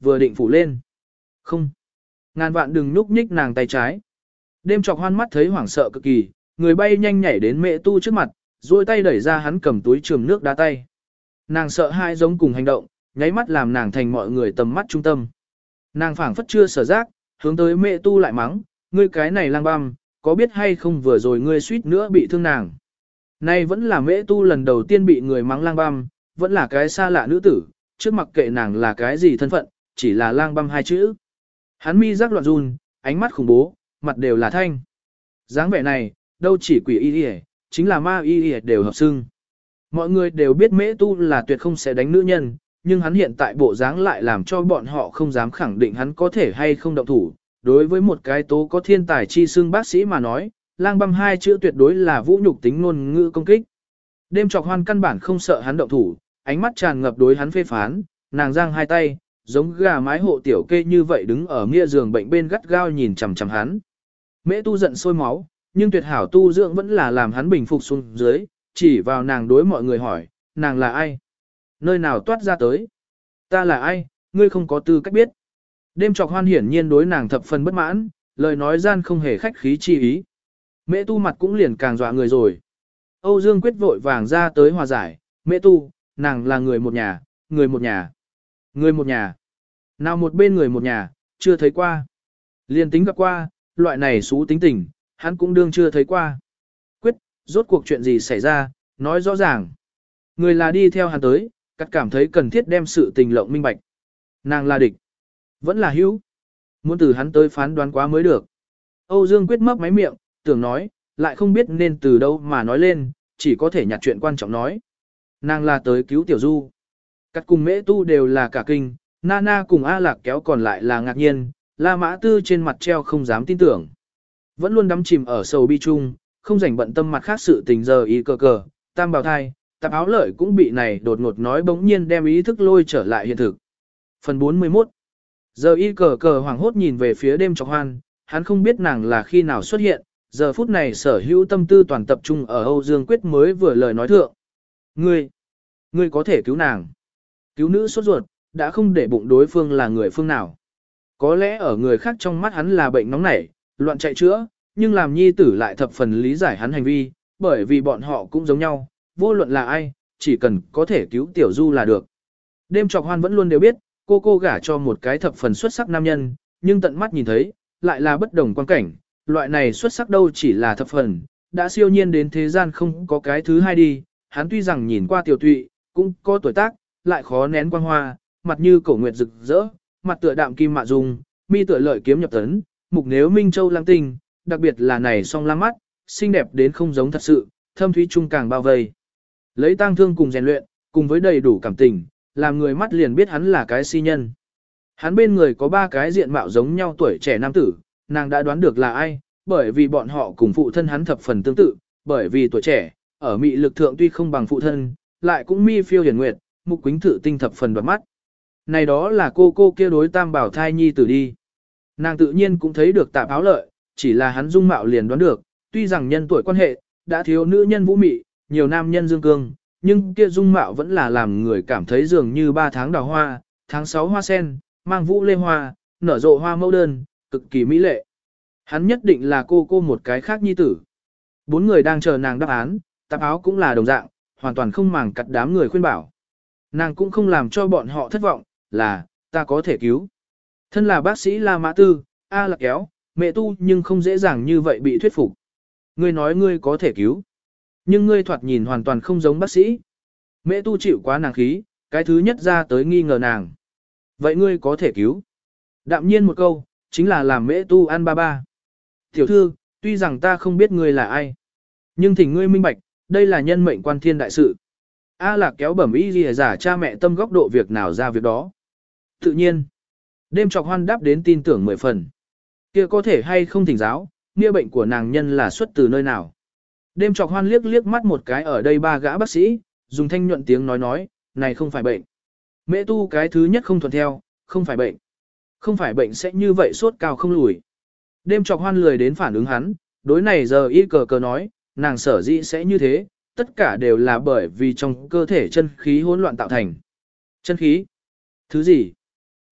vừa định phủ lên. Không. Ngàn vạn đừng nhúc nhích nàng tay trái. Đêm Trọc Hoan mắt thấy hoảng sợ cực kỳ, người bay nhanh nhảy đến Mẹ Tu trước mặt, duỗi tay đẩy ra hắn cầm túi trường nước đá tay. Nàng sợ hai giống cùng hành động, nháy mắt làm nàng thành mọi người tầm mắt trung tâm. Nàng phảng phất chưa sở giác, hướng tới Mẹ Tu lại mắng, ngươi cái này lang băm, có biết hay không vừa rồi ngươi suýt nữa bị thương nàng. Nay vẫn là Mẹ Tu lần đầu tiên bị người mắng lang băm, vẫn là cái xa lạ nữ tử, trước mặc kệ nàng là cái gì thân phận, chỉ là lang băm hai chữ. Hắn mi rắc loạn run, ánh mắt khủng bố, mặt đều là thanh. dáng vẻ này, đâu chỉ quỷ y y, chính là ma y y đều hợp xưng. Mọi người đều biết Mễ Tu là tuyệt không sẽ đánh nữ nhân, nhưng hắn hiện tại bộ dáng lại làm cho bọn họ không dám khẳng định hắn có thể hay không động thủ. Đối với một cái tố có thiên tài chi xưng bác sĩ mà nói, lang băm hai chữ tuyệt đối là vũ nhục tính ngôn ngữ công kích. Đêm Trọc Hoan căn bản không sợ hắn động thủ, ánh mắt tràn ngập đối hắn phê phán, nàng giang hai tay, giống gà mái hộ tiểu kê như vậy đứng ở nghĩa giường bệnh bên gắt gao nhìn chằm chằm hắn. Mễ Tu giận sôi máu, nhưng tuyệt hảo tu dưỡng vẫn là làm hắn bình phục xuống dưới, chỉ vào nàng đối mọi người hỏi, nàng là ai? Nơi nào toát ra tới? Ta là ai? Ngươi không có tư cách biết. Đêm Trọc Hoan hiển nhiên đối nàng thập phần bất mãn, lời nói gian không hề khách khí chi ý. Mễ Tu mặt cũng liền càng dọa người rồi. Âu Dương Quyết vội vàng ra tới hòa giải, Mễ Tu, nàng là người một nhà, người một nhà, người một nhà. Nào một bên người một nhà, chưa thấy qua. Liền tính gặp qua, loại này xú tính tình, hắn cũng đương chưa thấy qua. Quyết, rốt cuộc chuyện gì xảy ra, nói rõ ràng. Người là đi theo hắn tới, cắt cảm thấy cần thiết đem sự tình lộng minh bạch. Nàng là địch, vẫn là hữu. Muốn từ hắn tới phán đoán quá mới được. Âu Dương Quyết mấp máy miệng, tưởng nói, lại không biết nên từ đâu mà nói lên, chỉ có thể nhặt chuyện quan trọng nói. Nàng là tới cứu Tiểu Du. Cắt cùng Mễ Tu đều là cả kinh, Nana cùng A Lạc kéo còn lại là ngạc nhiên, La Mã Tư trên mặt treo không dám tin tưởng. Vẫn luôn đắm chìm ở sầu bi chung, không rảnh bận tâm mặt khác sự tình giờ ý cờ cờ, tam bào thai, tạp áo lợi cũng bị này đột ngột nói bỗng nhiên đem ý thức lôi trở lại hiện thực. Phần bốn mươi mốt. Giờ y cờ cờ hoảng hốt nhìn về phía Đêm Trọc Hoan, hắn không biết nàng là khi nào xuất hiện, giờ phút này sở hữu tâm tư toàn tập trung ở Âu Dương Quyết mới vừa lời nói thượng. Ngươi, ngươi có thể cứu nàng. Cứu nữ sốt ruột, đã không để bụng đối phương là người phương nào. Có lẽ ở người khác trong mắt hắn là bệnh nóng nảy, loạn chạy chữa, nhưng làm nhi tử lại thập phần lý giải hắn hành vi, bởi vì bọn họ cũng giống nhau, vô luận là ai, chỉ cần có thể cứu Tiểu Du là được. Đêm Trọc Hoan vẫn luôn đều biết, cô cô gả cho một cái thập phần xuất sắc nam nhân, nhưng tận mắt nhìn thấy, lại là bất đồng quan cảnh, loại này xuất sắc đâu chỉ là thập phần, đã siêu nhiên đến thế gian không có cái thứ hai đi, hắn tuy rằng nhìn qua tiểu tụy, cũng có tuổi tác, lại khó nén quang hoa, mặt như cổ nguyệt rực rỡ, mặt tựa đạm kim mạ dung, mi tựa lợi kiếm nhập tấn, mục nếu minh châu lang tinh, đặc biệt là này song lam mắt, xinh đẹp đến không giống thật sự, thâm thúy trung càng bao vây. Lấy tang thương cùng rèn luyện, cùng với đầy đủ cảm tình, làm người mắt liền biết hắn là cái si nhân. Hắn bên người có ba cái diện mạo giống nhau tuổi trẻ nam tử, nàng đã đoán được là ai, bởi vì bọn họ cùng phụ thân hắn thập phần tương tự, bởi vì tuổi trẻ, ở mị lực thượng tuy không bằng phụ thân, lại cũng mi phiêu hiển nguyệt, mục quính thử tinh thập phần đoạt mắt. Này đó là cô cô kia đối tam bảo thai nhi tử đi. Nàng tự nhiên cũng thấy được tạp áo lợi, chỉ là hắn dung mạo liền đoán được, tuy rằng nhân tuổi quan hệ, đã thiếu nữ nhân vũ mị, nhiều nam nhân dương cương, nhưng kia dung mạo vẫn là làm người cảm thấy dường như ba tháng đào hoa, tháng sáu hoa sen, mang vũ lê hoa, nở rộ hoa mẫu đơn, cực kỳ mỹ lệ. Hắn nhất định là cô cô một cái khác nhi tử. Bốn người đang chờ nàng đáp án, tạp áo cũng là đồng dạng, hoàn toàn không màng cặt đám người khuyên bảo. Nàng cũng không làm cho bọn họ thất vọng, là, ta có thể cứu. Thân là bác sĩ La Mã Tư, A Lạc kéo, Mẹ Tu nhưng không dễ dàng như vậy bị thuyết phục. Ngươi nói ngươi có thể cứu. Nhưng ngươi thoạt nhìn hoàn toàn không giống bác sĩ. Mẹ Tu chịu quá nàng khí, cái thứ nhất ra tới nghi ngờ nàng. Vậy ngươi có thể cứu. Đạm nhiên một câu, chính là làm Mẹ Tu ăn ba ba. Tiểu thư, tuy rằng ta không biết ngươi là ai, nhưng thỉnh ngươi minh bạch, đây là nhân mệnh quan thiên đại sự. A Lạc kéo bẩm ý gì giả cha mẹ tâm góc độ việc nào ra việc đó. Tự nhiên, Đêm Trọc Hoan đáp đến tin tưởng mười phần. Kia có thể hay không thỉnh giáo, nghĩa bệnh của nàng nhân là xuất từ nơi nào. Đêm Trọc Hoan liếc liếc mắt một cái ở đây ba gã bác sĩ, dùng thanh nhuận tiếng nói nói, này không phải bệnh. Mẹ Tu cái thứ nhất không thuận theo, không phải bệnh. Không phải bệnh sẽ như vậy sốt cao không lùi. Đêm Trọc Hoan lười đến phản ứng hắn, đối này giờ y cờ cờ nói, nàng sở dĩ sẽ như thế, tất cả đều là bởi vì trong cơ thể chân khí hỗn loạn tạo thành. Chân khí? Thứ gì?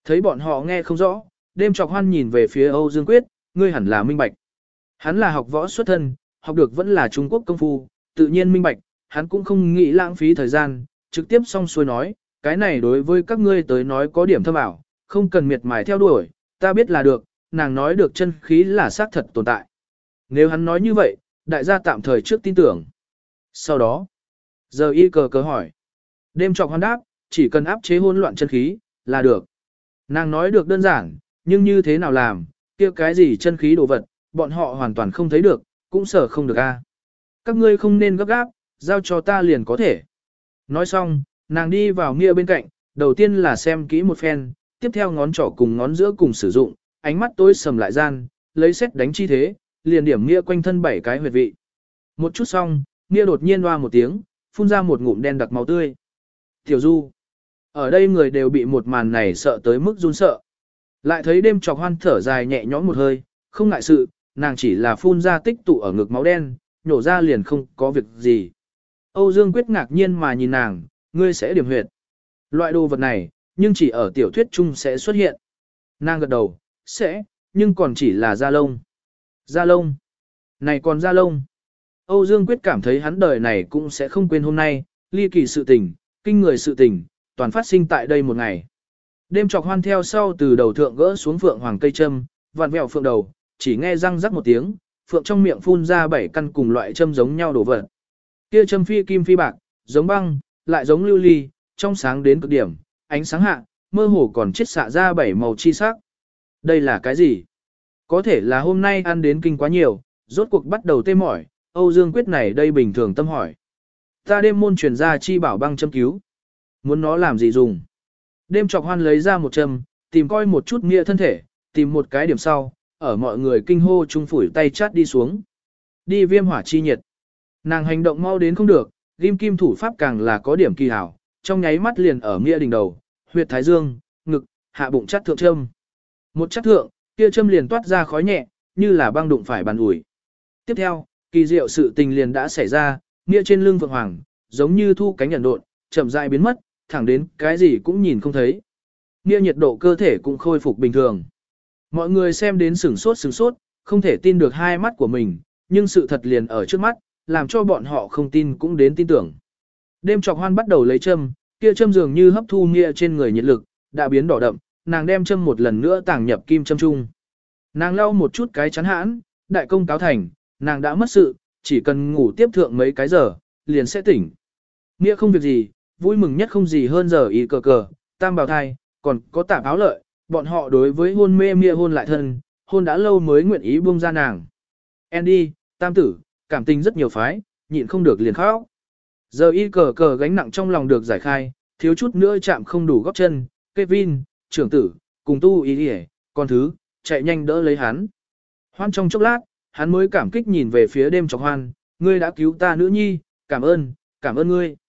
Thấy bọn họ nghe không rõ, đêm trọc hoan nhìn về phía Âu Dương Quyết, ngươi hẳn là minh bạch. Hắn là học võ xuất thân, học được vẫn là Trung Quốc công phu, tự nhiên minh bạch, hắn cũng không nghĩ lãng phí thời gian, trực tiếp xong xuôi nói, cái này đối với các ngươi tới nói có điểm thâm ảo, không cần miệt mài theo đuổi, ta biết là được, nàng nói được chân khí là xác thật tồn tại. Nếu hắn nói như vậy, đại gia tạm thời trước tin tưởng. Sau đó, giờ y cờ cờ hỏi. Đêm trọc hoan đáp, chỉ cần áp chế hỗn loạn chân khí, là được. Nàng nói được đơn giản, nhưng như thế nào làm, kia cái gì chân khí đồ vật, bọn họ hoàn toàn không thấy được, cũng sở không được a. Các ngươi không nên gấp gáp, giao cho ta liền có thể. Nói xong, nàng đi vào Mia bên cạnh, đầu tiên là xem kỹ một phen, tiếp theo ngón trỏ cùng ngón giữa cùng sử dụng, ánh mắt tối sầm lại gian, lấy xét đánh chi thế, liền điểm Mia quanh thân bảy cái huyệt vị. Một chút xong, Mia đột nhiên hoa một tiếng, phun ra một ngụm đen đặc máu tươi. Tiểu Du. Ở đây người đều bị một màn này sợ tới mức run sợ. Lại thấy đêm trọc hoan thở dài nhẹ nhõm một hơi, không ngại sự, nàng chỉ là phun ra tích tụ ở ngực máu đen, nhổ ra liền không có việc gì. Âu Dương Quyết ngạc nhiên mà nhìn nàng, ngươi sẽ điểm huyệt. Loại đồ vật này, nhưng chỉ ở tiểu thuyết chung sẽ xuất hiện. Nàng gật đầu, sẽ, nhưng còn chỉ là da lông. Da lông. Này còn da lông. Âu Dương Quyết cảm thấy hắn đời này cũng sẽ không quên hôm nay, ly kỳ sự tình, kinh người sự tình, toàn phát sinh tại đây một ngày. Đêm trọc hoan theo sau từ đầu thượng gỡ xuống phượng hoàng cây châm, vặn vẹo phượng đầu, chỉ nghe răng rắc một tiếng, phượng trong miệng phun ra bảy căn cùng loại châm giống nhau đổ vật. Kia châm phi kim phi bạc, giống băng, lại giống lưu ly, trong sáng đến cực điểm, ánh sáng hạ, mơ hồ còn chiết xạ ra bảy màu chi sắc. Đây là cái gì? Có thể là hôm nay ăn đến kinh quá nhiều, rốt cuộc bắt đầu tê mỏi, Âu Dương Quyết này đây bình thường tâm hỏi. Ta đêm môn truyền ra chi bảo băng châm cứu. Muốn nó làm gì dùng? Đêm trọc hoan lấy ra một châm, tìm coi một chút nghĩa thân thể, tìm một cái điểm sau, ở mọi người kinh hô chung phủi tay chát đi xuống. Đi viêm hỏa chi nhiệt. Nàng hành động mau đến không được, ghim kim thủ pháp càng là có điểm kỳ hảo, trong nháy mắt liền ở nghĩa đỉnh đầu, huyệt thái dương, ngực, hạ bụng chát thượng châm. Một chát thượng, kia châm liền toát ra khói nhẹ, như là băng đụng phải bàn ủi. Tiếp theo, kỳ diệu sự tình liền đã xảy ra, nghĩa trên lưng Phượng Hoàng, giống như thu cánh nhận độn, chậm rãi biến mất, thẳng đến cái gì cũng nhìn không thấy. Nghĩa nhiệt độ cơ thể cũng khôi phục bình thường. Mọi người xem đến sửng sốt sửng sốt, không thể tin được hai mắt của mình, nhưng sự thật liền ở trước mắt, làm cho bọn họ không tin cũng đến tin tưởng. Đêm trọc hoan bắt đầu lấy châm, kia châm dường như hấp thu nghĩa trên người nhiệt lực, đã biến đỏ đậm, nàng đem châm một lần nữa tàng nhập kim châm trung. Nàng lau một chút cái chắn hãn, đại công cáo thành, nàng đã mất sự, chỉ cần ngủ tiếp thượng mấy cái giờ, liền sẽ tỉnh. Nghĩa không việc gì, vui mừng nhất không gì hơn giờ y cờ cờ, tam bào thai, còn có tạp áo lợi, bọn họ đối với hôn mê Mia hôn lại thân, hôn đã lâu mới nguyện ý buông ra nàng. Andy, tam tử, cảm tình rất nhiều phái, nhịn không được liền khóc. Giờ y cờ cờ gánh nặng trong lòng được giải khai, thiếu chút nữa chạm không đủ góp chân, Kevin, trưởng tử, cùng tu ý đi con thứ, chạy nhanh đỡ lấy hắn. Hoan trong chốc lát, hắn mới cảm kích nhìn về phía đêm trọc hoan, ngươi đã cứu ta nữ nhi, cảm ơn, cảm ơn ngươi.